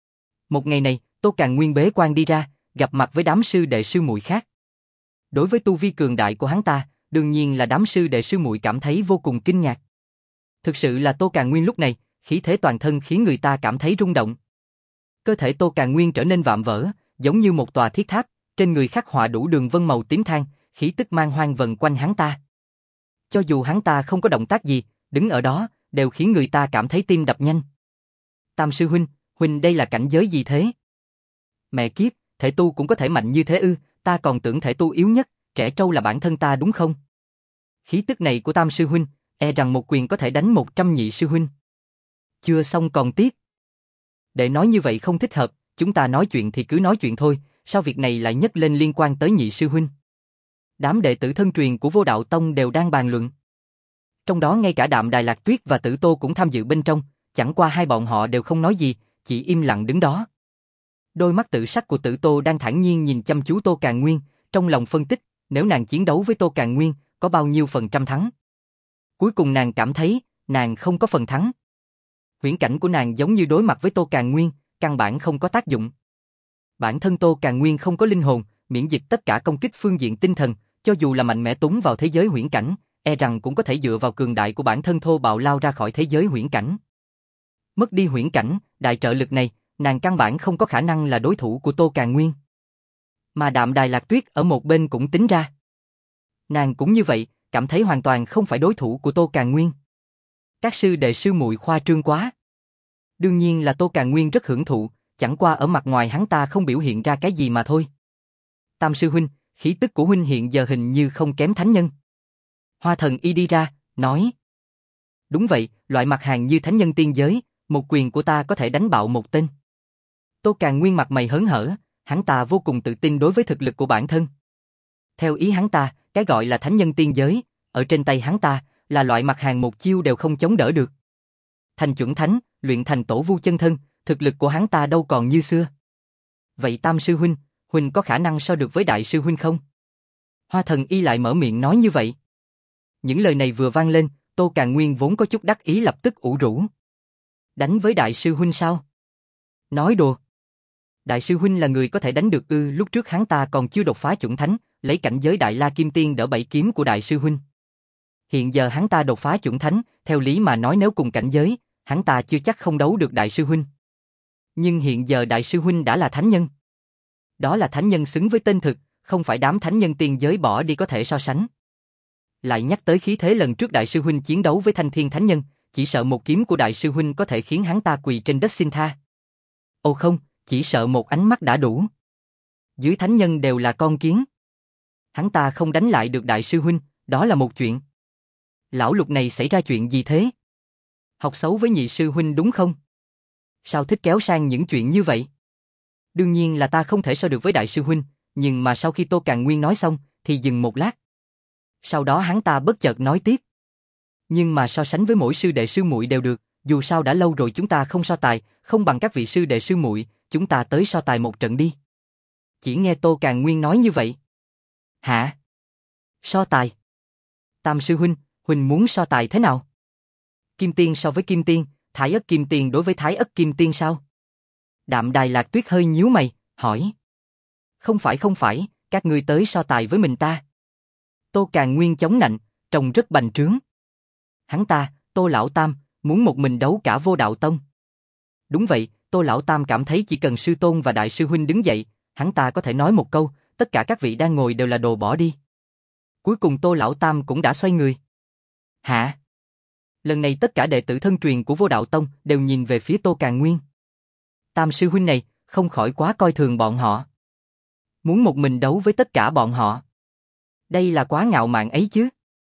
Một ngày này, Tô Càn Nguyên bế quan đi ra, gặp mặt với đám sư đệ sư muội khác. Đối với tu vi cường đại của hắn ta, đương nhiên là đám sư đệ sư muội cảm thấy vô cùng kinh ngạc. Thực sự là Tô Càn Nguyên lúc này, khí thế toàn thân khiến người ta cảm thấy rung động. Cơ thể Tô Càn Nguyên trở nên vạm vỡ, giống như một tòa thiết tháp, trên người khắc họa đủ đường vân màu tím than, khí tức man hoang vần quanh hắn ta. Cho dù hắn ta không có động tác gì, đứng ở đó, đều khiến người ta cảm thấy tim đập nhanh. Tam sư huynh, huynh đây là cảnh giới gì thế? Mẹ kiếp, thể tu cũng có thể mạnh như thế ư, ta còn tưởng thể tu yếu nhất, trẻ trâu là bản thân ta đúng không? Khí tức này của Tam sư huynh, e rằng một quyền có thể đánh 100 nhị sư huynh. Chưa xong còn tiếp. Để nói như vậy không thích hợp, chúng ta nói chuyện thì cứ nói chuyện thôi, sao việc này lại nhấc lên liên quan tới nhị sư huynh? Đám đệ tử thân truyền của Vô Đạo Tông đều đang bàn luận. Trong đó ngay cả Đạm Đài Lạc Tuyết và Tử Tô cũng tham dự bên trong, chẳng qua hai bọn họ đều không nói gì, chỉ im lặng đứng đó. Đôi mắt tự sắc của Tử Tô đang thản nhiên nhìn chăm chú Tô Càn Nguyên, trong lòng phân tích, nếu nàng chiến đấu với Tô Càn Nguyên, có bao nhiêu phần trăm thắng. Cuối cùng nàng cảm thấy, nàng không có phần thắng. Huyễn cảnh của nàng giống như đối mặt với Tô Càn Nguyên, căn bản không có tác dụng. Bản thân Tô Càn Nguyên không có linh hồn, miễn dịch tất cả công kích phương diện tinh thần, cho dù là mạnh mẽ túng vào thế giới huyễn cảnh, e rằng cũng có thể dựa vào cường đại của bản thân thô bạo lao ra khỏi thế giới huyễn cảnh. Mất đi huyễn cảnh, đại trợ lực này, nàng căn bản không có khả năng là đối thủ của Tô Càn Nguyên. Mà Đạm Đài Lạc Tuyết ở một bên cũng tính ra. Nàng cũng như vậy, cảm thấy hoàn toàn không phải đối thủ của Tô Càn Nguyên. Các sư đệ sư muội khoa trương quá. Đương nhiên là Tô Càn Nguyên rất hưởng thụ, chẳng qua ở mặt ngoài hắn ta không biểu hiện ra cái gì mà thôi. Tam sư huynh, khí tức của huynh hiện giờ hình như không kém thánh nhân. Hoa Thần Y đi ra, nói. Đúng vậy, loại mặt hàng như thánh nhân tiên giới, một quyền của ta có thể đánh bạo một tên. Tô Càn Nguyên mặt mày hớn hở, hắn ta vô cùng tự tin đối với thực lực của bản thân. Theo ý hắn ta, cái gọi là thánh nhân tiên giới, ở trên tay hắn ta, là loại mặt hàng một chiêu đều không chống đỡ được. thành chuẩn thánh, luyện thành tổ vu chân thân, thực lực của hắn ta đâu còn như xưa. Vậy Tam sư huynh, huynh có khả năng so được với đại sư huynh không? Hoa Thần Y lại mở miệng nói như vậy. Những lời này vừa vang lên, Tô Càn Nguyên vốn có chút đắc ý lập tức ủ rũ. Đánh với đại sư huynh sao? Nói đùa. Đại sư huynh là người có thể đánh được ư? Lúc trước hắn ta còn chưa đột phá chuẩn thánh, lấy cảnh giới Đại La Kim Tiên đỡ 7 kiếm của đại sư huynh. Hiện giờ hắn ta đột phá chuẩn thánh, theo lý mà nói nếu cùng cảnh giới, hắn ta chưa chắc không đấu được đại sư huynh. Nhưng hiện giờ đại sư huynh đã là thánh nhân. Đó là thánh nhân xứng với tên thực, không phải đám thánh nhân tiên giới bỏ đi có thể so sánh. Lại nhắc tới khí thế lần trước đại sư huynh chiến đấu với Thanh Thiên thánh nhân, chỉ sợ một kiếm của đại sư huynh có thể khiến hắn ta quỳ trên đất xin tha. Ồ không, chỉ sợ một ánh mắt đã đủ. Dưới thánh nhân đều là con kiến. Hắn ta không đánh lại được đại sư huynh, đó là một chuyện. Lão Lục này xảy ra chuyện gì thế? Học xấu với nhị sư huynh đúng không? Sao thích kéo sang những chuyện như vậy? Đương nhiên là ta không thể so được với đại sư huynh, nhưng mà sau khi Tô Càn Nguyên nói xong, thì dừng một lát. Sau đó hắn ta bất chợt nói tiếp. Nhưng mà so sánh với mỗi sư đệ sư muội đều được, dù sao đã lâu rồi chúng ta không so tài, không bằng các vị sư đệ sư muội, chúng ta tới so tài một trận đi. Chỉ nghe Tô Càn Nguyên nói như vậy. Hả? So tài? Tam sư huynh, huynh muốn so tài thế nào? Kim Tiên so với Kim Tiên, Thái Ất Kim Tiên đối với Thái Ất Kim Tiên sao? Đạm Đài Lạc Tuyết hơi nhíu mày, hỏi. Không phải, các ngươi tới so tài với mình ta. Tô Càn Nguyên chống nạnh, trông rất bành trướng. Hắn ta, Tô Lão Tam, muốn một mình đấu cả Vô Đạo Tông. Đúng vậy, Tô Lão Tam cảm thấy chỉ cần sư tôn và đại sư huynh đứng dậy, hắn ta có thể nói một câu, tất cả các vị đang ngồi đều là đồ bỏ đi. Cuối cùng Tô Lão Tam cũng đã xoay người. Hả? Lần này tất cả đệ tử thân truyền của Vô Đạo Tông đều nhìn về phía Tô Càn Nguyên. Tam sư huynh này, không khỏi quá coi thường bọn họ. Muốn một mình đấu với tất cả bọn họ. Đây là quá ngạo mạn ấy chứ.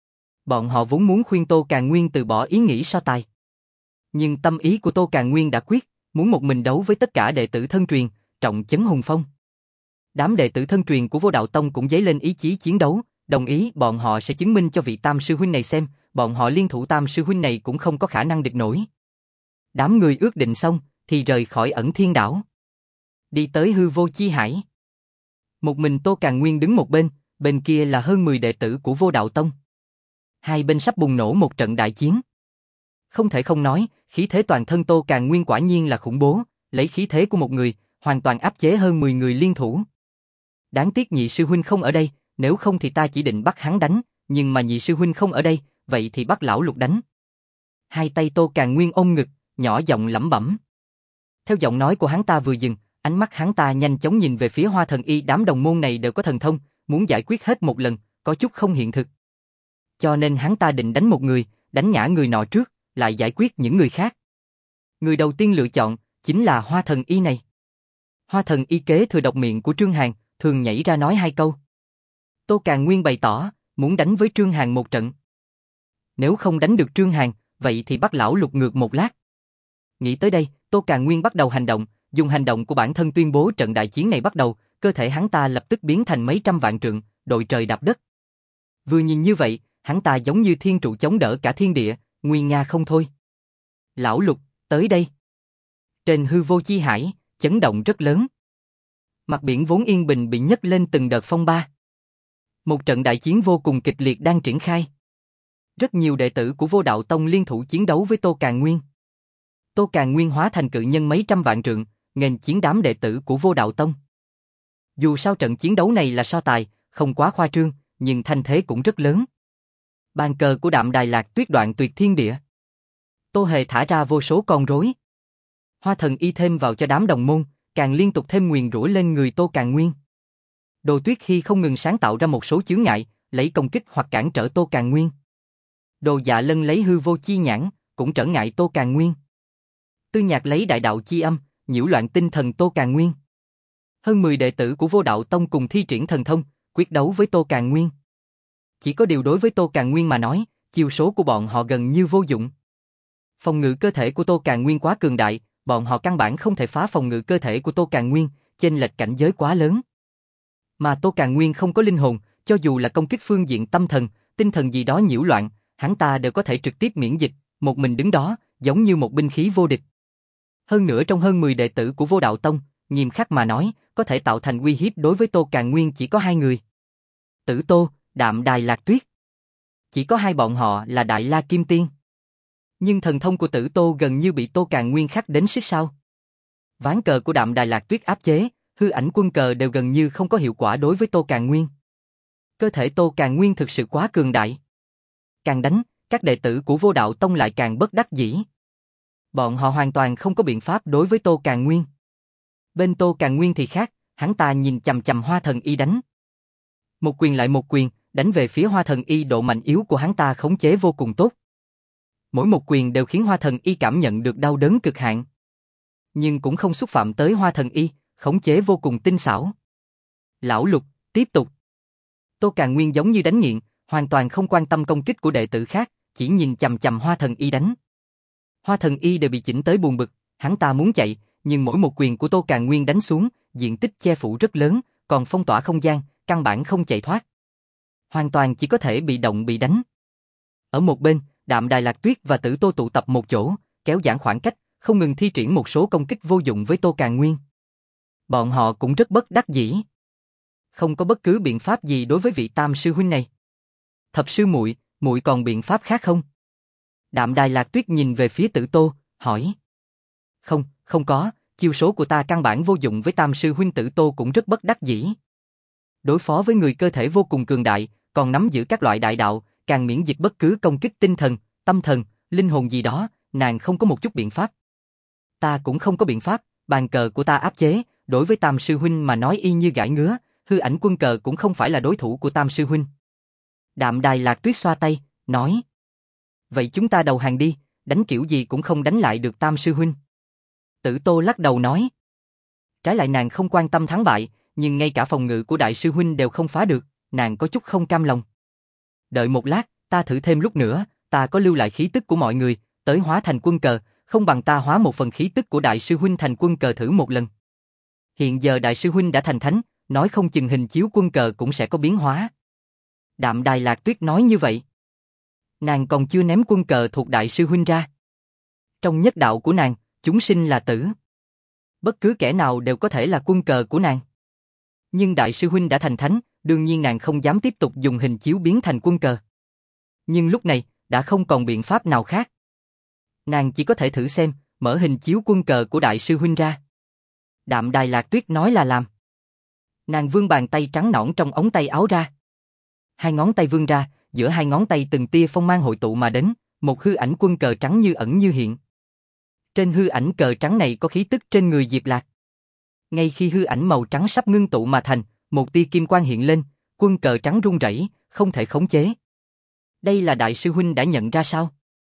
Bọn họ vốn muốn khuyên Tô Càn Nguyên từ bỏ ý nghĩ so tài. Nhưng tâm ý của Tô Càn Nguyên đã quyết, muốn một mình đấu với tất cả đệ tử thân truyền, trọng chấn hùng phong. Đám đệ tử thân truyền của Vô Đạo Tông cũng dấy lên ý chí chiến đấu, đồng ý bọn họ sẽ chứng minh cho vị Tam sư huynh này xem, bọn họ liên thủ Tam sư huynh này cũng không có khả năng địch nổi. Đám người ước định xong, thì rời khỏi Ẩn Thiên Đảo. Đi tới Hư Vô Chi Hải. Một mình Tô Càn Nguyên đứng một bên kia là hơn 10 đệ tử của Vô Đạo Tông. Hai bên sắp bùng nổ một trận đại chiến. Không thể không nói, khí thế toàn thân Tô Càn Nguyên quả nhiên là khủng bố, lấy khí thế của một người, hoàn toàn áp chế hơn 10 người liên thủ. Đáng tiếc nhị sư huynh không ở đây, nếu không thì ta chỉ định bắt hắn đánh, nhưng mà nhị sư huynh không ở đây, vậy thì bắt lão Lục đánh. Hai tay Tô Càn Nguyên ôm ngực, nhỏ giọng lẩm bẩm. Theo giọng nói của hắn ta vừa dừng, ánh mắt hắn ta nhanh chóng nhìn về phía Hoa Thần Y, đám đồng môn này đều có thần thông, muốn giải quyết hết một lần, có chút không hiện thực. Cho nên hắn ta định đánh một người, đánh ngã người nọ trước, lại giải quyết những người khác. Người đầu tiên lựa chọn, chính là Hoa Thần Y này. Hoa Thần Y kế thừa độc miệng của Trương Hàn, thường nhảy ra nói hai câu. Tô Càn Nguyên bày tỏ, muốn đánh với Trương Hàn một trận. Nếu không đánh được Trương Hàn, vậy thì bắt lão Lục ngược một lát. Nghĩ tới đây, Tô Càn Nguyên bắt đầu hành động, dùng hành động của bản thân tuyên bố trận đại chiến này bắt đầu, cơ thể hắn ta lập tức biến thành mấy trăm vạn trượng, đội trời đạp đất. Vừa nhìn như vậy, hắn ta giống như thiên trụ chống đỡ cả thiên địa, nguy nga không thôi. Lão Lục, tới đây. Trên Hư Vô Chi Hải, chấn động rất lớn. Mặt biển vốn yên bình bị nhấc lên từng đợt phong ba. Một trận đại chiến vô cùng kịch liệt đang triển khai. Rất nhiều đệ tử của Vô Đạo Tông liên thủ chiến đấu với Tô Càn Nguyên. Tô Càn Nguyên hóa thành cự nhân mấy trăm vạn trượng, nghênh chiến đám đệ tử của Vô Đạo Tông. Dù sao trận chiến đấu này là so tài, không quá khoa trương, nhưng thanh thế cũng rất lớn. Bàn cờ của Đạm Đài Lạc Tuyết đoạn tuyệt thiên địa. Tô Hề thả ra vô số con rối. Hoa Thần Y thêm vào cho đám đồng môn, càng liên tục thêm nguyền rủa lên người Tô Càn Nguyên. Đồ Tuyết Khi không ngừng sáng tạo ra một số chướng ngại, lấy công kích hoặc cản trở Tô Càn Nguyên. Đồ Dạ Lân lấy Hư Vô Chi Nhãn, cũng trở ngại Tô Càn Nguyên. Tư Nhạc lấy Đại Đạo Chi Âm, nhiễu loạn tinh thần Tô Càn Nguyên. Hơn 10 đệ tử của Vô Đạo Tông cùng thi triển thần thông, quyết đấu với Tô Càn Nguyên. Chỉ có điều đối với Tô Càn Nguyên mà nói, chiêu số của bọn họ gần như vô dụng. Phòng ngự cơ thể của Tô Càn Nguyên quá cường đại, bọn họ căn bản không thể phá phòng ngự cơ thể của Tô Càn Nguyên, chênh lệch cảnh giới quá lớn. Mà Tô Càn Nguyên không có linh hồn, cho dù là công kích phương diện tâm thần, tinh thần gì đó nhiễu loạn, hắn ta đều có thể trực tiếp miễn dịch, một mình đứng đó, giống như một binh khí vô địch. Hơn nữa trong hơn 10 đệ tử của Vô Đạo Tông, nghiêm khắc mà nói, có thể tạo thành uy hiếp đối với Tô Càn Nguyên chỉ có 2 người. Tử Tô, Đạm Đài Lạc Tuyết. Chỉ có 2 bọn họ là Đại La Kim Tiên. Nhưng thần thông của Tử Tô gần như bị Tô Càn Nguyên khắc đến xích sao. Ván cờ của Đạm Đài Lạc Tuyết áp chế, hư ảnh quân cờ đều gần như không có hiệu quả đối với Tô Càn Nguyên. Cơ thể Tô Càn Nguyên thực sự quá cường đại. Càng đánh, các đệ tử của Vô Đạo Tông lại càng bất đắc dĩ. Bọn họ hoàn toàn không có biện pháp đối với Tô Càn Nguyên. Bên Tô Càn Nguyên thì khác, hắn ta nhìn chằm chằm Hoa Thần Y đánh. Một quyền lại một quyền, đánh về phía Hoa Thần Y, độ mạnh yếu của hắn ta khống chế vô cùng tốt. Mỗi một quyền đều khiến Hoa Thần Y cảm nhận được đau đớn cực hạn. Nhưng cũng không xúc phạm tới Hoa Thần Y, khống chế vô cùng tinh xảo. Lão Lục, tiếp tục. Tô Càn Nguyên giống như đánh nghiện, hoàn toàn không quan tâm công kích của đệ tử khác, chỉ nhìn chằm chằm Hoa Thần Y đánh. Hoa Thần Y đều bị chỉnh tới buồn bực, hắn ta muốn chạy, nhưng mỗi một quyền của Tô Càn Nguyên đánh xuống, diện tích che phủ rất lớn, còn phong tỏa không gian, căn bản không chạy thoát. Hoàn toàn chỉ có thể bị động bị đánh. Ở một bên, Đạm Đài Lạc Tuyết và Tử Tô tụ tập một chỗ, kéo giãn khoảng cách, không ngừng thi triển một số công kích vô dụng với Tô Càn Nguyên. Bọn họ cũng rất bất đắc dĩ. Không có bất cứ biện pháp gì đối với vị Tam sư huynh này. Thập sư muội, muội còn biện pháp khác không? Đạm Đài Lạc Tuyết nhìn về phía Tử Tô, hỏi. Không có, chiêu số của ta căn bản vô dụng với Tam sư huynh. Tử Tô cũng rất bất đắc dĩ. Đối phó với người cơ thể vô cùng cường đại, còn nắm giữ các loại đại đạo, càng miễn dịch bất cứ công kích tinh thần, tâm thần, linh hồn gì đó, nàng không có một chút biện pháp. Ta cũng không có biện pháp, bàn cờ của ta áp chế, đối với Tam sư huynh mà nói y như gãi ngứa, hư ảnh quân cờ cũng không phải là đối thủ của Tam sư huynh. Đạm Đài Lạc Tuyết xoa tay, nói. Vậy chúng ta đầu hàng đi, đánh kiểu gì cũng không đánh lại được Tam sư huynh. Tử Tô lắc đầu nói. Trái lại nàng không quan tâm thắng bại, nhưng ngay cả phòng ngự của Đại sư huynh đều không phá được, nàng có chút không cam lòng. Đợi một lát, ta thử thêm lúc nữa, ta có lưu lại khí tức của mọi người, tới hóa thành quân cờ, không bằng ta hóa một phần khí tức của Đại sư huynh thành quân cờ thử một lần. Hiện giờ Đại sư huynh đã thành thánh, nói không chừng hình chiếu quân cờ cũng sẽ có biến hóa. Đạm Đài Lạc Tuyết nói như vậy. Nàng còn chưa ném quân cờ thuộc Đại sư huynh ra. Trong nhất đạo của nàng, chúng sinh là tử. Bất cứ kẻ nào đều có thể là quân cờ của nàng. Nhưng Đại sư huynh đã thành thánh, đương nhiên nàng không dám tiếp tục dùng hình chiếu biến thành quân cờ. Nhưng lúc này, đã không còn biện pháp nào khác. Nàng chỉ có thể thử xem, mở hình chiếu quân cờ của Đại sư huynh ra. Đạm Đài Lạc Tuyết nói là làm. Nàng vươn bàn tay trắng nõn trong ống tay áo ra. 2 ngón tay vươn ra, giữa 2 ngón tay từng tia phong mang hội tụ mà đến, một hư ảnh quân cờ trắng như ẩn như hiện. Trên hư ảnh cờ trắng này có khí tức trên người Diệp Lạc. Ngay khi hư ảnh màu trắng sắp ngưng tụ mà thành, một tia kim quang hiện lên, quân cờ trắng rung rẩy, không thể khống chế. Đây là Đại sư huynh đã nhận ra sao?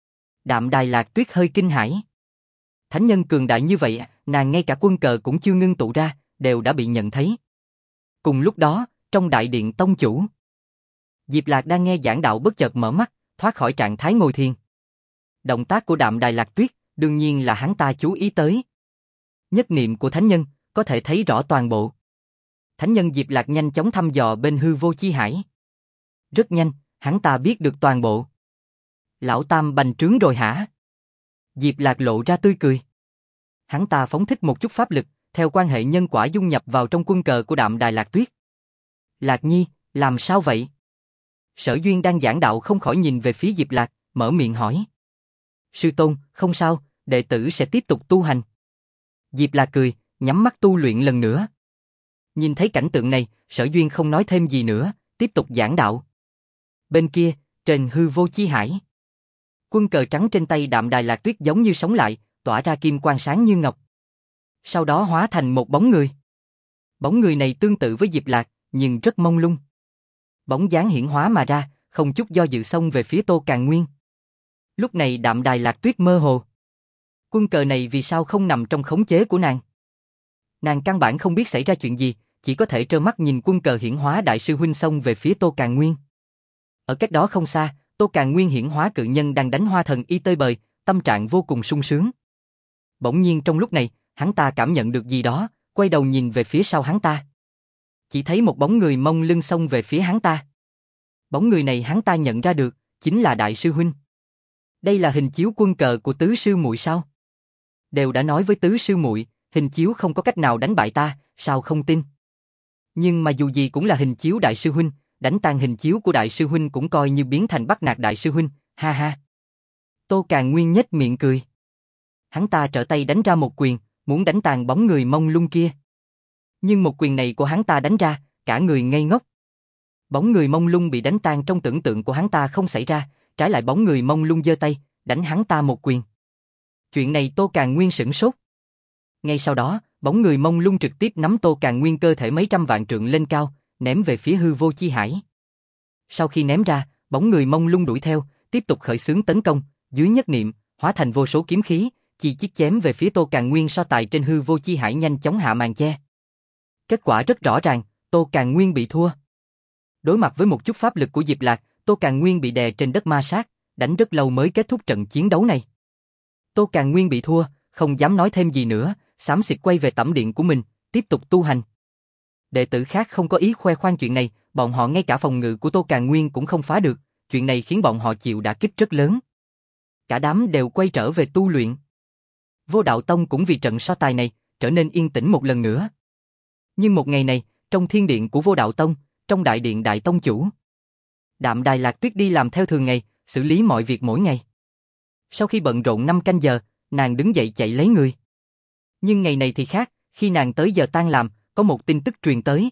Đạm Đài Lạc Tuyết hơi kinh hãi. Thánh nhân cường đại như vậy, nàng ngay cả quân cờ cũng chưa ngưng tụ ra, đều đã bị nhận thấy. Cùng lúc đó, trong đại điện tông chủ, Diệp Lạc đang nghe giảng đạo bất chợt mở mắt, thoát khỏi trạng thái ngồi thiền. Động tác của Đạm Đài Lạc Tuyết, đương nhiên là hắn ta chú ý tới. Nhất niệm của thánh nhân, có thể thấy rõ toàn bộ. Thánh nhân Diệp Lạc nhanh chóng thăm dò bên hư vô chi hải. Rất nhanh, hắn ta biết được toàn bộ. Lão Tam bành trướng rồi hả? Diệp Lạc lộ ra tươi cười. Hắn ta phóng thích một chút pháp lực, theo quan hệ nhân quả dung nhập vào trong quân cờ của Đạm Đài Lạc Tuyết. Lạc Nhi, làm sao vậy? Sở Duyên đang giảng đạo không khỏi nhìn về phía Diệp Lạc, mở miệng hỏi. Sư tôn, không sao, đệ tử sẽ tiếp tục tu hành. Diệp Lạc cười, nhắm mắt tu luyện lần nữa. Nhìn thấy cảnh tượng này, Sở Duyên không nói thêm gì nữa, tiếp tục giảng đạo. Bên kia, trên hư vô chi hải, quân cờ trắng trên tay Đạm Đài Lạc Tuyết giống như sống lại, tỏa ra kim quang sáng như ngọc. Sau đó hóa thành một bóng người. Bóng người này tương tự với Diệp Lạc, nhưng rất mông lung. Bóng dáng hiển hóa mà ra, không chút do dự xông về phía Tô Càn Nguyên. Lúc này Đạm Đài Lạc Tuyết mơ hồ. Quân cờ này vì sao không nằm trong khống chế của nàng? Nàng căn bản không biết xảy ra chuyện gì, chỉ có thể trơ mắt nhìn quân cờ hiển hóa Đại sư huynh xông về phía Tô Càn Nguyên. Ở cách đó không xa, Tô Càn Nguyên hiển hóa cự nhân đang đánh Hoa Thần Y tơi bời, tâm trạng vô cùng sung sướng. Bỗng nhiên trong lúc này, hắn ta cảm nhận được gì đó, quay đầu nhìn về phía sau hắn ta. Chỉ thấy một bóng người mông lưng xông về phía hắn ta. Bóng người này hắn ta nhận ra được, chính là Đại sư huynh. Đây là hình chiếu quân cờ của tứ sư muội sao? Đều đã nói với tứ sư muội, hình chiếu không có cách nào đánh bại ta, sao không tin? Nhưng mà dù gì cũng là hình chiếu đại sư huynh, đánh tan hình chiếu của đại sư huynh cũng coi như biến thành bắt nạt đại sư huynh, ha ha. Tô Càn Nguyên nhếch miệng cười. Hắn ta trở tay đánh ra một quyền, muốn đánh tàn bóng người mông lung kia. Nhưng một quyền này của hắn ta đánh ra, cả người ngây ngốc. Bóng người mông lung bị đánh tan trong tưởng tượng của hắn ta không xảy ra, trái lại bóng người mông lung giơ tay, đánh hắn ta một quyền. Chuyện này Tô Càn Nguyên sửng sốt. Ngay sau đó, bóng người mông lung trực tiếp nắm Tô Càn Nguyên cơ thể mấy trăm vạn trượng lên cao, ném về phía hư vô chi hải. Sau khi ném ra, bóng người mông lung đuổi theo, tiếp tục khởi xướng tấn công, dưới nhất niệm, hóa thành vô số kiếm khí, chi chít chém về phía Tô Càn Nguyên so tài trên hư vô chi hải nhanh chóng hạ màn che. Kết quả rất rõ ràng, Tô Càn Nguyên bị thua. Đối mặt với một chút pháp lực của Diệp Lạc, Tô Càn Nguyên bị đè trên đất ma sát, đánh rất lâu mới kết thúc trận chiến đấu này. Tô Càn Nguyên bị thua, không dám nói thêm gì nữa, xám xịt quay về tẩm điện của mình, tiếp tục tu hành. Đệ tử khác không có ý khoe khoang chuyện này, bọn họ ngay cả phòng ngự của Tô Càn Nguyên cũng không phá được, chuyện này khiến bọn họ chịu đả kích rất lớn. Cả đám đều quay trở về tu luyện. Vô Đạo Tông cũng vì trận so tài này, trở nên yên tĩnh một lần nữa. Nhưng một ngày này, trong thiên điện của Vô Đạo Tông, trong đại điện đại tông chủ, Đạm Đài Lạc Tuyết đi làm theo thường ngày, xử lý mọi việc mỗi ngày. Sau khi bận rộn 5 canh giờ, nàng đứng dậy chạy lấy người. Nhưng ngày này thì khác, khi nàng tới giờ tan làm, có một tin tức truyền tới.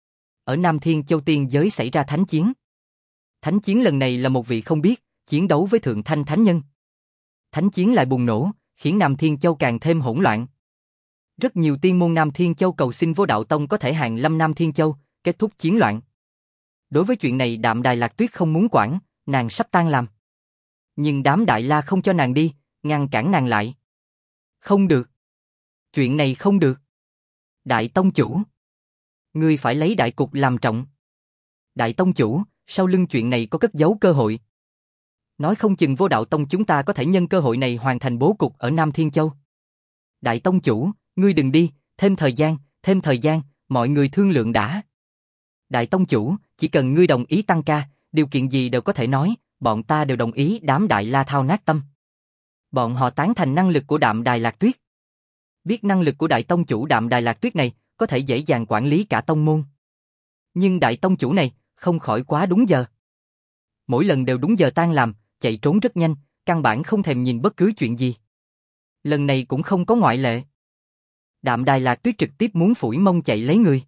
Ở Nam Thiên Châu tiên giới xảy ra thánh chiến. Thánh chiến lần này là một vị không biết, chiến đấu với Thượng Thanh Thánh Nhân. Thánh chiến lại bùng nổ, khiến Nam Thiên Châu càng thêm hỗn loạn. Rất nhiều tiên môn Nam Thiên Châu cầu xin Vô Đạo Tông có thể hàng lâm Nam Thiên Châu, kết thúc chiến loạn. Đối với chuyện này Đạm Đài Lạc Tuyết không muốn quản, nàng sắp tan làm. Nhưng đám Đại La không cho nàng đi, ngăn cản nàng lại. Không được. Chuyện này không được. Đại Tông Chủ. Ngươi phải lấy đại cục làm trọng. Đại Tông Chủ, sau lưng chuyện này có cất giấu cơ hội. Nói không chừng Vô Đạo Tông chúng ta có thể nhân cơ hội này hoàn thành bố cục ở Nam Thiên Châu. Đại Tông Chủ, ngươi đừng đi, thêm thời gian, mọi người thương lượng đã. Đại Tông Chủ, chỉ cần ngươi đồng ý tăng ca, điều kiện gì đều có thể nói, bọn ta đều đồng ý. Đám Đại La thao nát tâm. Bọn họ tán thành năng lực của Đạm Đài Lạc Tuyết. Biết năng lực của Đại Tông Chủ Đạm Đài Lạc Tuyết này có thể dễ dàng quản lý cả tông môn. Nhưng Đại Tông Chủ này không khỏi quá đúng giờ. Mỗi lần đều đúng giờ tan làm, chạy trốn rất nhanh, căn bản không thèm nhìn bất cứ chuyện gì. Lần này cũng không có ngoại lệ. Đạm Đài Lạc Tuyết trực tiếp muốn phủi mông chạy lấy người.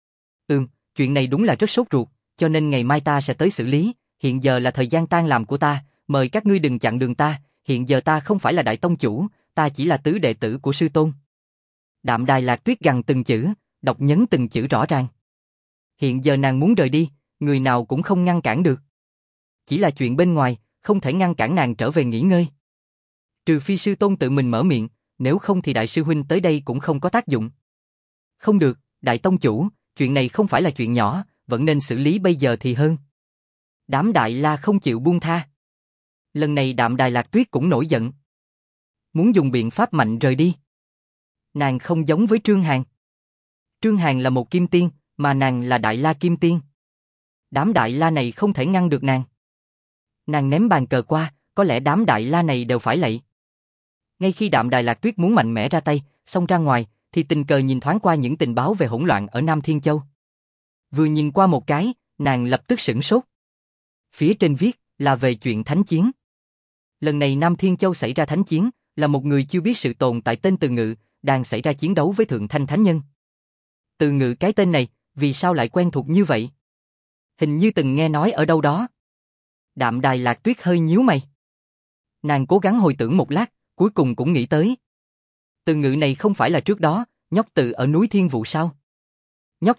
Chuyện này đúng là rất sốt ruột, cho nên ngày mai ta sẽ tới xử lý, hiện giờ là thời gian tan làm của ta, mời các ngươi đừng chặn đường ta, hiện giờ ta không phải là Đại Tông Chủ, ta chỉ là tứ đệ tử của sư tôn. Đạm Đài Lạc Tuyết gằn từng chữ, đọc nhấn từng chữ rõ ràng. Hiện giờ nàng muốn rời đi, người nào cũng không ngăn cản được. Chỉ là chuyện bên ngoài, không thể ngăn cản nàng trở về nghỉ ngơi. Trừ phi sư tôn tự mình mở miệng, nếu không thì đại sư huynh tới đây cũng không có tác dụng. Không được, Đại Tông Chủ, chuyện này không phải là chuyện nhỏ, vẫn nên xử lý bây giờ thì hơn. Đám Đại La không chịu buông tha. Lần này Đạm Đài Lạc Tuyết cũng nổi giận. Muốn dùng biện pháp mạnh rời đi. Nàng không giống với Trương Hàn. Trương Hàn là một kim tiên, mà nàng là Đại La kim tiên. Đám Đại La này không thể ngăn được nàng. Nàng ném bàn cờ qua, có lẽ đám Đại La này đều phải lạy. Ngay khi Đạm Đài Lạc Tuyết muốn mạnh mẽ ra tay, xông ra ngoài, thì tình cờ nhìn thoáng qua những tình báo về hỗn loạn ở Nam Thiên Châu. Vừa nhìn qua một cái, nàng lập tức sửng sốt. Phía trên viết là về chuyện thánh chiến. Lần này Nam Thiên Châu xảy ra thánh chiến, là một người chưa biết sự tồn tại tên Từ Ngự, đang xảy ra chiến đấu với Thượng Thanh Thánh Nhân. Từ Ngự cái tên này, vì sao lại quen thuộc như vậy? Hình như từng nghe nói ở đâu đó. Đạm Đài Lạc Tuyết hơi nhíu mày. Nàng cố gắng hồi tưởng một lát, cuối cùng cũng nghĩ tới. Từ Ngự này không phải là trước đó, nhóc Từ ở núi Thiên Vụ sao? Nhóc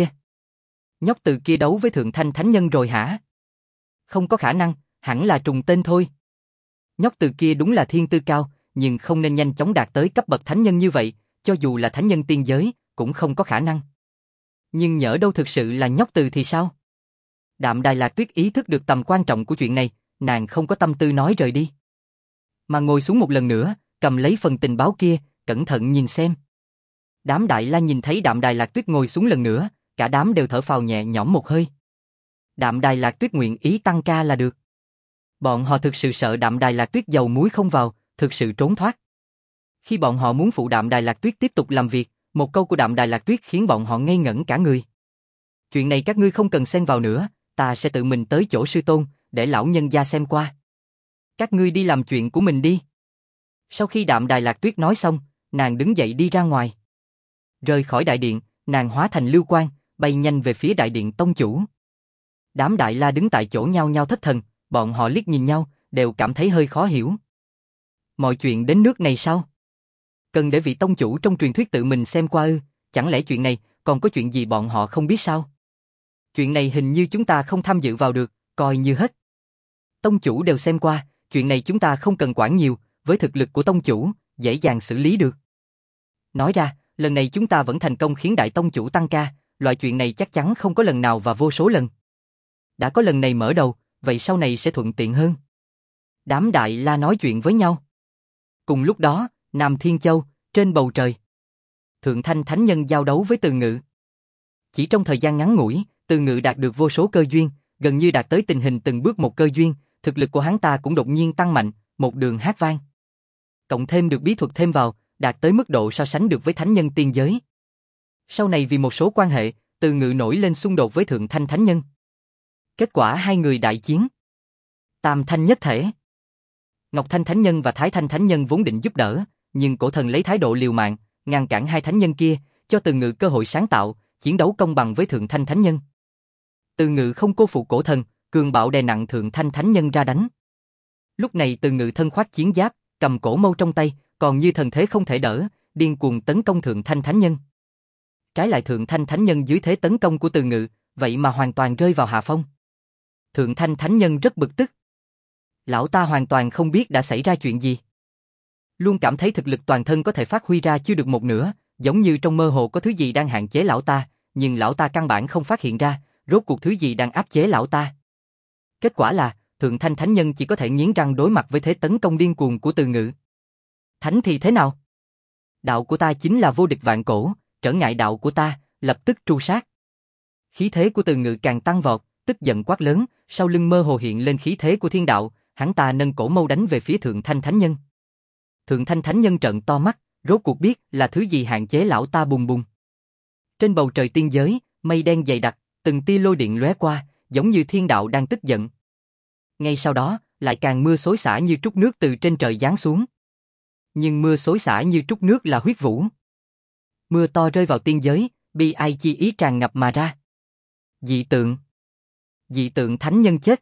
Từ kia đấu với Thượng Thanh Thánh Nhân rồi hả? Không có khả năng, hẳn là trùng tên thôi. Nhóc Từ kia đúng là thiên tư cao, nhưng không nên nhanh chóng đạt tới cấp bậc thánh nhân như vậy, cho dù là thánh nhân tiên giới, cũng không có khả năng. Nhưng nhỡ đâu thực sự là nhóc Từ thì sao? Đạm Đài Lạc Tuyết ý thức được tầm quan trọng của chuyện này, nàng không có tâm tư nói rời đi. Mà ngồi xuống một lần nữa, cầm lấy phần tình báo kia, cẩn thận nhìn xem. Đám Đại La nhìn thấy Đạm Đài Lạc Tuyết ngồi xuống lần nữa, cả đám đều thở phào nhẹ nhõm một hơi. Đạm Đài Lạc Tuyết nguyện ý tăng ca là được. Bọn họ thực sự sợ Đạm Đài Lạc Tuyết dầu muối không vào, thực sự trốn thoát. Khi bọn họ muốn phụ Đạm Đài Lạc Tuyết tiếp tục làm việc, một câu của Đạm Đài Lạc Tuyết khiến bọn họ ngây ngẩn cả người. Chuyện này các ngươi không cần xen vào nữa, ta sẽ tự mình tới chỗ sư tôn, để lão nhân gia xem qua. Các ngươi đi làm chuyện của mình đi. Sau khi Đạm Đài Lạc Tuyết nói xong, nàng đứng dậy đi ra ngoài. Rời khỏi đại điện, nàng hóa thành lưu quang, bay nhanh về phía đại điện tông chủ. Đám đại la đứng tại chỗ nhao nhao thất thần, bọn họ liếc nhìn nhau, đều cảm thấy hơi khó hiểu. Mọi chuyện đến nước này sao? Cần để vị tông chủ trong truyền thuyết tự mình xem qua ư? Chẳng lẽ chuyện này còn có chuyện gì bọn họ không biết sao? Chuyện này hình như chúng ta không tham dự vào được, coi như hết. Tông chủ đều xem qua, chuyện này chúng ta không cần quản nhiều, với thực lực của tông chủ, dễ dàng xử lý được. Nói ra, lần này chúng ta vẫn thành công khiến đại tông chủ tăng ca, loại chuyện này chắc chắn không có lần nào và vô số lần. Đã có lần này mở đầu, vậy sau này sẽ thuận tiện hơn. Đám đại la nói chuyện với nhau. Cùng lúc đó, Nam Thiên Châu, trên bầu trời. Thượng Thanh Thánh Nhân giao đấu với Từ Ngự. Chỉ trong thời gian ngắn ngủi, Từ Ngự đạt được vô số cơ duyên, gần như đạt tới tình hình từng bước một cơ duyên, thực lực của hắn ta cũng đột nhiên tăng mạnh, một đường hát vang. Cộng thêm được bí thuật thêm vào, đạt tới mức độ so sánh được với Thánh Nhân tiên giới. Sau này vì một số quan hệ, Từ Ngự nổi lên xung đột với Thượng Thanh Thánh Nhân. Kết quả hai người đại chiến. Tam Thanh nhất thể. Ngọc Thanh Thánh Nhân và Thái Thanh Thánh Nhân vốn định giúp đỡ, nhưng cổ thần lấy thái độ liều mạng, ngăn cản hai thánh nhân kia, cho Từ Ngự cơ hội sáng tạo, chiến đấu công bằng với Thượng Thanh Thánh Nhân. Từ Ngự không cô phụ cổ thần, cường bạo đè nặng Thượng Thanh Thánh Nhân ra đánh. Lúc này Từ Ngự thân khoác chiến giáp, cầm cổ mâu trong tay, còn như thần thế không thể đỡ, điên cuồng tấn công Thượng Thanh Thánh Nhân. Trái lại Thượng Thanh Thánh Nhân dưới thế tấn công của Từ Ngự, vậy mà hoàn toàn rơi vào hạ phong. Thượng Thanh Thánh Nhân rất bực tức. Lão ta hoàn toàn không biết đã xảy ra chuyện gì. Luôn cảm thấy thực lực toàn thân có thể phát huy ra chưa được một nửa, giống như trong mơ hồ có thứ gì đang hạn chế lão ta, nhưng lão ta căn bản không phát hiện ra, rốt cuộc thứ gì đang áp chế lão ta. Kết quả là, Thượng Thanh Thánh Nhân chỉ có thể nghiến răng đối mặt với thế tấn công điên cuồng của Từ Ngự. Thánh thì thế nào? Đạo của ta chính là vô địch vạn cổ, trở ngại đạo của ta, lập tức tru sát. Khí thế của Từ Ngự càng tăng vọt, tức giận quát lớn, sau lưng mơ hồ hiện lên khí thế của thiên đạo, hắn ta nâng cổ mâu đánh về phía Thượng Thanh Thánh Nhân. Thượng Thanh Thánh Nhân trợn to mắt, rốt cuộc biết là thứ gì hạn chế lão ta bùng bùng. Trên bầu trời tiên giới, mây đen dày đặc, từng tia lôi điện lóe qua, giống như thiên đạo đang tức giận. Ngay sau đó, lại càng mưa xối xả như trút nước từ trên trời giáng xuống. Nhưng mưa xối xả như trút nước là huyết vũ. Mưa to rơi vào tiên giới, bi ai chi ý tràn ngập mà ra. Dị tượng. Dị tượng thánh nhân chết.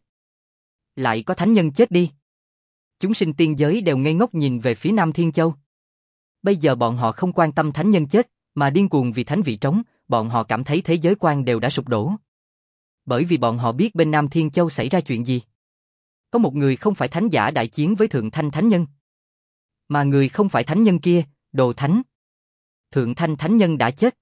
Lại có thánh nhân chết đi. Chúng sinh tiên giới đều ngây ngốc nhìn về phía Nam Thiên Châu. Bây giờ bọn họ không quan tâm thánh nhân chết, mà điên cuồng vì thánh vị trống, bọn họ cảm thấy thế giới quan đều đã sụp đổ. Bởi vì bọn họ biết bên Nam Thiên Châu xảy ra chuyện gì. Có một người không phải thánh giả đại chiến với Thượng Thanh Thánh Nhân. Mà người không phải thánh nhân kia, đồ thánh. Thượng Thanh Thánh Nhân đã chết.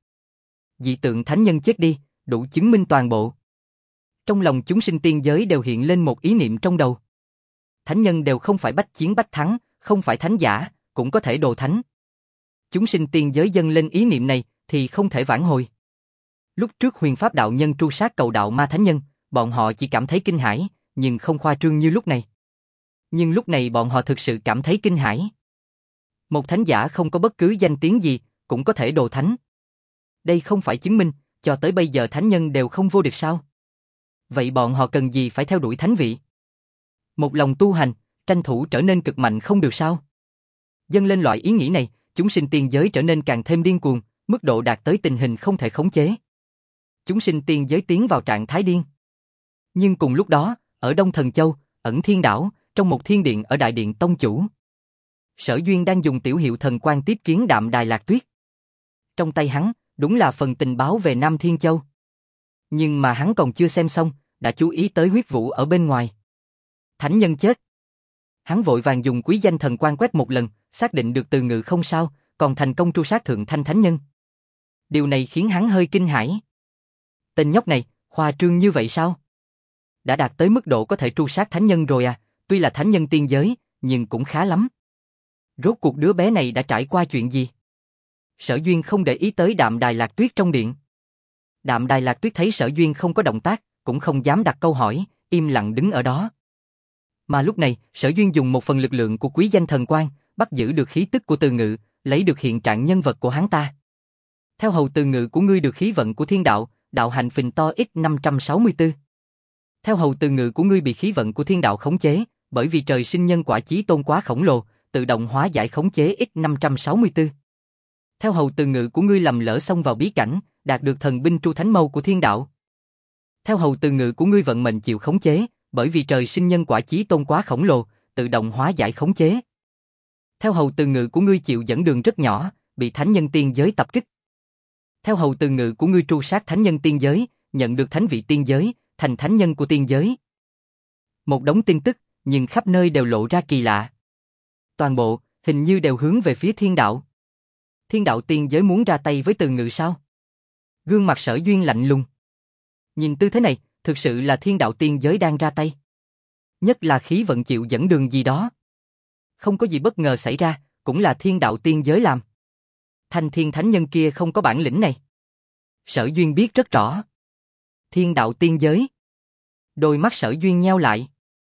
Dị tượng thánh nhân chết đi, đủ chứng minh toàn bộ. Trong lòng chúng sinh tiên giới đều hiện lên một ý niệm trong đầu. Thánh nhân đều không phải bách chiến bách thắng, không phải thánh giả, cũng có thể đồ thánh. Chúng sinh tiên giới dâng lên ý niệm này, thì không thể vãn hồi. Lúc trước Huyền Pháp đạo nhân tru sát cầu đạo ma thánh nhân, bọn họ chỉ cảm thấy kinh hãi, nhưng không khoa trương như lúc này. Nhưng lúc này bọn họ thực sự cảm thấy kinh hãi. Một thánh giả không có bất cứ danh tiếng gì, cũng có thể đồ thánh. Đây không phải chứng minh, cho tới bây giờ thánh nhân đều không vô địch sao? Vậy bọn họ cần gì phải theo đuổi thánh vị? Một lòng tu hành, tranh thủ trở nên cực mạnh không được sao? Dâng lên loại ý nghĩ này, chúng sinh tiên giới trở nên càng thêm điên cuồng, mức độ đạt tới tình hình không thể khống chế. Chúng sinh tiên giới tiến vào trạng thái điên. Nhưng cùng lúc đó, ở Đông Thần Châu, ẩn thiên đảo, trong một thiên điện ở đại điện tông chủ. Sở Duyên đang dùng tiểu hiệu thần quan tiếp kiến Đạm Đài Lạc Tuyết. Trong tay hắn, đúng là phần tình báo về Nam Thiên Châu. Nhưng mà hắn còn chưa xem xong, đã chú ý tới huyết vũ ở bên ngoài. Thánh nhân chết. Hắn vội vàng dùng quý danh thần quan quét một lần, xác định được Từ Ngự không sao, còn thành công tru sát Thượng Thanh Thánh Nhân. Điều này khiến hắn hơi kinh hãi. Tên nhóc này, khoa trương như vậy sao? Đã đạt tới mức độ có thể tru sát thánh nhân rồi à, tuy là thánh nhân tiên giới, nhưng cũng khá lắm. Rốt cuộc đứa bé này đã trải qua chuyện gì? Sở Duyên không để ý tới Đạm Đài Lạc Tuyết trong điện. Đạm Đài Lạc Tuyết thấy Sở Duyên không có động tác, cũng không dám đặt câu hỏi, im lặng đứng ở đó. Mà lúc này, Sở Duyên dùng một phần lực lượng của quý danh thần quan, bắt giữ được khí tức của Từ Ngự, lấy được hiện trạng nhân vật của hắn ta. Theo hầu Từ Ngự của ngươi được khí vận của thiên đạo, đạo hạnh phình to X564. Theo hầu Từ Ngự của ngươi bị khí vận của thiên đạo khống chế, bởi vì trời sinh nhân quả chí tôn quá khổng lồ, tự động hóa giải khống chế X564. Theo hầu Từ Ngự của ngươi lầm lỡ xông vào bí cảnh, đạt được thần binh Tru Thánh Mâu của thiên đạo. Theo hầu Từ Ngự của ngươi vận mệnh chịu khống chế, bởi vì trời sinh nhân quả chí tôn quá khổng lồ, tự động hóa giải khống chế. Theo hầu Từ Ngự của ngươi chịu dẫn đường rất nhỏ, bị thánh nhân tiên giới tập kích. Theo hầu Từ Ngự của ngươi tru sát thánh nhân tiên giới, nhận được thánh vị tiên giới, thành thánh nhân của tiên giới. Một đống tin tức, nhưng khắp nơi đều lộ ra kỳ lạ. Toàn bộ, hình như đều hướng về phía thiên đạo. Thiên đạo tiên giới muốn ra tay với Từ Ngự sao? Gương mặt Sở Duyên lạnh lùng. Nhìn tư thế này, thực sự là thiên đạo tiên giới đang ra tay. Nhất là khí vận chịu dẫn đường gì đó. Không có gì bất ngờ xảy ra, cũng là thiên đạo tiên giới làm. Thanh thiên thánh nhân kia không có bản lĩnh này. Sở Duyên biết rất rõ. Thiên đạo tiên giới. Đôi mắt Sở Duyên nheo lại.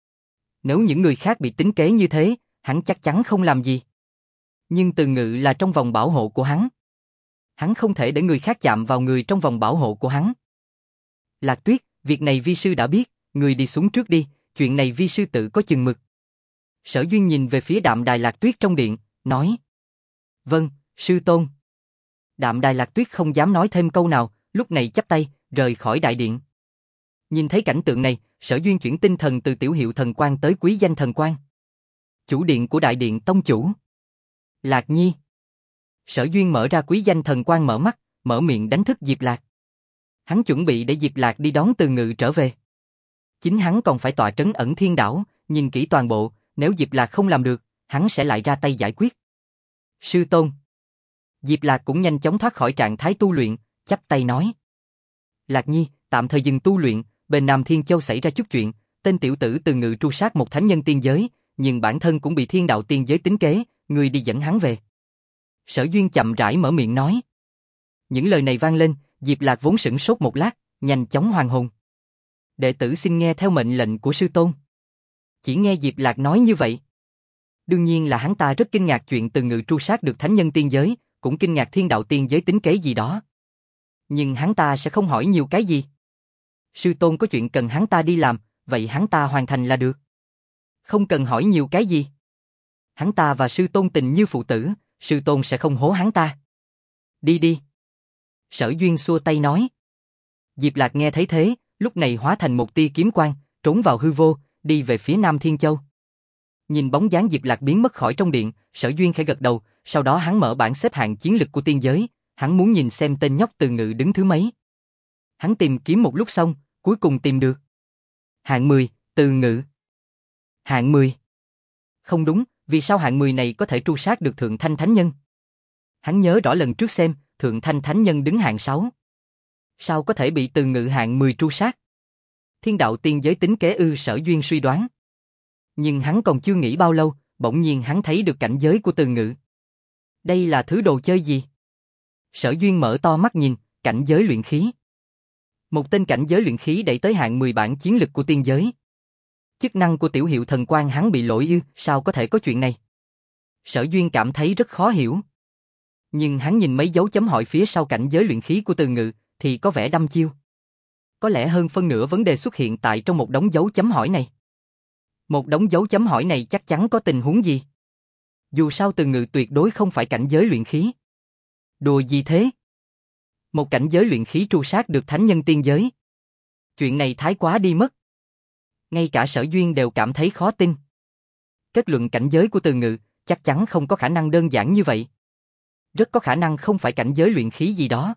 Nếu những người khác bị tính kế như thế, hắn chắc chắn không làm gì. Nhưng Từ Ngự là trong vòng bảo hộ của hắn. Hắn không thể để người khác chạm vào người trong vòng bảo hộ của hắn. Lạc Tuyết, việc này vi sư đã biết, người đi xuống trước đi, chuyện này vi sư tự có chừng mực. Sở Duyên nhìn về phía Đạm Đài Lạc Tuyết trong điện, nói. Vâng, sư tôn. Đạm Đài Lạc Tuyết không dám nói thêm câu nào, lúc này chắp tay, rời khỏi đại điện. Nhìn thấy cảnh tượng này, Sở Duyên chuyển tinh thần từ tiểu hiệu thần quan tới quý danh thần quan. Chủ điện của đại điện tông chủ. Lạc Nhi. Sở Duyên mở ra quý danh thần quan mở mắt, mở miệng đánh thức Diệp Lạc. Hắn chuẩn bị để Diệp Lạc đi đón Từ Ngự trở về. Chính hắn còn phải tọa trấn ẩn thiên đảo, nhìn kỹ toàn bộ, nếu Diệp Lạc không làm được, hắn sẽ lại ra tay giải quyết. Sư tôn. Diệp Lạc cũng nhanh chóng thoát khỏi trạng thái tu luyện, chắp tay nói. Lạc Nhi, tạm thời dừng tu luyện, bên Nam Thiên Châu xảy ra chút chuyện, tên tiểu tử Từ Ngự tru sát một thánh nhân tiên giới, nhưng bản thân cũng bị thiên đạo tiên giới tính kế, ngươi đi dẫn hắn về. Sở Duyên chậm rãi mở miệng nói. Những lời này vang lên, Diệp Lạc vốn sửng sốt một lát, nhanh chóng hoàn hồn. Đệ tử xin nghe theo mệnh lệnh của sư tôn. Chỉ nghe Diệp Lạc nói như vậy. Đương nhiên là hắn ta rất kinh ngạc chuyện Từ Ngự tru sát được thánh nhân tiên giới, cũng kinh ngạc thiên đạo tiên giới tính kế gì đó. Nhưng hắn ta sẽ không hỏi nhiều cái gì. Sư tôn có chuyện cần hắn ta đi làm, vậy hắn ta hoàn thành là được. Không cần hỏi nhiều cái gì. Hắn ta và sư tôn tình như phụ tử, sư tôn sẽ không hố hắn ta. Đi đi. Sở Duyên xua tay nói. Diệp Lạc nghe thấy thế, lúc này hóa thành một tia kiếm quang, trốn vào hư vô, đi về phía Nam Thiên Châu. Nhìn bóng dáng Diệp Lạc biến mất khỏi trong điện, Sở Duyên khẽ gật đầu, sau đó hắn mở bảng xếp hạng chiến lực của tiên giới, hắn muốn nhìn xem tên nhóc Từ Ngự đứng thứ mấy. Hắn tìm kiếm một lúc xong, cuối cùng tìm được. Hạng 10, Từ Ngự. Hạng 10. Không đúng, vì sao hạng 10 này có thể tru sát được Thượng Thanh Thánh Nhân? Hắn nhớ rõ lần trước xem, Thượng Thanh Thánh Nhân đứng hạng 6. Sao có thể bị Từ Ngự hạng 10 tru sát? Thiên đạo tiên giới tính kế ư? Sở Duyên suy đoán. Nhưng hắn còn chưa nghĩ bao lâu, bỗng nhiên hắn thấy được cảnh giới của Từ Ngự. Đây là thứ đồ chơi gì? Sở Duyên mở to mắt nhìn, cảnh giới luyện khí. Một tên cảnh giới luyện khí đẩy tới hạng 10 bảng chiến lực của tiên giới. Chức năng của tiểu hiệu thần quan hắn bị lỗi ư? Sao có thể có chuyện này? Sở Duyên cảm thấy rất khó hiểu. Nhưng hắn nhìn mấy dấu chấm hỏi phía sau cảnh giới luyện khí của Từ Ngự, thì có vẻ đăm chiêu. Có lẽ hơn phân nửa vấn đề xuất hiện tại trong một đống dấu chấm hỏi này. Một đống dấu chấm hỏi này chắc chắn có tình huống gì? Dù sao Từ Ngự tuyệt đối không phải cảnh giới luyện khí. Đùa gì thế? Một cảnh giới luyện khí tru sát được thánh nhân tiên giới. Chuyện này thái quá đi mất. Ngay cả Sở Duyên đều cảm thấy khó tin. Kết luận cảnh giới của Từ Ngự chắc chắn không có khả năng đơn giản như vậy. Rất có khả năng không phải cảnh giới luyện khí gì đó.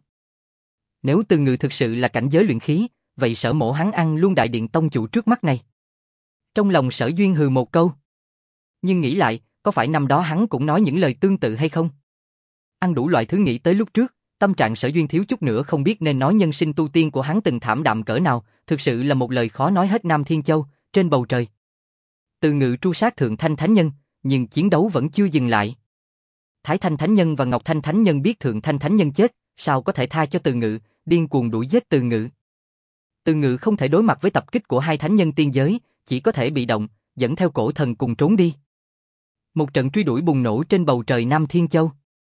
Nếu Từ Ngự thực sự là cảnh giới luyện khí, vậy Sở Mộ hắn ăn luôn đại điện tông chủ trước mắt này. Trong lòng Sở Duyên hừ một câu. Nhưng nghĩ lại, có phải năm đó hắn cũng nói những lời tương tự hay không? Ăn đủ loại thứ nghĩ tới lúc trước, tâm trạng Sở Duyên thiếu chút nữa không biết nên nói nhân sinh tu tiên của hắn từng thảm đạm cỡ nào, thực sự là một lời khó nói hết. Nam Thiên Châu, trên bầu trời. Từ Ngự tru sát Thượng Thanh Thánh Nhân, nhưng chiến đấu vẫn chưa dừng lại. Thái Thanh Thánh Nhân và Ngọc Thanh Thánh Nhân biết Thượng Thanh Thánh Nhân chết, sao có thể tha cho Từ Ngự, điên cuồng đuổi giết Từ Ngự. Từ Ngự không thể đối mặt với tập kích của hai thánh nhân tiên giới, chỉ có thể bị động, dẫn theo cổ thần cùng trốn đi. Một trận truy đuổi bùng nổ trên bầu trời Nam Thiên Châu.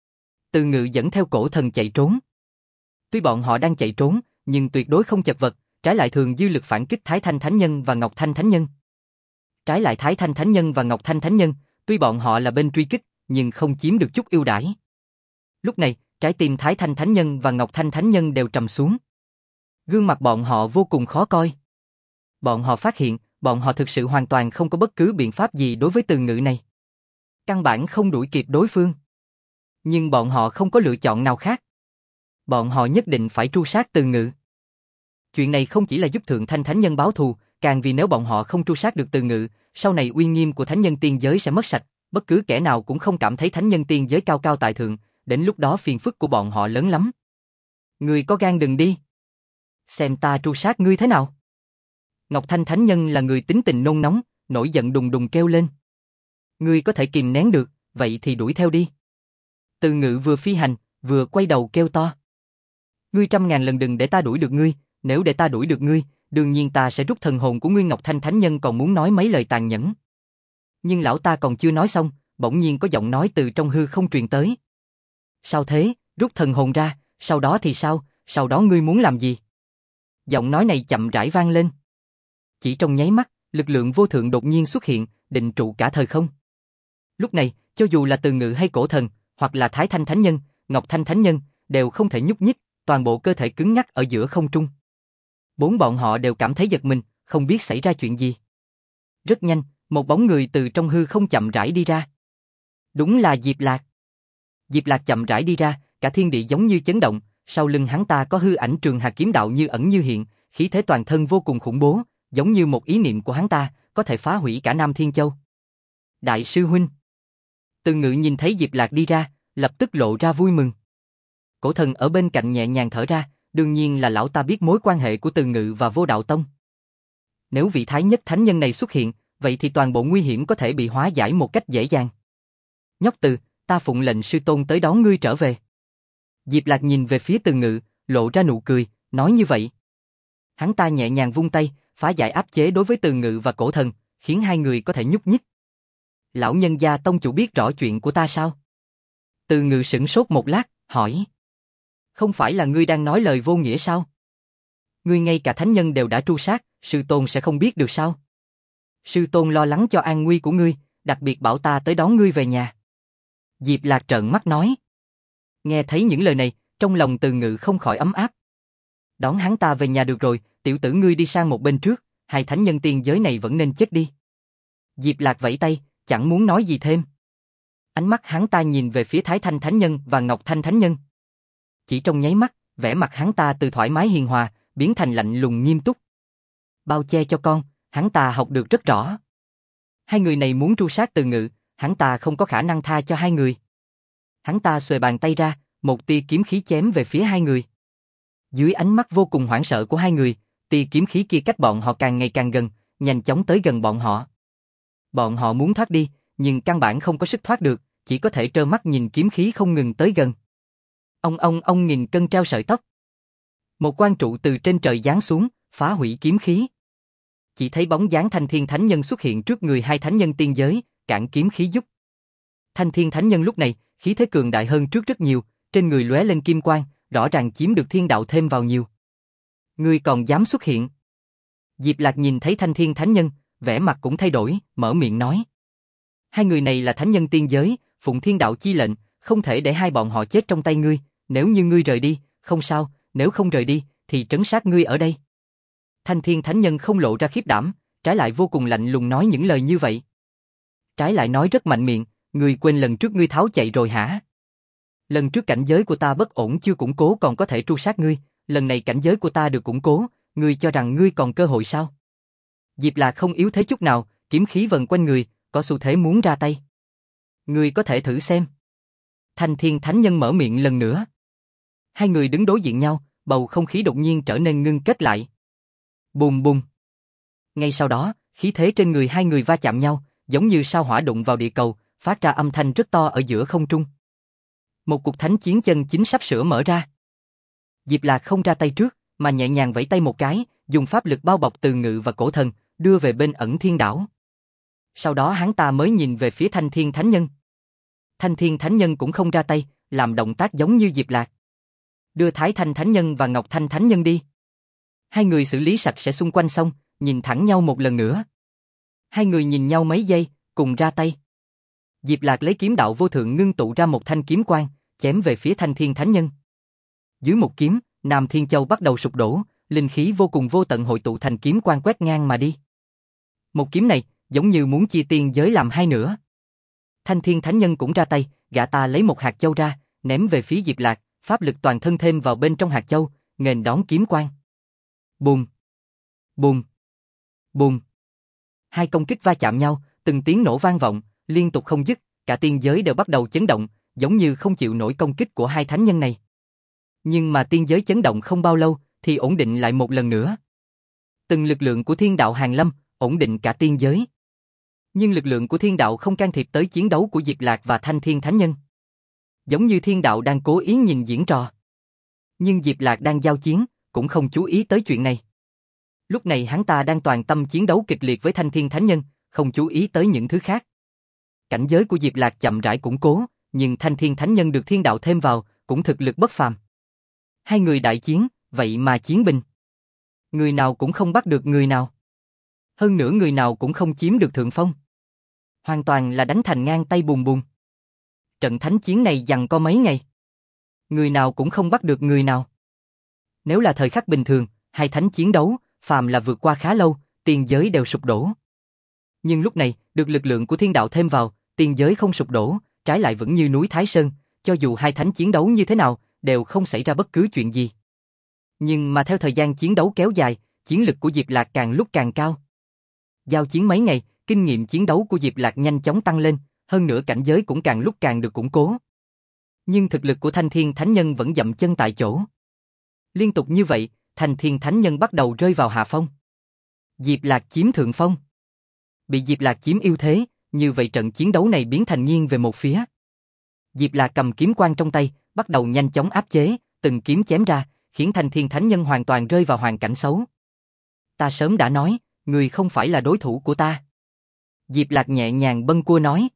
Từ Ngự dẫn theo cổ thần chạy trốn. Tuy bọn họ đang chạy trốn, nhưng tuyệt đối không chật vật, trái lại thường dư lực phản kích Thái Thanh Thánh Nhân và Ngọc Thanh Thánh Nhân. Trái lại Thái Thanh Thánh Nhân và Ngọc Thanh Thánh Nhân, tuy bọn họ là bên truy kích, nhưng không chiếm được chút ưu đãi. Lúc này, trái tim Thái Thanh Thánh Nhân và Ngọc Thanh Thánh Nhân đều trầm xuống. Gương mặt bọn họ vô cùng khó coi. Bọn họ phát hiện, bọn họ thực sự hoàn toàn không có bất cứ biện pháp gì đối với Từ Ngự này. Căn bản không đuổi kịp đối phương. Nhưng bọn họ không có lựa chọn nào khác. Bọn họ nhất định phải tru sát Từ Ngự. Chuyện này không chỉ là giúp Thượng Thanh Thánh Nhân báo thù, càng vì nếu bọn họ không tru sát được Từ Ngự, sau này uy nghiêm của Thánh Nhân Tiên Giới sẽ mất sạch, bất cứ kẻ nào cũng không cảm thấy Thánh Nhân Tiên Giới cao cao tại thượng, đến lúc đó phiền phức của bọn họ lớn lắm. Ngươi có gan đừng đi. Xem ta tru sát ngươi thế nào. Ngọc Thanh Thánh Nhân là người tính tình nôn nóng, nổi giận đùng đùng kêu lên. Ngươi có thể kìm nén được, vậy thì đuổi theo đi. Từ Ngự vừa phi hành, vừa quay đầu kêu to. Ngươi trăm ngàn lần đừng để ta đuổi được ngươi, nếu để ta đuổi được ngươi, đương nhiên ta sẽ rút thần hồn của ngươi. Ngọc Thanh Thánh Nhân còn muốn nói mấy lời tàn nhẫn. Nhưng lão ta còn chưa nói xong, bỗng nhiên có giọng nói từ trong hư không truyền tới. Sao thế, rút thần hồn ra, sau đó thì sao, sau đó ngươi muốn làm gì? Giọng nói này chậm rãi vang lên. Chỉ trong nháy mắt, lực lượng vô thượng đột nhiên xuất hiện, định trụ cả thời không. Lúc này, cho dù là Từ Ngự hay Cổ Thần, hoặc là Thái Thanh Thánh Nhân, Ngọc Thanh Thánh Nhân, đều không thể nhúc nhích, toàn bộ cơ thể cứng ngắc ở giữa không trung. Bốn bọn họ đều cảm thấy giật mình, không biết xảy ra chuyện gì. Rất nhanh, một bóng người từ trong hư không chậm rãi đi ra. Đúng là Diệp Lạc. Diệp Lạc chậm rãi đi ra, cả thiên địa giống như chấn động, sau lưng hắn ta có hư ảnh Trường Hà kiếm đạo như ẩn như hiện, khí thế toàn thân vô cùng khủng bố, giống như một ý niệm của hắn ta, có thể phá hủy cả Nam Thiên Châu. Đại sư huynh. Từ Ngự nhìn thấy Diệp Lạc đi ra, lập tức lộ ra vui mừng. Cổ Thần ở bên cạnh nhẹ nhàng thở ra, đương nhiên là lão ta biết mối quan hệ của Từ Ngự và Vô Đạo Tông. Nếu vị Thái Nhất Thánh Nhân này xuất hiện, vậy thì toàn bộ nguy hiểm có thể bị hóa giải một cách dễ dàng. Nhóc Từ, ta phụng lệnh sư tôn tới đón ngươi trở về. Diệp Lạc nhìn về phía Từ Ngự, lộ ra nụ cười, nói như vậy. Hắn ta nhẹ nhàng vung tay, phá giải áp chế đối với Từ Ngự và Cổ Thần, khiến hai người có thể nhúc nhích. Lão nhân gia tông chủ biết rõ chuyện của ta sao? Từ Ngự sửng sốt một lát, hỏi. Không phải là ngươi đang nói lời vô nghĩa sao? Ngươi ngay cả thánh nhân đều đã tru sát, sư tôn sẽ không biết được sao? Sư tôn lo lắng cho an nguy của ngươi, đặc biệt bảo ta tới đón ngươi về nhà. Diệp Lạc trợn mắt nói. Nghe thấy những lời này, trong lòng Từ Ngự không khỏi ấm áp. Đón hắn ta về nhà được rồi, tiểu tử ngươi đi sang một bên trước, hai thánh nhân tiên giới này vẫn nên chết đi. Diệp Lạc vẫy tay, chẳng muốn nói gì thêm. Ánh mắt hắn ta nhìn về phía Thái Thanh Thánh Nhân và Ngọc Thanh Thánh Nhân. Chỉ trong nháy mắt, vẻ mặt hắn ta từ thoải mái hiền hòa, biến thành lạnh lùng nghiêm túc. Bao che cho con, hắn ta học được rất rõ. Hai người này muốn tru sát Từ Ngự, hắn ta không có khả năng tha cho hai người. Hắn ta xuề bàn tay ra, một tia kiếm khí chém về phía hai người. Dưới ánh mắt vô cùng hoảng sợ của hai người, tia kiếm khí kia cách bọn họ càng ngày càng gần, nhanh chóng tới gần bọn họ. Bọn họ muốn thoát đi, nhưng căn bản không có sức thoát được, chỉ có thể trơ mắt nhìn kiếm khí không ngừng tới gần. Ông nghìn cân treo sợi tóc. Một quan trụ từ trên trời giáng xuống, phá hủy kiếm khí. Chỉ thấy bóng dáng Thanh Thiên Thánh Nhân xuất hiện trước người hai thánh nhân tiên giới, cản kiếm khí giúp. Thanh Thiên Thánh Nhân lúc này, khí thế cường đại hơn trước rất nhiều, trên người lóe lên kim quang, rõ ràng chiếm được thiên đạo thêm vào nhiều. Ngươi còn dám xuất hiện? Diệp Lạc nhìn thấy Thanh Thiên Thánh Nhân, vẻ mặt cũng thay đổi, mở miệng nói. Hai người này là thánh nhân tiên giới, phụng thiên đạo chi lệnh, không thể để hai bọn họ chết trong tay ngươi, nếu như ngươi rời đi, không sao, nếu không rời đi, thì trấn sát ngươi ở đây. Thanh Thiên Thánh Nhân không lộ ra khiếp đảm, trái lại vô cùng lạnh lùng nói những lời như vậy. Trái lại nói rất mạnh miệng, ngươi quên lần trước ngươi tháo chạy rồi hả? Lần trước cảnh giới của ta bất ổn chưa củng cố còn có thể tru sát ngươi, lần này cảnh giới của ta được củng cố, ngươi cho rằng ngươi còn cơ hội sao? Diệp Lạc không yếu thế chút nào, kiếm khí vần quanh người, có xu thế muốn ra tay. Ngươi có thể thử xem. Thanh Thiên Thánh Nhân mở miệng lần nữa. Hai người đứng đối diện nhau, bầu không khí đột nhiên trở nên ngưng kết lại. Bùm bùm. Ngay sau đó, khí thế trên người hai người va chạm nhau, giống như sao hỏa đụng vào địa cầu, phát ra âm thanh rất to ở giữa không trung. Một cuộc thánh chiến chân chính sắp sửa mở ra. Diệp Lạc không ra tay trước, mà nhẹ nhàng vẫy tay một cái, dùng pháp lực bao bọc Từ Ngự và Cổ Thần, đưa về bên ẩn thiên đảo. Sau đó hắn ta mới nhìn về phía Thanh Thiên Thánh Nhân. Thanh Thiên Thánh Nhân cũng không ra tay, làm động tác giống như Diệp Lạc. Đưa Thái Thanh Thánh Nhân và Ngọc Thanh Thánh Nhân đi. Hai người xử lý sạch sẽ xung quanh xong, nhìn thẳng nhau một lần nữa. Hai người nhìn nhau mấy giây, cùng ra tay. Diệp Lạc lấy kiếm đạo vô thượng ngưng tụ ra một thanh kiếm quang, chém về phía Thanh Thiên Thánh Nhân. Dưới một kiếm, Nam Thiên Châu bắt đầu sụp đổ, linh khí vô cùng vô tận hội tụ thành kiếm quang quét ngang mà đi. Một kiếm này, giống như muốn chia tiên giới làm hai nửa. Thanh Thiên Thánh Nhân cũng ra tay, gã ta lấy một hạt châu ra, ném về phía Diệp Lạc, pháp lực toàn thân thêm vào bên trong hạt châu, nghênh đón kiếm quang. Bùm, bùm, bùm. Hai công kích va chạm nhau, từng tiếng nổ vang vọng, liên tục không dứt, cả tiên giới đều bắt đầu chấn động, giống như không chịu nổi công kích của hai thánh nhân này. Nhưng mà tiên giới chấn động không bao lâu, thì ổn định lại một lần nữa. Từng lực lượng của thiên đạo hàng lâm, ổn định cả tiên giới. Nhưng lực lượng của thiên đạo không can thiệp tới chiến đấu của Diệp Lạc và Thanh Thiên Thánh Nhân. Giống như thiên đạo đang cố ý nhìn diễn trò. Nhưng Diệp Lạc đang giao chiến, cũng không chú ý tới chuyện này. Lúc này hắn ta đang toàn tâm chiến đấu kịch liệt với Thanh Thiên Thánh Nhân, không chú ý tới những thứ khác. Cảnh giới của Diệp Lạc chậm rãi củng cố, nhưng Thanh Thiên Thánh Nhân được thiên đạo thêm vào, cũng thực lực bất phàm. Hai người đại chiến, vậy mà chiến bình. Người nào cũng không bắt được người nào. Hơn nữa người nào cũng không chiếm được thượng phong. Hoàn toàn là đánh thành ngang tay bùm bùm. Trận thánh chiến này giằng co mấy ngày. Người nào cũng không bắt được người nào. Nếu là thời khắc bình thường, hai thánh chiến đấu, phàm là vượt qua khá lâu, tiên giới đều sụp đổ. Nhưng lúc này, được lực lượng của thiên đạo thêm vào, tiên giới không sụp đổ, trái lại vẫn như núi Thái Sơn, cho dù hai thánh chiến đấu như thế nào, đều không xảy ra bất cứ chuyện gì. Nhưng mà theo thời gian chiến đấu kéo dài, chiến lực của Diệp Lạc càng lúc càng cao. Giao chiến mấy ngày, kinh nghiệm chiến đấu của Diệp Lạc nhanh chóng tăng lên, hơn nữa cảnh giới cũng càng lúc càng được củng cố. Nhưng thực lực của Thanh Thiên Thánh Nhân vẫn dậm chân tại chỗ. Liên tục như vậy, Thanh Thiên Thánh Nhân bắt đầu rơi vào hạ phong. Diệp Lạc chiếm thượng phong. Bị Diệp Lạc chiếm ưu thế, như vậy trận chiến đấu này biến thành nghiêng về một phía. Diệp Lạc cầm kiếm quang trong tay, bắt đầu nhanh chóng áp chế, từng kiếm chém ra, khiến Thanh Thiên Thánh Nhân hoàn toàn rơi vào hoàn cảnh xấu. Ta sớm đã nói, người không phải là đối thủ của ta. Diệp Lạc nhẹ nhàng bâng quơ nói.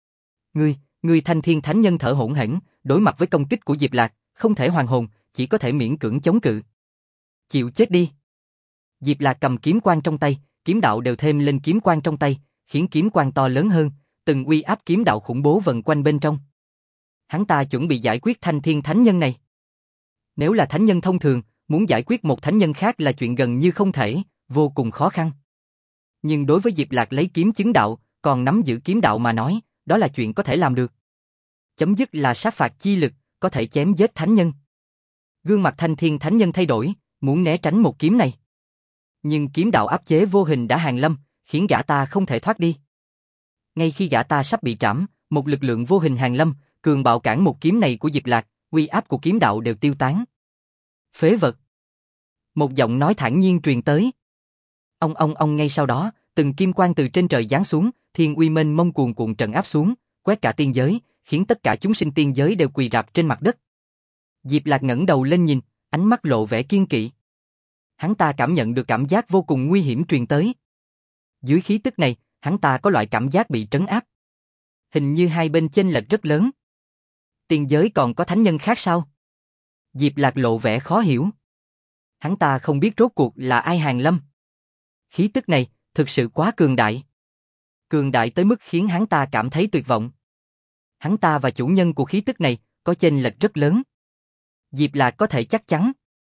Ngươi Thanh Thiên Thánh Nhân thở hổn hển, đối mặt với công kích của Diệp Lạc, không thể hoàn hồn, chỉ có thể miễn cưỡng chống cự. Chịu chết đi. Diệp Lạc cầm kiếm quang trong tay, kiếm đạo đều thêm lên kiếm quang trong tay, khiến kiếm quang to lớn hơn, từng uy áp kiếm đạo khủng bố vần quanh bên trong. Hắn ta chuẩn bị giải quyết Thanh Thiên Thánh Nhân này. Nếu là thánh nhân thông thường, muốn giải quyết một thánh nhân khác là chuyện gần như không thể, vô cùng khó khăn. Nhưng đối với Diệp Lạc lấy kiếm chứng đạo, còn nắm giữ kiếm đạo mà nói, đó là chuyện có thể làm được. Chấm dứt là sát phạt chi lực, có thể chém giết thánh nhân. Gương mặt Thanh Thiên Thánh Nhân thay đổi, muốn né tránh một kiếm này. Nhưng kiếm đạo áp chế vô hình đã hàng lâm, khiến gã ta không thể thoát đi. Ngay khi gã ta sắp bị trảm, một lực lượng vô hình hàng lâm, cường bạo cản một kiếm này của Diệp Lạc, uy áp của kiếm đạo đều tiêu tán. Phế vật. Một giọng nói thản nhiên truyền tới. Ông ngay sau đó, từng kim quang từ trên trời giáng xuống, thiên uy mênh mông cuồn cuộn trấn áp xuống, quét cả tiên giới, khiến tất cả chúng sinh tiên giới đều quỳ rạp trên mặt đất. Diệp Lạc ngẩng đầu lên nhìn, ánh mắt lộ vẻ kiên kỵ. Hắn ta cảm nhận được cảm giác vô cùng nguy hiểm truyền tới. Dưới khí tức này, hắn ta có loại cảm giác bị trấn áp. Hình như hai bên chênh lệch rất lớn. Tiên giới còn có thánh nhân khác sao? Diệp Lạc lộ vẻ khó hiểu. Hắn ta không biết rốt cuộc là ai hàng lâm. Khí tức này, thực sự quá cường đại. Cường đại tới mức khiến hắn ta cảm thấy tuyệt vọng. Hắn ta và chủ nhân của khí tức này, có chênh lệch rất lớn. Diệp Lạc có thể chắc chắn.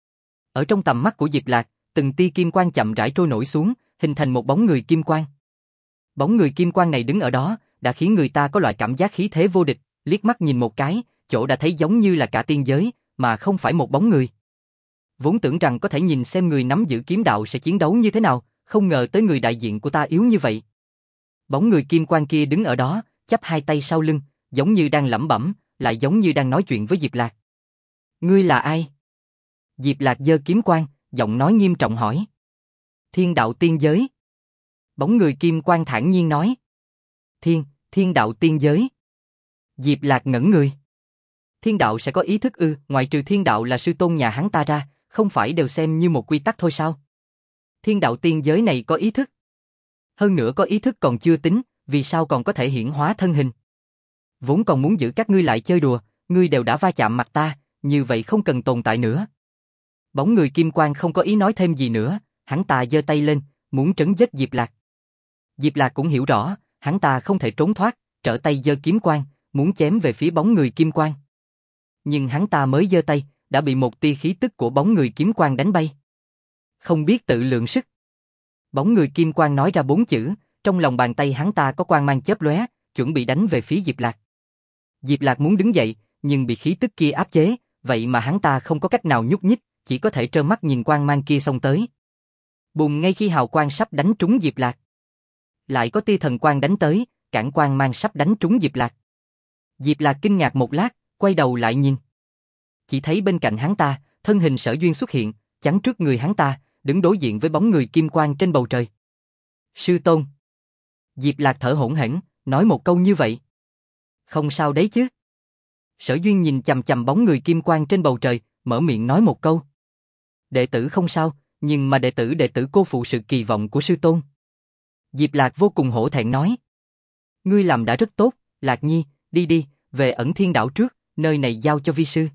Ở trong tầm mắt của Diệp Lạc, từng tia kim quang chậm rãi trôi nổi xuống, hình thành một bóng người kim quang. Bóng người kim quang này đứng ở đó, đã khiến người ta có loại cảm giác khí thế vô địch, liếc mắt nhìn một cái, chỗ đã thấy giống như là cả tiên giới, mà không phải một bóng người. Vốn tưởng rằng có thể nhìn xem người nắm giữ kiếm đạo sẽ chiến đấu như thế nào, không ngờ tới người đại diện của ta yếu như vậy. Bóng người kim quang kia đứng ở đó, chắp hai tay sau lưng, giống như đang lẩm bẩm, lại giống như đang nói chuyện với Diệp Lạc. Ngươi là ai? Diệp Lạc giơ kiếm quang, giọng nói nghiêm trọng hỏi. Thiên đạo tiên giới. Bóng người kim quang thản nhiên nói. Thiên đạo tiên giới. Diệp Lạc ngẩn người. Thiên đạo sẽ có ý thức ư? Ngoại trừ thiên đạo là sư tôn nhà hắn ta ra, không phải đều xem như một quy tắc thôi sao? Thiên đạo tiên giới này có ý thức. Hơn nữa có ý thức còn chưa tính, vì sao còn có thể hiển hóa thân hình? Vốn còn muốn giữ các ngươi lại chơi đùa, ngươi đều đã va chạm mặt ta, như vậy không cần tồn tại nữa. Bóng người kim quang không có ý nói thêm gì nữa, hắn ta giơ tay lên, muốn trấn giết Diệp Lạc. Diệp Lạc cũng hiểu rõ, hắn ta không thể trốn thoát, trở tay giơ kiếm quang, muốn chém về phía bóng người kim quang. Nhưng hắn ta mới giơ tay, đã bị một tia khí tức của bóng người kiếm quang đánh bay. Không biết tự lượng sức. Bóng người kim quang nói ra 4 chữ, trong lòng bàn tay hắn ta có quang mang chớp lóe, chuẩn bị đánh về phía Diệp Lạc. Diệp Lạc muốn đứng dậy, nhưng bị khí tức kia áp chế, vậy mà hắn ta không có cách nào nhúc nhích, chỉ có thể trơ mắt nhìn quang mang kia xông tới. Bùm, ngay khi hào quang sắp đánh trúng Diệp Lạc, lại có tia thần quang đánh tới, cản quang mang sắp đánh trúng Diệp Lạc. Diệp Lạc kinh ngạc một lát, quay đầu lại nhìn. Chỉ thấy bên cạnh hắn ta, thân hình Sở Duyên xuất hiện, chắn trước người hắn ta, đứng đối diện với bóng người kim quang trên bầu trời. Sư Tôn. Diệp Lạc thở hổn hển, nói một câu như vậy. Không sao đấy chứ. Sở Duyên nhìn chằm chằm bóng người kim quang trên bầu trời, mở miệng nói một câu. Đệ tử không sao, nhưng mà đệ tử cô phụ sự kỳ vọng của sư tôn. Diệp Lạc vô cùng hổ thẹn nói. Ngươi làm đã rất tốt, Lạc Nhi, đi, về Ẩn Thiên Đảo trước, nơi này giao cho vi sư.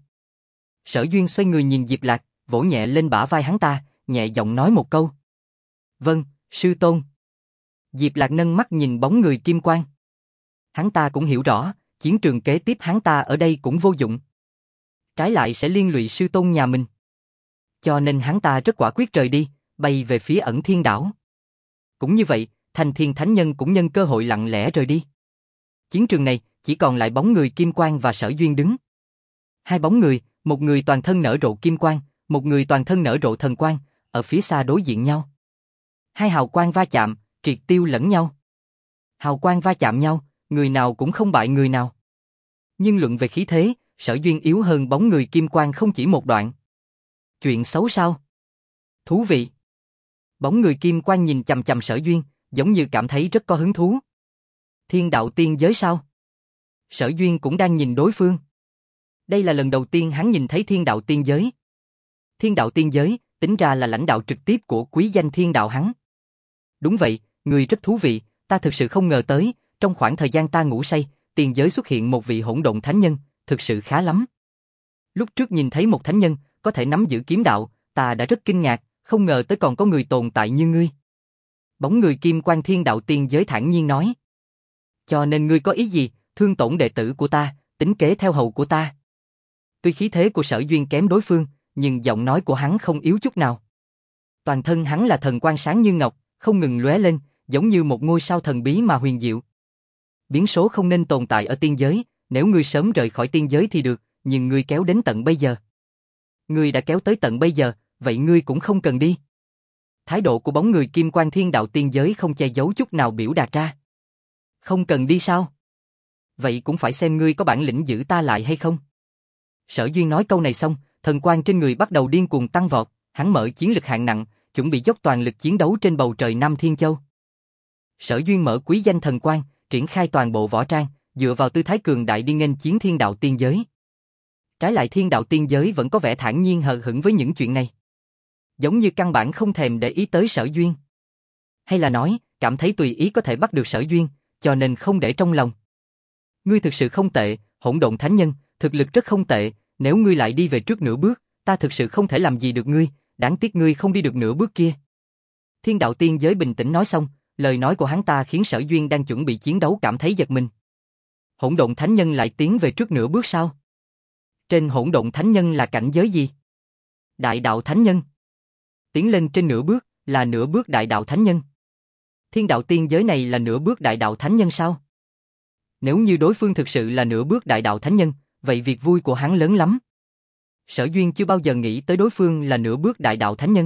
Sở Duyên xoay người nhìn Diệp Lạc, vỗ nhẹ lên bả vai hắn ta, nhẹ giọng nói một câu. Vâng, sư tôn. Diệp Lạc nâng mắt nhìn bóng người kim quang. Hắn ta cũng hiểu rõ, chiến trường kế tiếp hắn ta ở đây cũng vô dụng. Trái lại sẽ liên lụy sư tôn nhà mình. Cho nên hắn ta rất quả quyết rời đi, bay về phía Ẩn Thiên Đảo. Cũng như vậy, Thanh Thiên Thánh Nhân cũng nhân cơ hội lặng lẽ rời đi. Chiến trường này chỉ còn lại bóng người kim quang và Sở Duyên đứng. Hai bóng người, một người toàn thân nở rộ kim quang, một người toàn thân nở rộ thần quang, ở phía xa đối diện nhau. Hai hào quang va chạm, triệt tiêu lẫn nhau. Hào quang va chạm nhau, người nào cũng không bại người nào. Nhưng luận về khí thế, Sở Duyên yếu hơn bóng người kim quang không chỉ một đoạn. Chuyện xấu sao? Thú vị. Bóng người kim quang nhìn chằm chằm Sở Duyên, giống như cảm thấy rất có hứng thú. Thiên đạo tiên giới sao? Sở Duyên cũng đang nhìn đối phương. Đây là lần đầu tiên hắn nhìn thấy thiên đạo tiên giới. Thiên đạo tiên giới, tính ra là lãnh đạo trực tiếp của quý danh thiên đạo hắn. Đúng vậy, người rất thú vị, ta thực sự không ngờ tới, trong khoảng thời gian ta ngủ say, tiên giới xuất hiện một vị hỗn độn thánh nhân, thực sự khá lắm. Lúc trước nhìn thấy một thánh nhân, có thể nắm giữ kiếm đạo, ta đã rất kinh ngạc, không ngờ tới còn có người tồn tại như ngươi. Bóng người kim quang thiên đạo tiên giới thản nhiên nói. Cho nên ngươi có ý gì, thương tổn đệ tử của ta, tính kế theo hầu của ta. Tuy khí thế của Sở Duyên kém đối phương, nhưng giọng nói của hắn không yếu chút nào. Toàn thân hắn là thần quang sáng như ngọc, không ngừng lóe lên, giống như một ngôi sao thần bí mà huyền diệu. Biến số không nên tồn tại ở tiên giới, nếu ngươi sớm rời khỏi tiên giới thì được, nhưng ngươi kéo đến tận bây giờ. Ngươi đã kéo tới tận bây giờ, vậy ngươi cũng không cần đi. Thái độ của bóng người kim quang thiên đạo tiên giới không che giấu chút nào biểu đạt ra. Không cần đi sao? Vậy cũng phải xem ngươi có bản lĩnh giữ ta lại hay không. Sở Duyên nói câu này xong, thần quang trên người bắt đầu điên cuồng tăng vọt, hắn mở chiến lực hạng nặng, chuẩn bị dốc toàn lực chiến đấu trên bầu trời Nam Thiên Châu. Sở Duyên mở quý danh thần quang, triển khai toàn bộ võ trang, dựa vào tư thái cường đại đi nghênh chiến thiên đạo tiên giới. Trái lại thiên đạo tiên giới vẫn có vẻ thản nhiên hờ hững với những chuyện này. Giống như căn bản không thèm để ý tới Sở Duyên. Hay là nói, cảm thấy tùy ý có thể bắt được Sở Duyên, cho nên không để trong lòng. Ngươi thực sự không tệ, hỗn độn thánh nhân, thực lực rất không tệ, nếu ngươi lại đi về trước nửa bước, ta thực sự không thể làm gì được ngươi, đáng tiếc ngươi không đi được nửa bước kia. Thiên đạo tiên giới bình tĩnh nói xong, lời nói của hắn ta khiến Sở Duyên đang chuẩn bị chiến đấu cảm thấy giật mình. Hỗn độn thánh nhân lại tiến về trước nửa bước sao? Trên hỗn độn thánh nhân là cảnh giới gì? Đại đạo thánh nhân. Tiến lên trên nửa bước, là nửa bước đại đạo thánh nhân. Thiên đạo tiên giới này là nửa bước đại đạo thánh nhân sao? Nếu như đối phương thực sự là nửa bước đại đạo thánh nhân, vậy việc vui của hắn lớn lắm. Sở Duyên chưa bao giờ nghĩ tới đối phương là nửa bước đại đạo thánh nhân.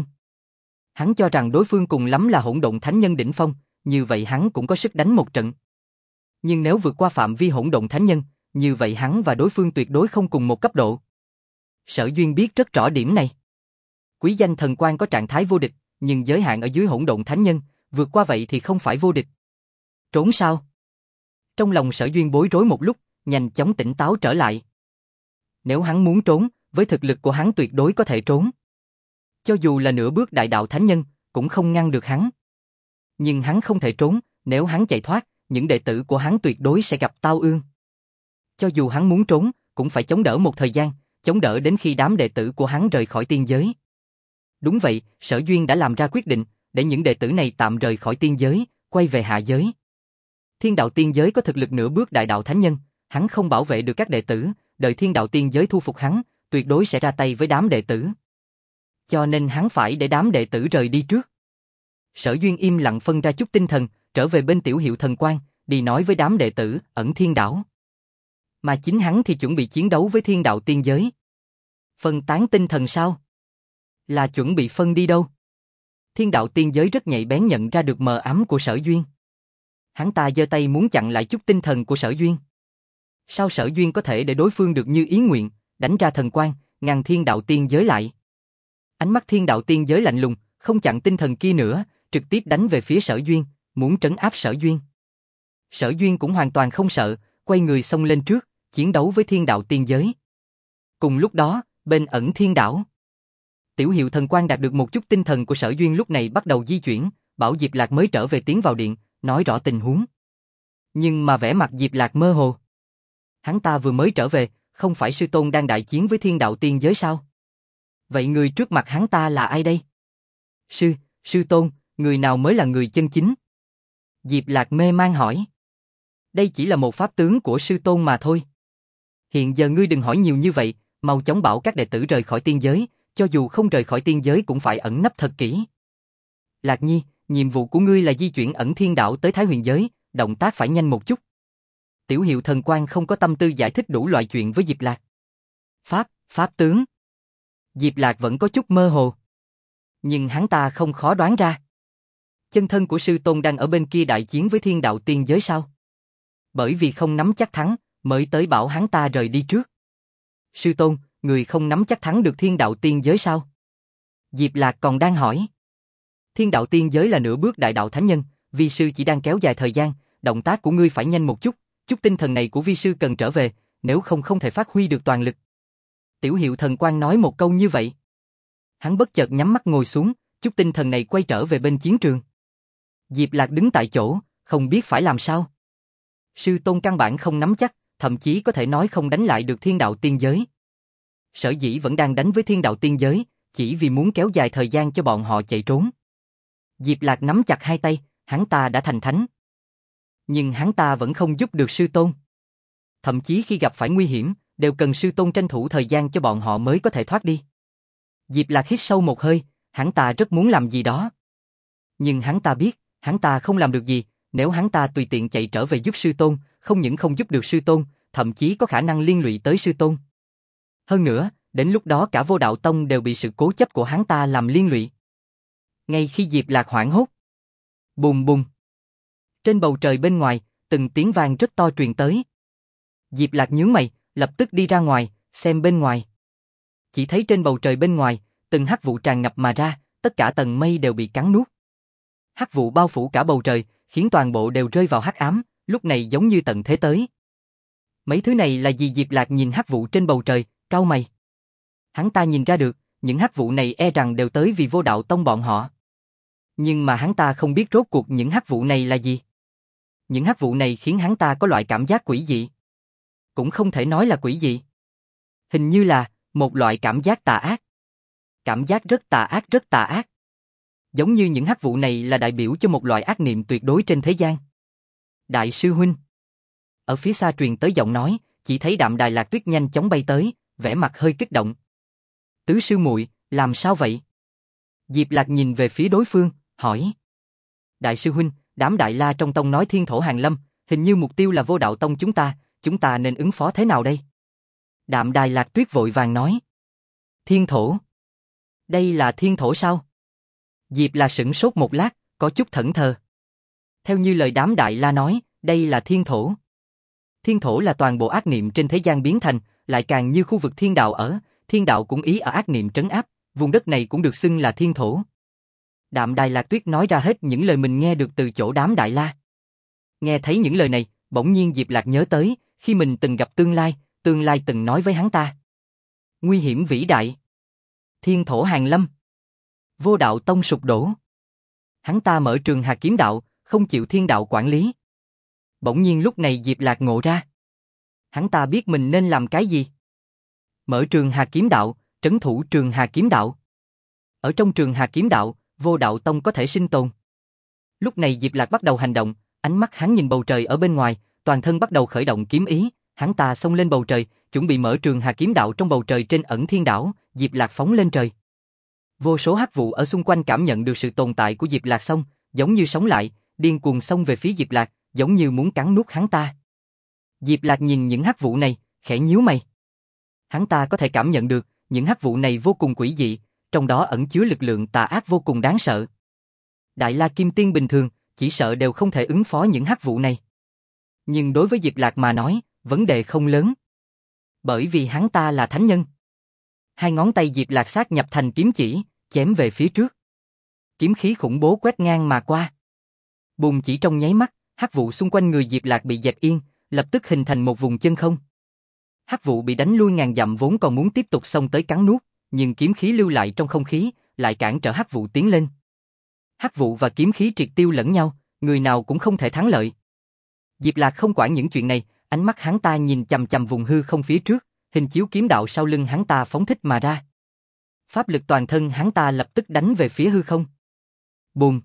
Hắn cho rằng đối phương cùng lắm là hỗn độn thánh nhân đỉnh phong, như vậy hắn cũng có sức đánh một trận. Nhưng nếu vượt qua phạm vi hỗn độn thánh nhân, như vậy hắn và đối phương tuyệt đối không cùng một cấp độ. Sở Duyên biết rất rõ điểm này. Quý danh thần quang có trạng thái vô địch, nhưng giới hạn ở dưới hỗn độn thánh nhân, vượt qua vậy thì không phải vô địch. Trốn sao? Trong lòng Sở Duyên bối rối một lúc, nhanh chóng tỉnh táo trở lại. Nếu hắn muốn trốn, với thực lực của hắn tuyệt đối có thể trốn. Cho dù là nửa bước đại đạo thánh nhân, cũng không ngăn được hắn. Nhưng hắn không thể trốn, nếu hắn chạy thoát, những đệ tử của hắn tuyệt đối sẽ gặp tao ương. Cho dù hắn muốn trốn, cũng phải chống đỡ một thời gian, chống đỡ đến khi đám đệ tử của hắn rời khỏi tiên giới. Đúng vậy, Sở Duyên đã làm ra quyết định, để những đệ tử này tạm rời khỏi tiên giới, quay về hạ giới. Thiên đạo tiên giới có thực lực nửa bước đại đạo thánh nhân, hắn không bảo vệ được các đệ tử, đợi thiên đạo tiên giới thu phục hắn, tuyệt đối sẽ ra tay với đám đệ tử. Cho nên hắn phải để đám đệ tử rời đi trước. Sở Duyên im lặng phân ra chút tinh thần, trở về bên Tiểu Hiệu Thần Quan, đi nói với đám đệ tử ẩn thiên đảo. Mà chính hắn thì chuẩn bị chiến đấu với thiên đạo tiên giới. Phân tán tinh thần sao? Là chuẩn bị phân đi đâu? Thiên đạo tiên giới rất nhạy bén nhận ra được mờ ám của Sở Duyên. Hắn ta giơ tay muốn chặn lại chút tinh thần của Sở Duyên. Sao Sở Duyên có thể để đối phương được như ý nguyện, đánh ra thần quang, ngăn thiên đạo tiên giới lại? Ánh mắt thiên đạo tiên giới lạnh lùng, không chặn tinh thần kia nữa, trực tiếp đánh về phía Sở Duyên, muốn trấn áp Sở Duyên. Sở Duyên cũng hoàn toàn không sợ, quay người xông lên trước, chiến đấu với thiên đạo tiên giới. Cùng lúc đó, bên ẩn thiên đảo, Tiểu Hiệu Thần Quan đạt được một chút tinh thần của Sở Duyên lúc này bắt đầu di chuyển, bảo Diệp Lạc mới trở về tiến vào điện, nói rõ tình huống. Nhưng mà vẻ mặt Diệp Lạc mơ hồ. Hắn ta vừa mới trở về, không phải sư tôn đang đại chiến với thiên đạo tiên giới sao? Vậy người trước mặt hắn ta là ai đây? Sư tôn, người nào mới là người chân chính? Diệp Lạc mê man hỏi. Đây chỉ là một pháp tướng của sư tôn mà thôi. Hiện giờ ngươi đừng hỏi nhiều như vậy, mau chóng bảo các đệ tử rời khỏi tiên giới, cho dù không rời khỏi tiên giới cũng phải ẩn nấp thật kỹ. Lạc Nhi, nhiệm vụ của ngươi là di chuyển ẩn thiên đảo tới Thái Huyền giới, động tác phải nhanh một chút. Tiểu Hiệu Thần Quan không có tâm tư giải thích đủ loại chuyện với Diệp Lạc. Pháp tướng. Diệp Lạc vẫn có chút mơ hồ. Nhưng hắn ta không khó đoán ra. Chân thân của sư tôn đang ở bên kia đại chiến với thiên đạo tiên giới sao? Bởi vì không nắm chắc thắng, mới tới bảo hắn ta rời đi trước. Sư tôn, người không nắm chắc thắng được thiên đạo tiên giới sao? Diệp Lạc còn đang hỏi. Thiên đạo tiên giới là nửa bước đại đạo thánh nhân, vi sư chỉ đang kéo dài thời gian, động tác của ngươi phải nhanh một chút, chút tinh thần này của vi sư cần trở về, nếu không thể phát huy được toàn lực. Tiểu Hiệu Thần Quan nói một câu như vậy. Hắn bất chợt nhắm mắt ngồi xuống, chút tinh thần này quay trở về bên chiến trường. Diệp Lạc đứng tại chỗ, không biết phải làm sao. Sư tôn căn bản không nắm chắc, thậm chí có thể nói không đánh lại được thiên đạo tiên giới. Sở dĩ vẫn đang đánh với thiên đạo tiên giới, chỉ vì muốn kéo dài thời gian cho bọn họ chạy trốn. Diệp Lạc nắm chặt hai tay, hắn ta đã thành thánh. Nhưng hắn ta vẫn không giúp được sư tôn. Thậm chí khi gặp phải nguy hiểm, đều cần sư tôn tranh thủ thời gian cho bọn họ mới có thể thoát đi. Diệp Lạc hít sâu một hơi, hắn ta rất muốn làm gì đó. Nhưng hắn ta biết, hắn ta không làm được gì, nếu hắn ta tùy tiện chạy trở về giúp sư tôn, không những không giúp được sư tôn, thậm chí có khả năng liên lụy tới sư tôn. Hơn nữa, đến lúc đó cả Vô Đạo Tông đều bị sự cố chấp của hắn ta làm liên lụy. Ngay khi Diệp Lạc hoảng hốt, bùm bùm. Trên bầu trời bên ngoài, từng tiếng vang rất to truyền tới. Diệp Lạc nhướng mày, lập tức đi ra ngoài, xem bên ngoài. Chỉ thấy trên bầu trời bên ngoài, từng hắc vụ tràn ngập mà ra, tất cả tầng mây đều bị cắn nuốt. Hắc vụ bao phủ cả bầu trời, khiến toàn bộ đều rơi vào hắc ám, lúc này giống như tận thế tới. Mấy thứ này là gì? Diệp Lạc nhìn hắc vụ trên bầu trời, cau mày. Hắn ta nhìn ra được, những hắc vụ này e rằng đều tới vì Vô Đạo Tông bọn họ. Nhưng mà hắn ta không biết rốt cuộc những hắc vụ này là gì. Những hắc vụ này khiến hắn ta có loại cảm giác quỷ dị. Cũng không thể nói là quỷ dị. Hình như là một loại cảm giác tà ác. Cảm giác rất tà ác, rất tà ác. Giống như những hắc vụ này là đại biểu cho một loại ác niệm tuyệt đối trên thế gian. Đại sư huynh. Ở phía xa truyền tới giọng nói, chỉ thấy Đạm Đài Lạc Tuyết nhanh chóng bay tới, vẻ mặt hơi kích động. Tứ sư muội, làm sao vậy? Diệp Lạc nhìn về phía đối phương, hỏi. Đại sư huynh, đám Đại La trong tông nói thiên thổ hàng lâm, hình như mục tiêu là Vô Đạo Tông chúng ta nên ứng phó thế nào đây? Đạm Đài Lạc Tuyết vội vàng nói. Thiên thổ? Đây là thiên thổ sao? Diệp Lạc sửng sốt một lát, có chút thẫn thờ. Theo như lời đám Đại La nói, đây là thiên thổ. Thiên thổ là toàn bộ ác niệm trên thế gian biến thành, lại càng như khu vực thiên đạo ở, thiên đạo cũng ý ở ác niệm trấn áp, vùng đất này cũng được xưng là thiên thổ. Đạm Đài Lạc Tuyết nói ra hết những lời mình nghe được từ chỗ đám Đại La. Nghe thấy những lời này, bỗng nhiên Diệp Lạc nhớ tới, khi mình từng gặp tương lai từng nói với hắn ta. Nguy hiểm vĩ đại. Thiên thổ hàng lâm. Vô Đạo Tông sụp đổ. Hắn ta mở trường Hà Kiếm Đạo, không chịu thiên đạo quản lý. Bỗng nhiên lúc này Diệp Lạc ngộ ra. Hắn ta biết mình nên làm cái gì. Mở Trường Hà Kiếm Đạo, trấn thủ Trường Hà Kiếm Đạo. Ở trong Trường Hà Kiếm Đạo, Vô Đạo Tông có thể sinh tồn. Lúc này Diệp Lạc bắt đầu hành động, ánh mắt hắn nhìn bầu trời ở bên ngoài, toàn thân bắt đầu khởi động kiếm ý, hắn ta xông lên bầu trời, chuẩn bị mở Trường Hà Kiếm Đạo trong bầu trời trên Ẩn Thiên Đảo, Diệp Lạc phóng lên trời. Vô số hắc vụ ở xung quanh cảm nhận được sự tồn tại của Diệp Lạc xông, giống như sống lại, điên cuồng xông về phía Diệp Lạc, giống như muốn cắn nuốt hắn ta. Diệp Lạc nhìn những hắc vụ này, khẽ nhíu mày. Hắn ta có thể cảm nhận được, những hắc vụ này vô cùng quỷ dị, trong đó ẩn chứa lực lượng tà ác vô cùng đáng sợ. Đại La Kim Tiên bình thường, chỉ sợ đều không thể ứng phó những hắc vụ này. Nhưng đối với Diệp Lạc mà nói, vấn đề không lớn. Bởi vì hắn ta là thánh nhân. Hai ngón tay Diệp Lạc sát nhập thành kiếm chỉ, chém về phía trước. Kiếm khí khủng bố quét ngang mà qua. Bùng, chỉ trong nháy mắt, hắc vụ xung quanh người Diệp Lạc bị dẹp yên, lập tức hình thành một vùng chân không. Hắc vụ bị đánh lui ngàn dặm vốn còn muốn tiếp tục xông tới cắn nuốt, nhưng kiếm khí lưu lại trong không khí, lại cản trở hắc vụ tiến lên. Hắc vụ và kiếm khí triệt tiêu lẫn nhau, người nào cũng không thể thắng lợi. Diệp Lạc không quản những chuyện này, ánh mắt hắn ta nhìn chằm chằm vùng hư không phía trước, hình chiếu kiếm đạo sau lưng hắn ta phóng thích mà ra. Pháp lực toàn thân hắn ta lập tức đánh về phía hư không. Bùm!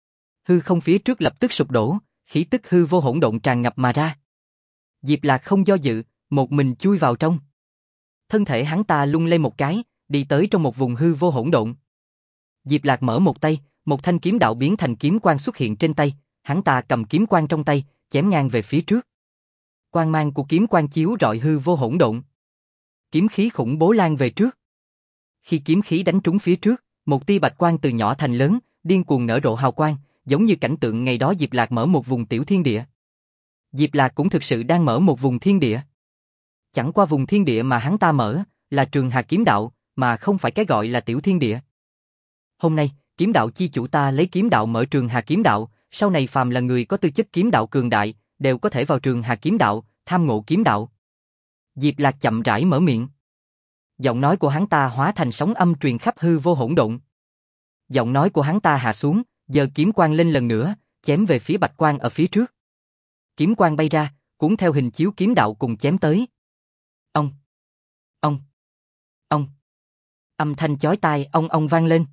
Hư không phía trước lập tức sụp đổ, khí tức hư vô hỗn độn tràn ngập mà ra. Diệp Lạc không do dự, một mình chui vào trong. Thân thể hắn ta lung lay một cái, đi tới trong một vùng hư vô hỗn độn. Diệp Lạc mở một tay, một thanh kiếm đạo biến thành kiếm quang xuất hiện trên tay, hắn ta cầm kiếm quang trong tay, chém ngang về phía trước. Quang mang của kiếm quang chiếu rọi hư vô hỗn độn. Kiếm khí khủng bố lan về trước. Khi kiếm khí đánh trúng phía trước, một tia bạch quang từ nhỏ thành lớn, điên cuồng nở rộ hào quang, giống như cảnh tượng ngày đó Diệp Lạc mở một vùng tiểu thiên địa. Diệp Lạc cũng thực sự đang mở một vùng thiên địa. Chẳng qua vùng thiên địa mà hắn ta mở là Trường Hà Kiếm Đạo, mà không phải cái gọi là tiểu thiên địa. Hôm nay, kiếm đạo chi chủ ta lấy kiếm đạo mở Trường Hà Kiếm Đạo, sau này phàm là người có tư chất kiếm đạo cường đại, đều có thể vào Trường Hà Kiếm Đạo, tham ngộ kiếm đạo. Diệp Lạc chậm rãi mở miệng. Giọng nói của hắn ta hóa thành sóng âm truyền khắp hư vô hỗn độn. Giọng nói của hắn ta hạ xuống, giơ kiếm quang lên lần nữa, chém về phía bạch quang ở phía trước. Kiếm quang bay ra, cuốn theo hình chiếu kiếm đạo cùng chém tới. Ông, ông, ông. Âm thanh chói tai ong vang lên.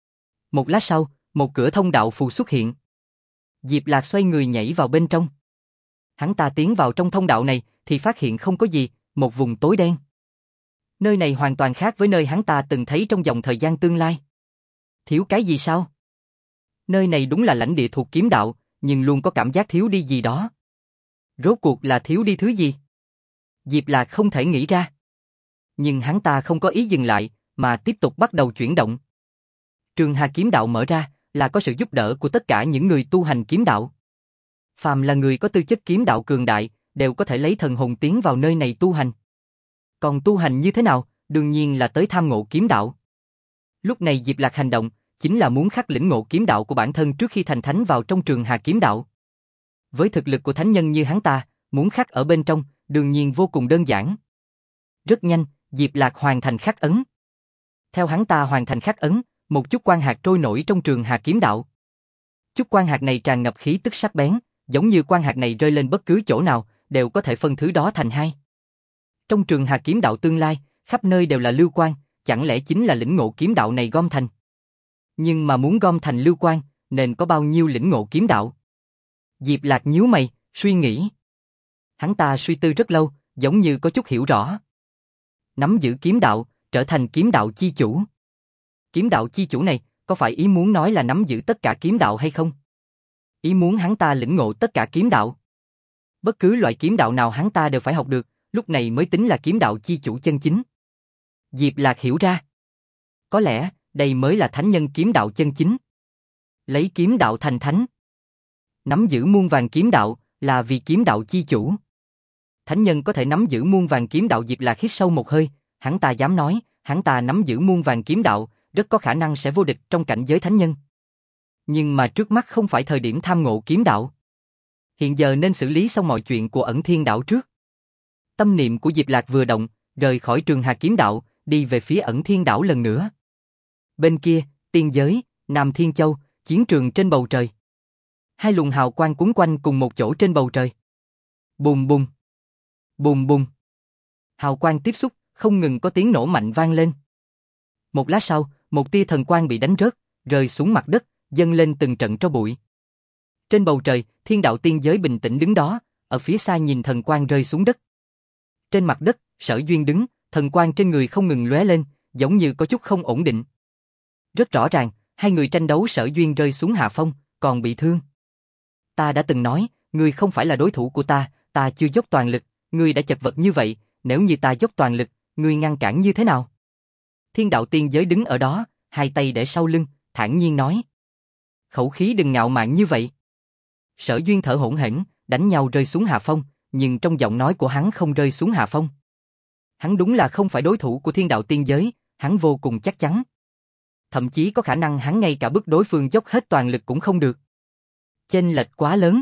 Một lát sau, một cửa thông đạo phù xuất hiện. Diệp Lạc xoay người nhảy vào bên trong. Hắn ta tiến vào trong thông đạo này thì phát hiện không có gì, một vùng tối đen. Nơi này hoàn toàn khác với nơi hắn ta từng thấy trong dòng thời gian tương lai. Thiếu cái gì sao? Nơi này đúng là lãnh địa thuộc kiếm đạo, nhưng luôn có cảm giác thiếu đi gì đó. Rốt cuộc là thiếu đi thứ gì? Diệp Lạc không thể nghĩ ra. Nhưng hắn ta không có ý dừng lại, mà tiếp tục bắt đầu chuyển động. Trường Hà Kiếm Đạo mở ra là có sự giúp đỡ của tất cả những người tu hành kiếm đạo. Phàm là người có tư chất kiếm đạo cường đại, đều có thể lấy thần hồn tiến vào nơi này tu hành. Còn tu hành như thế nào, đương nhiên là tới tham ngộ kiếm đạo. Lúc này Diệp Lạc hành động, chính là muốn khắc lĩnh ngộ kiếm đạo của bản thân trước khi thành thánh vào trong Trường Hà Kiếm Đạo. Với thực lực của thánh nhân như hắn ta, muốn khắc ở bên trong, đương nhiên vô cùng đơn giản. Rất nhanh, Diệp Lạc hoàn thành khắc ấn. Theo hắn ta hoàn thành khắc ấn, một chút quang hạt trôi nổi trong Trường Hà Kiếm Đạo. Chút quang hạt này tràn ngập khí tức sắc bén, giống như quang hạt này rơi lên bất cứ chỗ nào, đều có thể phân thứ đó thành hai. Trong Trường Hà Kiếm Đạo tương lai, khắp nơi đều là lưu quang, chẳng lẽ chính là lĩnh ngộ kiếm đạo này gom thành? Nhưng mà muốn gom thành lưu quang, nên có bao nhiêu lĩnh ngộ kiếm đạo? Diệp Lạc nhíu mày, suy nghĩ. Hắn ta suy tư rất lâu, giống như có chút hiểu rõ. Nắm giữ kiếm đạo, trở thành kiếm đạo chi chủ. Kiếm đạo chi chủ này, có phải ý muốn nói là nắm giữ tất cả kiếm đạo hay không? Ý muốn hắn ta lĩnh ngộ tất cả kiếm đạo. Bất cứ loại kiếm đạo nào hắn ta đều phải học được, lúc này mới tính là kiếm đạo chi chủ chân chính. Diệp Lạc hiểu ra. Có lẽ, đây mới là thánh nhân kiếm đạo chân chính. Lấy kiếm đạo thành thánh. Nắm giữ muôn vàn kiếm đạo, là vì kiếm đạo chi chủ. Thánh nhân có thể nắm giữ muôn vàn kiếm đạo. Diệp Lạc hít sâu một hơi, hắn ta dám nói, hắn ta nắm giữ muôn vàn kiếm đạo, rất có khả năng sẽ vô địch trong cảnh giới thánh nhân. Nhưng mà trước mắt không phải thời điểm tham ngộ kiếm đạo. Hiện giờ nên xử lý xong mọi chuyện của Ẩn Thiên Đảo trước. Tâm niệm của Diệp Lạc vừa động, rời khỏi Trường Hà Kiếm Đạo, đi về phía Ẩn Thiên Đảo lần nữa. Bên kia, tiên giới, Nam Thiên Châu, chiến trường trên bầu trời. Hai luồng hào quang quấn quanh cùng một chỗ trên bầu trời. Bùm bùm, bùm bùm. Hào quang tiếp xúc, không ngừng có tiếng nổ mạnh vang lên. Một lát sau, một tia thần quang bị đánh rớt, rơi xuống mặt đất, dâng lên từng trận tro bụi. Trên bầu trời, Thiên Đạo Tiên Giới bình tĩnh đứng đó, ở phía xa nhìn thần quang rơi xuống đất. Trên mặt đất, Sở Duyên đứng, thần quang trên người không ngừng lóe lên, giống như có chút không ổn định. Rất rõ ràng, hai người tranh đấu Sở Duyên rơi xuống hạ phong, còn bị thương. Ta đã từng nói, ngươi không phải là đối thủ của ta chưa dốc toàn lực, ngươi đã chật vật như vậy, nếu như ta dốc toàn lực, ngươi ngăn cản như thế nào? Thiên Đạo Tiên Giới đứng ở đó, hai tay để sau lưng, thản nhiên nói. Khẩu khí đừng ngạo mạn như vậy. Sở Duyên thở hổn hển, đánh nhau rơi xuống hạ phong, nhưng trong giọng nói của hắn không rơi xuống hạ phong. Hắn đúng là không phải đối thủ của Thiên Đạo Tiên Giới, hắn vô cùng chắc chắn. Thậm chí có khả năng hắn ngay cả bức đối phương dốc hết toàn lực cũng không được. Chênh lệch quá lớn.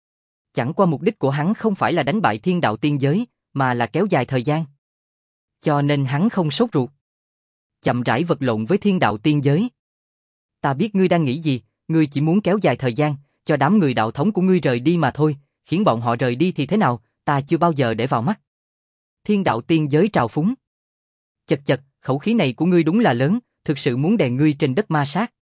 Chẳng qua mục đích của hắn không phải là đánh bại Thiên Đạo Tiên Giới, mà là kéo dài thời gian. Cho nên hắn không sốt ruột. Chậm rãi vật lộn với Thiên Đạo Tiên Giới. Ta biết ngươi đang nghĩ gì, ngươi chỉ muốn kéo dài thời gian, cho đám người đạo thống của ngươi rời đi mà thôi, khiến bọn họ rời đi thì thế nào, ta chưa bao giờ để vào mắt. Thiên Đạo Tiên Giới trào phúng. Chật chật, khẩu khí này của ngươi đúng là lớn, thực sự muốn đè ngươi trên đất ma sát.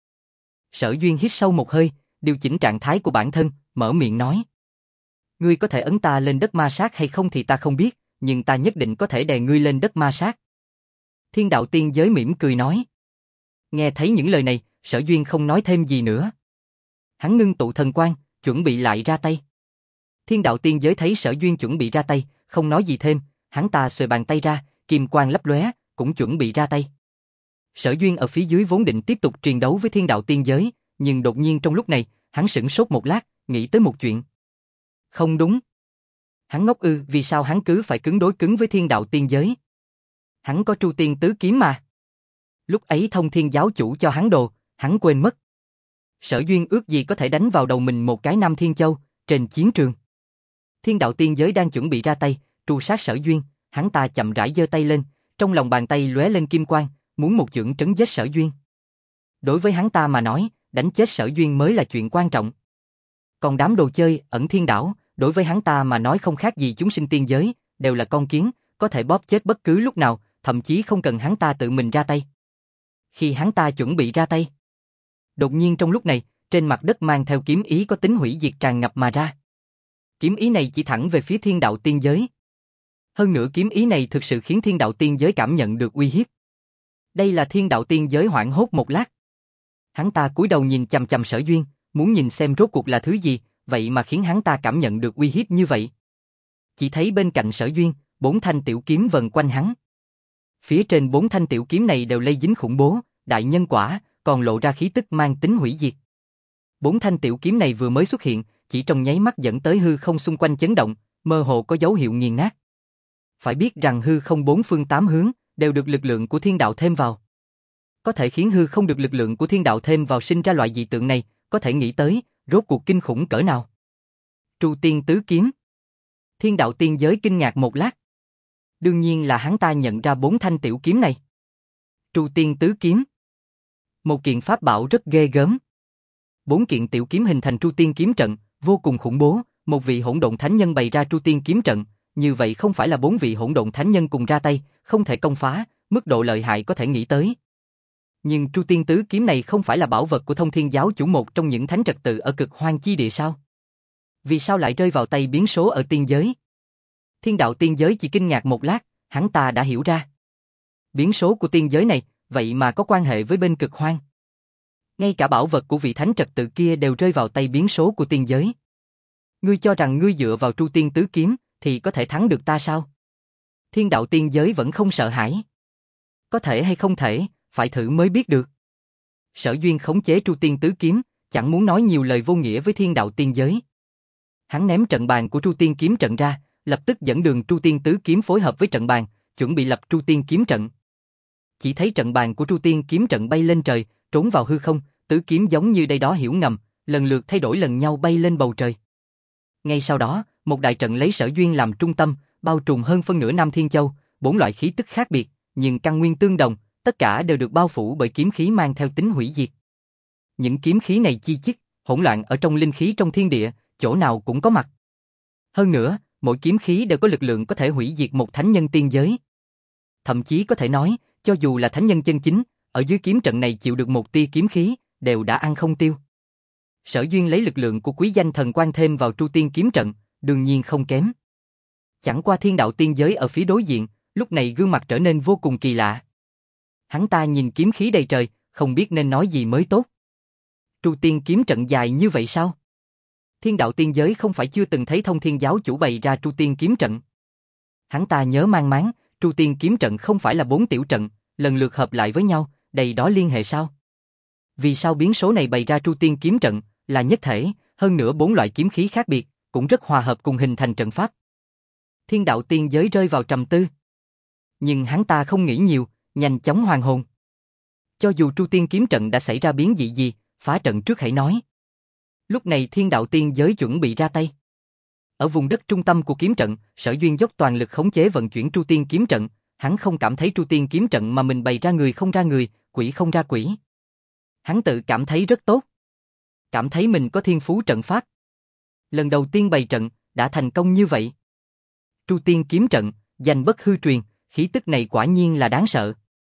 Sở Duyên hít sâu một hơi, điều chỉnh trạng thái của bản thân, mở miệng nói. Ngươi có thể ấn ta lên đất ma sát hay không thì ta không biết, nhưng ta nhất định có thể đè ngươi lên đất ma sát. Thiên Đạo Tiên Giới mỉm cười nói. Nghe thấy những lời này, Sở Duyên không nói thêm gì nữa. Hắn ngưng tụ thần quang, chuẩn bị lại ra tay. Thiên Đạo Tiên Giới thấy Sở Duyên chuẩn bị ra tay, không nói gì thêm, hắn ta xuề bàn tay ra, kim quang lấp lóe, cũng chuẩn bị ra tay. Sở Duyên ở phía dưới vốn định tiếp tục triền đấu với Thiên Đạo Tiên Giới, nhưng đột nhiên trong lúc này, hắn sửng sốt một lát, nghĩ tới một chuyện. Không đúng. Hắn ngốc ư, vì sao hắn cứ phải cứng đối cứng với Thiên Đạo Tiên Giới? Hắn có Tru Tiên Tứ Kiếm mà. Lúc ấy Thông Thiên giáo chủ cho hắn đồ, hắn quên mất. Sở Duyên ước gì có thể đánh vào đầu mình một cái Nam Thiên Châu, trên chiến trường. Thiên Đạo Tiên Giới đang chuẩn bị ra tay, tru sát Sở Duyên, hắn ta chậm rãi giơ tay lên, trong lòng bàn tay lóe lên kim quang, muốn một chưởng trấn giết Sở Duyên. Đối với hắn ta mà nói, đánh chết Sở Duyên mới là chuyện quan trọng. Còn đám đồ chơi ẩn thiên đảo, đối với hắn ta mà nói không khác gì chúng sinh tiên giới, đều là con kiến, có thể bóp chết bất cứ lúc nào, thậm chí không cần hắn ta tự mình ra tay. Khi hắn ta chuẩn bị ra tay, đột nhiên trong lúc này, trên mặt đất mang theo kiếm ý có tính hủy diệt tràn ngập mà ra. Kiếm ý này chỉ thẳng về phía Thiên Đạo Tiên Giới. Hơn nữa kiếm ý này thực sự khiến Thiên Đạo Tiên Giới cảm nhận được uy hiếp. Đây là Thiên Đạo Tiên Giới hoảng hốt một lát. Hắn ta cúi đầu nhìn chằm chằm Sở Duyên, muốn nhìn xem rốt cuộc là thứ gì, vậy mà khiến hắn ta cảm nhận được uy hiếp như vậy. Chỉ thấy bên cạnh Sở Duyên, 4 thanh tiểu kiếm vần quanh hắn. Phía trên 4 thanh tiểu kiếm này đều lây dính khủng bố, đại nhân quả, còn lộ ra khí tức mang tính hủy diệt. 4 thanh tiểu kiếm này vừa mới xuất hiện, chỉ trong nháy mắt dẫn tới hư không xung quanh chấn động, mơ hồ có dấu hiệu nghiền nát. Phải biết rằng hư không 4 phương 8 hướng đều được lực lượng của thiên đạo thêm vào. Có thể khiến hư không được lực lượng của thiên đạo thêm vào sinh ra loại dị tượng này, có thể nghĩ tới, rốt cuộc kinh khủng cỡ nào. Tru Tiên Tứ Kiếm. Thiên Đạo Tiên Giới kinh ngạc một lát. Đương nhiên là hắn ta nhận ra 4 thanh tiểu kiếm này. Tru Tiên Tứ Kiếm. Một kiện pháp bảo rất ghê gớm. 4 kiện tiểu kiếm hình thành Tru Tiên kiếm trận, vô cùng khủng bố, một vị hỗn độn thánh nhân bày ra Tru Tiên kiếm trận, như vậy không phải là 4 vị hỗn độn thánh nhân cùng ra tay, không thể công phá, mức độ lợi hại có thể nghĩ tới. Nhưng Tru Tiên Tứ Kiếm này không phải là bảo vật của Thông Thiên giáo chủ, một trong những thánh trật tự ở cực hoang chi địa sao? Vì sao lại rơi vào tay biến số ở tiên giới? Thiên Đạo Tiên Giới chỉ kinh ngạc một lát, hắn ta đã hiểu ra. Biến số của tiên giới này, vậy mà có quan hệ với bên cực hoang. Ngay cả bảo vật của vị thánh trật tự kia đều rơi vào tay biến số của tiên giới. Ngươi cho rằng ngươi dựa vào Tru Tiên Tứ Kiếm thì có thể thắng được ta sao? Thiên Đạo Tiên Giới vẫn không sợ hãi. Có thể hay không thể, phải thử mới biết được. Sở Duyên khống chế Tru Tiên Tứ Kiếm, chẳng muốn nói nhiều lời vô nghĩa với Thiên Đạo Tiên Giới. Hắn ném trận bàn của Tru Tiên kiếm trận ra, lập tức dẫn đường Tru Tiên Tứ Kiếm phối hợp với trận bàn, chuẩn bị lập Tru Tiên kiếm trận. Chỉ thấy trận bàn của Tru Tiên kiếm trận bay lên trời, trốn vào hư không, tứ kiếm giống như đây đó hiểu ngầm, lần lượt thay đổi lần nhau bay lên bầu trời. Ngay sau đó, một đại trận lấy Sở Duyên làm trung tâm, bao trùm hơn phân nửa Nam Thiên Châu, 4 loại khí tức khác biệt, nhưng căn nguyên tương đồng, tất cả đều được bao phủ bởi kiếm khí mang theo tính hủy diệt. Những kiếm khí này chi chít, hỗn loạn ở trong linh khí trong thiên địa, chỗ nào cũng có mặt. Hơn nữa, mỗi kiếm khí đều có lực lượng có thể hủy diệt một thánh nhân tiên giới. Thậm chí có thể nói, cho dù là thánh nhân chân chính, ở dưới kiếm trận này chịu được một tia kiếm khí, đều đã ăn không tiêu. Sở Duyên lấy lực lượng của quý danh thần quan thêm vào Tru Tiên kiếm trận, đương nhiên không kém. Chẳng qua thiên đạo tiên giới ở phía đối diện, lúc này gương mặt trở nên vô cùng kỳ lạ. Hắn ta nhìn kiếm khí đầy trời, không biết nên nói gì mới tốt. Tru Tiên kiếm trận dài như vậy sao? Thiên đạo tiên giới không phải chưa từng thấy Thông Thiên giáo chủ bày ra Tru Tiên kiếm trận. Hắn ta nhớ mang máng, Tru Tiên kiếm trận không phải là 4 tiểu trận, lần lượt hợp lại với nhau, đầy đó liên hệ sao? Vì sao biến số này bày ra Tru Tiên kiếm trận, là nhất thể, hơn nữa 4 loại kiếm khí khác biệt, cũng rất hòa hợp cùng hình thành trận pháp. Thiên đạo tiên giới rơi vào trầm tư. Nhưng hắn ta không nghĩ nhiều, nhanh chóng hoàn hồn. Cho dù Tru Tiên kiếm trận đã xảy ra biến dị gì, phá trận trước hãy nói. Lúc này thiên đạo tiên giới chuẩn bị ra tay. Ở vùng đất trung tâm của kiếm trận, Sở Duyên dốc toàn lực khống chế vận chuyển Tru Tiên kiếm trận, hắn không cảm thấy Tru Tiên kiếm trận mà mình bày ra người không ra người, quỷ không ra quỷ. Hắn tự cảm thấy rất tốt. Cảm thấy mình có thiên phú trận pháp. Lần đầu tiên bày trận, đã thành công như vậy. Tru Tiên kiếm trận, danh bất hư truyền, khí tức này quả nhiên là đáng sợ.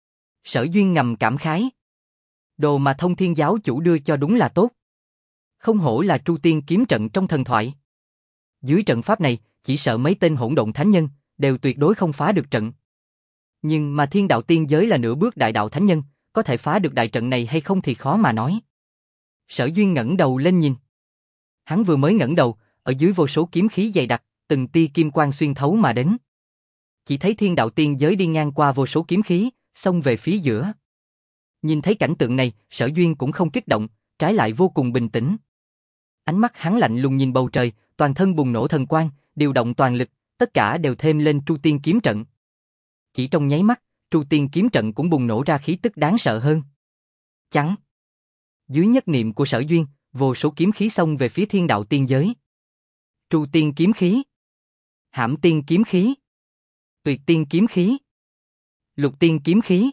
Sở Duyên ngầm cảm khái. Đồ mà Thông Thiên giáo chủ đưa cho đúng là tốt. Không hổ là Tru Tiên kiếm trận trong thần thoại. Dưới trận pháp này, chỉ sợ mấy tên hỗn độn thánh nhân, đều tuyệt đối không phá được trận. Nhưng mà thiên đạo tiên giới là nửa bước đại đạo thánh nhân, có thể phá được đại trận này hay không thì khó mà nói. Sở Duyên ngẩng đầu lên nhìn. Hắn vừa mới ngẩng đầu, ở dưới vô số kiếm khí dày đặc, từng tia kim quang xuyên thấu mà đến. Chỉ thấy thiên đạo tiên giới đi ngang qua vô số kiếm khí, xông về phía giữa. Nhìn thấy cảnh tượng này, Sở Duyên cũng không kích động, trái lại vô cùng bình tĩnh. Ánh mắt hắn lạnh lùng nhìn bầu trời, toàn thân bùng nổ thần quang, điều động toàn lực, tất cả đều thêm lên Tru Tiên kiếm trận. Chỉ trong nháy mắt, Tru Tiên kiếm trận cũng bùng nổ ra khí tức đáng sợ hơn. Chắn. Dưới nhất niệm của Sở Duyên, vô số kiếm khí xông về phía thiên đạo tiên giới. Tru Tiên kiếm khí, Hãm Tiên kiếm khí, Tuyệt Tiên kiếm khí, Lục Tiên kiếm khí.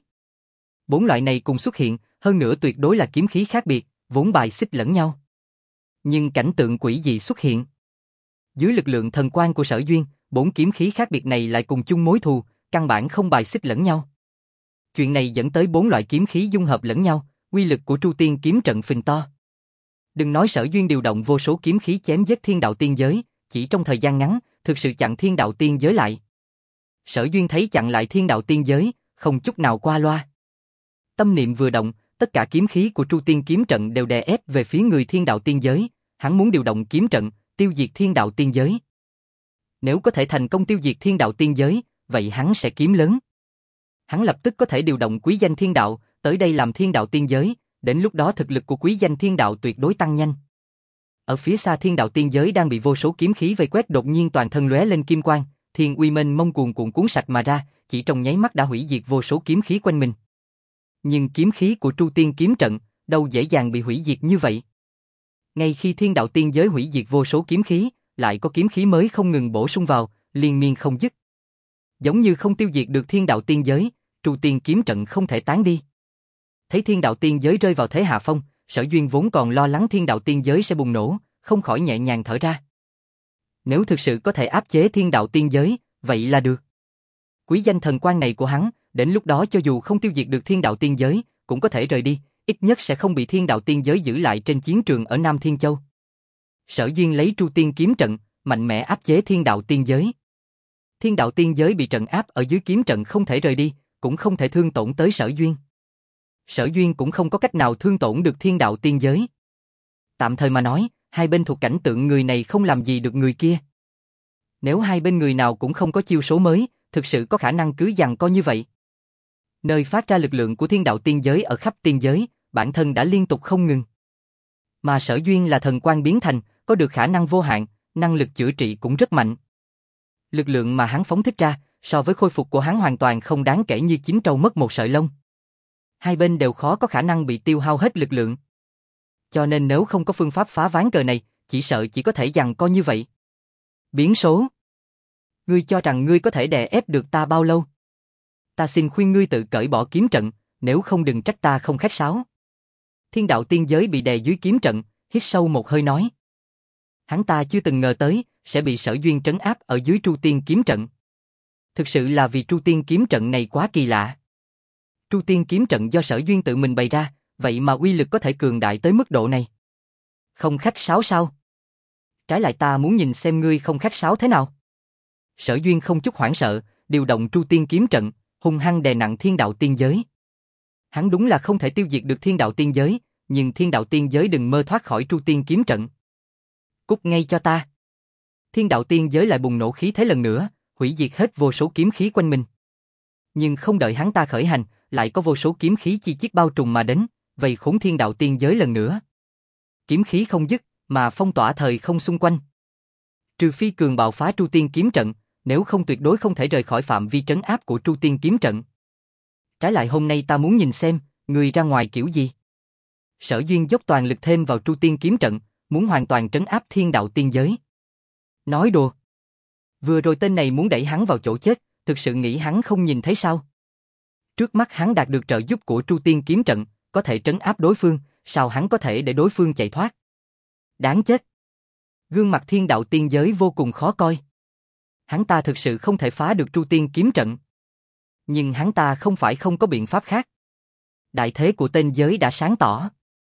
4 loại này cùng xuất hiện, hơn nữa tuyệt đối là kiếm khí khác biệt, vốn bài xích lẫn nhau. Nhưng cảnh tượng quỷ dị xuất hiện. Dưới lực lượng thần quang của Sở Duyên, 4 kiếm khí khác biệt này lại cùng chung mối thù, căn bản không bài xích lẫn nhau. Chuyện này dẫn tới 4 loại kiếm khí dung hợp lẫn nhau, uy lực của Tru Tiên kiếm trận phình to. Đừng nói Sở Duyên điều động vô số kiếm khí chém giết thiên đạo tiên giới, chỉ trong thời gian ngắn, thực sự chặn thiên đạo tiên giới lại. Sở Duyên thấy chặn lại thiên đạo tiên giới, không chút nào qua loa. Tâm niệm vừa động, tất cả kiếm khí của Tru Tiên kiếm trận đều đè ép về phía người thiên đạo tiên giới, hắn muốn điều động kiếm trận, tiêu diệt thiên đạo tiên giới. Nếu có thể thành công tiêu diệt thiên đạo tiên giới, vậy hắn sẽ kiếm lớn. Hắn lập tức có thể điều động quý danh thiên đạo, tới đây làm thiên đạo tiên giới, đến lúc đó thực lực của quý danh thiên đạo tuyệt đối tăng nhanh. Ở phía xa thiên đạo tiên giới đang bị vô số kiếm khí vây quét, đột nhiên toàn thân lóe lên kim quang, thiên uy mênh mông cuồn cuộn cuốn sạch mà ra, chỉ trong nháy mắt đã hủy diệt vô số kiếm khí quanh mình. Nhưng kiếm khí của Tru Tiên kiếm trận, đâu dễ dàng bị hủy diệt như vậy. Ngay khi thiên đạo tiên giới hủy diệt vô số kiếm khí, lại có kiếm khí mới không ngừng bổ sung vào, liên miên không dứt. Giống như không tiêu diệt được thiên đạo tiên giới, Tru Tiên kiếm trận không thể tán đi. Thấy thiên đạo tiên giới rơi vào thế hạ phong, Sở Duyên vốn còn lo lắng thiên đạo tiên giới sẽ bùng nổ, không khỏi nhẹ nhàng thở ra. Nếu thực sự có thể áp chế thiên đạo tiên giới, vậy là được. Quý danh thần quan này của hắn, đến lúc đó cho dù không tiêu diệt được thiên đạo tiên giới, cũng có thể rời đi, ít nhất sẽ không bị thiên đạo tiên giới giữ lại trên chiến trường ở Nam Thiên Châu. Sở Duyên lấy Tru Tiên kiếm trận, mạnh mẽ áp chế thiên đạo tiên giới. Thiên đạo tiên giới bị trận áp ở dưới kiếm trận không thể rời đi, cũng không thể thương tổn tới Sở Duyên. Sở Duyên cũng không có cách nào thương tổn được thiên đạo tiên giới. Tạm thời mà nói, hai bên thuộc cảnh tượng người này không làm gì được người kia. Nếu hai bên người nào cũng không có chiêu số mới, thực sự có khả năng cứ giằng co như vậy. Nơi phát ra lực lượng của thiên đạo tiên giới ở khắp tiên giới, bản thân đã liên tục không ngừng. Mà Sở Duyên là thần quan biến thành, có được khả năng vô hạn, năng lực chữa trị cũng rất mạnh. Lực lượng mà hắn phóng thích ra, so với khôi phục của hắn hoàn toàn không đáng kể như chín trâu mất một sợi lông. Hai bên đều khó có khả năng bị tiêu hao hết lực lượng. Cho nên nếu không có phương pháp phá ván cờ này, chỉ sợ chỉ có thể giằng co như vậy. Biến số. Ngươi cho rằng ngươi có thể đè ép được ta bao lâu? Ta xin khuyên ngươi tự cởi bỏ kiếm trận, nếu không đừng trách ta không khách sáo. Thiên đạo tiên giới bị đè dưới kiếm trận, hít sâu một hơi nói. Hắn ta chưa từng ngờ tới, sẽ bị Sở Duyên trấn áp ở dưới Tru Tiên kiếm trận. Thực sự là vì Tru Tiên kiếm trận này quá kỳ lạ. Tru Tiên kiếm trận do Sở Duyên tự mình bày ra, vậy mà uy lực có thể cường đại tới mức độ này. Không khách sáo sao? Trái lại ta muốn nhìn xem ngươi không khách sáo thế nào. Sở Duyên không chút hoảng sợ, điều động Tru Tiên kiếm trận, hung hăng đè nặng thiên đạo tiên giới. Hắn đúng là không thể tiêu diệt được thiên đạo tiên giới, nhưng thiên đạo tiên giới đừng mơ thoát khỏi Tru Tiên kiếm trận. Cút ngay cho ta. Thiên đạo tiên giới lại bùng nổ khí thế lần nữa, hủy diệt hết vô số kiếm khí quanh mình. Nhưng không đợi hắn ta khởi hành, lại có vô số kiếm khí chi chít bao trùm mà đến, vây khốn thiên đạo tiên giới lần nữa. Kiếm khí không dứt, mà phong tỏa thời không xung quanh. Trừ phi cường bạo phá Tru Tiên kiếm trận, nếu không tuyệt đối không thể rời khỏi phạm vi trấn áp của Tru Tiên kiếm trận. Trái lại hôm nay ta muốn nhìn xem, người ra ngoài kiểu gì. Sở Duyên dốc toàn lực thêm vào Tru Tiên kiếm trận, muốn hoàn toàn trấn áp thiên đạo tiên giới. Nói đùa. Vừa rồi tên này muốn đẩy hắn vào chỗ chết, thực sự nghĩ hắn không nhìn thấy sao? Trước mắt hắn đạt được trợ giúp của Tru Tiên kiếm trận, có thể trấn áp đối phương, sao hắn có thể để đối phương chạy thoát? Đáng chết. Gương mặt thiên đạo tiên giới vô cùng khó coi. Hắn ta thực sự không thể phá được Tru Tiên kiếm trận. Nhưng hắn ta không phải không có biện pháp khác. Đại thế của tên giới đã sáng tỏ.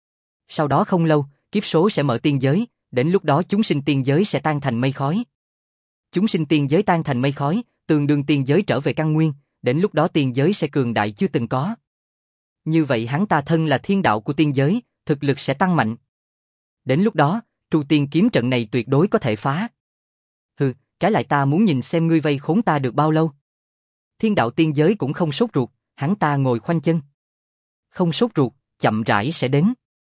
Sau đó không lâu, kiếp số sẽ mở tiên giới, đến lúc đó chúng sinh tiên giới sẽ tan thành mây khói. Chúng sinh tiên giới tan thành mây khói, tương đương tiên giới trở về căn nguyên, đến lúc đó tiên giới sẽ cường đại chưa từng có. Như vậy hắn ta thân là thiên đạo của tiên giới, thực lực sẽ tăng mạnh. Đến lúc đó, Tru Tiên kiếm trận này tuyệt đối có thể phá. Hừ, trái lại ta muốn nhìn xem ngươi vây khốn ta được bao lâu. Thiên đạo tiên giới cũng không sốt ruột, hắn ta ngồi khoanh chân. Không sốt ruột, chậm rãi sẽ đến.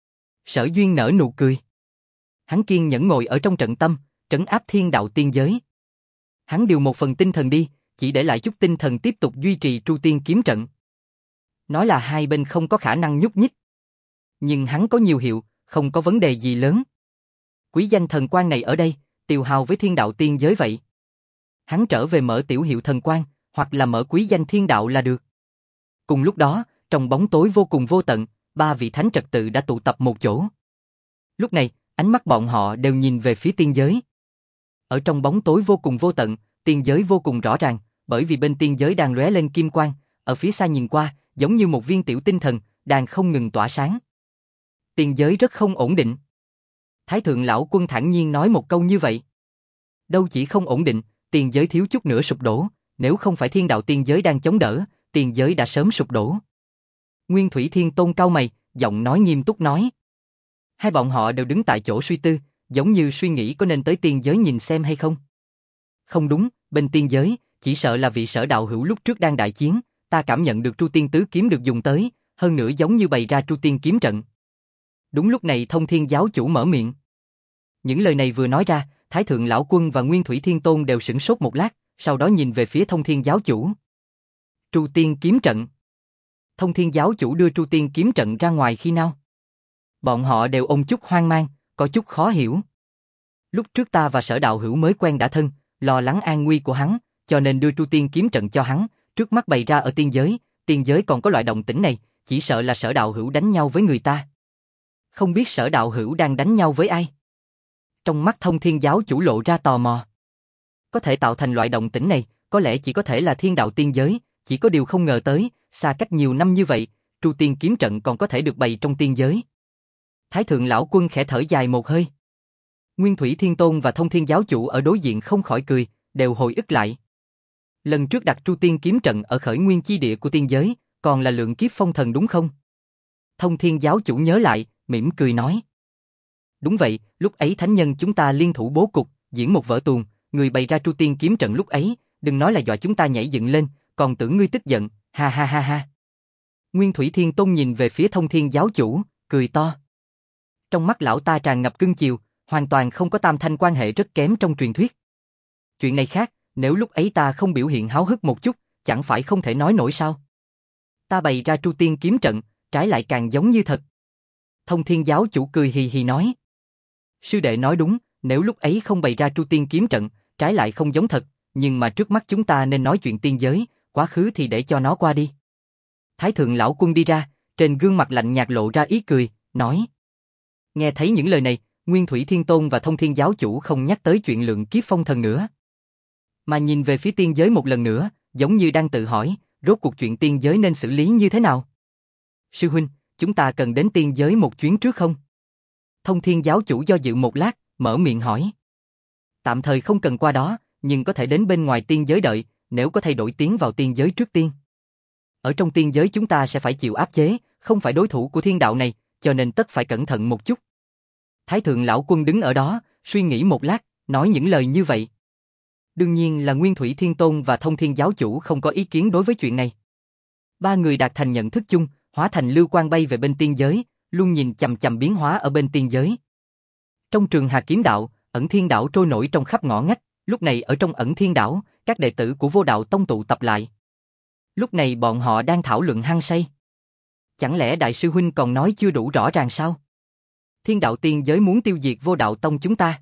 Sở Duyên nở nụ cười. Hắn kiên nhẫn ngồi ở trong trận tâm, trấn áp thiên đạo tiên giới. Hắn điều một phần tinh thần đi, chỉ để lại chút tinh thần tiếp tục duy trì Tru Tiên kiếm trận. Nói là hai bên không có khả năng nhúc nhích. Nhưng hắn có nhiều hiệu, không có vấn đề gì lớn. Quý danh thần quan này ở đây, tiêu hao với thiên đạo tiên giới vậy. Hắn trở về mở tiểu hiệu thần quan, hoặc là mở quý danh thiên đạo là được. Cùng lúc đó, trong bóng tối vô cùng vô tận, ba vị thánh trật tự đã tụ tập một chỗ. Lúc này, ánh mắt bọn họ đều nhìn về phía tiên giới. Ở trong bóng tối vô cùng vô tận, tiên giới vô cùng rõ ràng, bởi vì bên tiên giới đang lóe lên kim quang, ở phía xa nhìn qua, giống như một viên tiểu tinh thần, đang không ngừng tỏa sáng. Tiên giới rất không ổn định. Thái thượng lão quân thản nhiên nói một câu như vậy. Đâu chỉ không ổn định, tiên giới thiếu chút nữa sụp đổ, nếu không phải thiên đạo tiên giới đang chống đỡ, tiên giới đã sớm sụp đổ. Nguyên Thủy Thiên Tôn cau mày, giọng nói nghiêm túc nói. Hai bọn họ đều đứng tại chỗ suy tư, giống như suy nghĩ có nên tới tiên giới nhìn xem hay không. Không đúng, bên tiên giới, chỉ sợ là vị Sở đạo hữu lúc trước đang đại chiến, ta cảm nhận được Tru Tiên tứ kiếm được dùng tới, hơn nữa giống như bày ra Tru Tiên kiếm trận. Đúng lúc này Thông Thiên giáo chủ mở miệng. Những lời này vừa nói ra, Thái thượng lão quân và Nguyên Thủy Thiên Tôn đều sửng sốt một lát, sau đó nhìn về phía Thông Thiên giáo chủ. Tru Tiên kiếm trận. Thông Thiên giáo chủ đưa Tru Tiên kiếm trận ra ngoài khi nào? Bọn họ đều ôm chút hoang mang, có chút khó hiểu. Lúc trước ta và Sở đạo hữu mới quen đã thân, lo lắng an nguy của hắn, cho nên đưa Tru Tiên kiếm trận cho hắn, trước mắt bày ra ở tiên giới còn có loại động tĩnh này, chỉ sợ là Sở đạo hữu đánh nhau với người ta. Không biết Sở đạo hữu đang đánh nhau với ai? Trong mắt Thông Thiên giáo chủ lộ ra tò mò. Có thể tạo thành loại động tĩnh này, có lẽ chỉ có thể là thiên đạo tiên giới, chỉ có điều không ngờ tới, xa cách nhiều năm như vậy, Tru Tiên kiếm trận còn có thể được bày trong tiên giới. Thái thượng lão quân khẽ thở dài một hơi. Nguyên Thủy Thiên Tôn và Thông Thiên giáo chủ ở đối diện không khỏi cười, đều hồi ức lại. Lần trước đặt Tru Tiên kiếm trận ở khởi nguyên chi địa của tiên giới, còn là Lượng Kiếp Phong Thần đúng không? Thông Thiên giáo chủ nhớ lại, mỉm cười nói. Đúng vậy, lúc ấy thánh nhân chúng ta liên thủ bố cục, diễn một vở tuồng, người bày ra Tru Tiên kiếm trận lúc ấy, đừng nói là dọa chúng ta nhảy dựng lên, còn tưởng ngươi tức giận, ha ha ha ha. Nguyên Thủy Thiên Tôn nhìn về phía Thông Thiên giáo chủ, cười to. Trong mắt lão ta tràn ngập cưng chiều, hoàn toàn không có tam thanh quan hệ rất kém trong truyền thuyết. Chuyện này khác, nếu lúc ấy ta không biểu hiện háo hức một chút, chẳng phải không thể nói nổi sao? Ta bày ra Tru Tiên kiếm trận, trái lại càng giống như thật. Thông Thiên giáo chủ cười hì hì nói. Sư đệ nói đúng, nếu lúc ấy không bày ra Tru Tiên kiếm trận, trái lại không giống thật, nhưng mà trước mắt chúng ta nên nói chuyện tiên giới, quá khứ thì để cho nó qua đi. Thái thượng lão quân đi ra, trên gương mặt lạnh nhạt lộ ra ý cười, nói. Nghe thấy những lời này, Nguyên Thủy Thiên Tôn và Thông Thiên Giáo Chủ không nhắc tới chuyện lượng kiếp phong thần nữa. Mà nhìn về phía tiên giới một lần nữa, giống như đang tự hỏi, rốt cuộc chuyện tiên giới nên xử lý như thế nào? Sư huynh, chúng ta cần đến tiên giới một chuyến trước không? Thông Thiên Giáo Chủ do dự một lát, mở miệng hỏi. Tạm thời không cần qua đó, nhưng có thể đến bên ngoài tiên giới đợi, nếu có thay đổi tiến vào tiên giới trước tiên. Ở trong tiên giới chúng ta sẽ phải chịu áp chế, không phải đối thủ của thiên đạo này, cho nên tất phải cẩn thận một chút. Thái thượng lão quân đứng ở đó, suy nghĩ một lát, nói những lời như vậy. Đương nhiên là Nguyên Thủy Thiên Tôn và Thông Thiên Giáo Chủ không có ý kiến đối với chuyện này. Ba người đạt thành nhận thức chung, hóa thành lưu quang bay về bên tiên giới, luôn nhìn chằm chằm biến hóa ở bên tiên giới. Trong trường Hà Kiếm Đạo, Ẩn Thiên Đảo trôi nổi trong khắp ngõ ngách, lúc này ở trong Ẩn Thiên Đảo, các đệ tử của Vô Đạo Tông tụ tập lại. Lúc này bọn họ đang thảo luận hăng say. Chẳng lẽ đại sư huynh còn nói chưa đủ rõ ràng sao? Thiên đạo tiên giới muốn tiêu diệt Vô Đạo Tông chúng ta.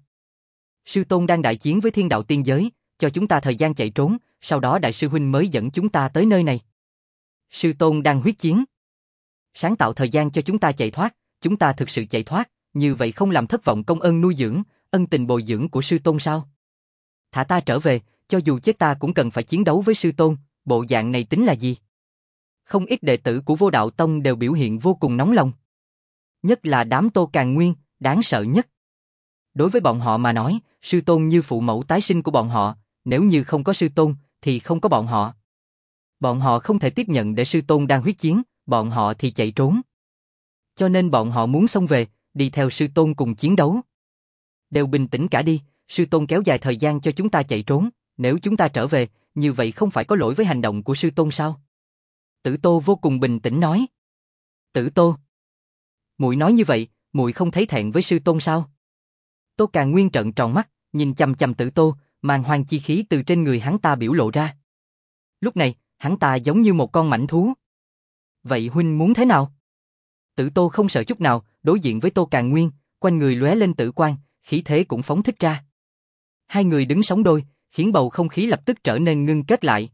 Sư tôn đang đại chiến với thiên đạo tiên giới, cho chúng ta thời gian chạy trốn, sau đó đại sư huynh mới dẫn chúng ta tới nơi này. Sư tôn đang huyết chiến. Sáng tạo thời gian cho chúng ta chạy thoát, chúng ta thực sự chạy thoát, như vậy không làm thất vọng công ơn nuôi dưỡng, ân tình bồi dưỡng của sư tôn sao? Thả ta trở về, cho dù chết ta cũng cần phải chiến đấu với sư tôn, bộ dạng này tính là gì? Không ít đệ tử của Vô Đạo Tông đều biểu hiện vô cùng nóng lòng. Nhất là đám Tô Càn Nguyên, đáng sợ nhất. Đối với bọn họ mà nói, sư tôn như phụ mẫu tái sinh của bọn họ, nếu như không có sư tôn, thì không có bọn họ. Bọn họ không thể tiếp nhận để sư tôn đang huyết chiến, bọn họ thì chạy trốn. Cho nên bọn họ muốn xông về, đi theo sư tôn cùng chiến đấu. Đều bình tĩnh cả đi, sư tôn kéo dài thời gian cho chúng ta chạy trốn, nếu chúng ta trở về, như vậy không phải có lỗi với hành động của sư tôn sao? Tử Tô vô cùng bình tĩnh nói. Tử Tô, muội nói như vậy, muội không thấy thẹn với sư tôn sao? Tô Càn Nguyên trợn tròn mắt, nhìn chằm chằm Tử Tô, màn hoang chi khí từ trên người hắn ta biểu lộ ra. Lúc này, hắn ta giống như một con mãnh thú. Vậy huynh muốn thế nào? Tử Tô không sợ chút nào, đối diện với Tô Càn Nguyên, quanh người lóe lên tử quang, khí thế cũng phóng thích ra. Hai người đứng sóng đôi, khiến bầu không khí lập tức trở nên ngưng kết lại.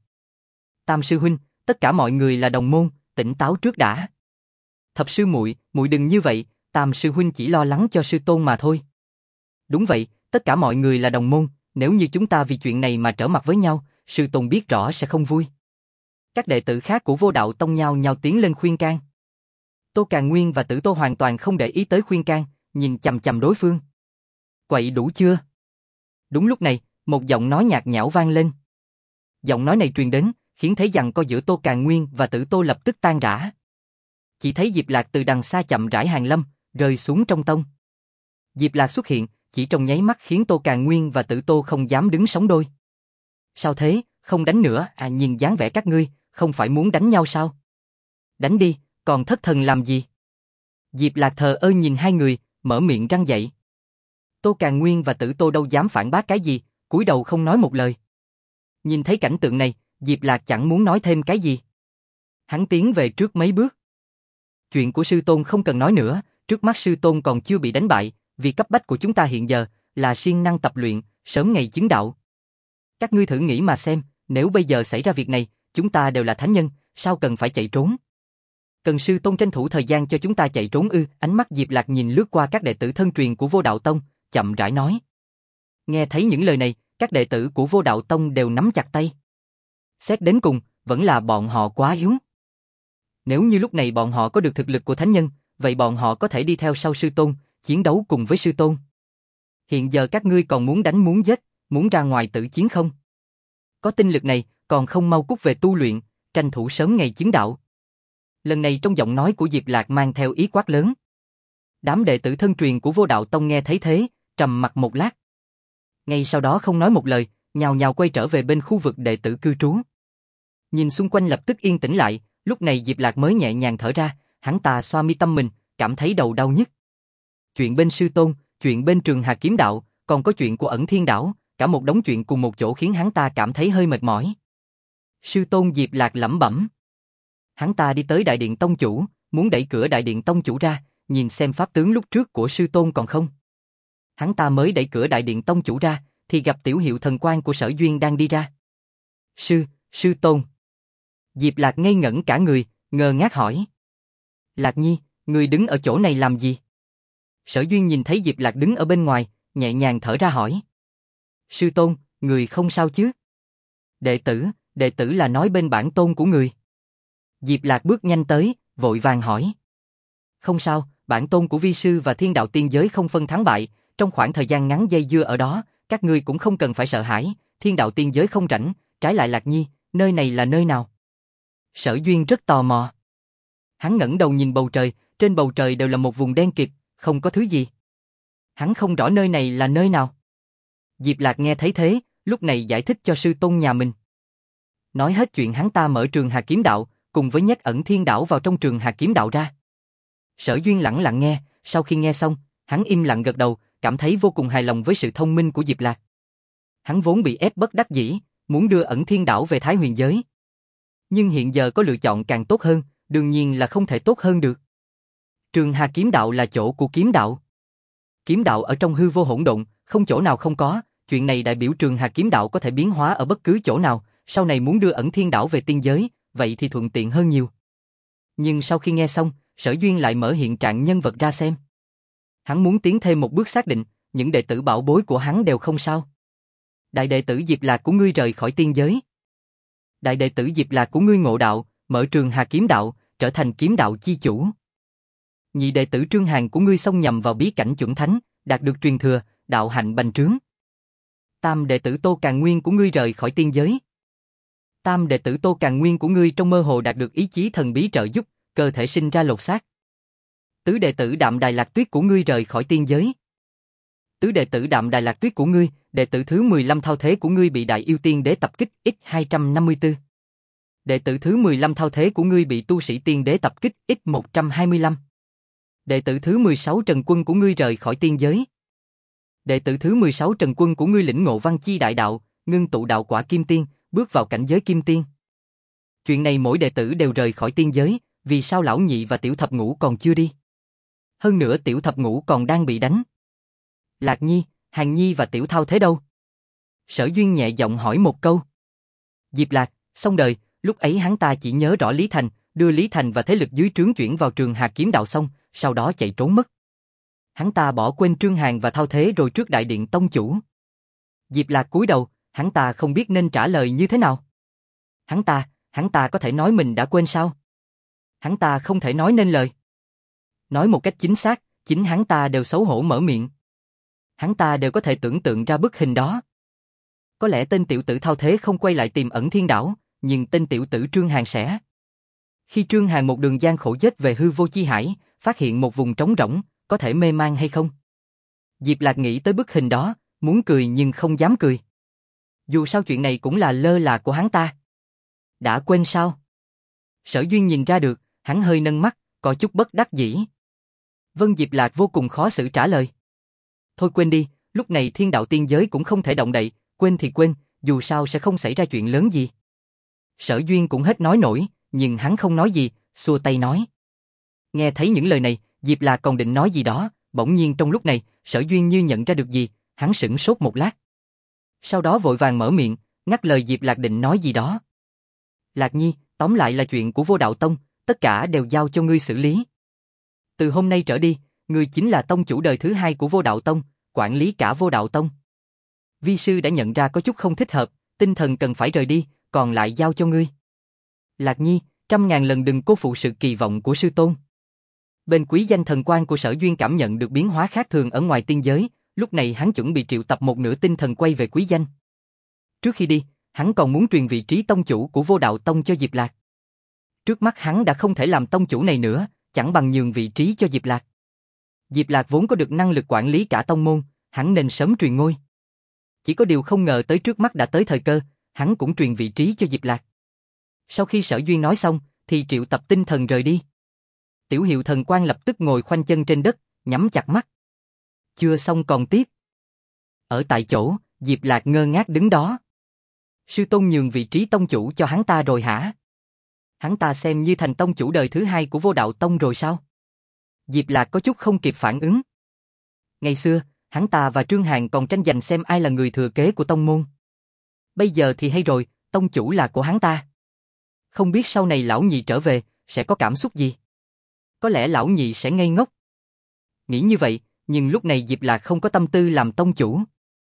Tam sư huynh, tất cả mọi người là đồng môn, tỉnh táo trước đã. Thập sư muội, muội đừng như vậy, Tam sư huynh chỉ lo lắng cho sư tôn mà thôi. Đúng vậy, tất cả mọi người là đồng môn, nếu như chúng ta vì chuyện này mà trở mặt với nhau, sư tôn biết rõ sẽ không vui. Các đệ tử khác của Vô Đạo Tông nhao nhao tiến lên khuyên can. Tô Càn Nguyên và Tử Tô hoàn toàn không để ý tới khuyên can, nhìn chằm chằm đối phương. Quậy đủ chưa? Đúng lúc này, một giọng nói nhạt nhẽo vang lên. Giọng nói này truyền đến, khiến thấy giằng co giữa Tô Càn Nguyên và Tử Tô lập tức tan rã. Chỉ thấy Diệp Lạc từ đằng xa chậm rãi hàng lâm, rơi xuống trong tông. Diệp Lạc xuất hiện, chỉ trong nháy mắt khiến Tô Càn Nguyên và Tử Tô không dám đứng sóng đôi. Sao thế, không đánh nữa, nhìn dáng vẻ các ngươi, không phải muốn đánh nhau sao? Đánh đi, còn thất thần làm gì? Diệp Lạc thờ ơ nhìn hai người, mở miệng răn dạy. Tô Càn Nguyên và Tử Tô đâu dám phản bác cái gì, cúi đầu không nói một lời. Nhìn thấy cảnh tượng này, Diệp Lạc chẳng muốn nói thêm cái gì. Hắn tiến về trước mấy bước. Chuyện của sư tôn không cần nói nữa, trước mắt sư tôn còn chưa bị đánh bại, việc cấp bách của chúng ta hiện giờ là siêng năng tập luyện, sớm ngày chứng đạo. Các ngươi thử nghĩ mà xem, nếu bây giờ xảy ra việc này, chúng ta đều là thánh nhân, sao cần phải chạy trốn? Cần sư tôn tranh thủ thời gian cho chúng ta chạy trốn ư? Ánh mắt Diệp Lạc nhìn lướt qua các đệ tử thân truyền của Vô Đạo Tông, chậm rãi nói. Nghe thấy những lời này, các đệ tử của Vô Đạo Tông đều nắm chặt tay. Xét đến cùng, vẫn là bọn họ quá yếu. Nếu như lúc này bọn họ có được thực lực của thánh nhân, vậy bọn họ có thể đi theo sau sư tôn, chiến đấu cùng với sư tôn. Hiện giờ các ngươi còn muốn đánh muốn giết, muốn ra ngoài tử chiến không? Có tinh lực này, còn không mau cút về tu luyện, tranh thủ sớm ngày chứng đạo. Lần này trong giọng nói của Diệp Lạc mang theo ý quát lớn. Đám đệ tử thân truyền của Vô Đạo Tông nghe thấy thế, trầm mặt một lát. Ngay sau đó không nói một lời, nhào nhào quay trở về bên khu vực đệ tử cư trú. Nhìn xung quanh lập tức yên tĩnh lại, lúc này Diệp Lạc mới nhẹ nhàng thở ra, hắn ta xoa mi tâm mình, cảm thấy đầu đau nhức. Chuyện bên sư tôn, chuyện bên trường Hà Kiếm Đạo, còn có chuyện của Ẩn Thiên Đảo, cả một đống chuyện cùng một chỗ khiến hắn ta cảm thấy hơi mệt mỏi. Sư tôn Diệp Lạc lẩm bẩm. Hắn ta đi tới đại điện tông chủ, muốn đẩy cửa đại điện tông chủ ra, nhìn xem pháp tướng lúc trước của sư tôn còn không. Hắn ta mới đẩy cửa đại điện tông chủ ra, thì gặp tiểu hiệu thần quan của Sở Duyên đang đi ra. Sư tôn. Diệp Lạc ngây ngẩn cả người, ngơ ngác hỏi. Lạc Nhi, người đứng ở chỗ này làm gì? Sở Duyên nhìn thấy Diệp Lạc đứng ở bên ngoài, nhẹ nhàng thở ra hỏi. Sư tôn, người không sao chứ? Đệ tử là nói bên bản tôn của người. Diệp Lạc bước nhanh tới, vội vàng hỏi. Không sao, bản tôn của vi sư và thiên đạo tiên giới không phân thắng bại, trong khoảng thời gian ngắn dây dưa ở đó, các ngươi cũng không cần phải sợ hãi, thiên đạo tiên giới không rảnh, trái lại Lạc Nhi, nơi này là nơi nào? Sở Duyên rất tò mò. Hắn ngẩng đầu nhìn bầu trời, trên bầu trời đều là một vùng đen kịt, không có thứ gì. Hắn không rõ nơi này là nơi nào. Diệp Lạc nghe thấy thế, lúc này giải thích cho sư tôn nhà mình. Nói hết chuyện hắn ta mở trường Hà Kiếm Đạo, cùng với nhét ẩn thiên đảo vào trong trường Hà Kiếm Đạo ra. Sở Duyên lặng lặng nghe, sau khi nghe xong, hắn im lặng gật đầu, cảm thấy vô cùng hài lòng với sự thông minh của Diệp Lạc. Hắn vốn bị ép bất đắc dĩ, muốn đưa ẩn thiên đảo về Thái Huyền giới. Nhưng hiện giờ có lựa chọn càng tốt hơn, đương nhiên là không thể tốt hơn được. Trường Hà Kiếm Đạo là chỗ của kiếm đạo. Kiếm đạo ở trong hư vô hỗn độn, không chỗ nào không có, chuyện này đại biểu Trường Hà Kiếm Đạo có thể biến hóa ở bất cứ chỗ nào, sau này muốn đưa ẩn thiên đảo về tiên giới, vậy thì thuận tiện hơn nhiều. Nhưng sau khi nghe xong, Sở Duyên lại mở hiện trạng nhân vật ra xem. Hắn muốn tiến thêm một bước xác định, những đệ tử bảo bối của hắn đều không sao. Đại đệ tử Diệp Lạc của ngươi rời khỏi tiên giới. Đại đệ tử Diệp Lạc của ngươi ngộ đạo, mở Trường Hà Kiếm Đạo, trở thành kiếm đạo chi chủ. Nhị đệ tử Trương Hàn của ngươi xông nhầm vào bí cảnh chuẩn thánh, đạt được truyền thừa, đạo hạnh bành trướng. Tam đệ tử Tô Càn Nguyên của ngươi rời khỏi tiên giới. Tam đệ tử Tô Càn Nguyên của ngươi trong mơ hồ đạt được ý chí thần bí trợ giúp, cơ thể sinh ra lột xác. Tứ đệ tử Đạm Đài Lạc Tuyết của ngươi rời khỏi tiên giới. Tứ đệ tử Đạm Đài Lạc Tuyết của ngươi, đệ tử thứ 15 thao thế của ngươi bị Đại Yêu Tiên Đế tập kích X254. Đệ tử thứ 15 thao thế của ngươi bị Tu Sĩ Tiên Đế tập kích X125. Đệ tử thứ 16 Trần Quân của ngươi rời khỏi tiên giới. Đệ tử thứ 16 Trần Quân của ngươi lĩnh ngộ văn chi đại đạo, ngưng tụ đạo quả kim tiên, bước vào cảnh giới kim tiên. Chuyện này mỗi đệ tử đều rời khỏi tiên giới, vì sao lão nhị và tiểu thập ngũ còn chưa đi? Hơn nữa tiểu thập ngũ còn đang bị đánh. Lạc Nhi, Hàn Nhi và tiểu thao thế đâu? Sở Duyên nhẹ giọng hỏi một câu. Diệp Lạc, xong đời, lúc ấy hắn ta chỉ nhớ rõ Lý Thành, đưa Lý Thành và thế lực dưới trướng chuyển vào Trường Hà Kiếm Đạo xong, sau đó chạy trốn mất. Hắn ta bỏ quên Trương Hàn và thao thế rồi trước đại điện tông chủ. Diệp Lạc cúi đầu, hắn ta không biết nên trả lời như thế nào. Hắn ta có thể nói mình đã quên sao? Hắn ta không thể nói nên lời. Nói một cách chính xác, chính hắn ta đều xấu hổ mở miệng. Hắn ta đều có thể tưởng tượng ra bức hình đó. Có lẽ tên tiểu tử thao thế không quay lại tìm ẩn thiên đảo, nhưng tên tiểu tử Trương Hàn sẽ. Khi Trương Hàn một đường gian khổ dết về hư vô chi hải, phát hiện một vùng trống rỗng, có thể mê man hay không? Diệp Lạc nghĩ tới bức hình đó, muốn cười nhưng không dám cười. Dù sao chuyện này cũng là lơ là của hắn ta. Đã quên sao? Sở Duyên nhìn ra được, hắn hơi nâng mắt, có chút bất đắc dĩ. Vân Diệp Lạc vô cùng khó xử trả lời. Thôi quên đi, lúc này thiên đạo tiên giới cũng không thể động đậy, quên thì quên, dù sao sẽ không xảy ra chuyện lớn gì. Sở Duyên cũng hết nói nổi, nhưng hắn không nói gì, xua tay nói. Nghe thấy những lời này, Diệp Lạc còn định nói gì đó, bỗng nhiên trong lúc này, Sở Duyên như nhận ra được gì, hắn sửng sốt một lát. Sau đó vội vàng mở miệng, ngắt lời Diệp Lạc định nói gì đó. Lạc Nhi, tóm lại là chuyện của Vô Đạo Tông, tất cả đều giao cho ngươi xử lý. Từ hôm nay trở đi, ngươi chính là tông chủ đời thứ 2 của Vô Đạo Tông, quản lý cả Vô Đạo Tông. Vi sư đã nhận ra có chút không thích hợp, tinh thần cần phải rời đi, còn lại giao cho ngươi. Lạc Nhi, 100.000 lần đừng cố phụ sự kỳ vọng của sư tôn. Bên quý danh thần quan của Sở Duyên cảm nhận được biến hóa khác thường ở ngoài tiên giới, lúc này hắn chuẩn bị triệu tập một nửa tinh thần quay về quý danh. Trước khi đi, hắn còn muốn truyền vị trí tông chủ của Vô Đạo Tông cho Diệp Lạc. Trước mắt hắn đã không thể làm tông chủ này nữa, chẳng bằng nhường vị trí cho Diệp Lạc. Diệp Lạc vốn có được năng lực quản lý cả tông môn, hắn nên sớm truyền ngôi. Chỉ có điều không ngờ tới trước mắt đã tới thời cơ, hắn cũng truyền vị trí cho Diệp Lạc. Sau khi Sở Duyên nói xong, thì triệu tập tinh thần rời đi. Tiểu Hiệu thần quan lập tức ngồi khoanh chân trên đất, nhắm chặt mắt. Chưa xong còn tiếp. Ở tại chỗ, Diệp Lạc ngơ ngác đứng đó. Sư tôn nhường vị trí tông chủ cho hắn ta rồi hả? Hắn ta xem như thành tông chủ đời thứ 2 của Vô Đạo Tông rồi sao? Diệp Lạc có chút không kịp phản ứng. Ngày xưa, hắn ta và Trương Hàn còn tranh giành xem ai là người thừa kế của tông môn. Bây giờ thì hay rồi, tông chủ là của hắn ta. Không biết sau này lão nhị trở về, sẽ có cảm xúc gì? Có lẽ lão nhị sẽ ngây ngốc. Nghĩ như vậy, Nhưng lúc này Diệp Lạc không có tâm tư làm tông chủ.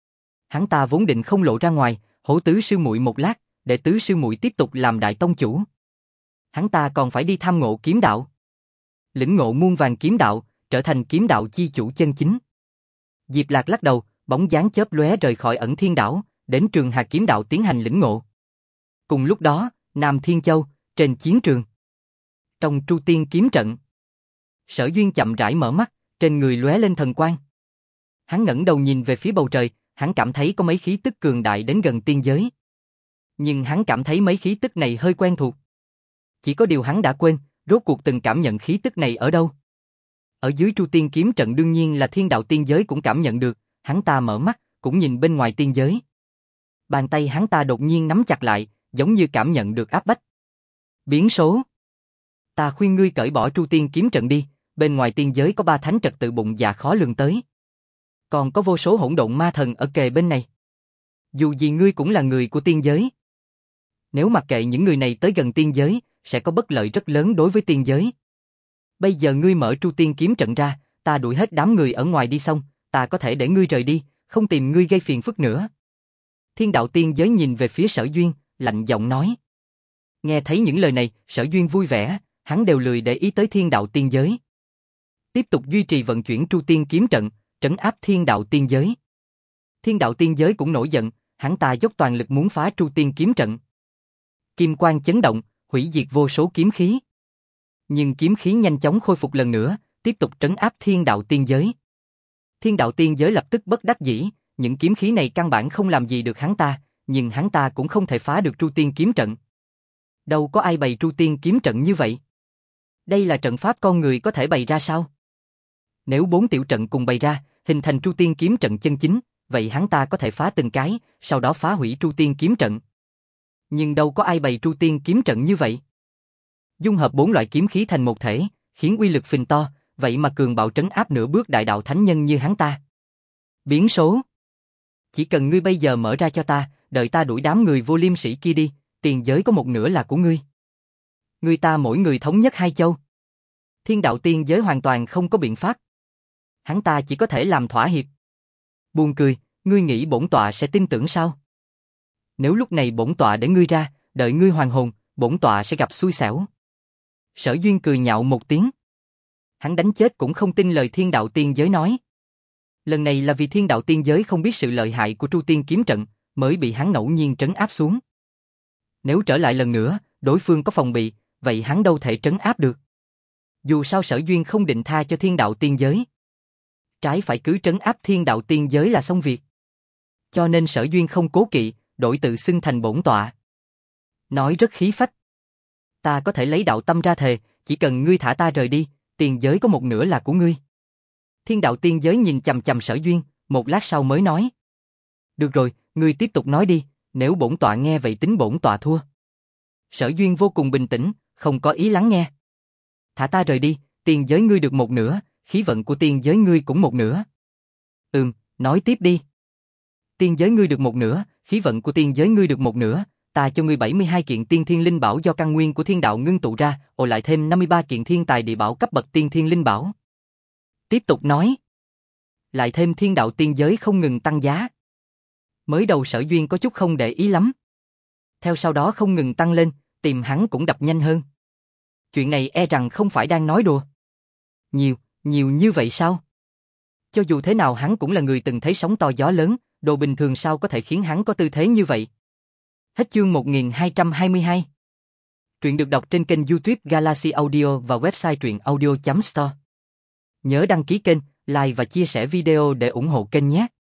Hắn ta vốn định không lộ ra ngoài, hổ tứ sư muội một lát, để tứ sư muội tiếp tục làm đại tông chủ. Hắn ta còn phải đi tham ngộ kiếm đạo. Lĩnh ngộ muôn vàn kiếm đạo, trở thành kiếm đạo chi chủ chân chính. Diệp Lạc lắc đầu, bóng dáng chớp lóe rời khỏi Ẩn Thiên đảo, đến trường Hà kiếm đạo tiến hành lĩnh ngộ. Cùng lúc đó, Nam Thiên Châu, trên chiến trường. Trong Tru Tiên kiếm trận, Sở Duyên chậm rãi mở mắt, trên người lóe lên thần quang. Hắn ngẩng đầu nhìn về phía bầu trời, hắn cảm thấy có mấy khí tức cường đại đến gần tiên giới. Nhưng hắn cảm thấy mấy khí tức này hơi quen thuộc. Chỉ có điều hắn đã quên, rốt cuộc từng cảm nhận khí tức này ở đâu. Ở dưới Tru Tiên kiếm trận đương nhiên là thiên đạo tiên giới cũng cảm nhận được, hắn ta mở mắt, cũng nhìn bên ngoài tiên giới. Bàn tay hắn ta đột nhiên nắm chặt lại, giống như cảm nhận được áp bách. Biến số. Ta khuyên ngươi cởi bỏ Tru Tiên kiếm trận đi, bên ngoài tiên giới có 3 thánh trật tự bụng dạ khó lường tới. Còn có vô số hỗn độn ma thần ở kề bên này. Dù gì ngươi cũng là người của tiên giới. Nếu mặc kệ những người này tới gần tiên giới, sẽ có bất lợi rất lớn đối với tiên giới. Bây giờ ngươi mở Tru Tiên kiếm trận ra, ta đuổi hết đám người ở ngoài đi xong, ta có thể để ngươi rời đi, không tìm ngươi gây phiền phức nữa. Thiên đạo tiên giới nhìn về phía Sở Duyên, lạnh giọng nói. Nghe thấy những lời này, Sở Duyên vui vẻ, hắn đều lười để ý tới thiên đạo tiên giới. Tiếp tục duy trì vận chuyển Tru Tiên kiếm trận, trấn áp thiên đạo tiên giới. Thiên đạo tiên giới cũng nổi giận, hắn ta dốc toàn lực muốn phá Tru Tiên kiếm trận. Kim quang chấn động, hủy diệt vô số kiếm khí. Nhưng kiếm khí nhanh chóng khôi phục lần nữa, tiếp tục trấn áp thiên đạo tiên giới. Thiên đạo tiên giới lập tức bất đắc dĩ, những kiếm khí này căn bản không làm gì được hắn ta, nhưng hắn ta cũng không thể phá được Tru Tiên kiếm trận. Đâu có ai bày Tru Tiên kiếm trận như vậy. Đây là trận pháp con người có thể bày ra sao? Nếu 4 tiểu trận cùng bày ra, hình thành Tru Tiên kiếm trận chân chính, vậy hắn ta có thể phá từng cái, sau đó phá hủy Tru Tiên kiếm trận. Nhưng đâu có ai bày Tru Tiên kiếm trận như vậy. Dung hợp 4 loại kiếm khí thành một thể, khiến uy lực phình to, vậy mà cường bạo trấn áp nửa bước đại đạo thánh nhân như hắn ta. Biến số. Chỉ cần ngươi bây giờ mở ra cho ta, đợi ta đuổi đám người vô liêm sĩ kia đi, tiền giới có một nửa là của ngươi. Người ta mỗi người thống nhất 2 châu. Thiên đạo tiên giới hoàn toàn không có biện pháp. Hắn ta chỉ có thể làm thỏa hiệp. Buồn cười, ngươi nghĩ bổn tọa sẽ tin tưởng sao? Nếu lúc này bổn tọa để ngươi ra, đợi ngươi hoàn hồn, bổn tọa sẽ gặp xui xẻo. Sở Duyên cười nhạo một tiếng. Hắn đánh chết cũng không tin lời thiên đạo tiên giới nói. Lần này là vì thiên đạo tiên giới không biết sự lợi hại của Tru Tiên kiếm trận, mới bị hắn ngẫu nhiên trấn áp xuống. Nếu trở lại lần nữa, đối phương có phòng bị, vậy hắn đâu thể trấn áp được. Dù sao Sở Duyên không định tha cho thiên đạo tiên giới. Trái phải cứ trấn áp thiên đạo tiên giới là xong việc. Cho nên Sở Duyên không cố kỵ, đổi tự xưng thành bổn tọa. Nói rất khí phách. Ta có thể lấy đạo tâm ra thề, chỉ cần ngươi thả ta rời đi, tiền giới có một nửa là của ngươi. Thiên đạo tiên giới nhìn chằm chằm Sở Duyên, một lát sau mới nói. Được rồi, ngươi tiếp tục nói đi, nếu bổn tọa nghe vậy tính bổn tọa thua. Sở Duyên vô cùng bình tĩnh, không có ý lắng nghe. Thả ta rời đi, tiền giới ngươi được một nửa, khí vận của tiền giới ngươi cũng một nửa. Nói tiếp đi. Tiên giới ngươi được một nửa, khí vận của tiên giới ngươi được một nửa, ta cho ngươi 72 kiện tiên thiên linh bảo do căn nguyên của thiên đạo ngưng tụ ra, lại thêm 53 kiện thiên tài địa bảo cấp bậc tiên thiên linh bảo. Tiếp tục nói. Lại thêm thiên đạo tiên giới không ngừng tăng giá. Mới đầu Sở Duyên có chút không để ý lắm. Theo sau đó không ngừng tăng lên, tìm hắn cũng đập nhanh hơn. Chuyện này e rằng không phải đang nói đùa. Nhiều như vậy sao? Cho dù thế nào hắn cũng là người từng thấy sóng to gió lớn, đồ bình thường sao có thể khiến hắn có tư thế như vậy. Hết chương 1222. Truyện được đọc trên kênh YouTube Galaxy Audio và website truyệnaudio.store. Nhớ đăng ký kênh, like và chia sẻ video để ủng hộ kênh nhé.